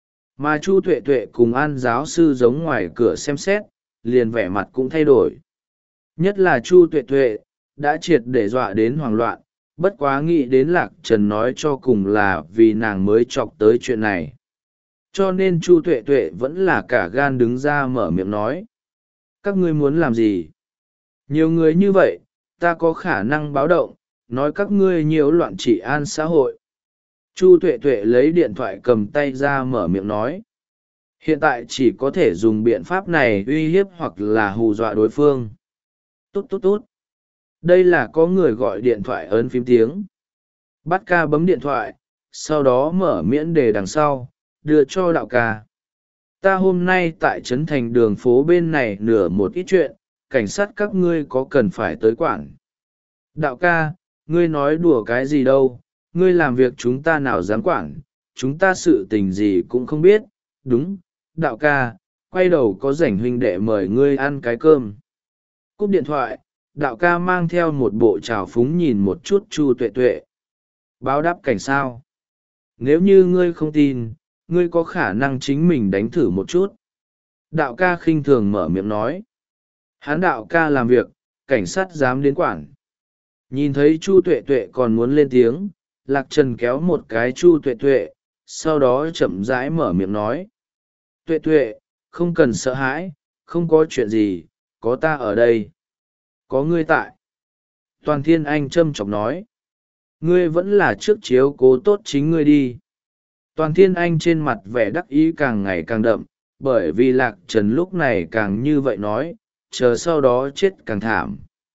Mà Chu Tuệ Tuệ cùng An giáo sư giống ngoài cửa xem xét, liền vẻ mặt cũng thay đổi. Nhất là Chu Tuệ Tuệ, đã triệt để dọa đến hoảng loạn, bất quá nghĩ đến Lạc Trần nói cho cùng là vì nàng mới chọc tới chuyện này. Cho nên Chu Tuệ Tuệ vẫn là cả gan đứng ra mở miệng nói. Các ngươi muốn làm gì? Nhiều người như vậy, ta có khả năng báo động, nói các ngươi nhiễu loạn trị an xã hội. Chu Tuệ Tuệ lấy điện thoại cầm tay ra mở miệng nói. Hiện tại chỉ có thể dùng biện pháp này uy hiếp hoặc là hù dọa đối phương. Tốt tốt tốt. Đây là có người gọi điện thoại ấn phím tiếng. Bát ca bấm điện thoại, sau đó mở miễn đề đằng sau, đưa cho đạo ca. Ta hôm nay tại trấn thành đường phố bên này nửa một ít chuyện, cảnh sát các ngươi có cần phải tới quản. Đạo ca, ngươi nói đùa cái gì đâu, ngươi làm việc chúng ta nào dám quản, chúng ta sự tình gì cũng không biết. Đúng, đạo ca, quay đầu có rảnh huynh đệ mời ngươi ăn cái cơm. Cúp điện thoại, đạo ca mang theo một bộ trào phúng nhìn một chút Chu Tuệ Tuệ. Báo đáp cảnh sao? Nếu như ngươi không tin, ngươi có khả năng chính mình đánh thử một chút. Đạo ca khinh thường mở miệng nói. Hán đạo ca làm việc, cảnh sát dám đến quản. Nhìn thấy Chu Tuệ Tuệ còn muốn lên tiếng, Lạc Trần kéo một cái Chu Tuệ Tuệ, sau đó chậm rãi mở miệng nói. Tuệ Tuệ, không cần sợ hãi, không có chuyện gì, có ta ở đây. Có ngươi tại. Toàn Thiên Anh châm chọc nói. Ngươi vẫn là trước chiếu cố tốt chính ngươi đi. Toàn Thiên Anh trên mặt vẻ đắc ý càng ngày càng đậm, bởi vì Lạc Trần lúc này càng như vậy nói, chờ sau đó chết càng thảm.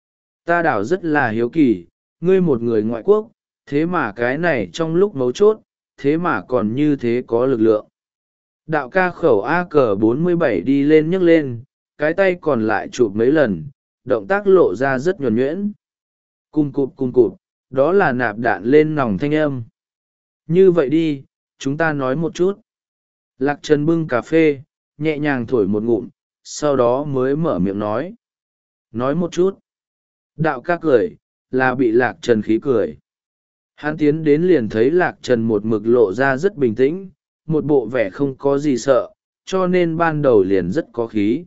Ta đảo rất là hiếu kỳ, ngươi một người ngoại quốc, thế mà cái này trong lúc mấu chốt, thế mà còn như thế có lực lượng. Đạo ca khẩu A cờ bốn mươi bảy đi lên nhấc lên, cái tay còn lại chụp mấy lần, động tác lộ ra rất nhuần nhuyễn. Cung cụt cung cụt, đó là nạp đạn lên nòng thanh âm. Như vậy đi, chúng ta nói một chút. Lạc Trần bưng cà phê, nhẹ nhàng thổi một ngụm, sau đó mới mở miệng nói. Nói một chút. Đạo ca cười, là bị Lạc Trần khí cười. Hắn tiến đến liền thấy Lạc Trần một mực lộ ra rất bình tĩnh, một bộ vẻ không có gì sợ, cho nên ban đầu liền rất có khí.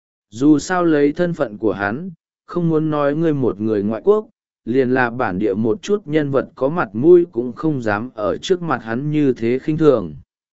Dù sao lấy thân phận của hắn, không muốn nói ngươi một người ngoại quốc, liền là bản địa một chút nhân vật có mặt mũi cũng không dám ở trước mặt hắn như thế khinh thường.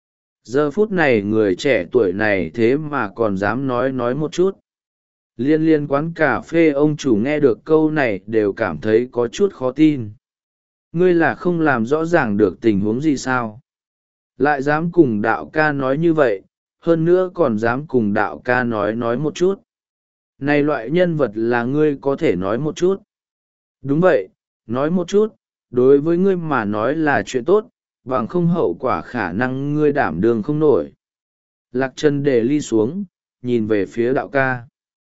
Giờ phút này người trẻ tuổi này thế mà còn dám nói nói một chút. Liên liên quán cà phê ông chủ nghe được câu này đều cảm thấy có chút khó tin. Ngươi là không làm rõ ràng được tình huống gì sao? Lại dám cùng đạo ca nói như vậy, hơn nữa còn dám cùng đạo ca nói nói một chút. Này loại nhân vật là ngươi có thể nói một chút. Đúng vậy, nói một chút, đối với ngươi mà nói là chuyện tốt, bằng không hậu quả khả năng ngươi đảm đương không nổi. Lạc Trần để ly xuống, nhìn về phía đạo ca.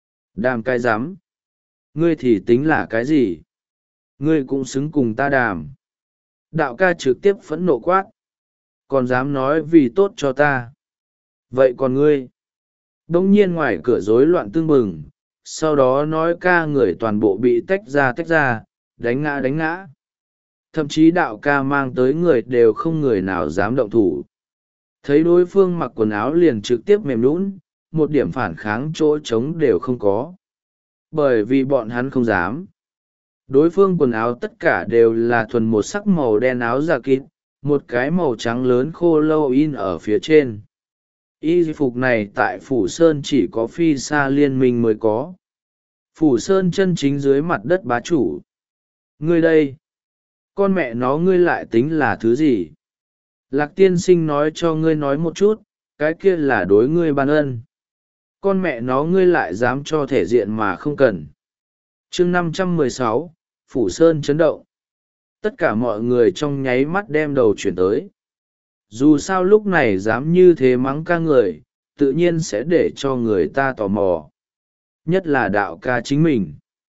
Đàm cái dám. Ngươi thì tính là cái gì? Ngươi cũng xứng cùng ta đàm. Đạo ca trực tiếp phẫn nộ quát. Còn dám nói vì tốt cho ta. Vậy còn ngươi? Đông nhiên ngoài cửa rối loạn tương bừng, sau đó nói ca người toàn bộ bị tách ra tách ra, đánh ngã đánh ngã. Thậm chí đạo ca mang tới người đều không người nào dám động thủ. Thấy đối phương mặc quần áo liền trực tiếp mềm nhũn, một điểm phản kháng chỗ trống đều không có. Bởi vì bọn hắn không dám. Đối phương quần áo tất cả đều là thuần một sắc màu đen áo da kín, một cái màu trắng lớn khô lâu in ở phía trên. Y phục này tại Phủ Sơn chỉ có phi xa liên minh mới có. Phủ Sơn chân chính dưới mặt đất bá chủ. Ngươi đây, con mẹ nó ngươi lại tính là thứ gì? Lạc tiên sinh nói cho ngươi nói một chút, cái kia là đối ngươi ban ân. Con mẹ nó ngươi lại dám cho thể diện mà không cần. chương năm trăm mười sáu, Phủ Sơn chấn động. Tất cả mọi người trong nháy mắt đem đầu chuyển tới. Dù sao lúc này dám như thế mắng ca người, tự nhiên sẽ để cho người ta tò mò. Nhất là đạo ca chính mình.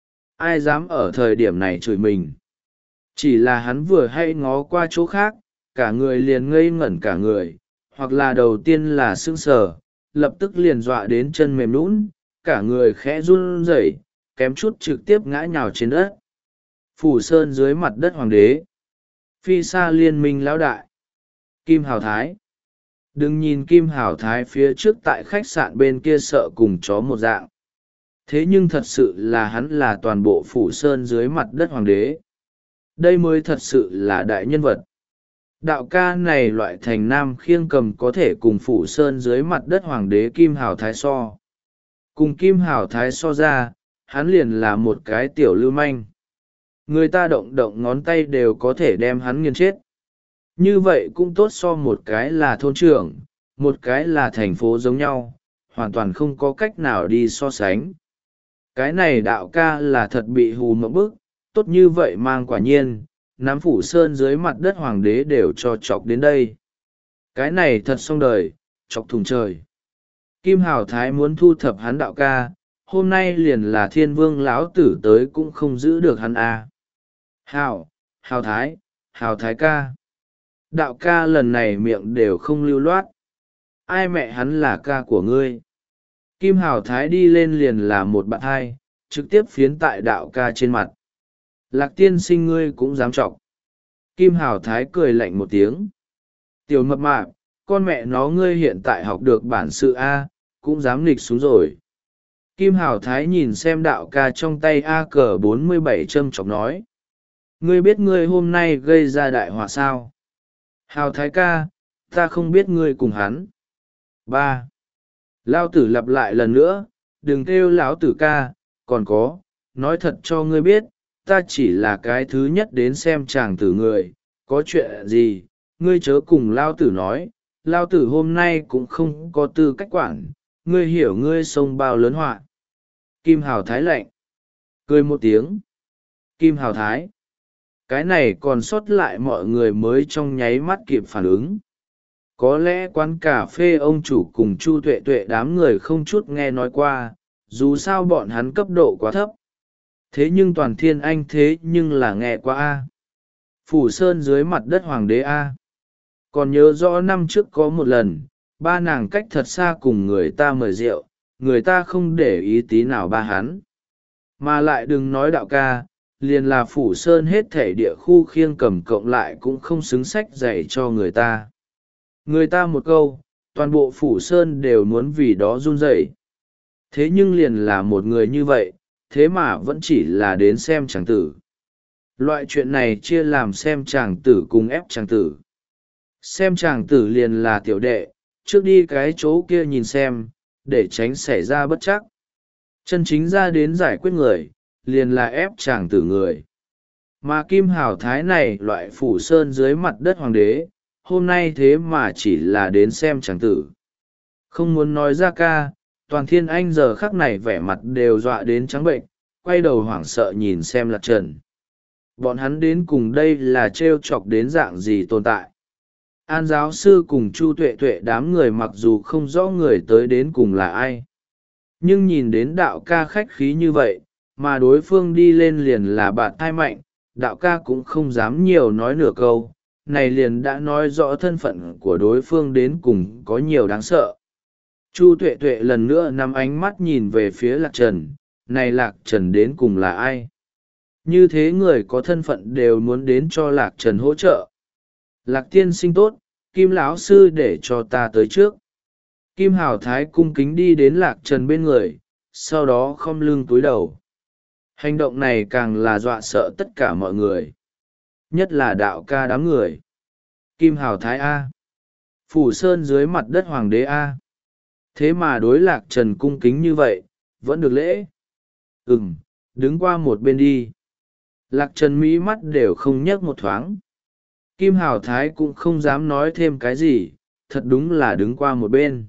Ai dám ở thời điểm này chửi mình. Chỉ là hắn vừa hay ngó qua chỗ khác, cả người liền ngây ngẩn cả người, hoặc là đầu tiên là sững sờ, lập tức liền dọa đến chân mềm nhũn, cả người khẽ run rẩy, kém chút trực tiếp ngã nhào trên đất. Phủ Sơn dưới mặt đất hoàng đế. Phi Sa liên minh lão đại. Kim Hào Thái. Đừng nhìn Kim Hào Thái phía trước tại khách sạn bên kia sợ cùng chó một dạng. Thế nhưng thật sự là hắn là toàn bộ Phủ Sơn dưới mặt đất hoàng đế. Đây mới thật sự là đại nhân vật. Đạo ca này loại thành nam khiêng cầm có thể cùng Phủ Sơn dưới mặt đất hoàng đế Kim Hào Thái so. Cùng Kim Hào Thái so ra, hắn liền là một cái tiểu lưu manh. Người ta động động ngón tay đều có thể đem hắn nghiền chết. Như vậy cũng tốt so một cái là thôn trưởng, một cái là thành phố giống nhau, hoàn toàn không có cách nào đi so sánh. Cái này đạo ca là thật bị hù mộng bức, tốt như vậy mang quả nhiên, nắm Phủ Sơn dưới mặt đất hoàng đế đều cho chọc đến đây. Cái này thật xong đời, chọc thùng trời. Kim Hào Thái muốn thu thập hắn đạo ca, hôm nay liền là thiên vương lão tử tới cũng không giữ được hắn à. Hào, Hào Thái, Hào Thái ca. Đạo ca lần này miệng đều không lưu loát. Ai mẹ hắn là ca của ngươi? Kim Hào Thái đi lên liền là một bạn hai, trực tiếp phiến tại đạo ca trên mặt. Lạc tiên sinh ngươi cũng dám chọc. Kim Hào Thái cười lạnh một tiếng. Tiểu mập mạp, con mẹ nó ngươi hiện tại học được bản sự A, cũng dám nghịch xuống rồi. Kim Hào Thái nhìn xem đạo ca trong tay A cờ bốn mươi bảy châm chọc nói. Ngươi biết ngươi hôm nay gây ra đại họa sao? Hào Thái ca, ta không biết ngươi cùng hắn. Ba. Lao tử lặp lại lần nữa, đừng kêu lão tử ca, còn có, nói thật cho ngươi biết, ta chỉ là cái thứ nhất đến xem chàng tử người, có chuyện gì, ngươi chớ cùng Lao tử nói, Lao tử hôm nay cũng không có tư cách quản, ngươi hiểu ngươi sông bao lớn họa. Kim Hào Thái lạnh. Cười một tiếng. Kim Hào Thái. Cái này còn sót lại mọi người mới trong nháy mắt kịp phản ứng. Có lẽ quán cà phê ông chủ cùng Chu Tuệ Tuệ đám người không chút nghe nói qua, dù sao bọn hắn cấp độ quá thấp. Thế nhưng toàn thiên anh thế nhưng là nghe qua A. Phủ Sơn dưới mặt đất hoàng đế A. Còn nhớ rõ năm trước có một lần, ba nàng cách thật xa cùng người ta mời rượu, người ta không để ý tí nào ba hắn. Mà lại đừng nói đạo ca, liền là Phủ Sơn hết thể địa khu khiêng cầm cộng lại cũng không xứng sách dạy cho người ta. Người ta một câu, toàn bộ Phủ Sơn đều muốn vì đó run rẩy. Thế nhưng liền là một người như vậy, thế mà vẫn chỉ là đến xem chàng tử. Loại chuyện này chia làm xem chàng tử cùng ép chàng tử. Xem chàng tử liền là tiểu đệ, trước đi cái chỗ kia nhìn xem, để tránh xảy ra bất chắc. Chân chính ra đến giải quyết người, liền là ép chàng tử người. Mà Kim Hào Thái này loại Phủ Sơn dưới mặt đất hoàng đế, hôm nay thế mà chỉ là đến xem chàng tử. Không muốn nói ra ca, toàn thiên anh giờ khắc này vẻ mặt đều dọa đến trắng bệnh, quay đầu hoảng sợ nhìn xem Lạc Trần. Bọn hắn đến cùng đây là trêu chọc đến dạng gì tồn tại. An giáo sư cùng Chu Tuệ Tuệ đám người mặc dù không rõ người tới đến cùng là ai. Nhưng nhìn đến đạo ca khách khí như vậy, mà đối phương đi lên liền là bạn thai mạnh, đạo ca cũng không dám nhiều nói nửa câu, này liền đã nói rõ thân phận của đối phương đến cùng có nhiều đáng sợ. Chu Tuệ Tuệ lần nữa nắm ánh mắt nhìn về phía Lạc Trần, này Lạc Trần đến cùng là ai? Như thế người có thân phận đều muốn đến cho Lạc Trần hỗ trợ. Lạc tiên sinh tốt, Kim lão sư để cho ta tới trước. Kim Hào Thái cung kính đi đến Lạc Trần bên người, sau đó khom lưng cúi đầu. Hành động này càng là dọa sợ tất cả mọi người. Nhất là đạo ca đám người. Kim Hào Thái A. Phủ Sơn dưới mặt đất hoàng đế A. Thế mà đối Lạc Trần cung kính như vậy, vẫn được lễ. Ừm, đứng qua một bên đi. Lạc Trần mỹ mắt đều không nhấc một thoáng. Kim Hào Thái cũng không dám nói thêm cái gì, thật đúng là đứng qua một bên.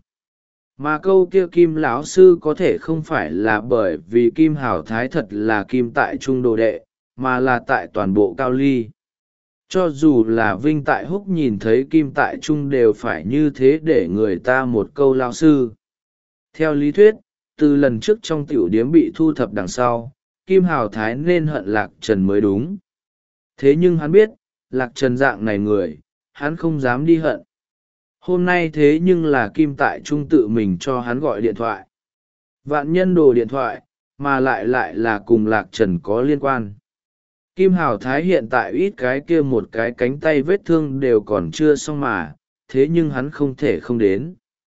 Mà câu kia Kim lão sư có thể không phải là bởi vì Kim Hào Thái thật là Kim tại Trung đồ đệ, mà là tại toàn bộ Cao Ly. Cho dù là Vinh tại Húc nhìn thấy Kim tại Trung đều phải như thế để người ta một câu lão sư. Theo lý thuyết, từ lần trước trong tiểu điếm bị thu thập đằng sau, Kim Hào Thái nên hận Lạc Trần mới đúng. Thế nhưng hắn biết, Lạc Trần dạng này người, hắn không dám đi hận. Hôm nay thế nhưng là Kim Tại Trung tự mình cho hắn gọi điện thoại. Vạn nhân đồ điện thoại, mà lại lại là cùng Lạc Trần có liên quan. Kim Hào Thái hiện tại ít cái kia một cái cánh tay vết thương đều còn chưa xong mà, thế nhưng hắn không thể không đến.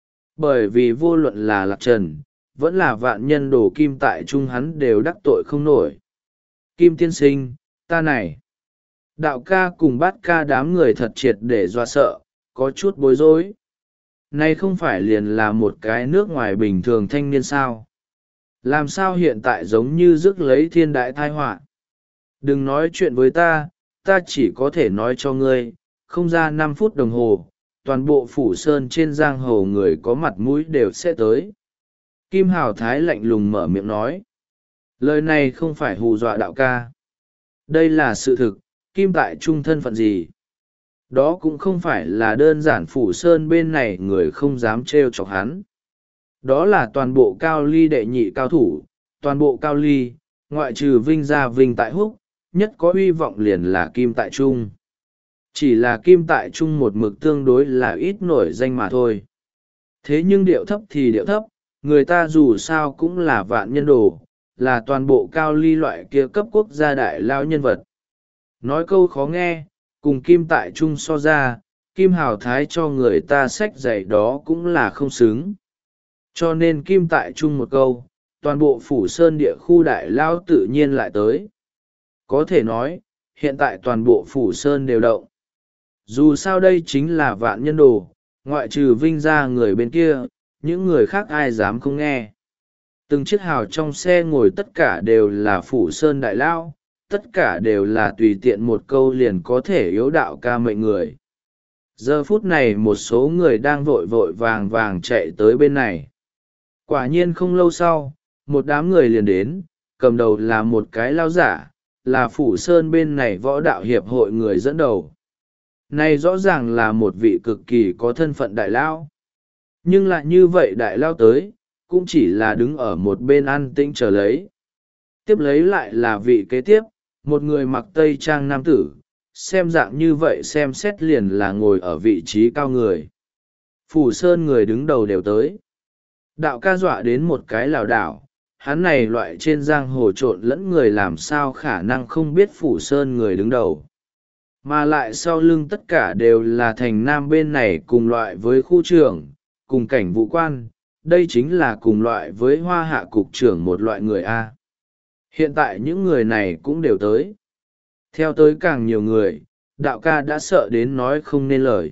Bởi vì vô luận là Lạc Trần, vẫn là vạn nhân đồ Kim Tại Trung hắn đều đắc tội không nổi. Kim tiên sinh, ta này. Đạo ca cùng bát ca đám người thật triệt để dọa sợ, có chút bối rối. Này không phải liền là một cái nước ngoài bình thường thanh niên sao? Làm sao hiện tại giống như rước lấy thiên đại tai họa? Đừng nói chuyện với ta, ta chỉ có thể nói cho ngươi, không ra năm phút đồng hồ, toàn bộ phủ sơn trên giang hồ người có mặt mũi đều sẽ tới. Kim Hào Thái lạnh lùng mở miệng nói. Lời này không phải hù dọa đạo ca. Đây là sự thực, Kim Tại Trung thân phận gì? Đó cũng không phải là đơn giản phủ sơn bên này người không dám trêu chọc hắn. Đó là toàn bộ cao ly đệ nhị cao thủ, toàn bộ cao ly, ngoại trừ Vinh gia Vinh Tại Húc, nhất có hy vọng liền là Kim Tại Trung. Chỉ là Kim Tại Trung một mực tương đối là ít nổi danh mà thôi. Thế nhưng điệu thấp thì điệu thấp, người ta dù sao cũng là vạn nhân đồ, là toàn bộ cao ly loại kia cấp quốc gia đại lao nhân vật. Nói câu khó nghe, cùng Kim Tại Trung so ra, Kim Hào Thái cho người ta sách giày đó cũng là không xứng. Cho nên Kim Tại Trung một câu, toàn bộ phủ sơn địa khu đại lao tự nhiên lại tới. Có thể nói, hiện tại toàn bộ phủ sơn đều động. Dù sao đây chính là vạn nhân đồ, ngoại trừ Vinh ra người bên kia, những người khác ai dám không nghe. Từng chiếc hào trong xe ngồi tất cả đều là phủ sơn đại lao, tất cả đều là tùy tiện một câu liền có thể yếu đạo ca mệnh người. Giờ phút này một số người đang vội vội vàng vàng chạy tới bên này. Quả nhiên không lâu sau, một đám người liền đến, cầm đầu là một cái lao giả, là phủ sơn bên này võ đạo hiệp hội người dẫn đầu. Này rõ ràng là một vị cực kỳ có thân phận đại lao. Nhưng lại như vậy đại lao tới, cũng chỉ là đứng ở một bên an tĩnh chờ lấy. Tiếp lấy lại là vị kế tiếp, một người mặc tây trang nam tử, xem dạng như vậy xem xét liền là ngồi ở vị trí cao người. Phủ sơn người đứng đầu đều tới. Đạo ca dọa đến một cái lảo đảo, hắn này loại trên giang hồ trộn lẫn người làm sao khả năng không biết phủ sơn người đứng đầu. Mà lại sau lưng tất cả đều là thành nam bên này cùng loại với khu trưởng, cùng cảnh vụ quan, đây chính là cùng loại với hoa hạ cục trưởng một loại người A. Hiện tại những người này cũng đều tới. Theo tới càng nhiều người, đạo ca đã sợ đến nói không nên lời.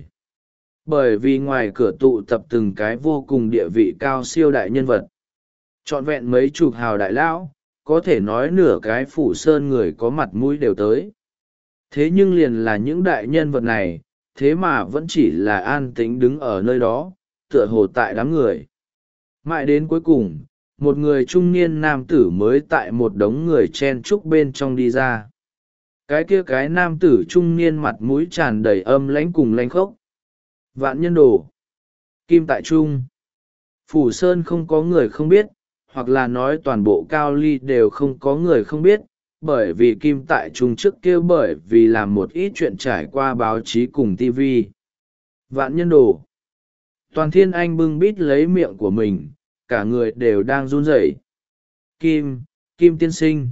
Bởi vì ngoài cửa tụ tập từng cái vô cùng địa vị cao siêu đại nhân vật. Trọn vẹn mấy chục hào đại lão, có thể nói nửa cái phủ sơn người có mặt mũi đều tới. Thế nhưng liền là những đại nhân vật này, thế mà vẫn chỉ là an tĩnh đứng ở nơi đó, tựa hồ tại đám người. Mãi đến cuối cùng, một người trung niên nam tử mới tại một đống người chen chúc bên trong đi ra. Cái kia cái nam tử trung niên mặt mũi tràn đầy âm lãnh cùng lãnh khốc. Vạn nhân đồ. Kim Tại Trung. Phủ Sơn không có người không biết, hoặc là nói toàn bộ cao ly đều không có người không biết, bởi vì Kim Tại Trung trước kia bởi vì làm một ít chuyện trải qua báo chí cùng ti vi. Vạn nhân đồ. Toàn Thiên Anh bưng bít lấy miệng của mình, cả người đều đang run rẩy. Kim, Kim tiên sinh.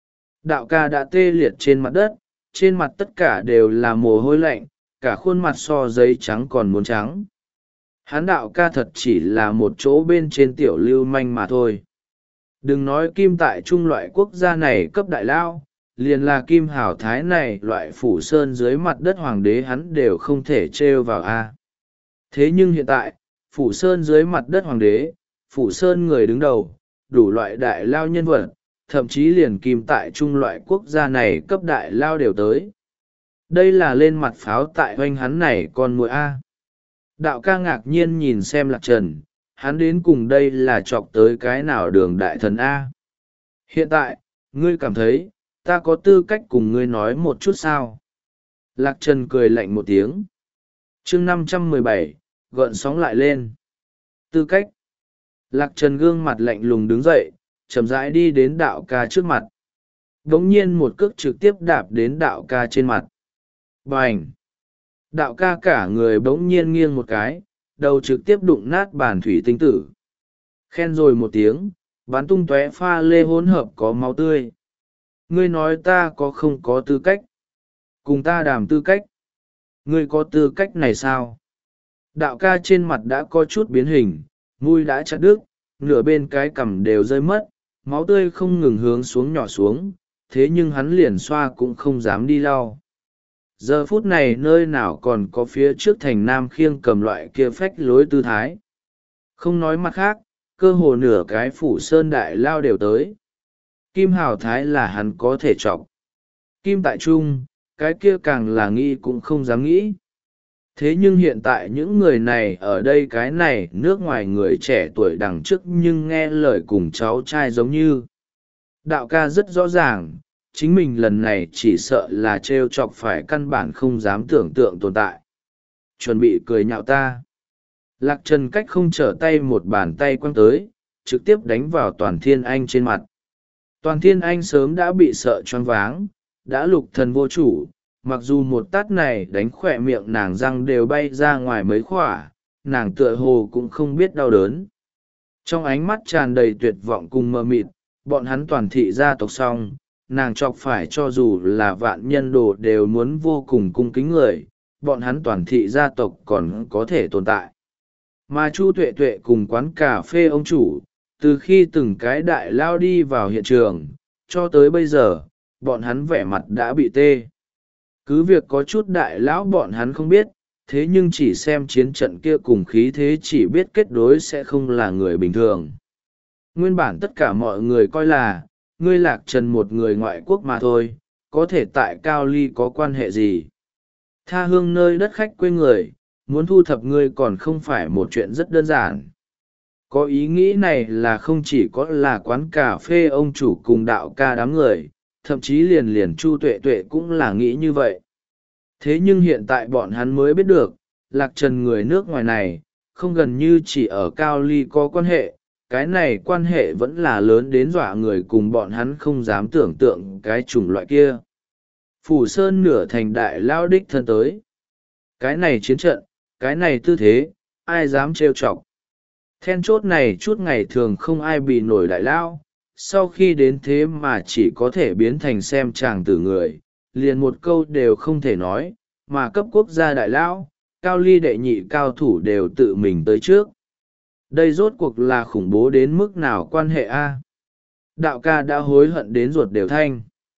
Đạo ca đã tê liệt trên mặt đất, trên mặt tất cả đều là mồ hôi lạnh, cả khuôn mặt so giấy trắng còn muốn trắng. Hán đạo ca thật chỉ là một chỗ bên trên tiểu lưu manh mà thôi. Đừng nói Kim Tại Trung loại quốc gia này cấp đại lao, liền là Kim Hào Thái này loại phủ sơn dưới mặt đất hoàng đế hắn đều không thể trêu vào a. Thế nhưng hiện tại, phủ sơn dưới mặt đất hoàng đế, phủ sơn người đứng đầu, đủ loại đại lao nhân vật, thậm chí liền Kim Tại Trung loại quốc gia này cấp đại lao đều tới. Đây là lên mặt pháo tại hoanh hắn này con muội a. Đạo ca ngạc nhiên nhìn xem Lạc Trần, hắn đến cùng đây là chọc tới cái nào đường đại thần A. Hiện tại, ngươi cảm thấy, ta có tư cách cùng ngươi nói một chút sao? Lạc Trần cười lạnh một tiếng. chương năm trăm mười bảy, gợn sóng lại lên. Tư cách. Lạc Trần gương mặt lạnh lùng đứng dậy, chậm rãi đi đến đạo ca trước mặt. Đống nhiên một cước trực tiếp đạp đến đạo ca trên mặt. Bành! Đạo ca cả người bỗng nhiên nghiêng một cái, đầu trực tiếp đụng nát bàn thủy tinh tử. Khen rồi một tiếng, bắn tung tóe pha lê hỗn hợp có máu tươi. Ngươi nói ta có không có tư cách? Cùng ta đàm tư cách? Ngươi có tư cách này sao? Đạo ca trên mặt đã có chút biến hình, mũi đã chặt đứt, nửa bên cái cằm đều rơi mất, máu tươi không ngừng hướng xuống nhỏ xuống, thế nhưng hắn liền xoa cũng không dám đi lau. Giờ phút này nơi nào còn có phía trước thành nam khiêng cầm loại kia phách lối tư thái. Không nói mặt khác, cơ hồ nửa cái phủ sơn đại lao đều tới. Kim hào thái là hắn có thể chọc. Kim tại trung, cái kia càng là nghĩ cũng không dám nghĩ. Thế nhưng hiện tại những người này ở đây cái này nước ngoài người trẻ tuổi đằng trước nhưng nghe lời cùng cháu trai giống như. Đạo ca rất rõ ràng, chính mình lần này chỉ sợ là trêu chọc phải căn bản không dám tưởng tượng tồn tại. Chuẩn bị cười nhạo ta. Lạc Trần cách không trở tay một bàn tay quăng tới, trực tiếp đánh vào Toàn Thiên Anh trên mặt. Toàn Thiên Anh sớm đã bị sợ choáng váng, đã lục thần vô chủ, mặc dù một tát này đánh khỏe miệng nàng răng đều bay ra ngoài mấy khỏa, nàng tựa hồ cũng không biết đau đớn. Trong ánh mắt tràn đầy tuyệt vọng cùng mờ mịt, bọn hắn toàn thị gia tộc xong, nàng chọc phải cho dù là vạn nhân đồ đều muốn vô cùng cung kính người, bọn hắn toàn thị gia tộc còn có thể tồn tại. Mà Chu Tuệ Tuệ cùng quán cà phê ông chủ, từ khi từng cái đại lao đi vào hiện trường, cho tới bây giờ, bọn hắn vẻ mặt đã bị tê. Cứ việc có chút đại lão bọn hắn không biết, thế nhưng chỉ xem chiến trận kia cùng khí thế chỉ biết kết đối sẽ không là người bình thường. Nguyên bản tất cả mọi người coi là, ngươi Lạc Trần một người ngoại quốc mà thôi, có thể tại Cao Ly có quan hệ gì. Tha hương nơi đất khách quê người, muốn thu thập ngươi còn không phải một chuyện rất đơn giản. Có ý nghĩ này là không chỉ có là quán cà phê ông chủ cùng đạo ca đám người, thậm chí liền liền Chu Tuệ Tuệ cũng là nghĩ như vậy. Thế nhưng hiện tại bọn hắn mới biết được, Lạc Trần người nước ngoài này, không gần như chỉ ở Cao Ly có quan hệ, cái này quan hệ vẫn là lớn đến dọa người cùng bọn hắn không dám tưởng tượng cái chủng loại kia. Phủ Sơn nửa thành đại lao đích thân tới. Cái này chiến trận, cái này tư thế, ai dám trêu chọc. Then chốt này chút ngày thường không ai bị nổi đại lao, sau khi đến thế mà chỉ có thể biến thành xem chàng tử người, liền một câu đều không thể nói, mà cấp quốc gia đại lao, Cao Ly đệ nhị cao thủ đều tự mình tới trước. Đây rốt cuộc là khủng bố đến mức nào quan hệ A. Đạo ca đã hối hận đến ruột đều thanh.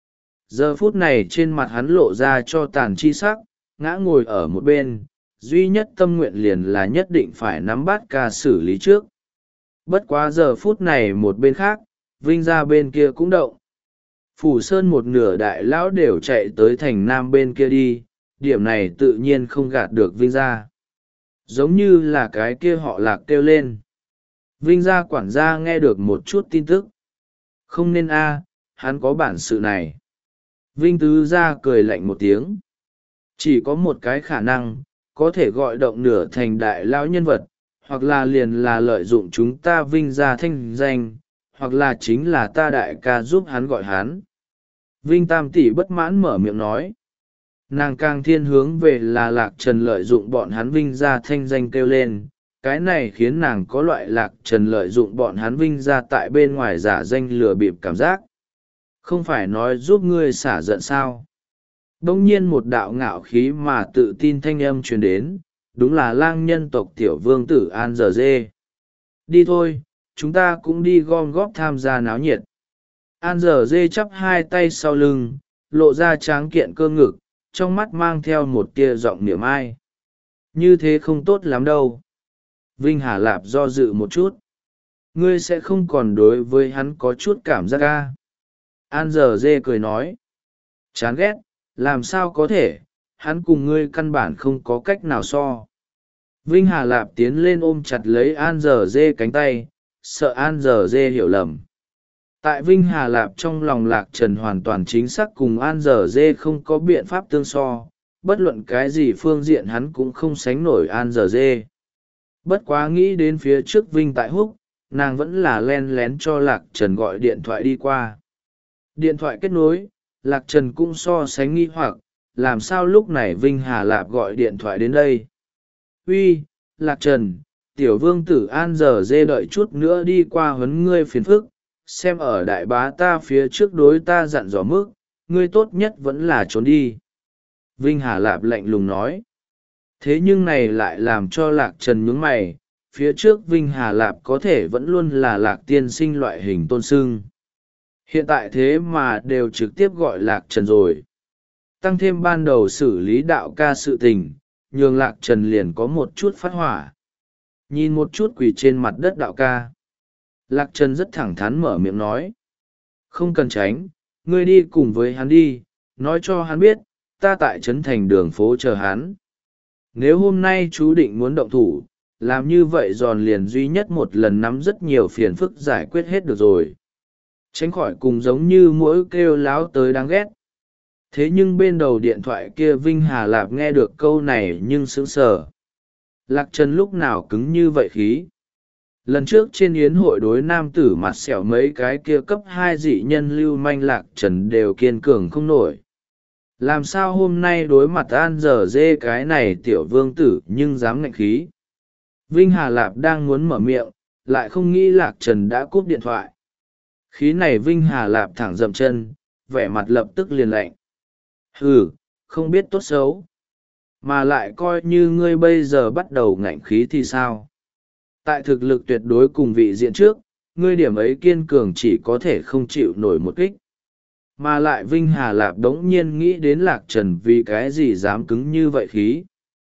Giờ phút này trên mặt hắn lộ ra cho tàn chi sắc, ngã ngồi ở một bên, duy nhất tâm nguyện liền là nhất định phải nắm bắt ca xử lý trước. Bất quá giờ phút này một bên khác, Vinh ra bên kia cũng động. Phủ Sơn một nửa đại lão đều chạy tới thành nam bên kia đi, điểm này tự nhiên không gạt được Vinh ra. Giống như là cái kia họ Lạc kêu lên. Vinh gia quản gia nghe được một chút tin tức. Không nên a, hắn có bản sự này. Vinh tứ gia cười lạnh một tiếng. Chỉ có một cái khả năng, có thể gọi động nửa thành đại lão nhân vật, hoặc là liền là lợi dụng chúng ta Vinh gia thanh danh, hoặc là chính là ta đại ca giúp hắn gọi hắn. Vinh tam tỷ bất mãn mở miệng nói. Nàng càng thiên hướng về là Lạc Trần lợi dụng bọn hắn Vinh gia thanh danh kêu lên, cái này khiến nàng có loại Lạc Trần lợi dụng bọn hắn Vinh gia tại bên ngoài giả danh lừa bịp cảm giác. Không phải nói giúp ngươi xả giận sao. Đông nhiên một đạo ngạo khí mà tự tin thanh âm truyền đến, đúng là lang nhân tộc tiểu vương tử An Giờ Dê. Đi thôi, chúng ta cũng đi gom góp tham gia náo nhiệt. An Giờ Dê chắp hai tay sau lưng, lộ ra tráng kiện cơ ngực, trong mắt mang theo một tia giọng niệm ai. Như thế không tốt lắm đâu. Vinh Hà Lạp do dự một chút. Ngươi sẽ không còn đối với hắn có chút cảm giác ca. An Giờ Dê cười nói. Chán ghét, làm sao có thể, hắn cùng ngươi căn bản không có cách nào so. Vinh Hà Lạp tiến lên ôm chặt lấy An Giờ Dê cánh tay, sợ An Giờ Dê hiểu lầm. Tại Vinh Hà Lạp trong lòng Lạc Trần hoàn toàn chính xác cùng An Giờ Dê không có biện pháp tương so, bất luận cái gì phương diện hắn cũng không sánh nổi An Giờ Dê. Bất quá nghĩ đến phía trước Vinh tại Húc, nàng vẫn là len lén cho lạc trần gọi điện thoại đi qua. Điện thoại kết nối, lạc trần cũng so sánh nghi hoặc, làm sao lúc này Vinh Hà Lạp gọi điện thoại đến đây. Uy, lạc trần, tiểu vương tử An giờ dê đợi chút nữa đi qua huấn ngươi phiền phức, xem ở đại bá ta phía trước đối ta dặn dò mức, ngươi tốt nhất vẫn là trốn đi. Vinh Hà Lạp lạnh lùng nói. Thế nhưng này lại làm cho lạc trần nhướng mày, phía trước Vinh Hà Lạp có thể vẫn luôn là lạc tiên sinh loại hình tôn sưng. Hiện tại thế mà đều trực tiếp gọi lạc trần rồi. Tăng thêm ban đầu xử lý đạo ca sự tình, nhường lạc trần liền có một chút phát hỏa. Nhìn một chút quỳ trên mặt đất đạo ca. Lạc trần rất thẳng thắn mở miệng nói. Không cần tránh, ngươi đi cùng với hắn đi, nói cho hắn biết, ta tại trấn thành đường phố chờ hắn. Nếu hôm nay chú định muốn động thủ, làm như vậy giòn liền duy nhất một lần nắm rất nhiều phiền phức giải quyết hết được rồi. Tránh khỏi cùng giống như mỗi kêu láo tới đáng ghét. Thế nhưng bên đầu điện thoại kia Vinh Hà Lạp nghe được câu này nhưng sững sờ. Lạc trần lúc nào cứng như vậy khí. Lần trước trên yến hội đối nam tử mặt sẹo mấy cái kia cấp hai dị nhân lưu manh lạc trần đều kiên cường không nổi. Làm sao hôm nay đối mặt An giờ dê cái này tiểu vương tử nhưng dám ngạnh khí. Vinh Hà Lạp đang muốn mở miệng, lại không nghĩ lạc trần đã cúp điện thoại. Khí này Vinh Hà Lạp thẳng dậm chân, vẻ mặt lập tức liền lạnh. Hừ, không biết tốt xấu. Mà lại coi như ngươi bây giờ bắt đầu ngạnh khí thì sao? Tại thực lực tuyệt đối cùng vị diện trước, ngươi điểm ấy kiên cường chỉ có thể không chịu nổi một kích. Mà lại Vinh Hà Lạp đống nhiên nghĩ đến lạc trần vì cái gì dám cứng như vậy khí.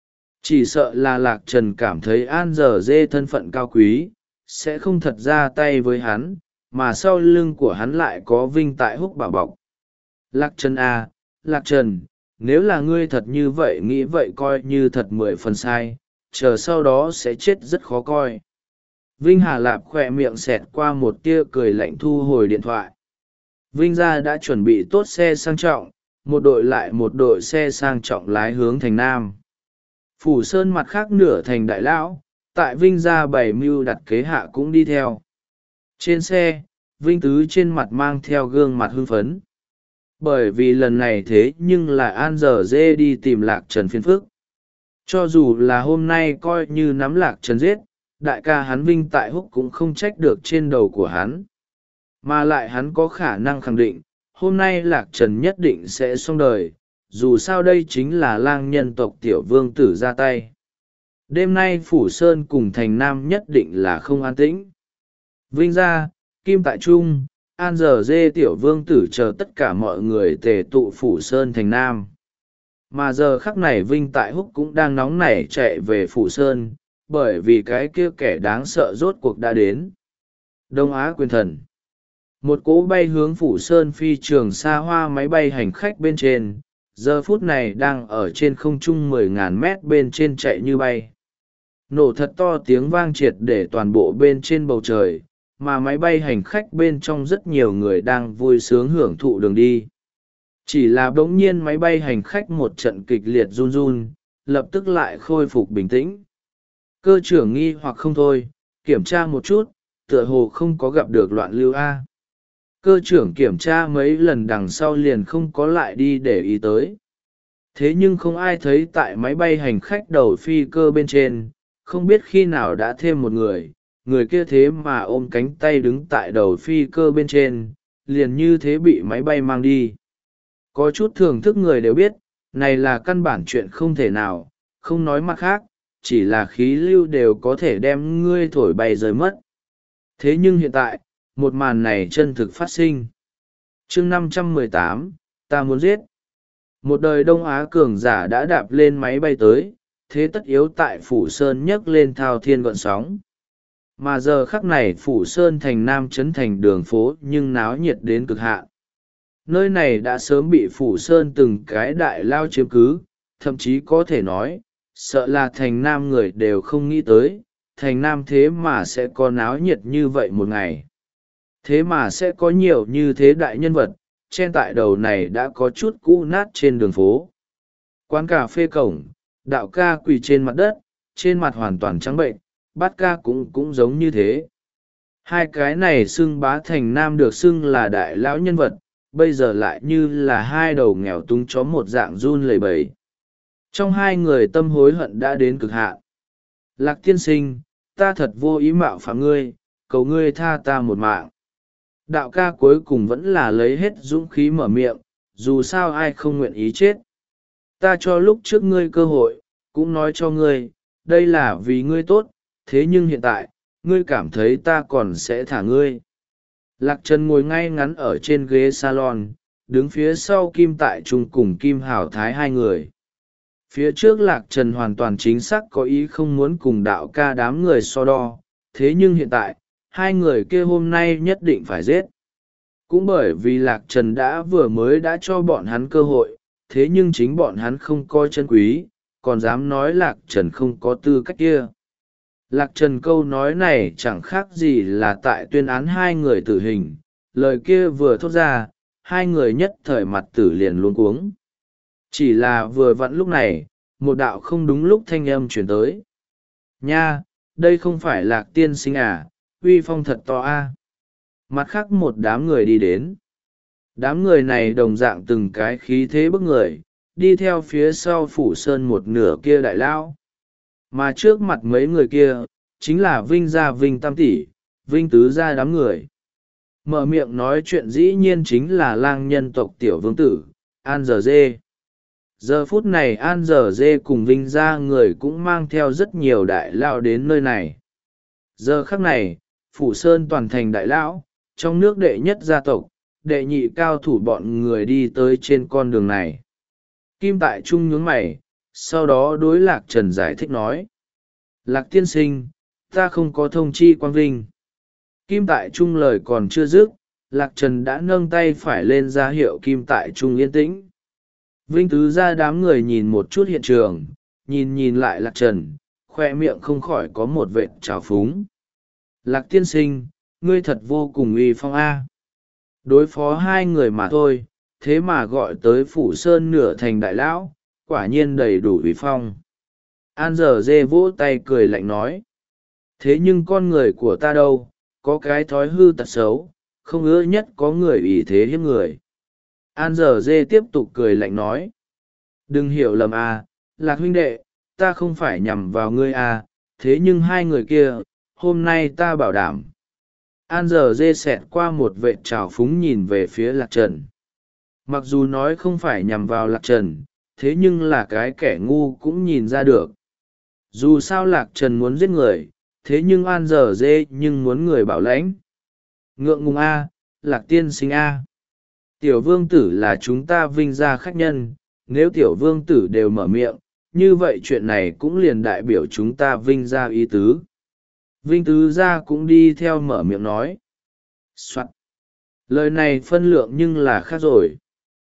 Chỉ sợ là lạc trần cảm thấy An giờ dê thân phận cao quý, sẽ không thật ra tay với hắn, mà sau lưng của hắn lại có Vinh tại húc bảo bọc. Lạc trần à, lạc trần, nếu là ngươi thật như vậy nghĩ vậy coi như thật mười phần sai, chờ sau đó sẽ chết rất khó coi. Vinh Hà Lạp khỏe miệng xẹt qua một tia cười lạnh thu hồi điện thoại. Vinh gia đã chuẩn bị tốt xe sang trọng, một đội lại một đội xe sang trọng lái hướng thành Nam. Phủ Sơn mặt khác nửa thành đại lão, tại Vinh gia bày mưu đặt kế hạ cũng đi theo. Trên xe, Vinh Tứ trên mặt mang theo gương mặt hưng phấn. Bởi vì lần này thế nhưng là An giờ dê đi tìm lạc trần phiền phức. Cho dù là hôm nay coi như nắm lạc trần giết, đại ca hắn Vinh tại húc cũng không trách được trên đầu của hắn. Mà lại hắn có khả năng khẳng định, hôm nay lạc trần nhất định sẽ xong đời, dù sao đây chính là lang nhân tộc tiểu vương tử ra tay. Đêm nay Phủ Sơn cùng thành Nam nhất định là không an tĩnh. Vinh gia, Kim tại Trung, An giờ dê tiểu vương tử chờ tất cả mọi người tề tụ Phủ Sơn thành Nam. Mà giờ khắc này Vinh tại húc cũng đang nóng nảy chạy về Phủ Sơn, bởi vì cái kia kẻ đáng sợ rốt cuộc đã đến. Đông Á quyền thần. Một cỗ bay hướng Phủ Sơn phi trường xa hoa máy bay hành khách bên trên, giờ phút này đang ở trên không trung mười ngàn mét bên trên chạy như bay. Nổ thật to tiếng vang triệt để toàn bộ bên trên bầu trời, mà máy bay hành khách bên trong rất nhiều người đang vui sướng hưởng thụ đường đi. Chỉ là bỗng nhiên máy bay hành khách một trận kịch liệt run run, lập tức lại khôi phục bình tĩnh. Cơ trưởng nghi hoặc không thôi, kiểm tra một chút, tựa hồ không có gặp được loạn lưu A. Cơ trưởng kiểm tra mấy lần đằng sau liền không có lại đi để ý tới. Thế nhưng không ai thấy tại máy bay hành khách đầu phi cơ bên trên, không biết khi nào đã thêm một người, người kia thế mà ôm cánh tay đứng tại đầu phi cơ bên trên, liền như thế bị máy bay mang đi. Có chút thưởng thức người đều biết, này là căn bản chuyện không thể nào, không nói mặt khác, chỉ là khí lưu đều có thể đem ngươi thổi bay rời mất. Thế nhưng hiện tại, một màn này chân thực phát sinh. Chương năm trăm mười tám, ta muốn giết. Một đời Đông Á cường giả đã đạp lên máy bay tới, thế tất yếu tại Phủ Sơn nhấc lên thao thiên gợn sóng. Mà giờ khắc này Phủ Sơn thành Nam trấn thành đường phố nhưng náo nhiệt đến cực hạn. Nơi này đã sớm bị Phủ Sơn từng cái đại lao chiếm cứ, thậm chí có thể nói, sợ là thành Nam người đều không nghĩ tới, thành Nam thế mà sẽ có náo nhiệt như vậy một ngày. Thế mà sẽ có nhiều như thế đại nhân vật, trên tại đầu này đã có chút cũ nát trên đường phố. Quán cà phê cổng, đạo ca quỳ trên mặt đất, trên mặt hoàn toàn trắng bệnh, bát ca cũng cũng giống như thế. Hai cái này xưng bá thành nam được xưng là đại lão nhân vật, bây giờ lại như là hai đầu nghèo túng chó một dạng run lẩy bẩy. Trong hai người tâm hối hận đã đến cực hạn. Lạc tiên sinh, ta thật vô ý mạo phạm ngươi, cầu ngươi tha ta một mạng. Đạo ca cuối cùng vẫn là lấy hết dũng khí mở miệng, dù sao ai không nguyện ý chết. Ta cho lúc trước ngươi cơ hội, cũng nói cho ngươi, đây là vì ngươi tốt, thế nhưng hiện tại, ngươi cảm thấy ta còn sẽ thả ngươi. Lạc Trần ngồi ngay ngắn ở trên ghế salon, đứng phía sau Kim Tại Trung cùng Kim Hảo Thái hai người. Phía trước Lạc Trần hoàn toàn chính xác có ý không muốn cùng đạo ca đám người so đo, thế nhưng hiện tại, hai người kia hôm nay nhất định phải giết. Cũng bởi vì Lạc Trần đã vừa mới đã cho bọn hắn cơ hội, thế nhưng chính bọn hắn không coi chân quý, còn dám nói Lạc Trần không có tư cách kia. Lạc Trần câu nói này chẳng khác gì là tại tuyên án hai người tử hình, lời kia vừa thốt ra, hai người nhất thời mặt tử liền luôn cuống. Chỉ là vừa vặn lúc này, một đạo không đúng lúc thanh âm chuyển tới. Nha, đây không phải Lạc tiên sinh à, uy phong thật to a. Mặt khác một đám người đi đến. Đám người này đồng dạng từng cái khí thế bức người, đi theo phía sau Phủ Sơn một nửa kia đại lão. Mà trước mặt mấy người kia, chính là Vinh gia Vinh Tam Tỷ, Vinh Tứ gia đám người. Mở miệng nói chuyện dĩ nhiên chính là lang nhân tộc tiểu vương tử, An Giờ Dê. Giờ phút này An Giờ Dê cùng Vinh gia người cũng mang theo rất nhiều đại lão đến nơi này. Giờ khắc này, Phủ Sơn toàn thành đại lão, trong nước đệ nhất gia tộc, đệ nhị cao thủ bọn người đi tới trên con đường này. Kim Tại Trung nhướng mày, sau đó đối Lạc Trần giải thích nói. Lạc tiên sinh, ta không có thông chi Quang Vinh. Kim Tại Trung lời còn chưa dứt, Lạc Trần đã nâng tay phải lên ra hiệu Kim Tại Trung yên tĩnh. Vinh Tứ ra đám người nhìn một chút hiện trường, nhìn nhìn lại Lạc Trần, khoe miệng không khỏi có một vệt trào phúng. Lạc tiên sinh, ngươi thật vô cùng uy phong a. Đối phó hai người mà thôi, thế mà gọi tới Phủ Sơn nửa thành đại lão, quả nhiên đầy đủ uy phong. An Giờ Dê vỗ tay cười lạnh nói. Thế nhưng con người của ta đâu, có cái thói hư tật xấu, không ưa nhất có người ủy thế hiếp người. An Giờ Dê tiếp tục cười lạnh nói. Đừng hiểu lầm à, Lạc huynh đệ, ta không phải nhằm vào ngươi à, thế nhưng hai người kia, hôm nay ta bảo đảm. An Giờ Dê xẹt qua một vệ trào phúng nhìn về phía Lạc Trần. Mặc dù nói không phải nhằm vào Lạc Trần, thế nhưng là cái kẻ ngu cũng nhìn ra được. Dù sao Lạc Trần muốn giết người, thế nhưng An Giờ Dê nhưng muốn người bảo lãnh. Ngượng ngùng a, Lạc tiên sinh a. Tiểu vương tử là chúng ta Vinh gia khách nhân, nếu tiểu vương tử đều mở miệng, như vậy chuyện này cũng liền đại biểu chúng ta Vinh gia ý tứ. Vinh Tứ gia cũng đi theo mở miệng nói. Soạn. Lời này phân lượng nhưng là khác rồi.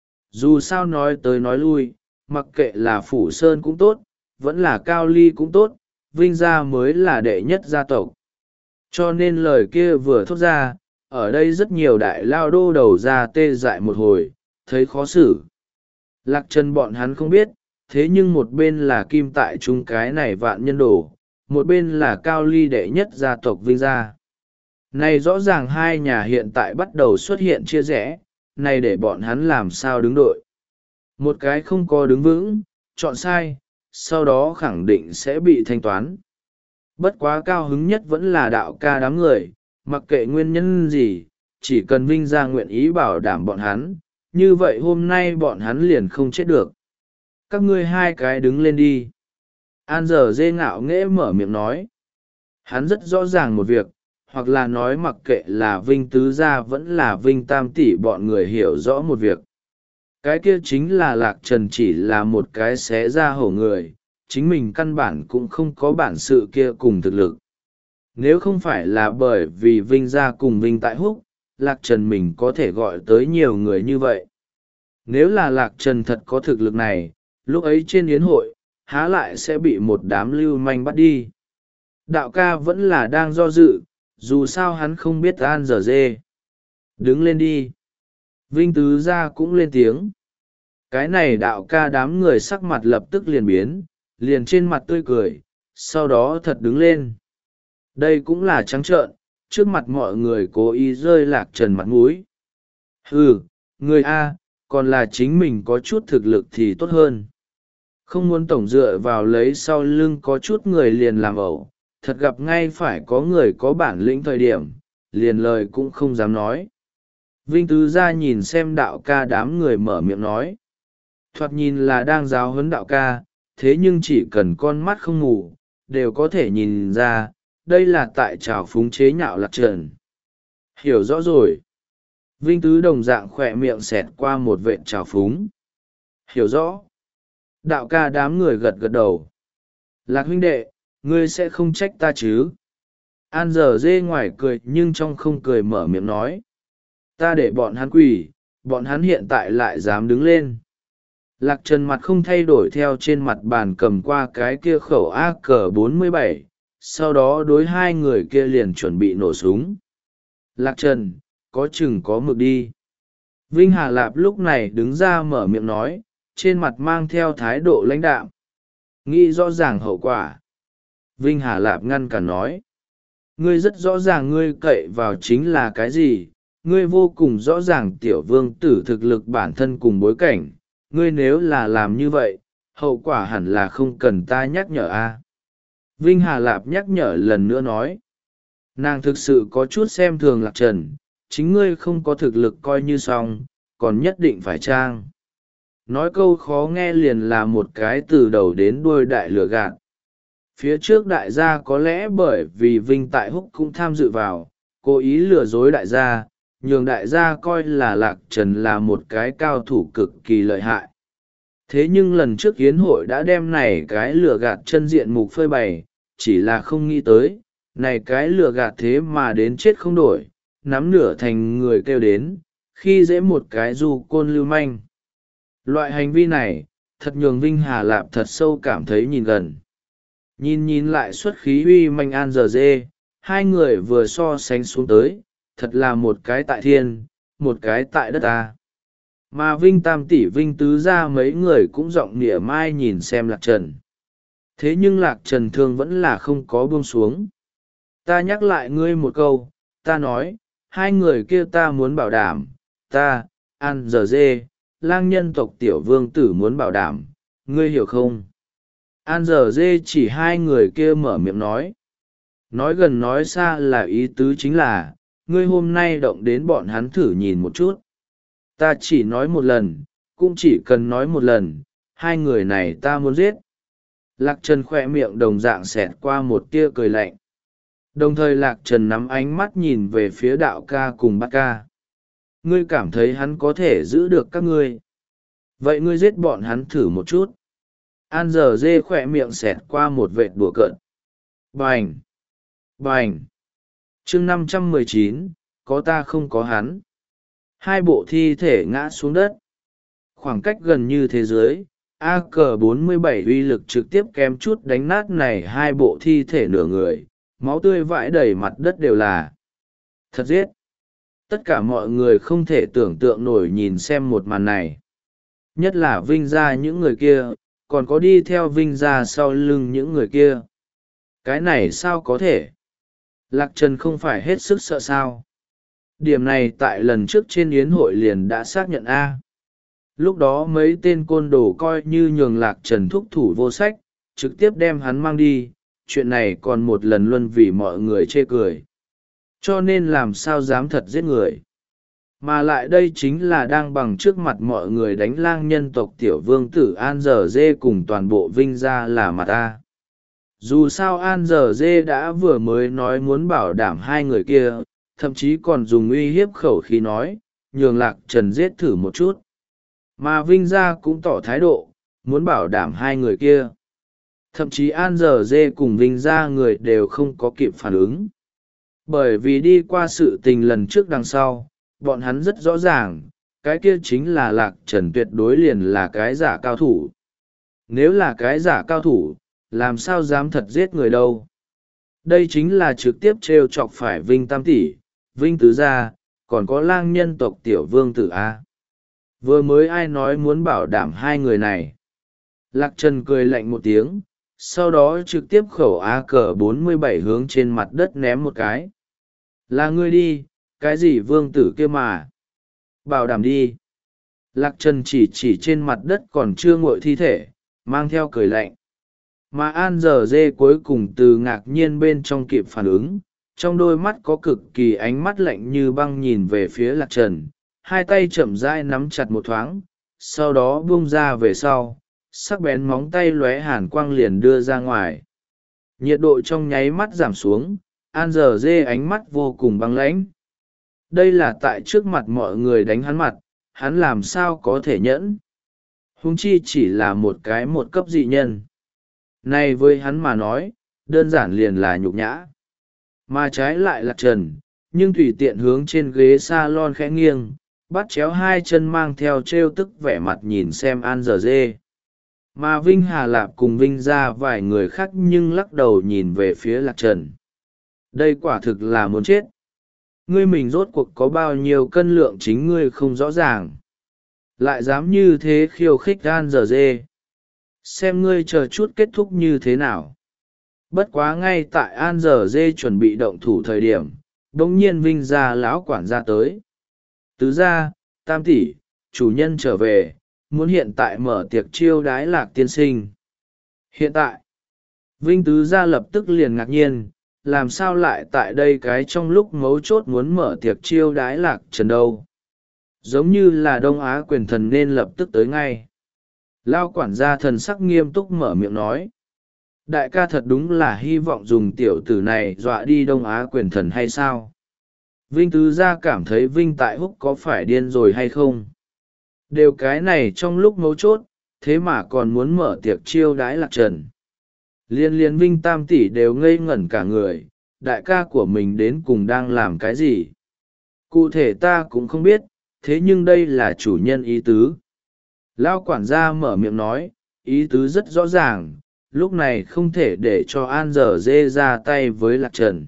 Dù sao nói tới nói lui, mặc kệ là Phủ Sơn cũng tốt, vẫn là Cao Ly cũng tốt, Vinh gia mới là đệ nhất gia tộc. Cho nên lời kia vừa thốt ra, ở đây rất nhiều đại lao đô đầu ra tê dại một hồi, thấy khó xử. Lạc Trần bọn hắn không biết, thế nhưng một bên là Kim Tại Trung cái này vạn nhân đồ, một bên là Cao Ly đệ nhất gia tộc Vinh gia. Này rõ ràng hai nhà hiện tại bắt đầu xuất hiện chia rẽ, này để bọn hắn làm sao đứng đội. Một cái không có đứng vững, chọn sai, sau đó khẳng định sẽ bị thanh toán. Bất quá cao hứng nhất vẫn là đạo ca đám người, mặc kệ nguyên nhân gì, chỉ cần Vinh gia nguyện ý bảo đảm bọn hắn, như vậy hôm nay bọn hắn liền không chết được. Các ngươi hai cái đứng lên đi. An Giờ Dê ngạo nghễ mở miệng nói. Hắn rất rõ ràng một việc, hoặc là nói mặc kệ là Vinh Tứ gia vẫn là Vinh Tam Tỷ bọn người hiểu rõ một việc. Cái kia chính là Lạc Trần chỉ là một cái xé ra hổ người, chính mình căn bản cũng không có bản sự kia cùng thực lực. Nếu không phải là bởi vì Vinh gia cùng Vinh Tại Húc, Lạc Trần mình có thể gọi tới nhiều người như vậy. Nếu là Lạc Trần thật có thực lực này, lúc ấy trên yến hội, há lại sẽ bị một đám lưu manh bắt đi. Đạo ca vẫn là đang do dự, dù sao hắn không biết An Giờ Dê. Đứng lên đi. Vinh Tứ gia cũng lên tiếng. Cái này đạo ca đám người sắc mặt lập tức liền biến, liền trên mặt tươi cười, sau đó thật đứng lên. Đây cũng là trắng trợn, trước mặt mọi người cố ý rơi Lạc Trần mặt mũi. Ừ, người A, còn là chính mình có chút thực lực thì tốt hơn. Không muốn tổng dựa vào lấy sau lưng có chút người liền làm ẩu, thật gặp ngay phải có người có bản lĩnh thời điểm, liền lời cũng không dám nói. Vinh Tứ Gia nhìn xem đạo ca đám người mở miệng nói. Thoạt nhìn là đang giáo huấn đạo ca, thế nhưng chỉ cần con mắt không ngủ, đều có thể nhìn ra, đây là tại trào phúng chế nhạo Lạc Trần. Hiểu rõ rồi. Vinh Tứ đồng dạng khỏe miệng xẹt qua một vệt trào phúng. Hiểu rõ. Đạo ca đám người gật gật đầu. Lạc huynh đệ, ngươi sẽ không trách ta chứ? An giờ dê ngoài cười nhưng trong không cười mở miệng nói. Ta để bọn hắn quỳ, bọn hắn hiện tại lại dám đứng lên. Lạc Trần mặt không thay đổi theo trên mặt bàn cầm qua cái kia khẩu a cờ bốn mươi bảy, sau đó đối hai người kia liền chuẩn bị nổ súng. Lạc Trần, có chừng có mực đi. Vinh Hà Lạp lúc này đứng ra mở miệng nói, trên mặt mang theo thái độ lãnh đạm. Nghĩ rõ ràng hậu quả. Vinh Hà Lạp ngăn cản nói. Ngươi rất rõ ràng ngươi cậy vào chính là cái gì, ngươi vô cùng rõ ràng tiểu vương tử thực lực bản thân cùng bối cảnh, ngươi nếu là làm như vậy, hậu quả hẳn là không cần ta nhắc nhở a. Vinh Hà Lạp nhắc nhở lần nữa nói. Nàng thực sự có chút xem thường Lạc Trần, chính ngươi không có thực lực coi như xong, còn nhất định phải trang. Nói câu khó nghe liền là một cái từ đầu đến đuôi đại lừa gạt. Phía trước đại gia có lẽ bởi vì Vinh Tại Húc cũng tham dự vào, cố ý lừa dối đại gia, nhường đại gia coi là Lạc Trần là một cái cao thủ cực kỳ lợi hại. Thế nhưng lần trước yến hội đã đem này cái lừa gạt chân diện mục phơi bày, chỉ là không nghĩ tới, này cái lừa gạt thế mà đến chết không đổi, nắm nửa thành người kêu đến, khi dễ một cái du côn lưu manh. Loại hành vi này, thật nhường Vinh Hà Lạp thật sâu cảm thấy nhìn gần. Nhìn nhìn lại xuất khí uy manh An giờ dê, hai người vừa so sánh xuống tới, thật là một cái tại thiên, một cái tại đất ta. Mà Vinh Tam tỷ Vinh Tứ Gia mấy người cũng giọng nịa mai nhìn xem Lạc Trần. Thế nhưng Lạc Trần thương vẫn là không có buông xuống. Ta nhắc lại ngươi một câu, ta nói, hai người kia ta muốn bảo đảm, ta, An giờ dê, lang nhân tộc tiểu vương tử muốn bảo đảm, ngươi hiểu không? An giờ dê chỉ hai người kia mở miệng nói. Nói gần nói xa là ý tứ chính là, ngươi hôm nay động đến bọn hắn thử nhìn một chút. Ta chỉ nói một lần, cũng chỉ cần nói một lần, hai người này ta muốn giết. Lạc Trần khoe miệng đồng dạng xẹt qua một tia cười lạnh. Đồng thời Lạc Trần nắm ánh mắt nhìn về phía đạo ca cùng bát ca. Ngươi cảm thấy hắn có thể giữ được các ngươi. Vậy ngươi giết bọn hắn thử một chút. An giờ dê khỏe miệng xẹt qua một vệt đùa cợt. Bành! Bành! chương năm trăm mười chín, có ta không có hắn. Hai bộ thi thể ngã xuống đất. Khoảng cách gần như thế giới, a cờ bốn mươi bảy uy lực trực tiếp kém chút đánh nát này hai bộ thi thể nửa người, máu tươi vãi đầy mặt đất đều là. Thật giết! Tất cả mọi người không thể tưởng tượng nổi nhìn xem một màn này. Nhất là Vinh ra những người kia, còn có đi theo Vinh ra sau lưng những người kia. Cái này sao có thể? Lạc Trần không phải hết sức sợ sao? Điểm này tại lần trước trên yến hội liền đã xác nhận A. Lúc đó mấy tên côn đồ coi như nhường Lạc Trần thúc thủ vô sách, trực tiếp đem hắn mang đi, chuyện này còn một lần luôn vì mọi người chê cười. Cho nên làm sao dám thật giết người. Mà lại đây chính là đang bằng trước mặt mọi người đánh lang nhân tộc tiểu vương tử An Giờ Dê cùng toàn bộ Vinh ra là mặt ta. Dù sao An Giờ Dê đã vừa mới nói muốn bảo đảm hai người kia, thậm chí còn dùng uy hiếp khẩu khí nói, nhường Lạc Trần giết thử một chút. Mà Vinh ra cũng tỏ thái độ, muốn bảo đảm hai người kia. Thậm chí An Giờ Dê cùng Vinh ra người đều không có kịp phản ứng. Bởi vì đi qua sự tình lần trước đằng sau, bọn hắn rất rõ ràng, cái kia chính là Lạc Trần tuyệt đối liền là cái giả cao thủ. Nếu là cái giả cao thủ, làm sao dám thật giết người đâu. Đây chính là trực tiếp trêu chọc phải Vinh Tam Tỷ, Vinh Tứ Gia, còn có lang nhân tộc tiểu vương tử A. Vừa mới ai nói muốn bảo đảm hai người này. Lạc Trần cười lạnh một tiếng, sau đó trực tiếp khẩu a cờ bốn mươi bảy hướng trên mặt đất ném một cái. Là ngươi đi, cái gì vương tử kia mà. Bảo đảm đi. Lạc Trần chỉ chỉ trên mặt đất còn chưa nguội thi thể, mang theo cười lạnh. Mà An giờ dê cuối cùng từ ngạc nhiên bên trong kịp phản ứng, trong đôi mắt có cực kỳ ánh mắt lạnh như băng nhìn về phía Lạc Trần, hai tay chậm rãi nắm chặt một thoáng, sau đó buông ra về sau, sắc bén móng tay lóe hàn quang liền đưa ra ngoài. Nhiệt độ trong nháy mắt giảm xuống, An giờ dê ánh mắt vô cùng băng lãnh. Đây là tại trước mặt mọi người đánh hắn mặt, hắn làm sao có thể nhẫn. Huống chi chỉ là một cái một cấp dị nhân. Này với hắn mà nói, đơn giản liền là nhục nhã. Mà trái lại Lạc Trần, nhưng tùy tiện hướng trên ghế salon khẽ nghiêng, bắt chéo hai chân mang theo trêu tức vẻ mặt nhìn xem An giờ dê. Mà Vinh Hà Lạp cùng Vinh ra vài người khác nhưng lắc đầu nhìn về phía Lạc Trần. Đây quả thực là muốn chết. Ngươi mình rốt cuộc có bao nhiêu cân lượng chính ngươi không rõ ràng. Lại dám như thế khiêu khích An giờ dê. Xem ngươi chờ chút kết thúc như thế nào. Bất quá ngay tại An giờ dê chuẩn bị động thủ thời điểm, đống nhiên Vinh ra lão quản gia tới. Tứ gia, tam tỷ, chủ nhân trở về, muốn hiện tại mở tiệc chiêu đái Lạc tiên sinh. Hiện tại, Vinh tứ gia lập tức liền ngạc nhiên, làm sao lại tại đây cái trong lúc mấu chốt muốn mở tiệc chiêu đái Lạc Trần đâu. Giống như là Đông Á quyền thần nên lập tức tới ngay. Lao quản gia thần sắc nghiêm túc mở miệng nói. Đại ca thật đúng là hy vọng dùng tiểu tử này dọa đi Đông Á quyền thần hay sao? Vinh tứ gia cảm thấy Vinh tại húc có phải điên rồi hay không? Đều cái này trong lúc mấu chốt, thế mà còn muốn mở tiệc chiêu đái Lạc Trần. Liên liên Vinh tam tỷ đều ngây ngẩn cả người, đại ca của mình đến cùng đang làm cái gì? Cụ thể ta cũng không biết, thế nhưng đây là chủ nhân ý tứ. Lao quản gia mở miệng nói, ý tứ rất rõ ràng, lúc này không thể để cho An giờ dê ra tay với Lạc Trần.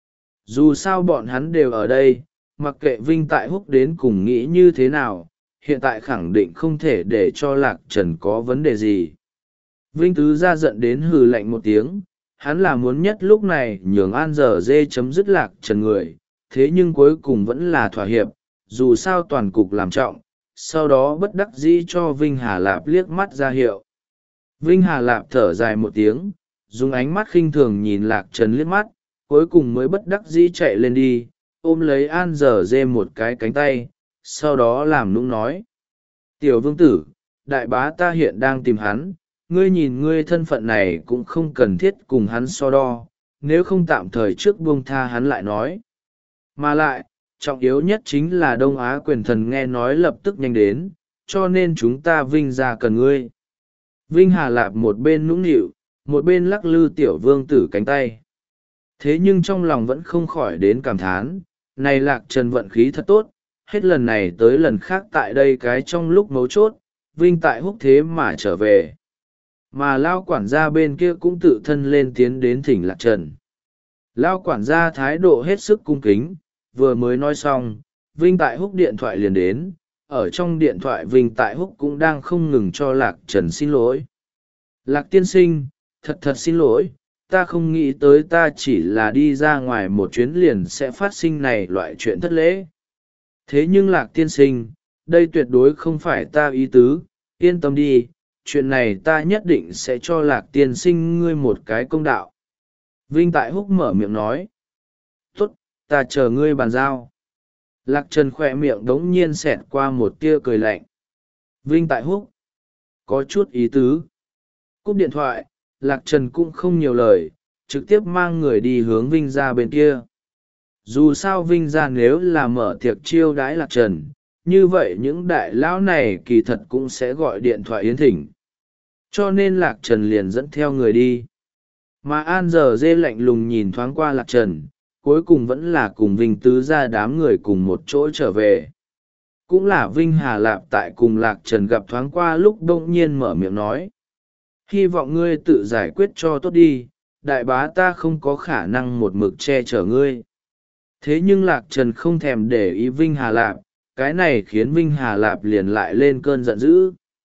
Dù sao bọn hắn đều ở đây, mặc kệ Vinh tại húc đến cùng nghĩ như thế nào, hiện tại khẳng định không thể để cho Lạc Trần có vấn đề gì. Vinh tứ ra giận đến hừ lạnh một tiếng, hắn là muốn nhất lúc này nhường An giờ dê chấm dứt Lạc Trần người, thế nhưng cuối cùng vẫn là thỏa hiệp, dù sao toàn cục làm trọng, sau đó bất đắc dĩ cho Vinh Hà Lạp liếc mắt ra hiệu. Vinh Hà Lạp thở dài một tiếng, dùng ánh mắt khinh thường nhìn Lạc Trần liếc mắt, cuối cùng mới bất đắc dĩ chạy lên đi, ôm lấy An giờ dê một cái cánh tay, sau đó làm nũng nói. Tiểu vương tử, đại bá ta hiện đang tìm hắn, ngươi nhìn ngươi thân phận này cũng không cần thiết cùng hắn so đo, nếu không tạm thời trước buông tha hắn lại nói. Mà lại, trọng yếu nhất chính là Đông Á quyền thần nghe nói lập tức nhanh đến, cho nên chúng ta Vinh ra cần ngươi. Vinh Hà Lạp một bên nũng nịu, một bên lắc lư tiểu vương tử cánh tay. Thế nhưng trong lòng vẫn không khỏi đến cảm thán, này Lạc Trần vận khí thật tốt, hết lần này tới lần khác tại đây cái trong lúc mấu chốt, Vinh tại húc thế mà trở về. Mà Lao quản gia bên kia cũng tự thân lên tiến đến thỉnh Lạc Trần. Lao quản gia thái độ hết sức cung kính, vừa mới nói xong, Vinh tại húc điện thoại liền đến, ở trong điện thoại Vinh tại húc cũng đang không ngừng cho Lạc Trần xin lỗi. Lạc tiên sinh, thật thật xin lỗi, ta không nghĩ tới ta chỉ là đi ra ngoài một chuyến liền sẽ phát sinh này loại chuyện thất lễ. Thế nhưng Lạc tiên sinh, đây tuyệt đối không phải ta ý tứ, yên tâm đi, chuyện này ta nhất định sẽ cho Lạc tiên sinh ngươi một cái công đạo. Vinh tại húc mở miệng nói. Tốt, ta chờ ngươi bàn giao. Lạc Trần khỏe miệng đống nhiên xẹt qua một tia cười lạnh. Vinh tại húc. Có chút ý tứ. Cúp điện thoại, Lạc Trần cũng không nhiều lời, trực tiếp mang người đi hướng Vinh ra bên kia. Dù sao Vinh ra nếu là mở tiệc chiêu đãi Lạc Trần, như vậy những đại lão này kỳ thật cũng sẽ gọi điện thoại yến thỉnh. Cho nên Lạc Trần liền dẫn theo người đi. Mà An giờ dê lạnh lùng nhìn thoáng qua Lạc Trần, cuối cùng vẫn là cùng Vinh tứ ra đám người cùng một chỗ trở về. Cũng là Vinh Hà Lạp tại cùng Lạc Trần gặp thoáng qua lúc đông nhiên mở miệng nói. Hy vọng ngươi tự giải quyết cho tốt đi, đại bá ta không có khả năng một mực che chở ngươi. Thế nhưng Lạc Trần không thèm để ý Vinh Hà Lạp, cái này khiến Vinh Hà Lạp liền lại lên cơn giận dữ.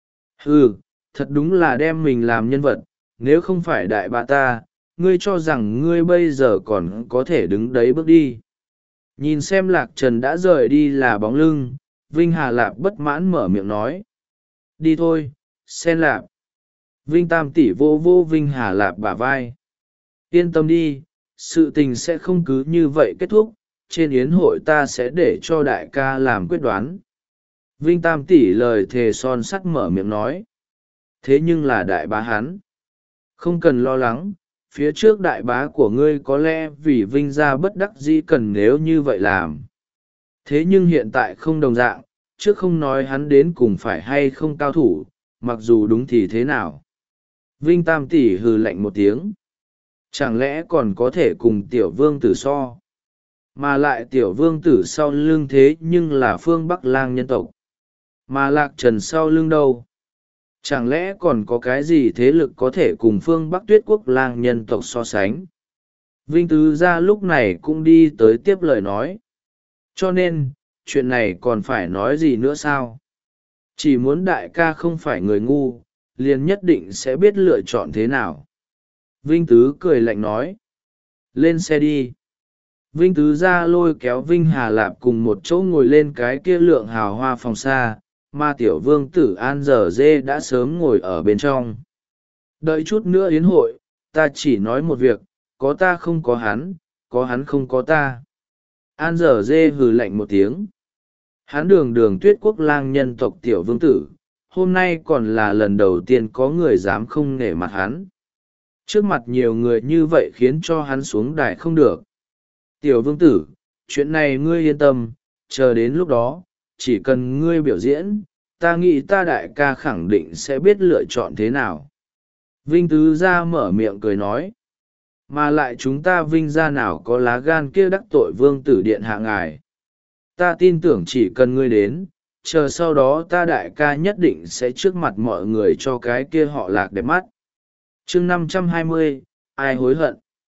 Ừ, thật đúng là đem mình làm nhân vật, nếu không phải đại bá ta, ngươi cho rằng ngươi bây giờ còn có thể đứng đấy bước đi. Nhìn xem Lạc Trần đã rời đi là bóng lưng, Vinh Hà Lạp bất mãn mở miệng nói. Đi thôi, Sen Lạp. Vinh Tam tỷ vô vô Vinh Hà Lạp bả vai. Yên tâm đi, sự tình sẽ không cứ như vậy kết thúc, trên yến hội ta sẽ để cho đại ca làm quyết đoán. Vinh Tam tỷ lời thề son sắt mở miệng nói. Thế nhưng là đại bá hắn. Không cần lo lắng, phía trước đại bá của ngươi có lẽ vì Vinh gia bất đắc dĩ cần nếu như vậy làm. Thế nhưng hiện tại không đồng dạng, trước không nói hắn đến cùng phải hay không cao thủ, mặc dù đúng thì thế nào. Vinh Tam tỷ hừ lạnh một tiếng. Chẳng lẽ còn có thể cùng tiểu vương tử so? Mà lại tiểu vương tử sau lưng thế nhưng là phương Bắc Lang nhân tộc. Mà Lạc Trần sau lưng đâu? Chẳng lẽ còn có cái gì thế lực có thể cùng phương Bắc Tuyết Quốc Lang nhân tộc so sánh? Vinh Tứ Gia lúc này cũng đi tới tiếp lời nói. Cho nên, chuyện này còn phải nói gì nữa sao? Chỉ muốn đại ca không phải người ngu, liền nhất định sẽ biết lựa chọn thế nào. Vinh Tứ cười lạnh nói. Lên xe đi. Vinh Tứ Gia lôi kéo Vinh Hà Lạp cùng một chỗ ngồi lên cái kia lượng hào hoa phòng xa, mà tiểu vương tử An Giờ Dê đã sớm ngồi ở bên trong. Đợi chút nữa yến hội, ta chỉ nói một việc, có ta không có hắn, có hắn không có ta. An Giờ Dê hừ lạnh một tiếng. Hắn đường đường Tuyết Quốc Lang nhân tộc tiểu vương tử, hôm nay còn là lần đầu tiên có người dám không nể mặt hắn. Trước mặt nhiều người như vậy khiến cho hắn xuống đài không được. Tiểu vương tử, chuyện này ngươi yên tâm, chờ đến lúc đó, chỉ cần ngươi biểu diễn, ta nghĩ ta đại ca khẳng định sẽ biết lựa chọn thế nào. Vinh Tứ Gia mở miệng cười nói. Mà lại chúng ta Vinh gia nào có lá gan kia đắc tội vương tử điện hạ ngài. Ta tin tưởng chỉ cần ngươi đến, chờ sau đó ta đại ca nhất định sẽ trước mặt mọi người cho cái kia họ Lạc đẹp mắt. Chương năm trăm hai mươi, ai hối hận.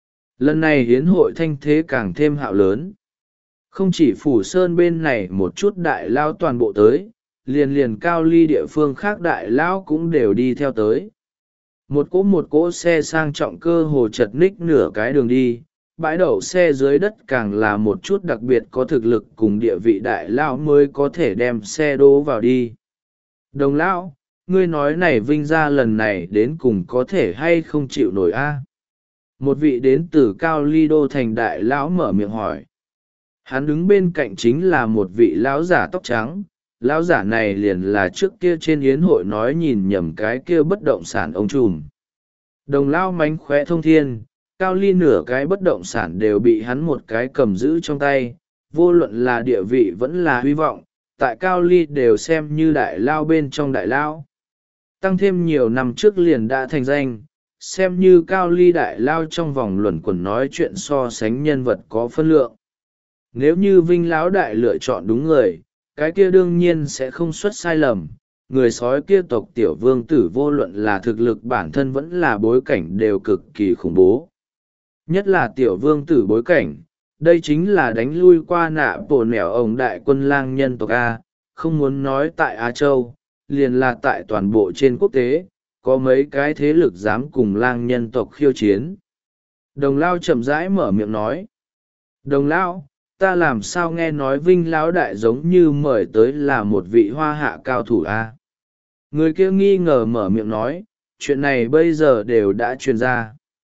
Lần này hiến hội thanh thế càng thêm hạo lớn. Không chỉ phủ sơn bên này một chút đại lao toàn bộ tới, liền liền cao ly địa phương khác đại lao cũng đều đi theo tới. Một cỗ một cỗ xe sang trọng cơ hồ chật ních nửa cái đường đi, bãi đậu xe dưới đất càng là một chút đặc biệt có thực lực cùng địa vị đại lao mới có thể đem xe đỗ vào đi. Đồng lão, ngươi nói này Vinh gia lần này đến cùng có thể hay không chịu nổi a? Một vị đến từ cao ly đô thành đại lão mở miệng hỏi. Hắn đứng bên cạnh chính là một vị lão giả tóc trắng. Lão giả này liền là trước kia trên yến hội nói nhìn nhầm cái kia bất động sản ông trùm. Đồng lao mánh khóe thông thiên, cao ly nửa cái bất động sản đều bị hắn một cái cầm giữ trong tay, vô luận là địa vị vẫn là hy vọng, tại cao ly đều xem như đại lao bên trong đại lao. Tăng thêm nhiều năm trước liền đã thành danh, xem như cao ly đại lao trong vòng luẩn quẩn nói chuyện so sánh nhân vật có phân lượng. Nếu như Vinh lão đại lựa chọn đúng người, cái kia đương nhiên sẽ không xuất sai lầm. Người sói kia tộc tiểu vương tử vô luận là thực lực bản thân vẫn là bối cảnh đều cực kỳ khủng bố. Nhất là tiểu vương tử bối cảnh, đây chính là đánh lui qua nạ bổ nẻo ổng đại quân lang nhân tộc A, không muốn nói tại Á Châu, liền là tại toàn bộ trên quốc tế, có mấy cái thế lực dám cùng lang nhân tộc khiêu chiến. Đồng Lao chậm rãi mở miệng nói. Đồng Lao, ta làm sao nghe nói Vinh lão đại giống như mời tới là một vị hoa hạ cao thủ a? Người kia nghi ngờ mở miệng nói, chuyện này bây giờ đều đã truyền ra.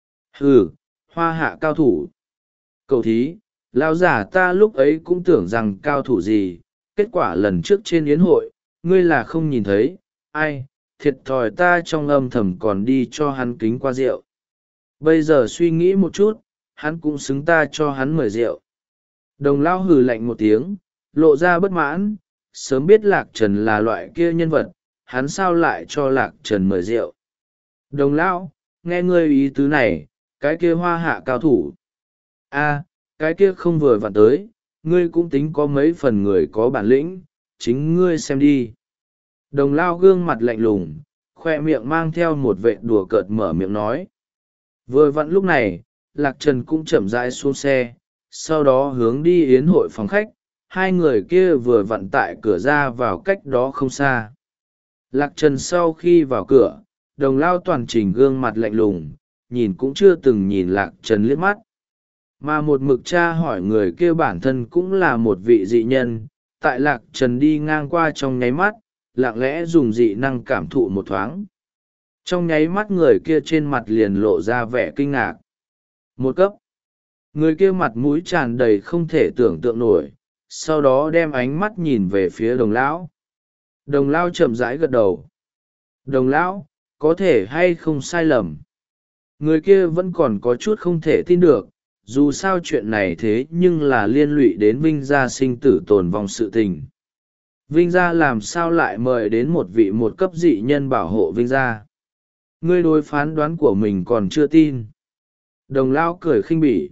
Ừ, hoa hạ cao thủ. Cậu thí, lão giả ta lúc ấy cũng tưởng rằng cao thủ gì, kết quả lần trước trên yến hội, ngươi là không nhìn thấy, ai, thiệt thòi ta trong âm thầm còn đi cho hắn kính qua rượu. Bây giờ suy nghĩ một chút, hắn cũng xứng ta cho hắn mời rượu. Đồng lao hừ lạnh một tiếng, lộ ra bất mãn, sớm biết Lạc Trần là loại kia nhân vật, hắn sao lại cho Lạc Trần mời rượu. Đồng lao, nghe ngươi ý tứ này, cái kia hoa hạ cao thủ. A, cái kia không vừa vặn tới, ngươi cũng tính có mấy phần người có bản lĩnh, chính ngươi xem đi. Đồng lao gương mặt lạnh lùng, khoe miệng mang theo một vệ đùa cợt mở miệng nói. Vừa vặn lúc này, Lạc Trần cũng chậm rãi xuống xe, sau đó hướng đi yến hội phòng khách, hai người kia vừa vặn tại cửa ra vào cách đó không xa. Lạc Trần sau khi vào cửa, đồng lao toàn trình gương mặt lạnh lùng, nhìn cũng chưa từng nhìn Lạc Trần liếc mắt. mà một mực cha hỏi người kia bản thân cũng là một vị dị nhân. Tại Lạc Trần đi ngang qua trong nháy mắt, lặng lẽ dùng dị năng cảm thụ một thoáng. Trong nháy mắt người kia trên mặt liền lộ ra vẻ kinh ngạc. Một cấp. Người kia mặt mũi tràn đầy không thể tưởng tượng nổi, sau đó đem ánh mắt nhìn về phía đồng lão. Đồng lão chậm rãi gật đầu. Đồng lão, có thể hay không sai lầm? Người kia vẫn còn có chút không thể tin được, dù sao chuyện này thế nhưng là liên lụy đến Vinh gia sinh tử tồn vong sự tình. Vinh gia làm sao lại mời đến một vị một cấp dị nhân bảo hộ Vinh gia? Ngươi đối phán đoán của mình còn chưa tin. Đồng lão cười khinh bỉ.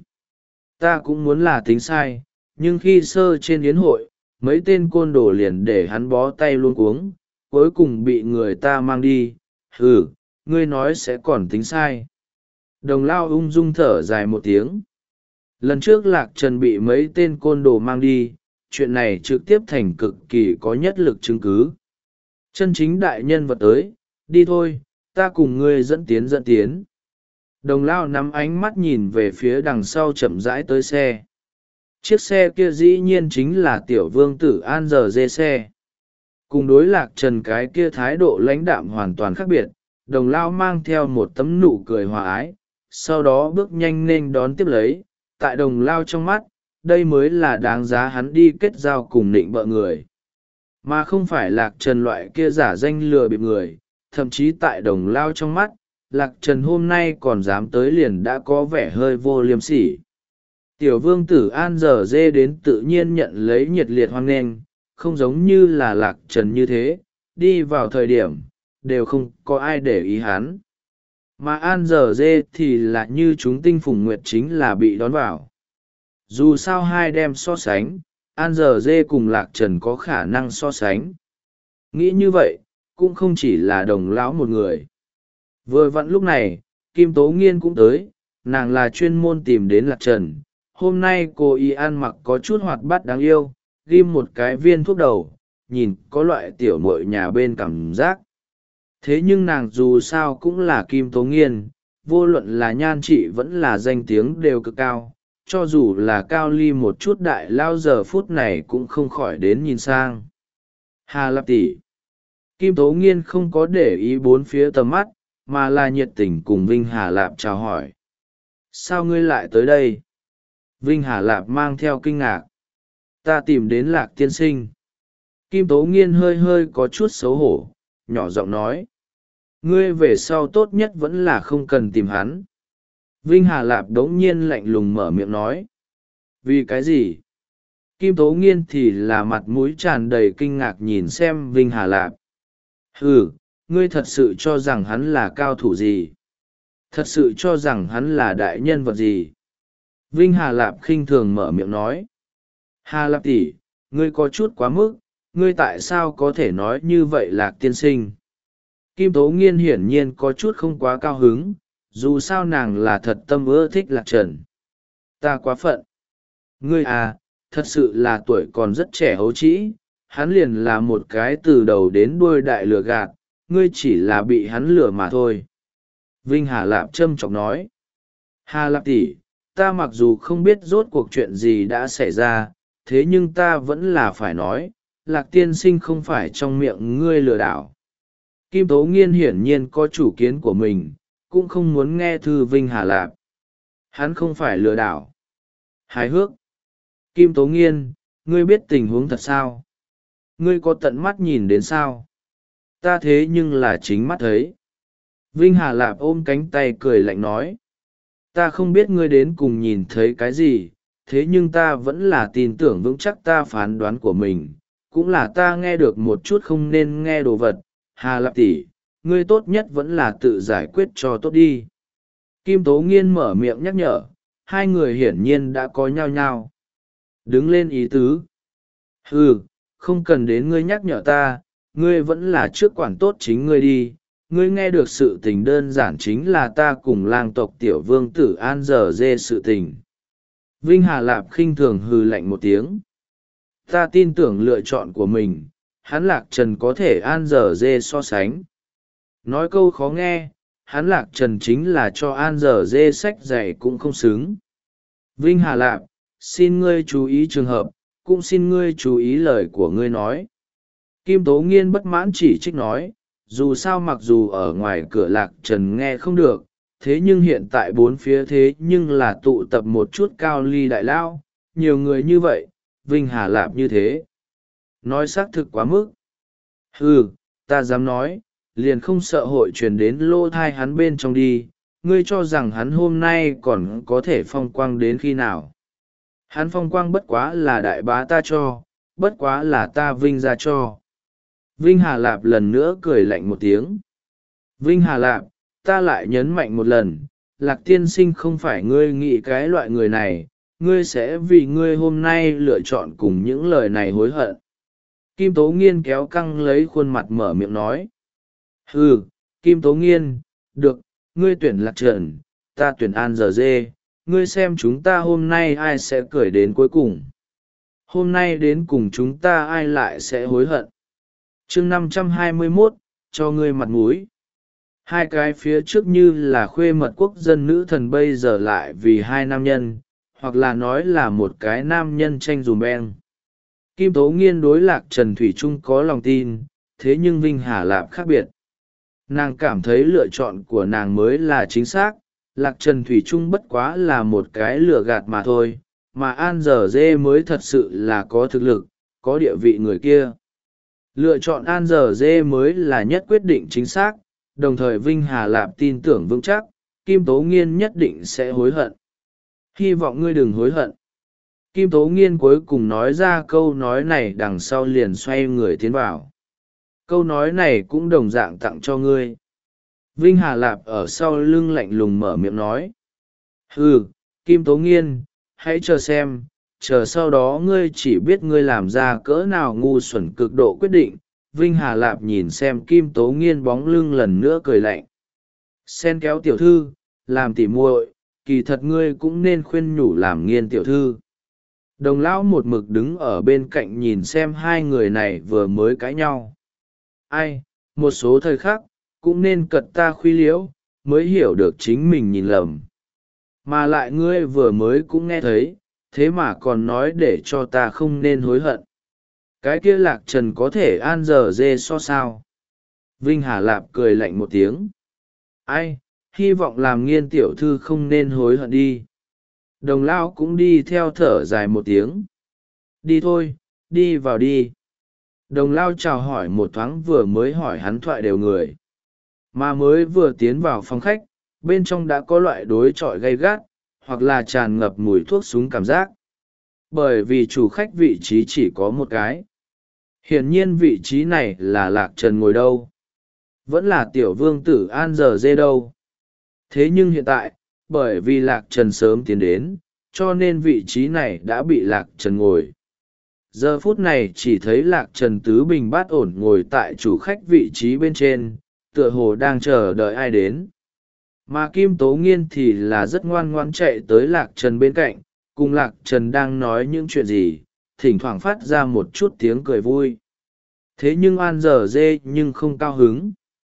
Ta cũng muốn là tính sai, nhưng khi sơ trên yến hội, mấy tên côn đồ liền để hắn bó tay luôn cuống, cuối cùng bị người ta mang đi. Ừ, ngươi nói sẽ còn tính sai. Đồng lão ung dung thở dài một tiếng. Lần trước Lạc Trần bị mấy tên côn đồ mang đi, chuyện này trực tiếp thành cực kỳ có nhất lực chứng cứ. Chân chính đại nhân vật tới, đi thôi, ta cùng ngươi dẫn tiến dẫn tiến. Đồng lao nắm ánh mắt nhìn về phía đằng sau chậm rãi tới xe. Chiếc xe kia dĩ nhiên chính là tiểu vương tử An giờ dê xe. Cùng đối Lạc Trần cái kia thái độ lãnh đạm hoàn toàn khác biệt, đồng lao mang theo một tấm nụ cười hòa ái, sau đó bước nhanh nên đón tiếp lấy. Tại đồng lao trong mắt, đây mới là đáng giá hắn đi kết giao cùng nịnh bợ người. Mà không phải Lạc Trần loại kia giả danh lừa bịp người, thậm chí tại đồng lao trong mắt, Lạc Trần hôm nay còn dám tới liền đã có vẻ hơi vô liêm sỉ. Tiểu vương tử An giờ dê đến tự nhiên nhận lấy nhiệt liệt hoan nghênh, không giống như là Lạc Trần như thế, đi vào thời điểm, đều không có ai để ý hắn. Mà An giờ dê thì là như chúng tinh phùng nguyệt chính là bị đón vào. Dù sao hai đem so sánh, An giờ dê cùng Lạc Trần có khả năng so sánh. Nghĩ như vậy, cũng không chỉ là đồng lão một người. Vừa vặn lúc này, Kim Tố Nghiên cũng tới, nàng là chuyên môn tìm đến Lạc Trần. Hôm nay cô y ăn mặc có chút hoạt bát đáng yêu, ghim một cái viên thuốc đầu, nhìn có loại tiểu muội nhà bên cảm giác. Thế nhưng nàng dù sao cũng là Kim Tố Nghiên, vô luận là nhan trị vẫn là danh tiếng đều cực cao, cho dù là cao ly một chút đại lao giờ phút này cũng không khỏi đến nhìn sang. Hà Lạp tỷ. Kim Tố Nghiên không có để ý bốn phía tầm mắt, mà là nhiệt tình cùng Vinh Hà Lạp chào hỏi. Sao ngươi lại tới đây? Vinh Hà Lạp mang theo kinh ngạc. Ta tìm đến Lạc tiên sinh. Kim Tố Nghiên hơi hơi có chút xấu hổ, nhỏ giọng nói. Ngươi về sau tốt nhất vẫn là không cần tìm hắn. Vinh Hà Lạp đống nhiên lạnh lùng mở miệng nói. Vì cái gì? Kim Tố Nghiên thì là mặt mũi tràn đầy kinh ngạc nhìn xem Vinh Hà Lạp. Ừ, ngươi thật sự cho rằng hắn là cao thủ gì? Thật sự cho rằng hắn là đại nhân vật gì? Vinh Hà Lạp khinh thường mở miệng nói. Hà Lạp tỷ, ngươi có chút quá mức, ngươi tại sao có thể nói như vậy Lạc tiên sinh? Kim Tố Nghiên hiển nhiên có chút không quá cao hứng, dù sao nàng là thật tâm ưa thích Lạc Trần. Ta quá phận. Ngươi à, thật sự là tuổi còn rất trẻ hấu trĩ, hắn liền là một cái từ đầu đến đuôi đại lừa gạt, ngươi chỉ là bị hắn lừa mà thôi. Vinh Hà Lạp châm chọc nói. Hà Lạp tỷ, ta mặc dù không biết rốt cuộc chuyện gì đã xảy ra, thế nhưng ta vẫn là phải nói, Lạc tiên sinh không phải trong miệng ngươi lừa đảo. Kim Tố Nghiên hiển nhiên có chủ kiến của mình, cũng không muốn nghe thư Vinh Hà Lạp. Hắn không phải lừa đảo. Hài hước. Kim Tố Nghiên, ngươi biết tình huống thật sao? Ngươi có tận mắt nhìn đến sao? Ta thế nhưng là chính mắt thấy. Vinh Hà Lạp ôm cánh tay cười lạnh nói. Ta không biết ngươi đến cùng nhìn thấy cái gì, thế nhưng ta vẫn là tin tưởng vững chắc ta phán đoán của mình, cũng là ta nghe được một chút không nên nghe đồ vật. Hà Lạp tỷ, ngươi tốt nhất vẫn là tự giải quyết cho tốt đi. Kim Tố Nghiên mở miệng nhắc nhở, hai người hiển nhiên đã có nhau nhau. Đứng lên ý tứ. Ừ, không cần đến ngươi nhắc nhở ta, ngươi vẫn là trước quản tốt chính ngươi đi. Ngươi nghe được sự tình đơn giản chính là ta cùng lang tộc tiểu vương tử An giờ dê sự tình. Vinh Hà Lạp khinh thường hừ lạnh một tiếng. Ta tin tưởng lựa chọn của mình, hắn Lạc Trần có thể An giờ dê so sánh. Nói câu khó nghe, hắn Lạc Trần chính là cho An giờ dê sách dạy cũng không xứng. Vinh Hà Lạp, xin ngươi chú ý trường hợp, cũng xin ngươi chú ý lời của ngươi nói. Kim Tố Nghiên bất mãn chỉ trích nói, dù sao mặc dù ở ngoài cửa Lạc Trần nghe không được, thế nhưng hiện tại bốn phía thế nhưng là tụ tập một chút cao ly đại lao, nhiều người như vậy, Vinh Hà Lạp như thế. Nói xác thực quá mức. Ừ, ta dám nói, liền không sợ hội truyền đến lô thai hắn bên trong đi, ngươi cho rằng hắn hôm nay còn có thể phong quang đến khi nào. Hắn phong quang bất quá là đại bá ta cho, bất quá là ta Vinh ra cho. Vinh Hà Lạp lần nữa cười lạnh một tiếng. Vinh Hà Lạp, ta lại nhấn mạnh một lần, Lạc tiên sinh không phải ngươi nghĩ cái loại người này, ngươi sẽ vì ngươi hôm nay lựa chọn cùng những lời này hối hận. Kim Tố Nghiên kéo căng lấy khuôn mặt mở miệng nói. Ừ, Kim Tố Nghiên, được, ngươi tuyển Lạc Trần, ta tuyển An Giờ Dê, ngươi xem chúng ta hôm nay ai sẽ cười đến cuối cùng. Hôm nay đến cùng chúng ta ai lại sẽ hối hận. Chương năm trăm hai mươi mốt, cho ngươi mặt mũi. Hai cái phía trước như là khuê mật quốc dân nữ thần bây giờ lại vì hai nam nhân, hoặc là nói là một cái nam nhân tranh dùm beng. Kim Tố Nghiên đối Lạc Trần Thủy Trung có lòng tin, thế nhưng Vinh Hà Lạp khác biệt. Nàng cảm thấy lựa chọn của nàng mới là chính xác, Lạc Trần Thủy Trung bất quá là một cái lừa gạt mà thôi, mà An Giờ Dê mới thật sự là có thực lực, có địa vị người kia. Lựa chọn An Giờ Dê mới là nhất quyết định chính xác, đồng thời Vinh Hà Lạp tin tưởng vững chắc, Kim Tố Nghiên nhất định sẽ hối hận. Hy vọng ngươi đừng hối hận. Kim Tố Nghiên cuối cùng nói ra câu nói này đằng sau liền xoay người tiến vào. Câu nói này cũng đồng dạng tặng cho ngươi. Vinh Hà Lạp ở sau lưng lạnh lùng mở miệng nói. Ừ, Kim Tố Nghiên, hãy chờ xem, chờ sau đó ngươi chỉ biết ngươi làm ra cỡ nào ngu xuẩn cực độ quyết định. Vinh Hà Lạp nhìn xem Kim Tố Nghiên bóng lưng lần nữa cười lạnh. Sen kéo tiểu thư, làm tỉ muội, kỳ thật ngươi cũng nên khuyên nhủ làm Nghiên tiểu thư. Đồng lão một mực đứng ở bên cạnh nhìn xem hai người này vừa mới cãi nhau. Ai, một số thời khắc, cũng nên cật ta khuy liễu, mới hiểu được chính mình nhìn lầm. Mà lại ngươi vừa mới cũng nghe thấy, thế mà còn nói để cho ta không nên hối hận. Cái kia Lạc Trần có thể An Giờ Dê so sao. Vinh Hà Lạp cười lạnh một tiếng. Ai, hy vọng làm Nghiên tiểu thư không nên hối hận đi. Đồng lão cũng đi theo thở dài một tiếng. Đi thôi, đi vào đi. Đồng lao chào hỏi một thoáng vừa mới hỏi hắn thoại đều người. Mà mới vừa tiến vào phòng khách, bên trong đã có loại đối chọi gay gắt, hoặc là tràn ngập mùi thuốc súng cảm giác. Bởi vì chủ khách vị trí chỉ có một cái. Hiển nhiên vị trí này là Lạc Trần ngồi đâu. Vẫn là tiểu vương tử An Giờ Dê đâu. Thế nhưng hiện tại, bởi vì Lạc Trần sớm tiến đến, cho nên vị trí này đã bị Lạc Trần ngồi. Giờ phút này chỉ thấy Lạc Trần tứ bình bát ổn ngồi tại chủ khách vị trí bên trên, tựa hồ đang chờ đợi ai đến. Mà Kim Tố Nghiên thì là rất ngoan ngoãn chạy tới Lạc Trần bên cạnh, cùng Lạc Trần đang nói những chuyện gì, thỉnh thoảng phát ra một chút tiếng cười vui. Thế nhưng An Giờ Dê nhưng không cao hứng.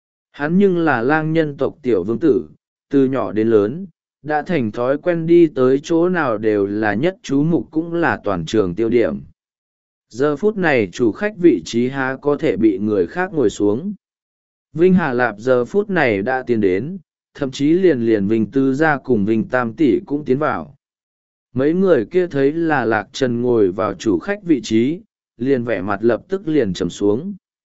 Hắn nhưng là lang nhân tộc tiểu vương tử, từ nhỏ đến lớn, đã thành thói quen đi tới chỗ nào đều là nhất chú mục cũng là toàn trường tiêu điểm. Giờ phút này chủ khách vị trí há có thể bị người khác ngồi xuống. Vinh Hà Lạp giờ phút này đã tiến đến, thậm chí liền liền Vinh Tư gia cùng Vinh Tam Tỷ cũng tiến vào. Mấy người kia thấy là Lạc Trần ngồi vào chủ khách vị trí, liền vẻ mặt lập tức liền trầm xuống.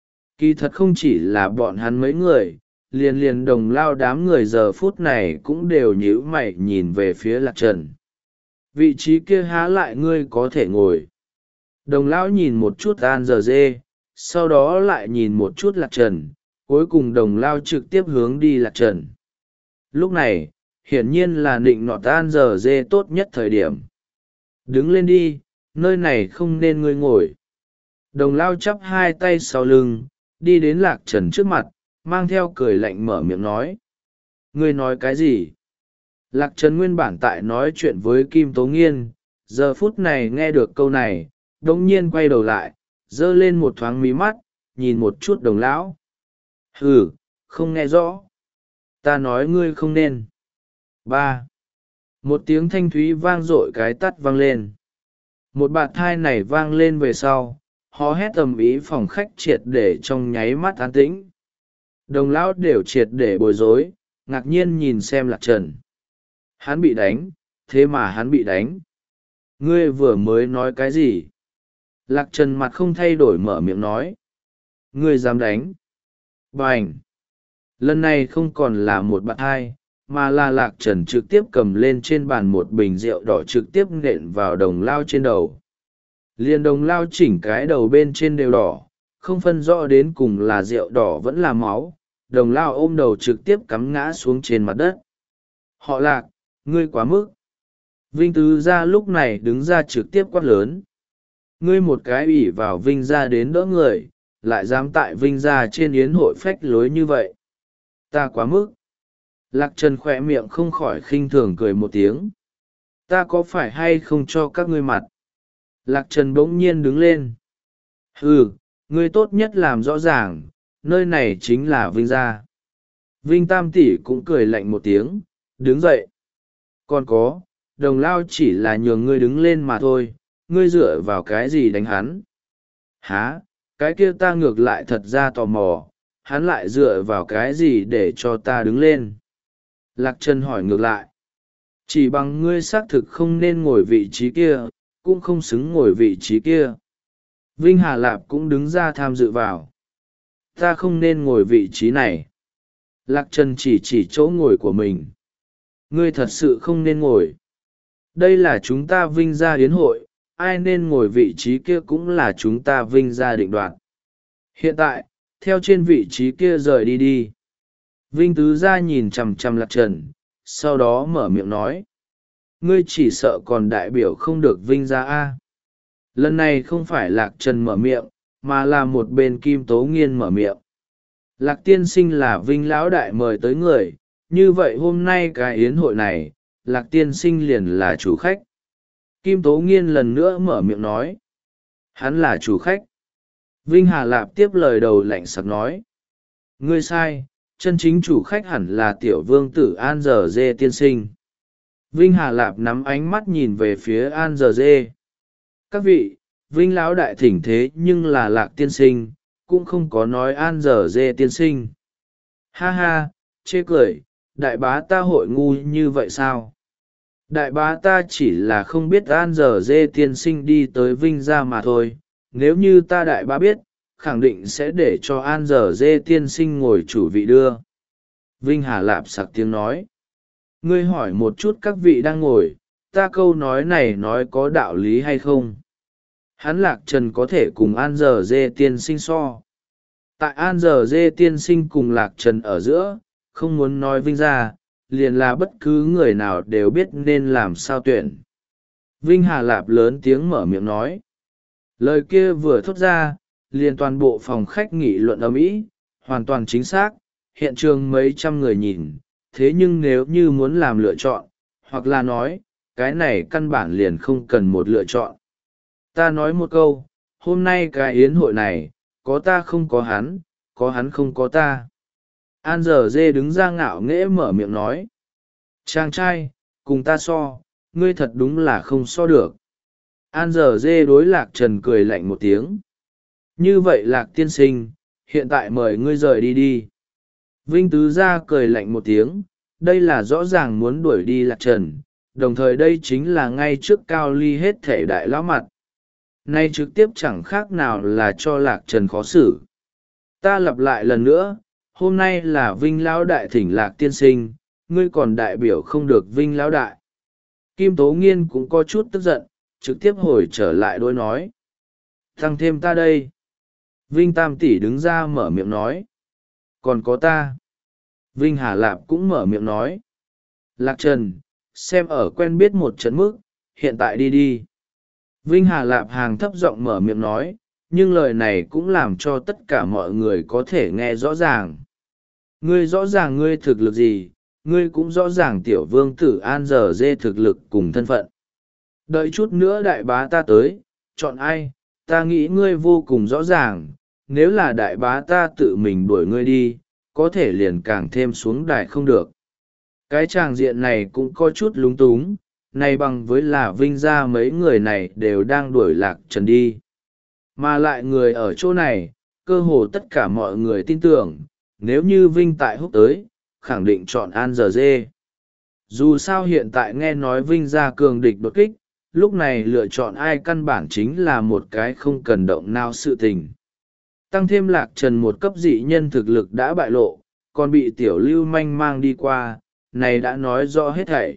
Kỳ thật không chỉ là bọn hắn mấy người, liền liền đồng lao đám người giờ phút này cũng đều nhíu mày nhìn về phía Lạc Trần. Vị trí kia há lại ngươi có thể ngồi. Đồng lão nhìn một chút An Giờ Dê, sau đó lại nhìn một chút Lạc Trần, cuối cùng đồng lao trực tiếp hướng đi Lạc Trần. Lúc này, hiển nhiên là định nọt An Giờ Dê tốt nhất thời điểm. Đứng lên đi, nơi này không nên ngươi ngồi. Đồng lao chắp hai tay sau lưng, đi đến Lạc Trần trước mặt, mang theo cười lạnh mở miệng nói. Ngươi nói cái gì? Lạc Trần nguyên bản tại nói chuyện với Kim Tố Nghiên, giờ phút này nghe được câu này, đống nhiên quay đầu lại, giơ lên một thoáng mí mắt, nhìn một chút đồng lão. Hừ, không nghe rõ. Ta nói ngươi không nên. Ba. một tiếng thanh thúy vang dội cái tắt vang lên. Một bạt thai này vang lên về sau, họ hét ầm ĩ, phòng khách triệt để trong nháy mắt an tĩnh. Đồng lão đều triệt để bối rối, ngạc nhiên nhìn xem Lạc Trần. Hắn bị đánh, thế mà hắn bị đánh. Ngươi vừa mới nói cái gì? Lạc Trần mặt không thay đổi mở miệng nói. Ngươi dám đánh? Bành! Lần này không còn là một bạn hai, mà là Lạc Trần trực tiếp cầm lên trên bàn một bình rượu đỏ trực tiếp nện vào đồng lao trên đầu. Liền đồng lao chỉnh cái đầu bên trên đều đỏ, không phân rõ đến cùng là rượu đỏ vẫn là máu. Đồng lao ôm đầu trực tiếp cắm ngã xuống trên mặt đất. Họ Lạc, ngươi quá mức. Vinh Tứ Gia lúc này đứng ra trực tiếp quát lớn. Ngươi một cái ủy vào Vinh Gia đến đỡ người, lại dám tại Vinh Gia trên yến hội phách lối như vậy. Ta quá mức. Lạc Trần khỏe miệng không khỏi khinh thường cười một tiếng. Ta có phải hay không cho các ngươi mặt? Lạc Trần bỗng nhiên đứng lên. Ừ, ngươi tốt nhất làm rõ ràng, nơi này chính là Vinh Gia. Vinh Tam Tỷ cũng cười lạnh một tiếng, đứng dậy. Còn có, đồng lao chỉ là nhường ngươi đứng lên mà thôi, ngươi dựa vào cái gì đánh hắn? Hả, cái kia ta ngược lại thật ra tò mò, hắn lại dựa vào cái gì để cho ta đứng lên? Lạc Trần hỏi ngược lại. Chỉ bằng ngươi xác thực không nên ngồi vị trí kia, cũng không xứng ngồi vị trí kia. Vinh Hà Lạp cũng đứng ra tham dự vào. Ta không nên ngồi vị trí này. Lạc Trần chỉ chỉ chỗ ngồi của mình. Ngươi thật sự không nên ngồi. Đây là chúng ta Vinh Gia yến hội, ai nên ngồi vị trí kia cũng là chúng ta Vinh Gia định đoạt. Hiện tại, theo trên vị trí kia rời đi đi. Vinh Tứ Gia nhìn chằm chằm Lạc Trần, sau đó mở miệng nói. Ngươi chỉ sợ còn đại biểu không được Vinh Gia a. Lần này không phải Lạc Trần mở miệng, mà là một bên Kim Tố Nghiên mở miệng. Lạc tiên sinh là Vinh lão đại mời tới người, như vậy hôm nay cái yến hội này, Lạc tiên sinh liền là chủ khách. Kim Tố Nghiên lần nữa mở miệng nói. Hắn là chủ khách. Vinh Hà Lạp tiếp lời đầu lạnh sặc nói. Ngươi sai, chân chính chủ khách hẳn là tiểu vương tử An Giờ Dê tiên sinh. Vinh Hà Lạp nắm ánh mắt nhìn về phía An Giờ Dê. Các vị, Vinh lão đại thỉnh thế nhưng là Lạc tiên sinh, cũng không có nói An Giờ Dê tiên sinh. Ha ha, chê cười, đại bá ta hội ngu như vậy sao? Đại bá ta chỉ là không biết An Giờ Dê tiên sinh đi tới Vinh Gia mà thôi, nếu như ta đại bá biết, khẳng định sẽ để cho An Giờ Dê tiên sinh ngồi chủ vị đưa. Vinh Hà Lạp sặc tiếng nói. Ngươi hỏi một chút các vị đang ngồi, ta câu nói này nói có đạo lý hay không? Hắn Lạc Trần có thể cùng An Giờ Dê tiên sinh so. Tại An Giờ Dê tiên sinh cùng Lạc Trần ở giữa, không muốn nói Vinh Gia, liền là bất cứ người nào đều biết nên làm sao tuyển. Vinh Hà Lạp lớn tiếng mở miệng nói. Lời kia vừa thốt ra, liền toàn bộ phòng khách nghị luận ầm ĩ, hoàn toàn chính xác, hiện trường mấy trăm người nhìn, thế nhưng nếu như muốn làm lựa chọn, hoặc là nói, cái này căn bản liền không cần một lựa chọn. Ta nói một câu, hôm nay cái yến hội này, có ta không có hắn, có hắn không có ta. An Giờ Dê đứng ra ngạo nghễ mở miệng nói. Chàng trai, cùng ta so, ngươi thật đúng là không so được. An Giờ Dê đối Lạc Trần cười lạnh một tiếng. Như vậy Lạc tiên sinh, hiện tại mời ngươi rời đi đi. Vinh Tứ Gia cười lạnh một tiếng, đây là rõ ràng muốn đuổi đi Lạc Trần, đồng thời đây chính là ngay trước Cao Ly hết thể đại lão mặt. Nay trực tiếp chẳng khác nào là cho Lạc Trần khó xử. Ta lặp lại lần nữa, hôm nay là Vinh lão đại thỉnh Lạc tiên sinh, ngươi còn đại biểu không được Vinh lão đại. Kim Tố Nghiên cũng có chút tức giận, trực tiếp hồi trở lại đối nói. Tăng thêm ta đây. Vinh Tam Tỷ đứng ra mở miệng nói. Còn có ta. Vinh Hà Lạp cũng mở miệng nói. Lạc Trần, xem ở quen biết một trận mức, hiện tại đi đi. Vinh Hà Lạp hàng thấp giọng mở miệng nói, nhưng lời này cũng làm cho tất cả mọi người có thể nghe rõ ràng. Ngươi rõ ràng ngươi thực lực gì, ngươi cũng rõ ràng tiểu vương tử An Giờ Dê thực lực cùng thân phận. Đợi chút nữa đại bá ta tới, chọn ai, ta nghĩ ngươi vô cùng rõ ràng, nếu là đại bá ta tự mình đuổi ngươi đi, có thể liền càng thêm xuống đài không được. Cái tràng diện này cũng có chút lúng túng, này bằng với là Vinh gia mấy người này đều đang đuổi Lạc Trần đi. Mà lại người ở chỗ này, cơ hồ tất cả mọi người tin tưởng, nếu như Vinh Tại Húc tới, khẳng định chọn An Giờ Dê. Dù sao hiện tại nghe nói Vinh gia cường địch đột kích, lúc này lựa chọn ai căn bản chính là một cái không cần động não sự tình. Tăng thêm Lạc Trần một cấp dị nhân thực lực đã bại lộ, còn bị tiểu lưu manh mang đi qua, này đã nói rõ hết thảy.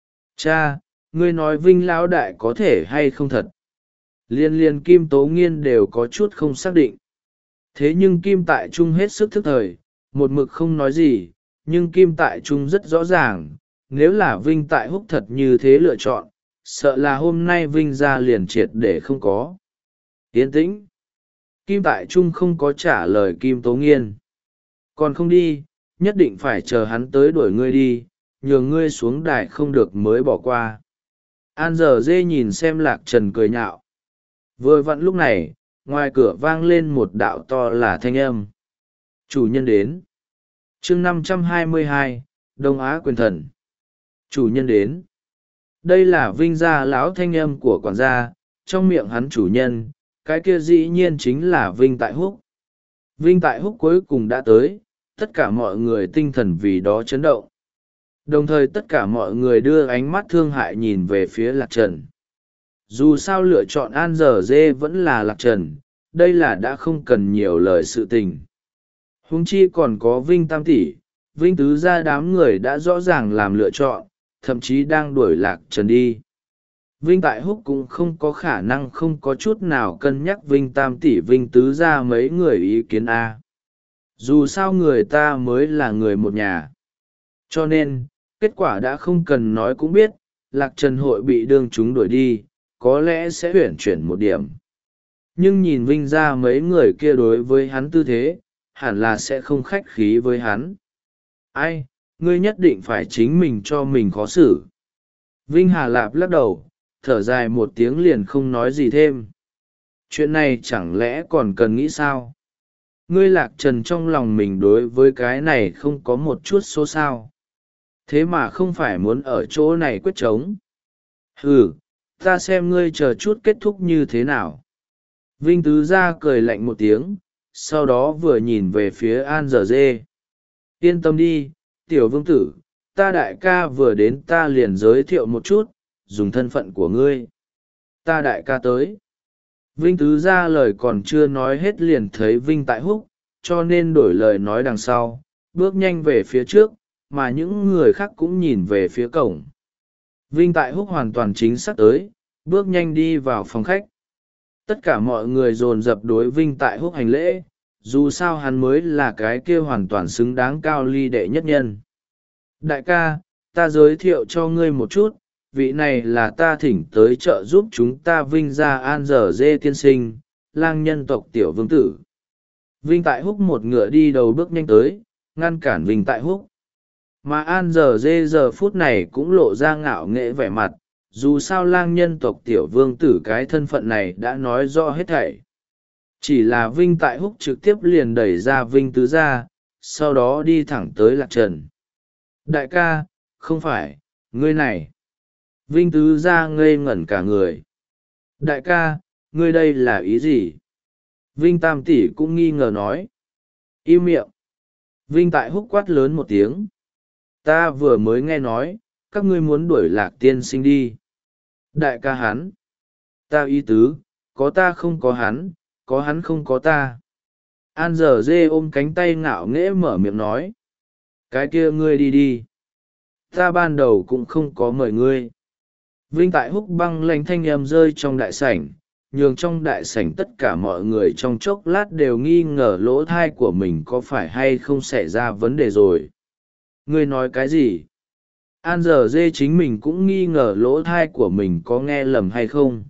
Cha, ngươi nói Vinh lão đại có thể hay không thật? Liên liên Kim Tố Nghiên đều có chút không xác định. Thế nhưng Kim Tại Trung hết sức thức thời, một mực không nói gì, nhưng Kim Tại Trung rất rõ ràng, nếu là Vinh Tại Húc thật như thế lựa chọn, sợ là hôm nay Vinh ra liền triệt để không có. Yên tĩnh. Kim Tại Trung không có trả lời Kim Tố Nghiên. Còn không đi, nhất định phải chờ hắn tới đuổi ngươi đi, nhường ngươi xuống đài không được mới bỏ qua. An Giờ Dê nhìn xem Lạc Trần cười nhạo. Vừa vặn lúc này, ngoài cửa vang lên một đạo to là thanh âm. Chủ nhân đến. chương năm trăm hai mươi hai, Đông Á Quyền Thần. Chủ nhân đến. Đây là Vinh gia lão thanh âm của quản gia, trong miệng hắn chủ nhân, cái kia dĩ nhiên chính là Vinh Tại Húc. Vinh Tại Húc cuối cùng đã tới, tất cả mọi người tinh thần vì đó chấn động. Đồng thời tất cả mọi người đưa ánh mắt thương hại nhìn về phía Lạc Trần. Dù sao lựa chọn An Giờ Dê vẫn là Lạc Trần, đây là đã không cần nhiều lời sự tình. Huống chi còn có Vinh Tam Tỷ, Vinh Tứ gia đám người đã rõ ràng làm lựa chọn, thậm chí đang đuổi Lạc Trần đi. Vinh Tại Húc cũng không có khả năng không có chút nào cân nhắc Vinh Tam Tỷ Vinh Tứ gia mấy người ý kiến A. Dù sao người ta mới là người một nhà. Cho nên, kết quả đã không cần nói cũng biết, Lạc Trần hội bị đương chúng đuổi đi, có lẽ sẽ huyển chuyển một điểm. Nhưng nhìn Vinh ra mấy người kia đối với hắn tư thế, hẳn là sẽ không khách khí với hắn. Ai, ngươi nhất định phải chính mình cho mình khó xử. Vinh Hà Lạp lắc đầu, thở dài một tiếng liền không nói gì thêm. Chuyện này chẳng lẽ còn cần nghĩ sao? Ngươi Lạc Trần trong lòng mình đối với cái này không có một chút số sao. Thế mà không phải muốn ở chỗ này quyết chống. Ừ, ta xem ngươi chờ chút kết thúc như thế nào. Vinh Tứ gia cười lạnh một tiếng, sau đó vừa nhìn về phía An Giờ Dê. Yên tâm đi, tiểu vương tử, ta đại ca vừa đến ta liền giới thiệu một chút, dùng thân phận của ngươi. Ta đại ca tới. Vinh Tứ gia lời còn chưa nói hết liền thấy Vinh Tại Húc, cho nên đổi lời nói đằng sau, bước nhanh về phía trước, mà những người khác cũng nhìn về phía cổng. Vinh Tại Húc hoàn toàn chính xác tới, bước nhanh đi vào phòng khách. Tất cả mọi người dồn dập đối Vinh Tại Húc hành lễ, dù sao hắn mới là cái kia hoàn toàn xứng đáng cao ly đệ nhất nhân. Đại ca, ta giới thiệu cho ngươi một chút, vị này là ta thỉnh tới trợ giúp chúng ta Vinh gia An Giờ Dê tiên sinh, lang nhân tộc tiểu vương tử. Vinh Tại Húc một ngựa đi đầu bước nhanh tới, ngăn cản Vinh Tại Húc. Mà An Giờ Dê giờ phút này cũng lộ ra ngạo nghễ vẻ mặt, dù sao lang nhân tộc tiểu vương tử cái thân phận này đã nói rõ hết thảy. Chỉ là Vinh Tại Húc trực tiếp liền đẩy ra Vinh Tứ gia, sau đó đi thẳng tới Lạc Trần. Đại ca, không phải, ngươi này. Vinh Tứ gia ngây ngẩn cả người. Đại ca, ngươi đây là ý gì? Vinh Tam Tỷ cũng nghi ngờ nói. Im miệng. Vinh Tại Húc quát lớn một tiếng. Ta vừa mới nghe nói, các ngươi muốn đuổi Lạc tiên sinh đi. Đại ca hắn. Ta ý tứ, có ta không có hắn, có hắn không có ta. An Giờ Dê ôm cánh tay ngạo nghễ mở miệng nói. Cái kia ngươi đi đi. Ta ban đầu cũng không có mời ngươi. Vinh Tại Húc băng lanh thanh âm rơi trong đại sảnh, nhường trong đại sảnh tất cả mọi người trong chốc lát đều nghi ngờ lỗ thai của mình có phải hay không xảy ra vấn đề rồi. Ngươi nói cái gì? An Giờ Dê chính mình cũng nghi ngờ lỗ thai của mình có nghe lầm hay không.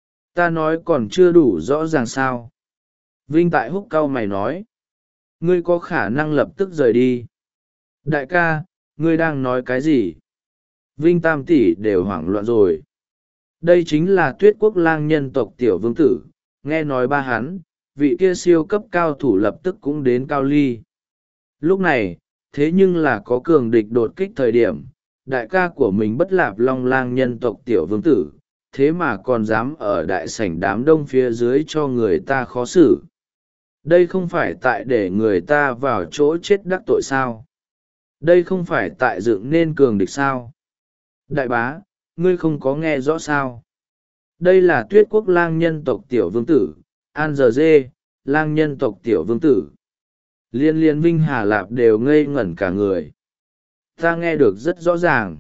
Ta nói còn chưa đủ rõ ràng sao. Vinh Tại Húc cau mày nói. Ngươi có khả năng lập tức rời đi. Đại ca, ngươi đang nói cái gì? Vinh Tam Tỷ đều hoảng loạn rồi. Đây chính là Tuyết Quốc lang nhân tộc tiểu vương tử, nghe nói ba hắn, vị kia siêu cấp cao thủ lập tức cũng đến Cao Ly. Lúc này, thế nhưng là có cường địch đột kích thời điểm, đại ca của mình Bất Lạp Long Lang nhân tộc tiểu vương tử, thế mà còn dám ở đại sảnh đám đông phía dưới cho người ta khó xử. Đây không phải tại để người ta vào chỗ chết đắc tội sao? Đây không phải tại dựng nên cường địch sao? Đại bá, ngươi không có nghe rõ sao? Đây là Tuyết Quốc Lang nhân tộc tiểu vương tử, An Giờ Dê, Lang nhân tộc tiểu vương tử. Liên liên Vinh Hà Lạp đều ngây ngẩn cả người. Ta nghe được rất rõ ràng.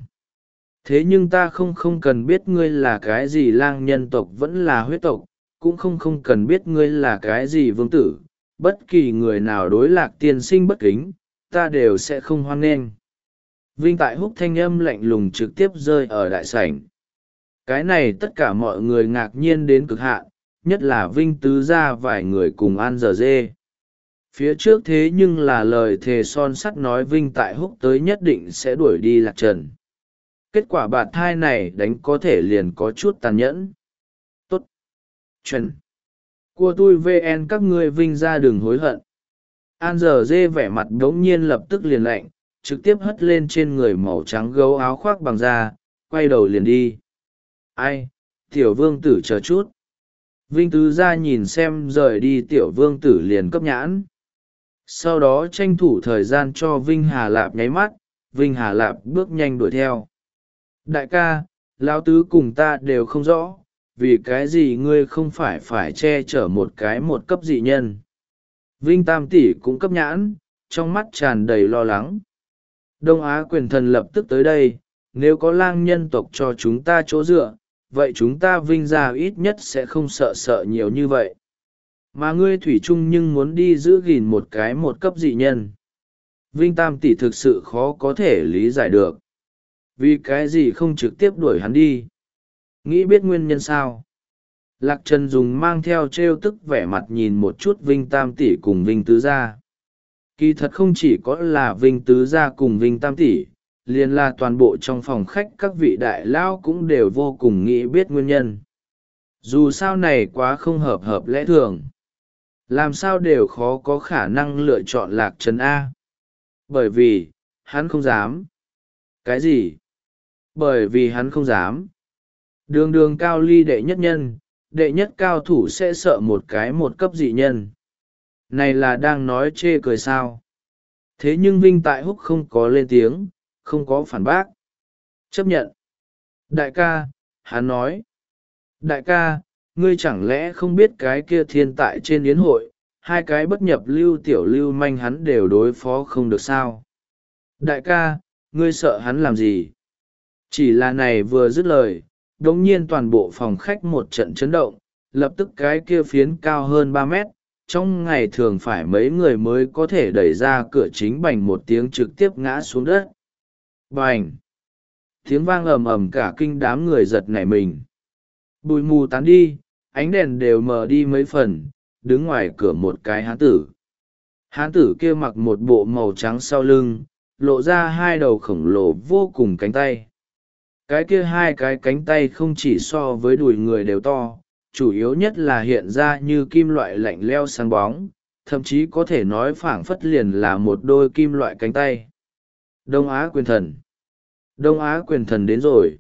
Thế nhưng ta không không cần biết ngươi là cái gì lang nhân tộc vẫn là huyết tộc, cũng không không cần biết ngươi là cái gì vương tử. Bất kỳ người nào đối Lạc tiên sinh bất kính, ta đều sẽ không hoan nghênh. Vinh Tại Húc thanh âm lạnh lùng trực tiếp rơi ở đại sảnh. Cái này tất cả mọi người ngạc nhiên đến cực hạn, nhất là Vinh Tứ gia vài người cùng An Giờ Dê. Phía trước thế nhưng là lời thề son sắt nói Vinh Tại Húc tới nhất định sẽ đuổi đi Lạc Trần. Kết quả bạt thai này đánh có thể liền có chút tàn nhẫn. Tốt. Chuẩn. Của tôi vê en các ngươi Vinh ra đừng hối hận. An Giờ Dê vẻ mặt đống nhiên lập tức liền lạnh, trực tiếp hất lên trên người màu trắng gấu áo khoác bằng da, quay đầu liền đi. Ai, tiểu vương tử chờ chút. Vinh Tứ gia nhìn xem rời đi tiểu vương tử liền cấp nhãn. Sau đó tranh thủ thời gian cho Vinh Hà Lạp nháy mắt, Vinh Hà Lạp bước nhanh đuổi theo. Đại ca, lão tứ cùng ta đều không rõ, vì cái gì ngươi không phải phải che chở một cái một cấp dị nhân. Vinh Tam tỷ cũng cấp nhãn, trong mắt tràn đầy lo lắng. Đông Á quyền thần lập tức tới đây, nếu có lang nhân tộc cho chúng ta chỗ dựa, vậy chúng ta Vinh gia ít nhất sẽ không sợ sợ nhiều như vậy. Mà ngươi thủy chung nhưng muốn đi giữ gìn một cái một cấp dị nhân. Vinh Tam tỷ thực sự khó có thể lý giải được. Vì cái gì không trực tiếp đuổi hắn đi? Nghĩ biết nguyên nhân sao? Lạc Trần dùng mang theo trêu tức vẻ mặt nhìn một chút Vinh Tam tỷ cùng Vinh Tứ gia. Kỳ thật không chỉ có là Vinh Tứ gia cùng Vinh Tam tỷ, liền là toàn bộ trong phòng khách các vị đại lão cũng đều vô cùng nghĩ biết nguyên nhân. Dù sao này quá không hợp hợp lẽ thường. Làm sao đều khó có khả năng lựa chọn Lạc Trần A. Bởi vì, hắn không dám. Cái gì? Bởi vì hắn không dám. Đường đường cao ly đệ nhất nhân, đệ nhất cao thủ sẽ sợ một cái một cấp dị nhân. Này là đang nói chê cười sao. Thế nhưng Vinh Tại Húc không có lên tiếng, không có phản bác. Chấp nhận. Đại ca, hắn nói. Đại ca, ngươi chẳng lẽ không biết cái kia thiên tại trên yến hội, hai cái bất nhập lưu tiểu lưu manh hắn đều đối phó không được sao. Đại ca, ngươi sợ hắn làm gì? Chỉ là này vừa dứt lời, đống nhiên toàn bộ phòng khách một trận chấn động, lập tức cái kia phiến cao hơn ba mét, trong ngày thường phải mấy người mới có thể đẩy ra cửa chính bành một tiếng trực tiếp ngã xuống đất. Bành! Tiếng vang ầm ầm cả kinh đám người giật nảy mình. Bụi mù tán đi, ánh đèn đều mờ đi mấy phần, đứng ngoài cửa một cái hán tử. Hán tử kia mặc một bộ màu trắng sau lưng, lộ ra hai đầu khổng lồ vô cùng cánh tay. Cái kia hai cái cánh tay không chỉ so với đùi người đều to, chủ yếu nhất là hiện ra như kim loại lạnh leo sáng bóng, thậm chí có thể nói phảng phất liền là một đôi kim loại cánh tay. Đông Á quyền thần. Đông Á quyền thần đến rồi.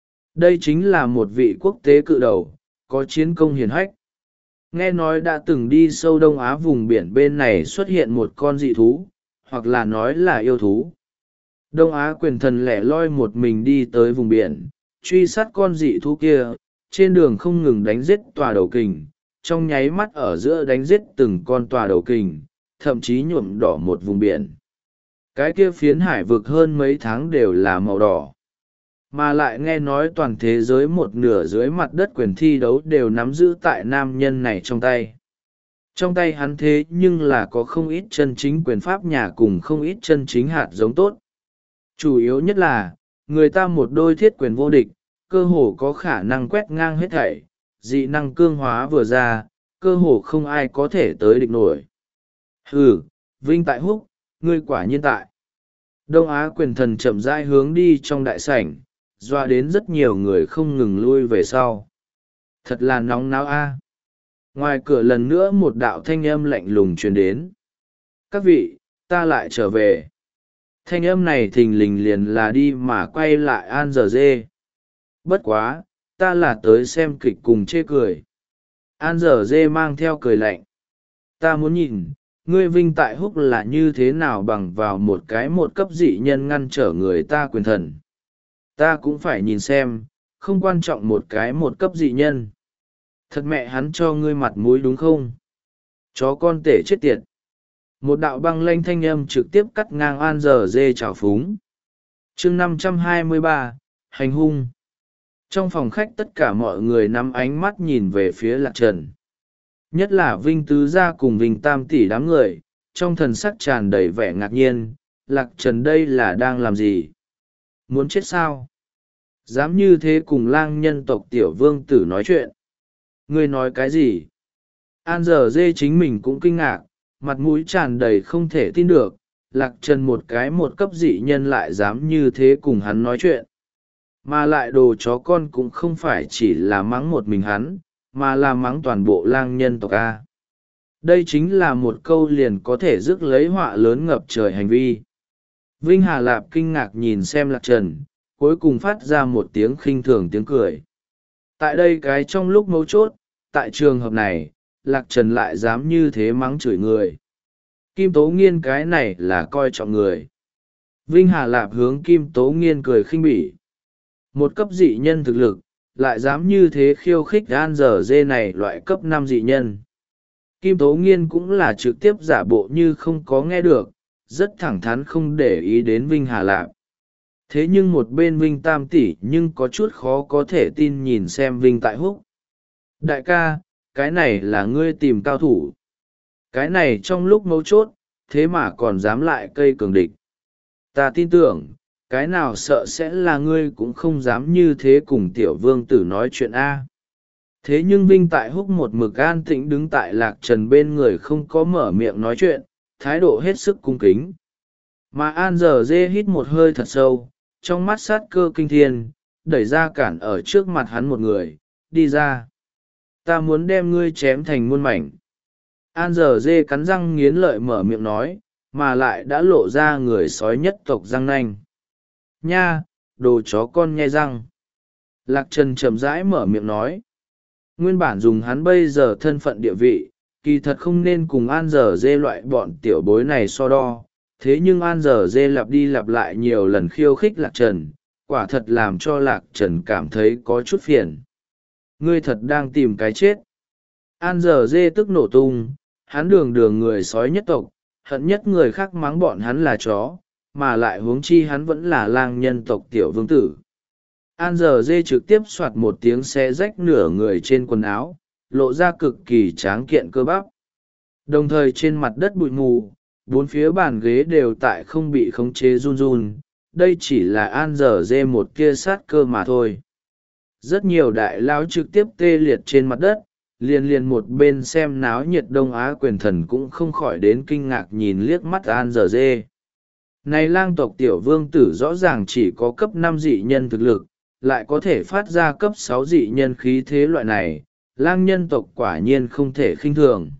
Đây chính là một vị quốc tế cự đầu, có chiến công hiển hách. Nghe nói đã từng đi sâu Đông Á vùng biển bên này xuất hiện một con dị thú, hoặc là nói là yêu thú. Đông Á quyền thần lẻ loi một mình đi tới vùng biển, truy sát con dị thú kia, trên đường không ngừng đánh giết tòa đầu kình, trong nháy mắt ở giữa đánh giết từng con tòa đầu kình, thậm chí nhuộm đỏ một vùng biển. Cái kia phiến hải vực hơn mấy tháng đều là màu đỏ. Mà lại nghe nói toàn thế giới một nửa dưới mặt đất quyền thi đấu đều nắm giữ tại nam nhân này trong tay. Trong tay hắn thế nhưng là có không ít chân chính quyền pháp nhà cùng không ít chân chính hạt giống tốt. Chủ yếu nhất là, người ta một đôi thiết quyền vô địch, cơ hồ có khả năng quét ngang hết thảy, dị năng cương hóa vừa ra, cơ hồ không ai có thể tới địch nổi. Hừ, Vinh Tại Húc, ngươi quả nhiên tại. Đông Á quyền thần chậm rãi hướng đi trong đại sảnh, doa đến rất nhiều người không ngừng lui về sau. Thật là nóng náo a. Ngoài cửa lần nữa một đạo thanh âm lạnh lùng truyền đến. Các vị, ta lại trở về. Thanh âm này thình lình liền là đi mà quay lại An Giờ Dê. Bất quá, ta là tới xem kịch cùng chê cười. An Giờ Dê mang theo cười lạnh. Ta muốn nhìn, ngươi Vinh Tại Húc là như thế nào bằng vào một cái một cấp dị nhân ngăn trở người ta quyền thần. Ta cũng phải nhìn xem, không quan trọng một cái một cấp dị nhân. Thật mẹ hắn cho ngươi mặt mũi đúng không? Chó con tể chết tiệt. Một đạo băng lanh thanh âm trực tiếp cắt ngang An Giờ Dê trào phúng. chương năm trăm hai mươi ba, hành hung. Trong phòng khách tất cả mọi người nắm ánh mắt nhìn về phía Lạc Trần. Nhất là Vinh Tứ Gia cùng Vinh Tam Tỷ đám người, trong thần sắc tràn đầy vẻ ngạc nhiên. Lạc Trần đây là đang làm gì? Muốn chết sao? Dám như thế cùng lang nhân tộc tiểu vương tử nói chuyện. Ngươi nói cái gì? An Giờ Dê chính mình cũng kinh ngạc, mặt mũi tràn đầy không thể tin được. Lạc Trần một cái một cấp dị nhân lại dám như thế cùng hắn nói chuyện. Mà lại đồ chó con cũng không phải chỉ là mắng một mình hắn, mà là mắng toàn bộ lang nhân tộc A. Đây chính là một câu liền có thể rước lấy họa lớn ngập trời hành vi. Vinh Hà Lạp kinh ngạc nhìn xem Lạc Trần, cuối cùng phát ra một tiếng khinh thường tiếng cười. Tại đây cái trong lúc mấu chốt, tại trường hợp này, Lạc Trần lại dám như thế mắng chửi người. Kim Tố Nghiên cái này là coi trọng người. Vinh Hà Lạp hướng Kim Tố Nghiên cười khinh bỉ. Một cấp dị nhân thực lực, lại dám như thế khiêu khích An Giờ Dê này loại cấp năm dị nhân. Kim Tố Nghiên cũng là trực tiếp giả bộ như không có nghe được, rất thẳng thắn không để ý đến Vinh Hà Lạp. Thế nhưng một bên Vinh Tam Tỷ nhưng có chút khó có thể tin nhìn xem Vinh Tại Húc. Đại ca, cái này là ngươi tìm cao thủ. Cái này trong lúc mấu chốt, thế mà còn dám lại cây cường địch. Ta tin tưởng, cái nào sợ sẽ là ngươi cũng không dám như thế cùng tiểu vương tử nói chuyện A. Thế nhưng Vinh Tại Húc một mực an tĩnh đứng tại Lạc Trần bên người không có mở miệng nói chuyện, thái độ hết sức cung kính. Mà An Giờ Dê hít một hơi thật sâu, trong mắt sát cơ kinh thiên, đẩy ra cản ở trước mặt hắn một người, đi ra. Ta muốn đem ngươi chém thành muôn mảnh. An Giờ Dê cắn răng nghiến lợi mở miệng nói, mà lại đã lộ ra người sói nhất tộc răng nanh. Nha, đồ chó con nhe răng. Lạc Trần chậm rãi mở miệng nói. Nguyên bản dùng hắn bây giờ thân phận địa vị, kỳ thật không nên cùng An Giờ Dê loại bọn tiểu bối này so đo. Thế nhưng An Giờ Dê lặp đi lặp lại nhiều lần khiêu khích Lạc Trần, quả thật làm cho Lạc Trần cảm thấy có chút phiền. Ngươi thật đang tìm cái chết. An Giờ Dê tức nổ tung, hắn đường đường người sói nhất tộc, hận nhất người khác mắng bọn hắn là chó, mà lại huống chi hắn vẫn là lang nhân tộc tiểu vương tử. An Giờ Dê trực tiếp soạt một tiếng xé rách nửa người trên quần áo, lộ ra cực kỳ tráng kiện cơ bắp. Đồng thời trên mặt đất bụi mù, bốn phía bàn ghế đều tại không bị khống chế run run, đây chỉ là An Giờ Dê một kia sát cơ mà thôi. Rất nhiều đại lão trực tiếp tê liệt trên mặt đất, liền liền một bên xem náo nhiệt Đông Á quyền thần cũng không khỏi đến kinh ngạc nhìn liếc mắt An Giờ Dê. Này lang tộc tiểu vương tử rõ ràng chỉ có cấp năm dị nhân thực lực, lại có thể phát ra cấp sáu dị nhân khí thế loại này, lang nhân tộc quả nhiên không thể khinh thường.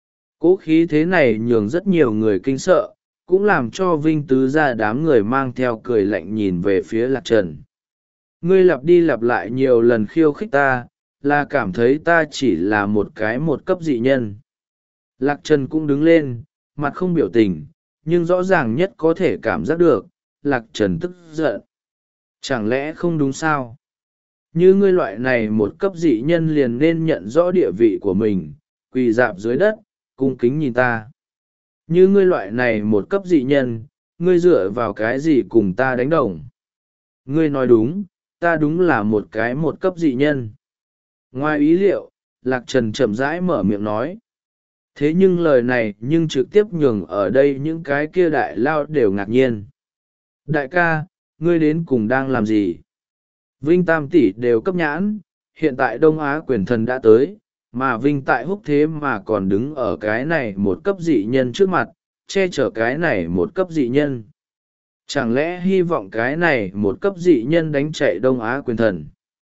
Cố khí thế này nhường rất nhiều người kinh sợ, cũng làm cho Vinh Tứ Gia đám người mang theo cười lạnh nhìn về phía Lạc Trần. Ngươi lặp đi lặp lại nhiều lần khiêu khích ta, là cảm thấy ta chỉ là một cái một cấp dị nhân. Lạc Trần cũng đứng lên, mặt không biểu tình, nhưng rõ ràng nhất có thể cảm giác được, Lạc Trần tức giận. Chẳng lẽ không đúng sao? Như ngươi loại này một cấp dị nhân liền nên nhận rõ địa vị của mình, quỳ dạp dưới đất, cung kính nhìn ta. Như ngươi loại này một cấp dị nhân, ngươi dựa vào cái gì cùng ta đánh đồng? Ngươi nói đúng, ta đúng là một cái một cấp dị nhân. Ngoài ý liệu, Lạc Trần chậm rãi mở miệng nói. Thế nhưng lời này nhưng trực tiếp nhường ở đây những cái kia đại lao đều ngạc nhiên. Đại ca, ngươi đến cùng đang làm gì? Vinh Tam Tỷ đều cấp nhãn, hiện tại Đông Á quyền thần đã tới, mà Vinh Tại Húc thế mà còn đứng ở cái này một cấp dị nhân trước mặt, che chở cái này một cấp dị nhân. Chẳng lẽ hy vọng cái này một cấp dị nhân đánh chạy Đông Á quyền thần?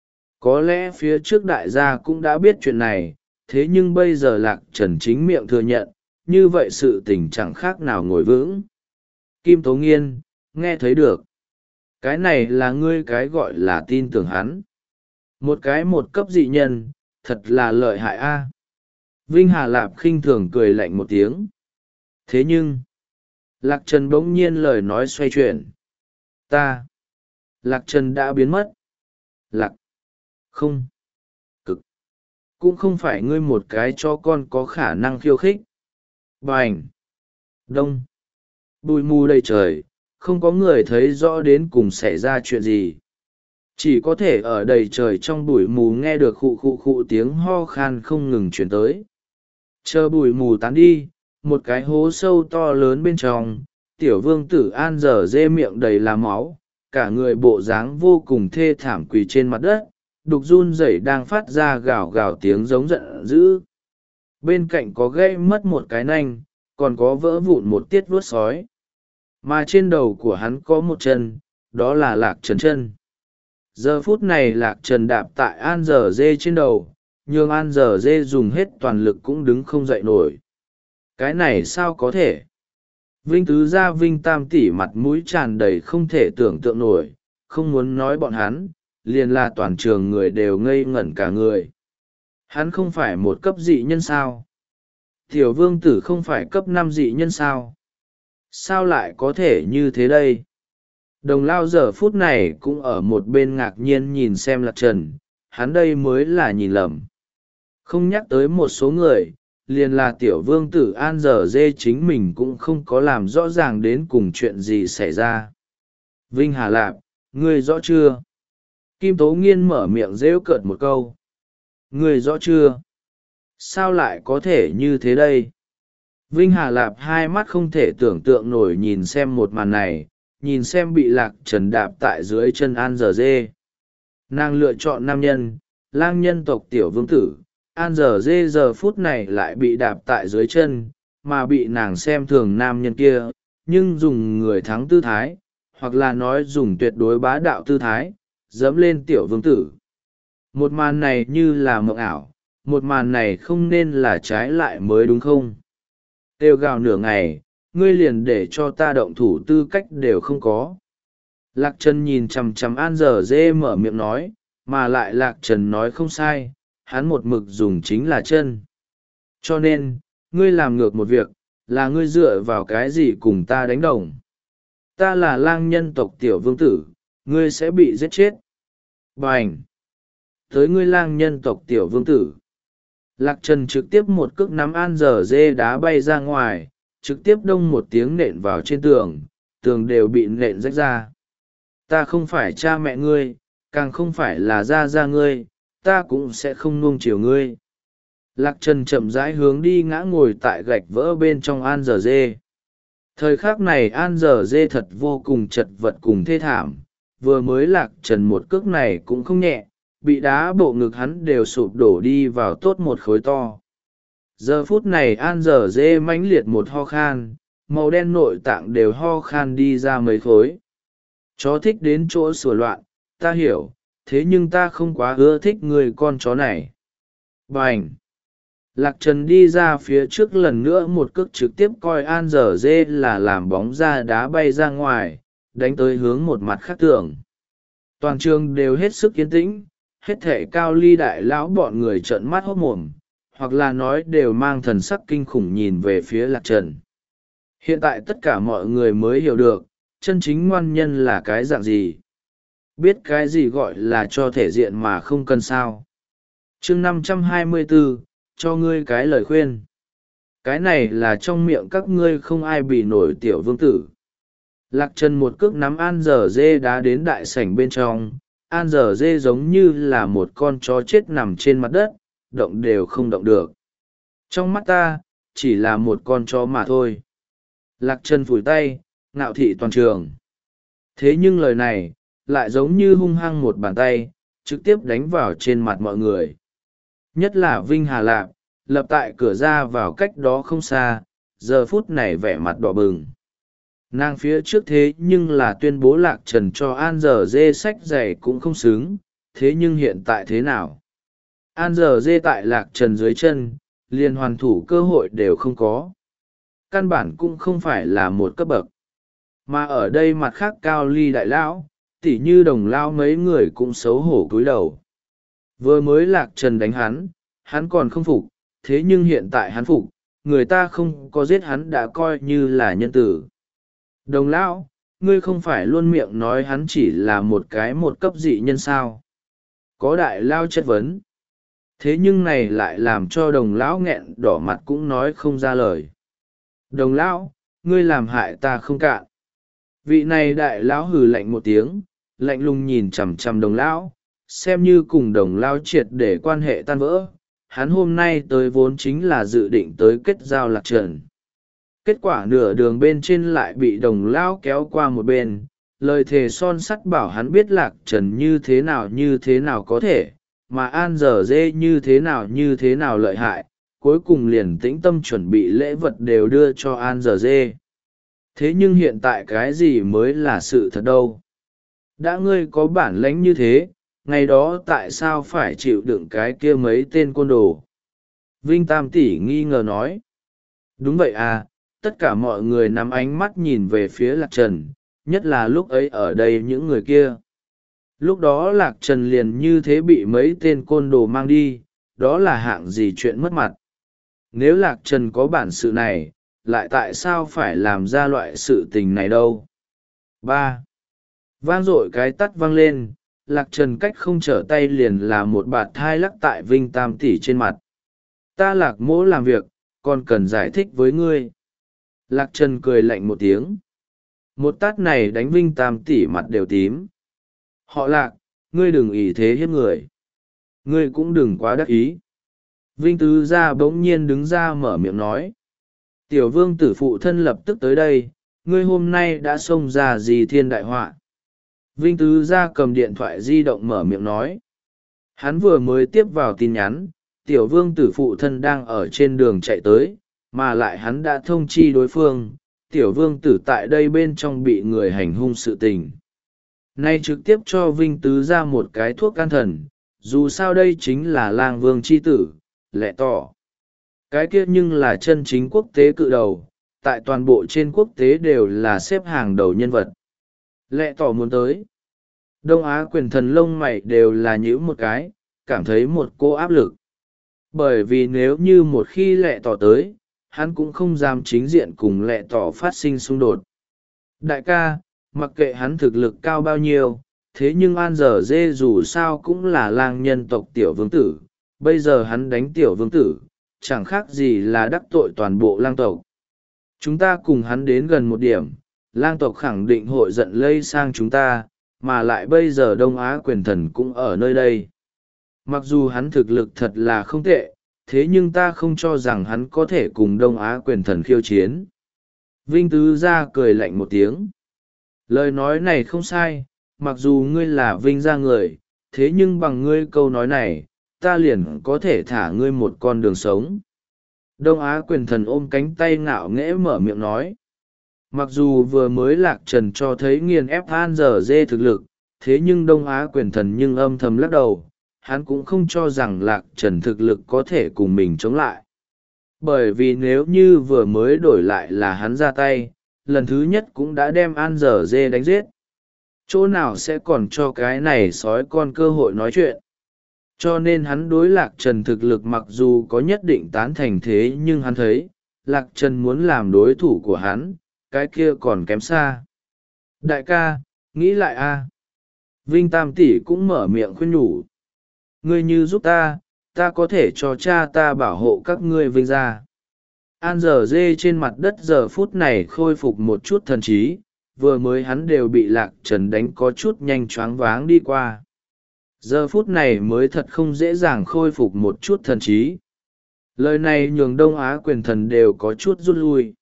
Có lẽ phía trước đại gia cũng đã biết chuyện này, thế nhưng bây giờ Lạc Trần chính miệng thừa nhận, như vậy sự tình chẳng khác nào ngồi vững. Kim Tố Nghiên, nghe thấy được. Cái này là ngươi cái gọi là tin tưởng hắn. Một cái một cấp dị nhân, thật là lợi hại a. Vinh Hà Lạp khinh thường cười lạnh một tiếng. Thế nhưng, Lạc Trần bỗng nhiên lời nói xoay chuyển. Ta, Lạc Trần đã biến mất. Lạc, không, cực, cũng không phải ngươi một cái cho con có khả năng khiêu khích. Bành, đông, bụi mù đầy trời, không có người thấy rõ đến cùng xảy ra chuyện gì. Chỉ có thể ở đầy trời trong bụi mù nghe được khụ khụ khụ tiếng ho khan không ngừng chuyển tới. Chờ bụi mù tán đi, một cái hố sâu to lớn bên trong, tiểu vương tử An dở dê miệng đầy là máu, cả người bộ dáng vô cùng thê thảm quỳ trên mặt đất, đục run rẩy đang phát ra gào gào tiếng giống giận dữ. Bên cạnh có gãy mất một cái nanh, còn có vỡ vụn một tiết vuốt sói. Mà trên đầu của hắn có một chân, đó là Lạc Trần chân. Giờ phút này Lạc Trần đạp tại An dở dê trên đầu, nhưng An dở dê dùng hết toàn lực cũng đứng không dậy nổi. Cái này sao có thể? Vinh tứ gia Vinh tam tỷ mặt mũi tràn đầy không thể tưởng tượng nổi, không muốn nói bọn hắn, liền là toàn trường người đều ngây ngẩn cả người. Hắn không phải một cấp dị nhân sao? Tiểu vương tử không phải cấp năm dị nhân sao? Sao lại có thể như thế đây? Đồng lao giờ phút này cũng ở một bên ngạc nhiên nhìn xem Lạc Trần, hắn đây mới là nhìn lầm. Không nhắc tới một số người, liền là tiểu vương tử An dở dê chính mình cũng không có làm rõ ràng đến cùng chuyện gì xảy ra. Vinh Hà Lạp, ngươi rõ chưa? Kim Tố Nghiên mở miệng rêu cợt một câu. Ngươi rõ chưa? Sao lại có thể như thế đây? Vinh Hà Lạp hai mắt không thể tưởng tượng nổi nhìn xem một màn này, nhìn xem bị Lạc Trần đạp tại dưới chân An dở dê. Nàng lựa chọn nam nhân, lang nhân tộc tiểu vương tử. An dở dê giờ phút này lại bị đạp tại dưới chân, mà bị nàng xem thường nam nhân kia, nhưng dùng người thắng tư thái, hoặc là nói dùng tuyệt đối bá đạo tư thái, dẫm lên tiểu vương tử. Một màn này như là mộng ảo, một màn này không nên là trái lại mới đúng không? Kêu gào nửa ngày, ngươi liền để cho ta động thủ tư cách đều không có. Lạc Trần nhìn chằm chằm An dở dê mở miệng nói, mà lại Lạc Trần nói không sai. Hắn một mực dùng chính là chân. Cho nên, ngươi làm ngược một việc, là ngươi dựa vào cái gì cùng ta đánh đồng. Ta là lang nhân tộc tiểu vương tử, ngươi sẽ bị giết chết. Bành! Tới ngươi lang nhân tộc tiểu vương tử. Lạc Trần trực tiếp một cước nắm An dở dê đá bay ra ngoài, trực tiếp đông một tiếng nện vào trên tường, tường đều bị nện rách ra. Ta không phải cha mẹ ngươi, càng không phải là gia gia ngươi, ta cũng sẽ không nuông chiều ngươi. Lạc Trần chậm rãi hướng đi ngã ngồi tại gạch vỡ bên trong An dở dê. Thời khắc này An dở dê thật vô cùng chật vật cùng thê thảm, vừa mới Lạc Trần một cước này cũng không nhẹ, bị đá bộ ngực hắn đều sụp đổ đi vào tốt một khối to. Giờ phút này An dở dê mãnh liệt một ho khan, màu đen nội tạng đều ho khan đi ra mấy khối. Chó thích đến chỗ sửa loạn, ta hiểu, thế nhưng ta không quá ưa thích người con chó này. Bành! Lạc Trần đi ra phía trước lần nữa một cước trực tiếp coi An dở dê là làm bóng ra đá bay ra ngoài, đánh tới hướng một mặt khác tường. Toàn trường đều hết sức yên tĩnh, hết thể cao ly đại lão bọn người trợn mắt hốt mồm, hoặc là nói đều mang thần sắc kinh khủng nhìn về phía Lạc Trần. Hiện tại tất cả mọi người mới hiểu được, chân chính ngoan nhân là cái dạng gì. Biết cái gì gọi là cho thể diện mà không cần sao. chương năm trăm hai mươi bốn, cho ngươi cái lời khuyên. Cái này là trong miệng các ngươi không ai bị nổi tiểu vương tử. Lạc Trần một cước nắm An dở dê đá đến đại sảnh bên trong, An dở dê giống như là một con chó chết nằm trên mặt đất, động đều không động được. Trong mắt ta, chỉ là một con chó mà thôi. Lạc Trần phủi tay, ngạo thị toàn trường. Thế nhưng lời này, lại giống như hung hăng một bàn tay, trực tiếp đánh vào trên mặt mọi người. Nhất là Vinh Hà Lạp, lập tại cửa ra vào cách đó không xa, giờ phút này vẻ mặt đỏ bừng. Nàng phía trước thế nhưng là tuyên bố Lạc Trần cho An dở dê sách giày cũng không xứng, thế nhưng hiện tại thế nào? An dở dê tại Lạc Trần dưới chân, liền hoàn thủ cơ hội đều không có. Căn bản cũng không phải là một cấp bậc. Mà ở đây mặt khác Cao Ly đại lão, tỉ như Đồng lão mấy người cũng xấu hổ cúi đầu. Vừa mới Lạc Trần đánh hắn, hắn còn không phục, thế nhưng hiện tại hắn phục, người ta không có giết hắn đã coi như là nhân tử. Đồng lão, ngươi không phải luôn miệng nói hắn chỉ là một cái một cấp dị nhân sao? Có đại lao chất vấn. Thế nhưng này lại làm cho đồng lão nghẹn đỏ mặt cũng nói không ra lời. Đồng lão, ngươi làm hại ta không cạn. Vị này đại lão hừ lạnh một tiếng, lạnh lùng nhìn chằm chằm đồng lão, xem như cùng đồng lão triệt để quan hệ tan vỡ. Hắn hôm nay tới vốn chính là dự định tới kết giao Lạc Trần. Kết quả nửa đường bên trên lại bị đồng lão kéo qua một bên, lời thề son sắt bảo hắn biết Lạc Trần như thế nào như thế nào có thể, mà An Giờ Dê như thế nào như thế nào lợi hại, cuối cùng liền tĩnh tâm chuẩn bị lễ vật đều đưa cho An Giờ Dê. Thế nhưng hiện tại cái gì mới là sự thật đâu? Đã ngươi có bản lãnh như thế, ngày đó tại sao phải chịu đựng cái kia mấy tên côn đồ? Vinh Tam Tỷ nghi ngờ nói. Đúng vậy à, tất cả mọi người nắm ánh mắt nhìn về phía Lạc Trần, nhất là lúc ấy ở đây những người kia. Lúc đó Lạc Trần liền như thế bị mấy tên côn đồ mang đi, đó là hạng gì chuyện mất mặt. Nếu Lạc Trần có bản sự này, lại tại sao phải làm ra loại sự tình này đâu? ba. Vang dội cái tắt vang lên, Lạc Trần cách không trở tay liền là một bạt thai lắc tại Vinh Tam Tỷ trên mặt. Ta Lạc Mỗ làm việc, còn cần giải thích với ngươi. Lạc Trần cười lạnh một tiếng. Một tát này đánh Vinh Tam Tỷ mặt đều tím. Họ Lạc, ngươi đừng ỷ thế hiếp người. Ngươi cũng đừng quá đắc ý. Vinh Tứ Gia bỗng nhiên đứng ra mở miệng nói. Tiểu vương tử phụ thân lập tức tới đây, ngươi hôm nay đã xông ra gì thiên đại họa. Vinh Tứ Gia cầm điện thoại di động mở miệng nói. Hắn vừa mới tiếp vào tin nhắn, tiểu vương tử phụ thân đang ở trên đường chạy tới, mà lại hắn đã thông chi đối phương, tiểu vương tử tại đây bên trong bị người hành hung sự tình. Nay trực tiếp cho Vinh Tứ Gia một cái thuốc can thần, dù sao đây chính là lang vương c h i tử, lẽ tỏ. Cái kia nhưng là chân chính quốc tế cự đầu, tại toàn bộ trên quốc tế đều là xếp hàng đầu nhân vật. Lẽ tỏ muốn tới. Đông Á quyền thần lông mày đều là nhữ một cái, cảm thấy một cô áp lực. Bởi vì nếu như một khi lẽ tỏ tới, hắn cũng không dám chính diện cùng lẽ tỏ phát sinh xung đột. Đại ca, mặc kệ hắn thực lực cao bao nhiêu, thế nhưng An Giờ Dê dù sao cũng là lang nhân tộc tiểu vương tử, bây giờ hắn đánh tiểu vương tử, chẳng khác gì là đắc tội toàn bộ lang tộc. Chúng ta cùng hắn đến gần một điểm, lang tộc khẳng định hội giận lây sang chúng ta, mà lại bây giờ Đông Á quyền thần cũng ở nơi đây. Mặc dù hắn thực lực thật là không tệ, thế nhưng ta không cho rằng hắn có thể cùng Đông Á quyền thần khiêu chiến. Vinh Tứ Gia cười lạnh một tiếng. Lời nói này không sai, mặc dù ngươi là Vinh gia người, thế nhưng bằng ngươi câu nói này, ta liền có thể thả ngươi một con đường sống. Đông Á quyền thần ôm cánh tay ngạo nghễ mở miệng nói. Mặc dù vừa mới Lạc Trần cho thấy nghiền ép An Giờ Dê thực lực, thế nhưng Đông Á quyền thần nhưng âm thầm lắc đầu, hắn cũng không cho rằng Lạc Trần thực lực có thể cùng mình chống lại. Bởi vì nếu như vừa mới đổi lại là hắn ra tay, lần thứ nhất cũng đã đem An Giờ Dê đánh giết. Chỗ nào sẽ còn cho cái này sói con cơ hội nói chuyện. Cho nên hắn đối Lạc Trần thực lực mặc dù có nhất định tán thành thế nhưng hắn thấy, Lạc Trần muốn làm đối thủ của hắn, cái kia còn kém xa. Đại ca, nghĩ lại a. Vinh Tam Tỷ cũng mở miệng khuyên nhủ. Ngươi như giúp ta, ta có thể cho cha ta bảo hộ các ngươi Vinh gia. An Giờ Dê trên mặt đất giờ phút này khôi phục một chút thần trí, vừa mới hắn đều bị Lạc Trần đánh có chút nhanh choáng váng đi qua. Giờ phút này mới thật không dễ dàng khôi phục một chút thần trí. Lời này nhường Đông Á quyền thần đều có chút rút lui.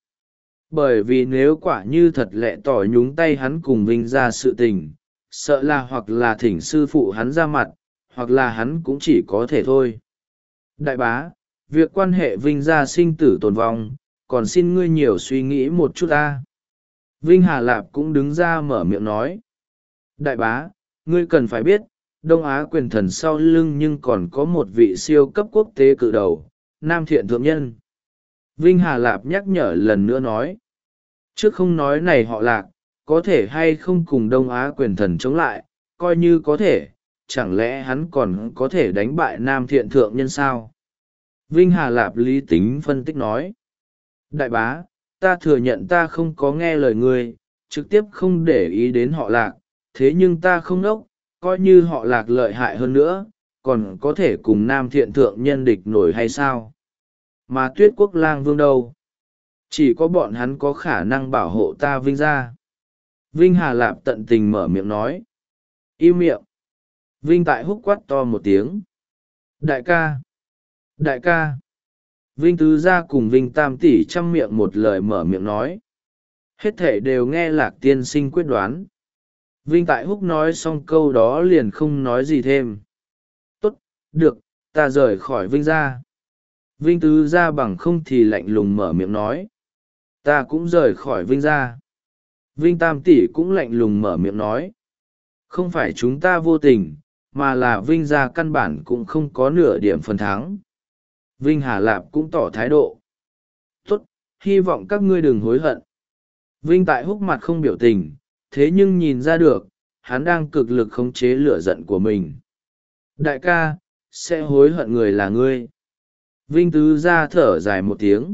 Bởi vì nếu quả như thật lẹ tỏ nhúng tay hắn cùng Vinh ra sự tình, sợ là hoặc là thỉnh sư phụ hắn ra mặt, hoặc là hắn cũng chỉ có thể thôi. Đại bá, việc quan hệ Vinh gia sinh tử tồn vong, còn xin ngươi nhiều suy nghĩ một chút ta. Vinh Hà Lạp cũng đứng ra mở miệng nói. Đại bá, ngươi cần phải biết, Đông Á quyền thần sau lưng nhưng còn có một vị siêu cấp quốc tế cự đầu, Nam Thiện Thượng Nhân. Vinh Hà Lạp nhắc nhở lần nữa nói. Trước không nói này họ Lạc, có thể hay không cùng Đông Á quyền thần chống lại, coi như có thể, chẳng lẽ hắn còn có thể đánh bại Nam Thiện Thượng Nhân sao? Vinh Hà Lạp lý tính phân tích nói. Đại bá, ta thừa nhận ta không có nghe lời ngươi, trực tiếp không để ý đến họ Lạc, thế nhưng ta không ngốc, coi như họ Lạc lợi hại hơn nữa, còn có thể cùng Nam Thiện Thượng Nhân địch nổi hay sao? Mà Tuyết Quốc Lang Vương đâu? Chỉ có bọn hắn có khả năng bảo hộ ta Vinh ra. Vinh Hà Lạp tận tình mở miệng nói. Im miệng. Vinh Tại Húc quát to một tiếng. Đại ca! Đại ca! Vinh Tứ Gia cùng Vinh Tam Tỷ chăm miệng một lời mở miệng nói. Hết thể đều nghe Lạc tiên sinh quyết đoán. Vinh Tại Húc nói xong câu đó liền không nói gì thêm. Tốt, được, ta rời khỏi Vinh gia. Vinh Tứ Gia bằng không thì lạnh lùng mở miệng nói. Ta cũng rời khỏi Vinh gia. Vinh Tam Tỷ cũng lạnh lùng mở miệng nói. Không phải chúng ta vô tình, mà là Vinh gia căn bản cũng không có nửa điểm phần thắng. Vinh Hà Lạp cũng tỏ thái độ. Tốt, hy vọng các ngươi đừng hối hận. Vinh Tại Húc mặt không biểu tình, thế nhưng nhìn ra được, hắn đang cực lực khống chế lửa giận của mình. Đại ca, sẽ hối hận người là ngươi. Vinh Tứ Gia thở dài một tiếng.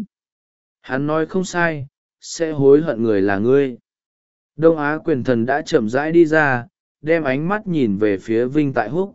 Hắn nói không sai, sẽ hối hận người là ngươi. Đông Á quyền thần đã chậm rãi đi ra, đem ánh mắt nhìn về phía Vinh Tại Húc.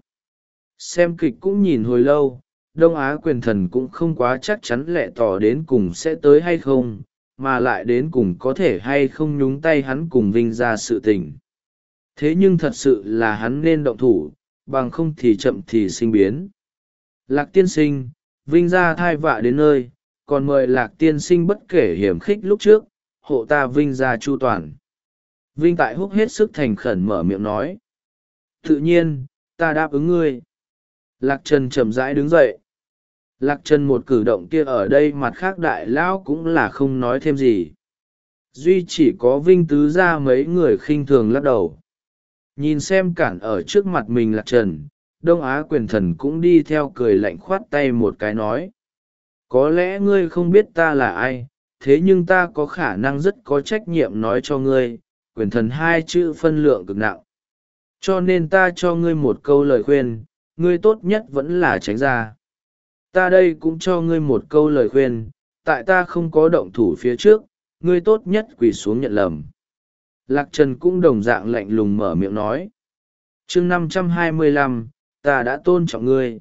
Xem kịch cũng nhìn hồi lâu, Đông Á quyền thần cũng không quá chắc chắn lẹ tỏ đến cùng sẽ tới hay không, mà lại đến cùng có thể hay không nhúng tay hắn cùng Vinh ra sự tình. Thế nhưng thật sự là hắn nên động thủ, bằng không thì chậm thì sinh biến. Lạc tiên sinh, Vinh ra thai vạ đến nơi, còn mời Lạc tiên sinh bất kể hiểm khích lúc trước, hộ ta Vinh ra chu toàn. Vinh Tại Húc hết sức thành khẩn mở miệng nói. Tự nhiên, ta đáp ứng ngươi. Lạc Trần chậm rãi đứng dậy. Lạc Trần một cử động kia ở đây mặt khác đại lão cũng là không nói thêm gì. Duy chỉ có Vinh Tứ Gia mấy người khinh thường lắc đầu. Nhìn xem cản ở trước mặt mình Lạc Trần, Đông Á quyền thần cũng đi theo cười lạnh khoát tay một cái nói. Có lẽ ngươi không biết ta là ai, thế nhưng ta có khả năng rất có trách nhiệm nói cho ngươi, quyền thần hai chữ phân lượng cực nặng. Cho nên ta cho ngươi một câu lời khuyên, ngươi tốt nhất vẫn là tránh ra. Ta đây cũng cho ngươi một câu lời khuyên, tại ta không có động thủ phía trước, ngươi tốt nhất quỳ xuống nhận lầm. Lạc Trần cũng đồng dạng lạnh lùng mở miệng nói. chương năm trăm hai mươi lăm, ta đã tôn trọng ngươi.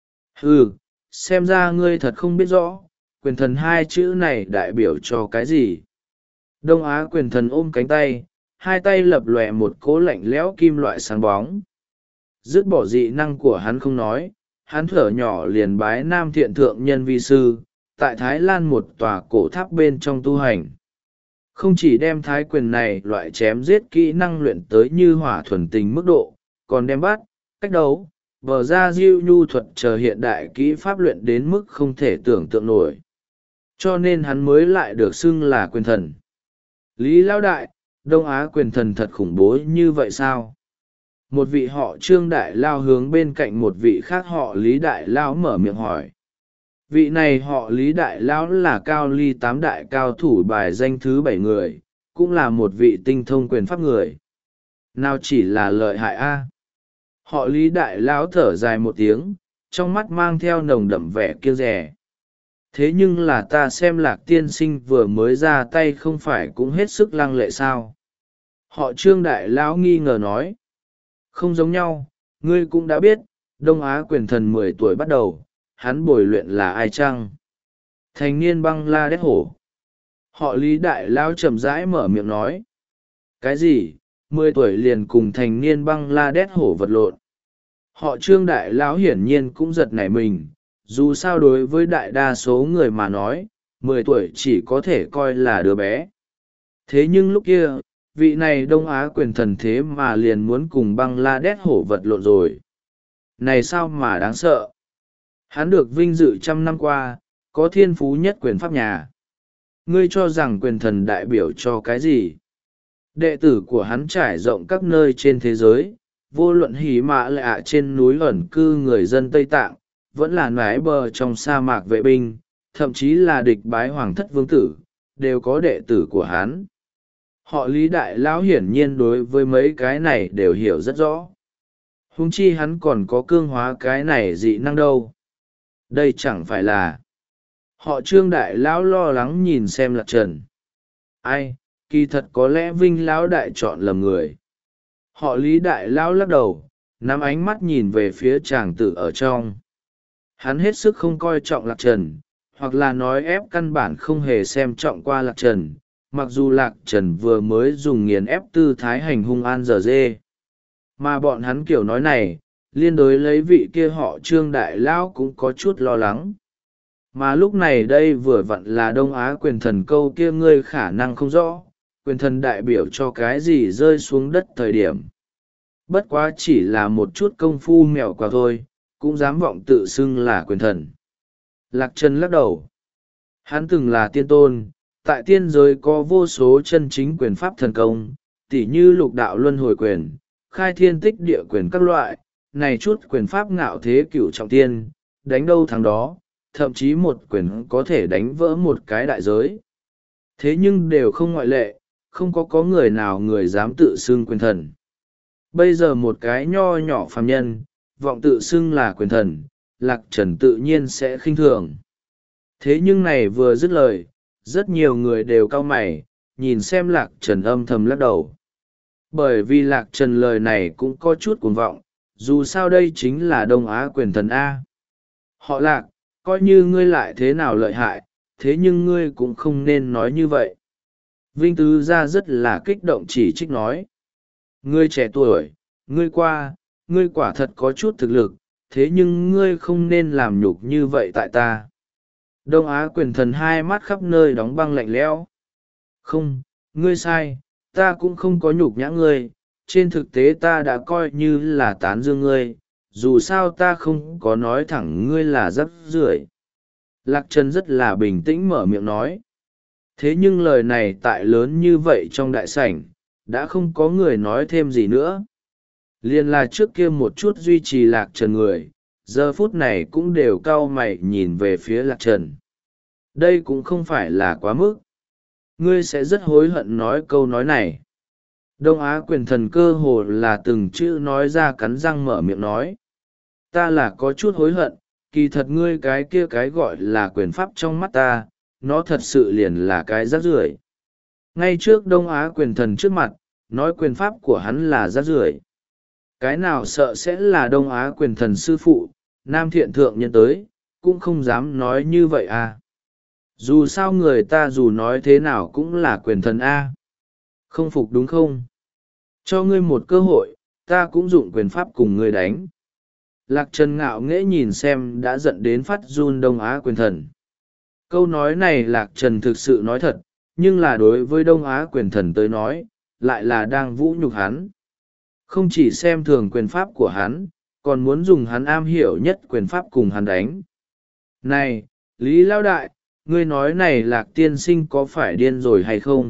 Ừ, xem ra ngươi thật không biết rõ, quyền thần hai chữ này đại biểu cho cái gì. Đông Á quyền thần ôm cánh tay, hai tay lập lòe một cỗ lạnh lẽo kim loại sáng bóng. Dứt bỏ dị năng của hắn không nói, hắn thở nhỏ liền bái Nam Thiện Thượng Nhân vi sư, tại Thái Lan một tòa cổ tháp bên trong tu hành. Không chỉ đem thái quyền này loại chém giết kỹ năng luyện tới như hỏa thuần tình mức độ, còn đem bắt, cách đấu, vờ ra diêu nhu thuật chờ hiện đại kỹ pháp luyện đến mức không thể tưởng tượng nổi. Cho nên hắn mới lại được xưng là quyền thần. Lý Lão Đại, Đông Á quyền thần thật khủng bố như vậy sao? Một vị họ Trương Đại Lao hướng bên cạnh một vị khác họ Lý Đại Lao mở miệng hỏi. Vị này họ Lý Đại Lão là cao ly tám đại cao thủ bài danh thứ bảy người, cũng là một vị tinh thông quyền pháp người. Nào chỉ là lợi hại a. Họ Lý Đại Lão thở dài một tiếng, trong mắt mang theo nồng đậm vẻ kiêng dè. Thế nhưng là ta xem Lạc tiên sinh vừa mới ra tay không phải cũng hết sức lăng lệ sao? Họ Trương Đại Lão nghi ngờ nói. Không giống nhau, ngươi cũng đã biết, Đông Á quyền thần mười tuổi bắt đầu, hắn bồi luyện là ai chăng? Thành niên băng la đét hổ. Họ Lý Đại Lão chậm rãi mở miệng nói. Cái gì? Mười tuổi liền cùng thành niên băng la đét hổ vật lộn. Họ Trương Đại Lão hiển nhiên cũng giật nảy mình, dù sao đối với đại đa số người mà nói, mười tuổi chỉ có thể coi là đứa bé. Thế nhưng lúc kia, vị này Đông Á quyền thần thế mà liền muốn cùng băng la đét hổ vật lộn rồi. Này sao mà đáng sợ. Hắn được vinh dự trăm năm qua, có thiên phú nhất quyền pháp nhà. Ngươi cho rằng quyền thần đại biểu cho cái gì? Đệ tử của hắn trải rộng các nơi trên thế giới, vô luận hí mã lạ trên núi ẩn cư người dân Tây Tạng, vẫn là nái bờ trong sa mạc vệ binh, thậm chí là địch bái hoàng thất vương tử, đều có đệ tử của hắn. Họ Lý đại lão hiển nhiên đối với mấy cái này đều hiểu rất rõ. Huống chi hắn còn có cương hóa cái này dị năng đâu. Đây chẳng phải là... Họ Trương đại lão lo lắng nhìn xem Lạc Trần. Ai, kỳ thật có lẽ Vinh lão đại chọn lầm người. Họ Lý đại lão lắc đầu, nắm ánh mắt nhìn về phía chàng tử ở trong. Hắn hết sức không coi trọng Lạc Trần, hoặc là nói ép căn bản không hề xem trọng qua Lạc Trần, mặc dù Lạc Trần vừa mới dùng nghiền ép tư thái hành hung An giờ dê. Mà bọn hắn kiểu nói này, liên đối lấy vị kia họ Trương đại lão cũng có chút lo lắng. Mà lúc này đây vừa vặn là Đông Á quyền thần câu kia ngươi khả năng không rõ, quyền thần đại biểu cho cái gì rơi xuống đất thời điểm. Bất quá chỉ là một chút công phu mèo quào thôi, cũng dám vọng tự xưng là quyền thần. Lạc Trần lắc đầu. Hắn từng là tiên tôn, tại tiên giới có vô số chân chính quyền pháp thần công, tỉ như lục đạo luân hồi quyền, khai thiên tích địa quyền các loại, này chút quyền pháp ngạo thế cửu trọng tiên, đánh đâu thắng đó, thậm chí một quyền có thể đánh vỡ một cái đại giới. Thế nhưng đều không ngoại lệ, không có có người nào người dám tự xưng quyền thần. Bây giờ một cái nho nhỏ phàm nhân, vọng tự xưng là quyền thần, Lạc Trần tự nhiên sẽ khinh thường. Thế nhưng này vừa dứt lời, rất nhiều người đều cau mày, nhìn xem Lạc Trần âm thầm lắc đầu. Bởi vì Lạc Trần lời này cũng có chút cuồng vọng, dù sao đây chính là Đông Á quyền thần A. Họ Lạc, coi như ngươi lại thế nào lợi hại, thế nhưng ngươi cũng không nên nói như vậy. Vinh Tứ Gia rất là kích động chỉ trích nói. Ngươi trẻ tuổi, ngươi qua, ngươi quả thật có chút thực lực, thế nhưng ngươi không nên làm nhục như vậy tại ta. Đông Á quyền thần hai mắt khắp nơi đóng băng lạnh lẽo. Không, ngươi sai, ta cũng không có nhục nhã ngươi, trên thực tế ta đã coi như là tán dương ngươi, dù sao ta không có nói thẳng ngươi là rắc rưởi. Lạc Trần rất là bình tĩnh mở miệng nói. Thế nhưng lời này tại lớn như vậy trong đại sảnh, đã không có người nói thêm gì nữa. Liên là trước kia một chút duy trì Lạc Trần người, giờ phút này cũng đều cau mày nhìn về phía Lạc Trần. Đây cũng không phải là quá mức. Ngươi sẽ rất hối hận nói câu nói này. Đông Á quyền thần cơ hồ là từng chữ nói ra cắn răng mở miệng nói. Ta là có chút hối hận, kỳ thật ngươi cái kia cái gọi là quyền pháp trong mắt ta, nó thật sự liền là cái rác rưởi. Ngay trước Đông Á quyền thần trước mặt, nói quyền pháp của hắn là rác rưởi. Cái nào sợ sẽ là Đông Á quyền thần sư phụ, Nam Thiện Thượng Nhân tới, cũng không dám nói như vậy à. Dù sao người ta dù nói thế nào cũng là quyền thần A. Không phục đúng không? Cho ngươi một cơ hội, ta cũng dụng quyền pháp cùng ngươi đánh. Lạc Trần ngạo nghễ nhìn xem đã giận đến phát run Đông Á quyền thần. Câu nói này Lạc Trần thực sự nói thật, nhưng là đối với Đông Á quyền thần tới nói, lại là đang vũ nhục hắn. Không chỉ xem thường quyền pháp của hắn, còn muốn dùng hắn am hiểu nhất quyền pháp cùng hắn đánh. Này, Lý Lao Đại, ngươi nói này Lạc tiên sinh có phải điên rồi hay không?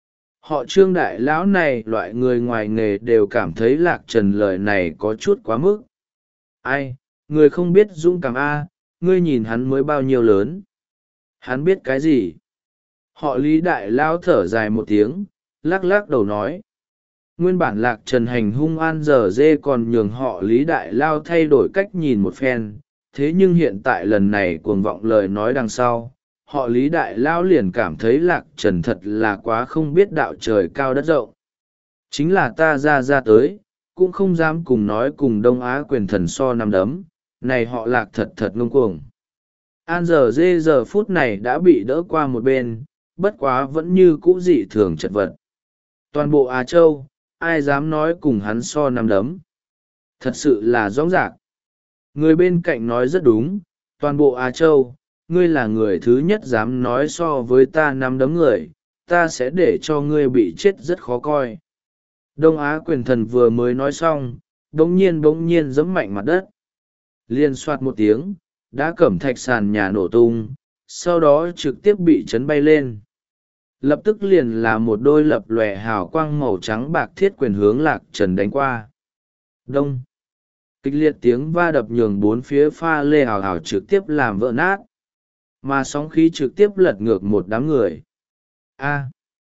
Họ Trương đại lão này loại người ngoài nghề đều cảm thấy Lạc Trần lời này có chút quá mức. Ai, người không biết dũng cảm A, ngươi nhìn hắn mới bao nhiêu lớn. Hắn biết cái gì? Họ Lý đại lão thở dài một tiếng, lắc lắc đầu nói. Nguyên bản Lạc Trần hành hung An giờ dê còn nhường họ Lý đại lao thay đổi cách nhìn một phen, thế nhưng hiện tại lần này cuồng vọng lời nói đằng sau, họ Lý đại lao liền cảm thấy Lạc Trần thật là quá không biết đạo trời cao đất rộng. Chính là ta ra ra tới, cũng không dám cùng nói cùng Đông Á quyền thần so nằm đấm, này họ Lạc thật thật ngông cuồng. An giờ dê giờ phút này đã bị đỡ qua một bên, bất quá vẫn như cũ dị thường chật vật. Toàn bộ Á Châu, ai dám nói cùng hắn so nằm đấm. Thật sự là rõ ràng. Người bên cạnh nói rất đúng, toàn bộ Á Châu, ngươi là người thứ nhất dám nói so với ta nằm đấm người, ta sẽ để cho ngươi bị chết rất khó coi. Đông Á quyền thần vừa mới nói xong, bỗng nhiên bỗng nhiên giẫm mạnh mặt đất. Liên soạt một tiếng, đã cẩm thạch sàn nhà nổ tung, sau đó trực tiếp bị chấn bay lên. Lập tức liền là một đôi lập lòe hào quang màu trắng bạc thiết quyền hướng Lạc Trần đánh qua. Đông. Kịch liệt tiếng va đập nhường bốn phía pha lê hào hào trực tiếp làm vỡ nát. Mà sóng khí trực tiếp lật ngược một đám người. A.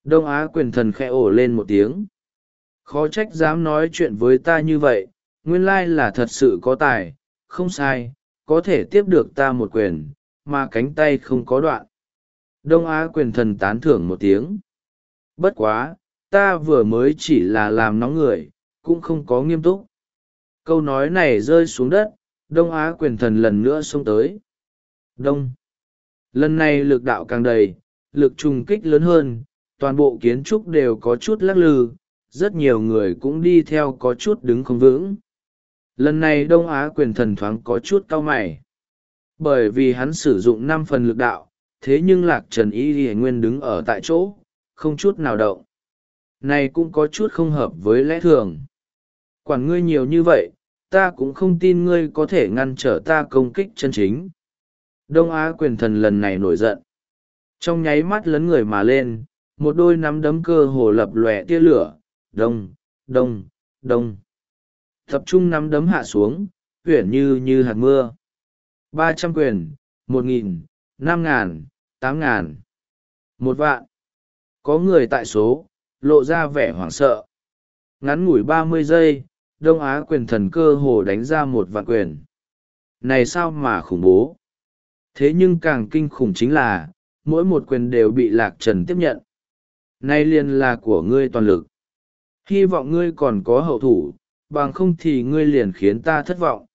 Đông Á quyền thần khẽ ồ lên một tiếng. Khó trách dám nói chuyện với ta như vậy, nguyên lai là thật sự có tài, không sai, có thể tiếp được ta một quyền, mà cánh tay không có đoạn. Đông Á quyền thần tán thưởng một tiếng. Bất quá, ta vừa mới chỉ là làm nóng người, cũng không có nghiêm túc. Câu nói này rơi xuống đất, Đông Á quyền thần lần nữa xông tới. Đông. Lần này lực đạo càng đầy, lực trùng kích lớn hơn, toàn bộ kiến trúc đều có chút lắc lư, rất nhiều người cũng đi theo có chút đứng không vững. Lần này Đông Á quyền thần thoáng có chút cau mày. Bởi vì hắn sử dụng năm phần lực đạo, thế nhưng Lạc Trần Y Y Nguyên đứng ở tại chỗ, không chút nào động. Này cũng có chút không hợp với lẽ thường. Quản ngươi nhiều như vậy, ta cũng không tin ngươi có thể ngăn trở ta công kích chân chính. Đông Á quyền thần lần này nổi giận. Trong nháy mắt lấn người mà lên, một đôi nắm đấm cơ hồ lập lòe tia lửa, đông, đông, đông. Tập trung nắm đấm hạ xuống, uyển như như hạt mưa. Ba trăm quyền, một nghìn, năm ngàn, tám ngàn, một vạn. Có người tại số, lộ ra vẻ hoảng sợ. Ngắn ngủi ba mươi giây, Đông Á quyền thần cơ hồ đánh ra một vạn quyền. Này sao mà khủng bố. Thế nhưng càng kinh khủng chính là, mỗi một quyền đều bị Lạc Trần tiếp nhận. Nay liền là của ngươi toàn lực. Hy vọng ngươi còn có hậu thủ, bằng không thì ngươi liền khiến ta thất vọng.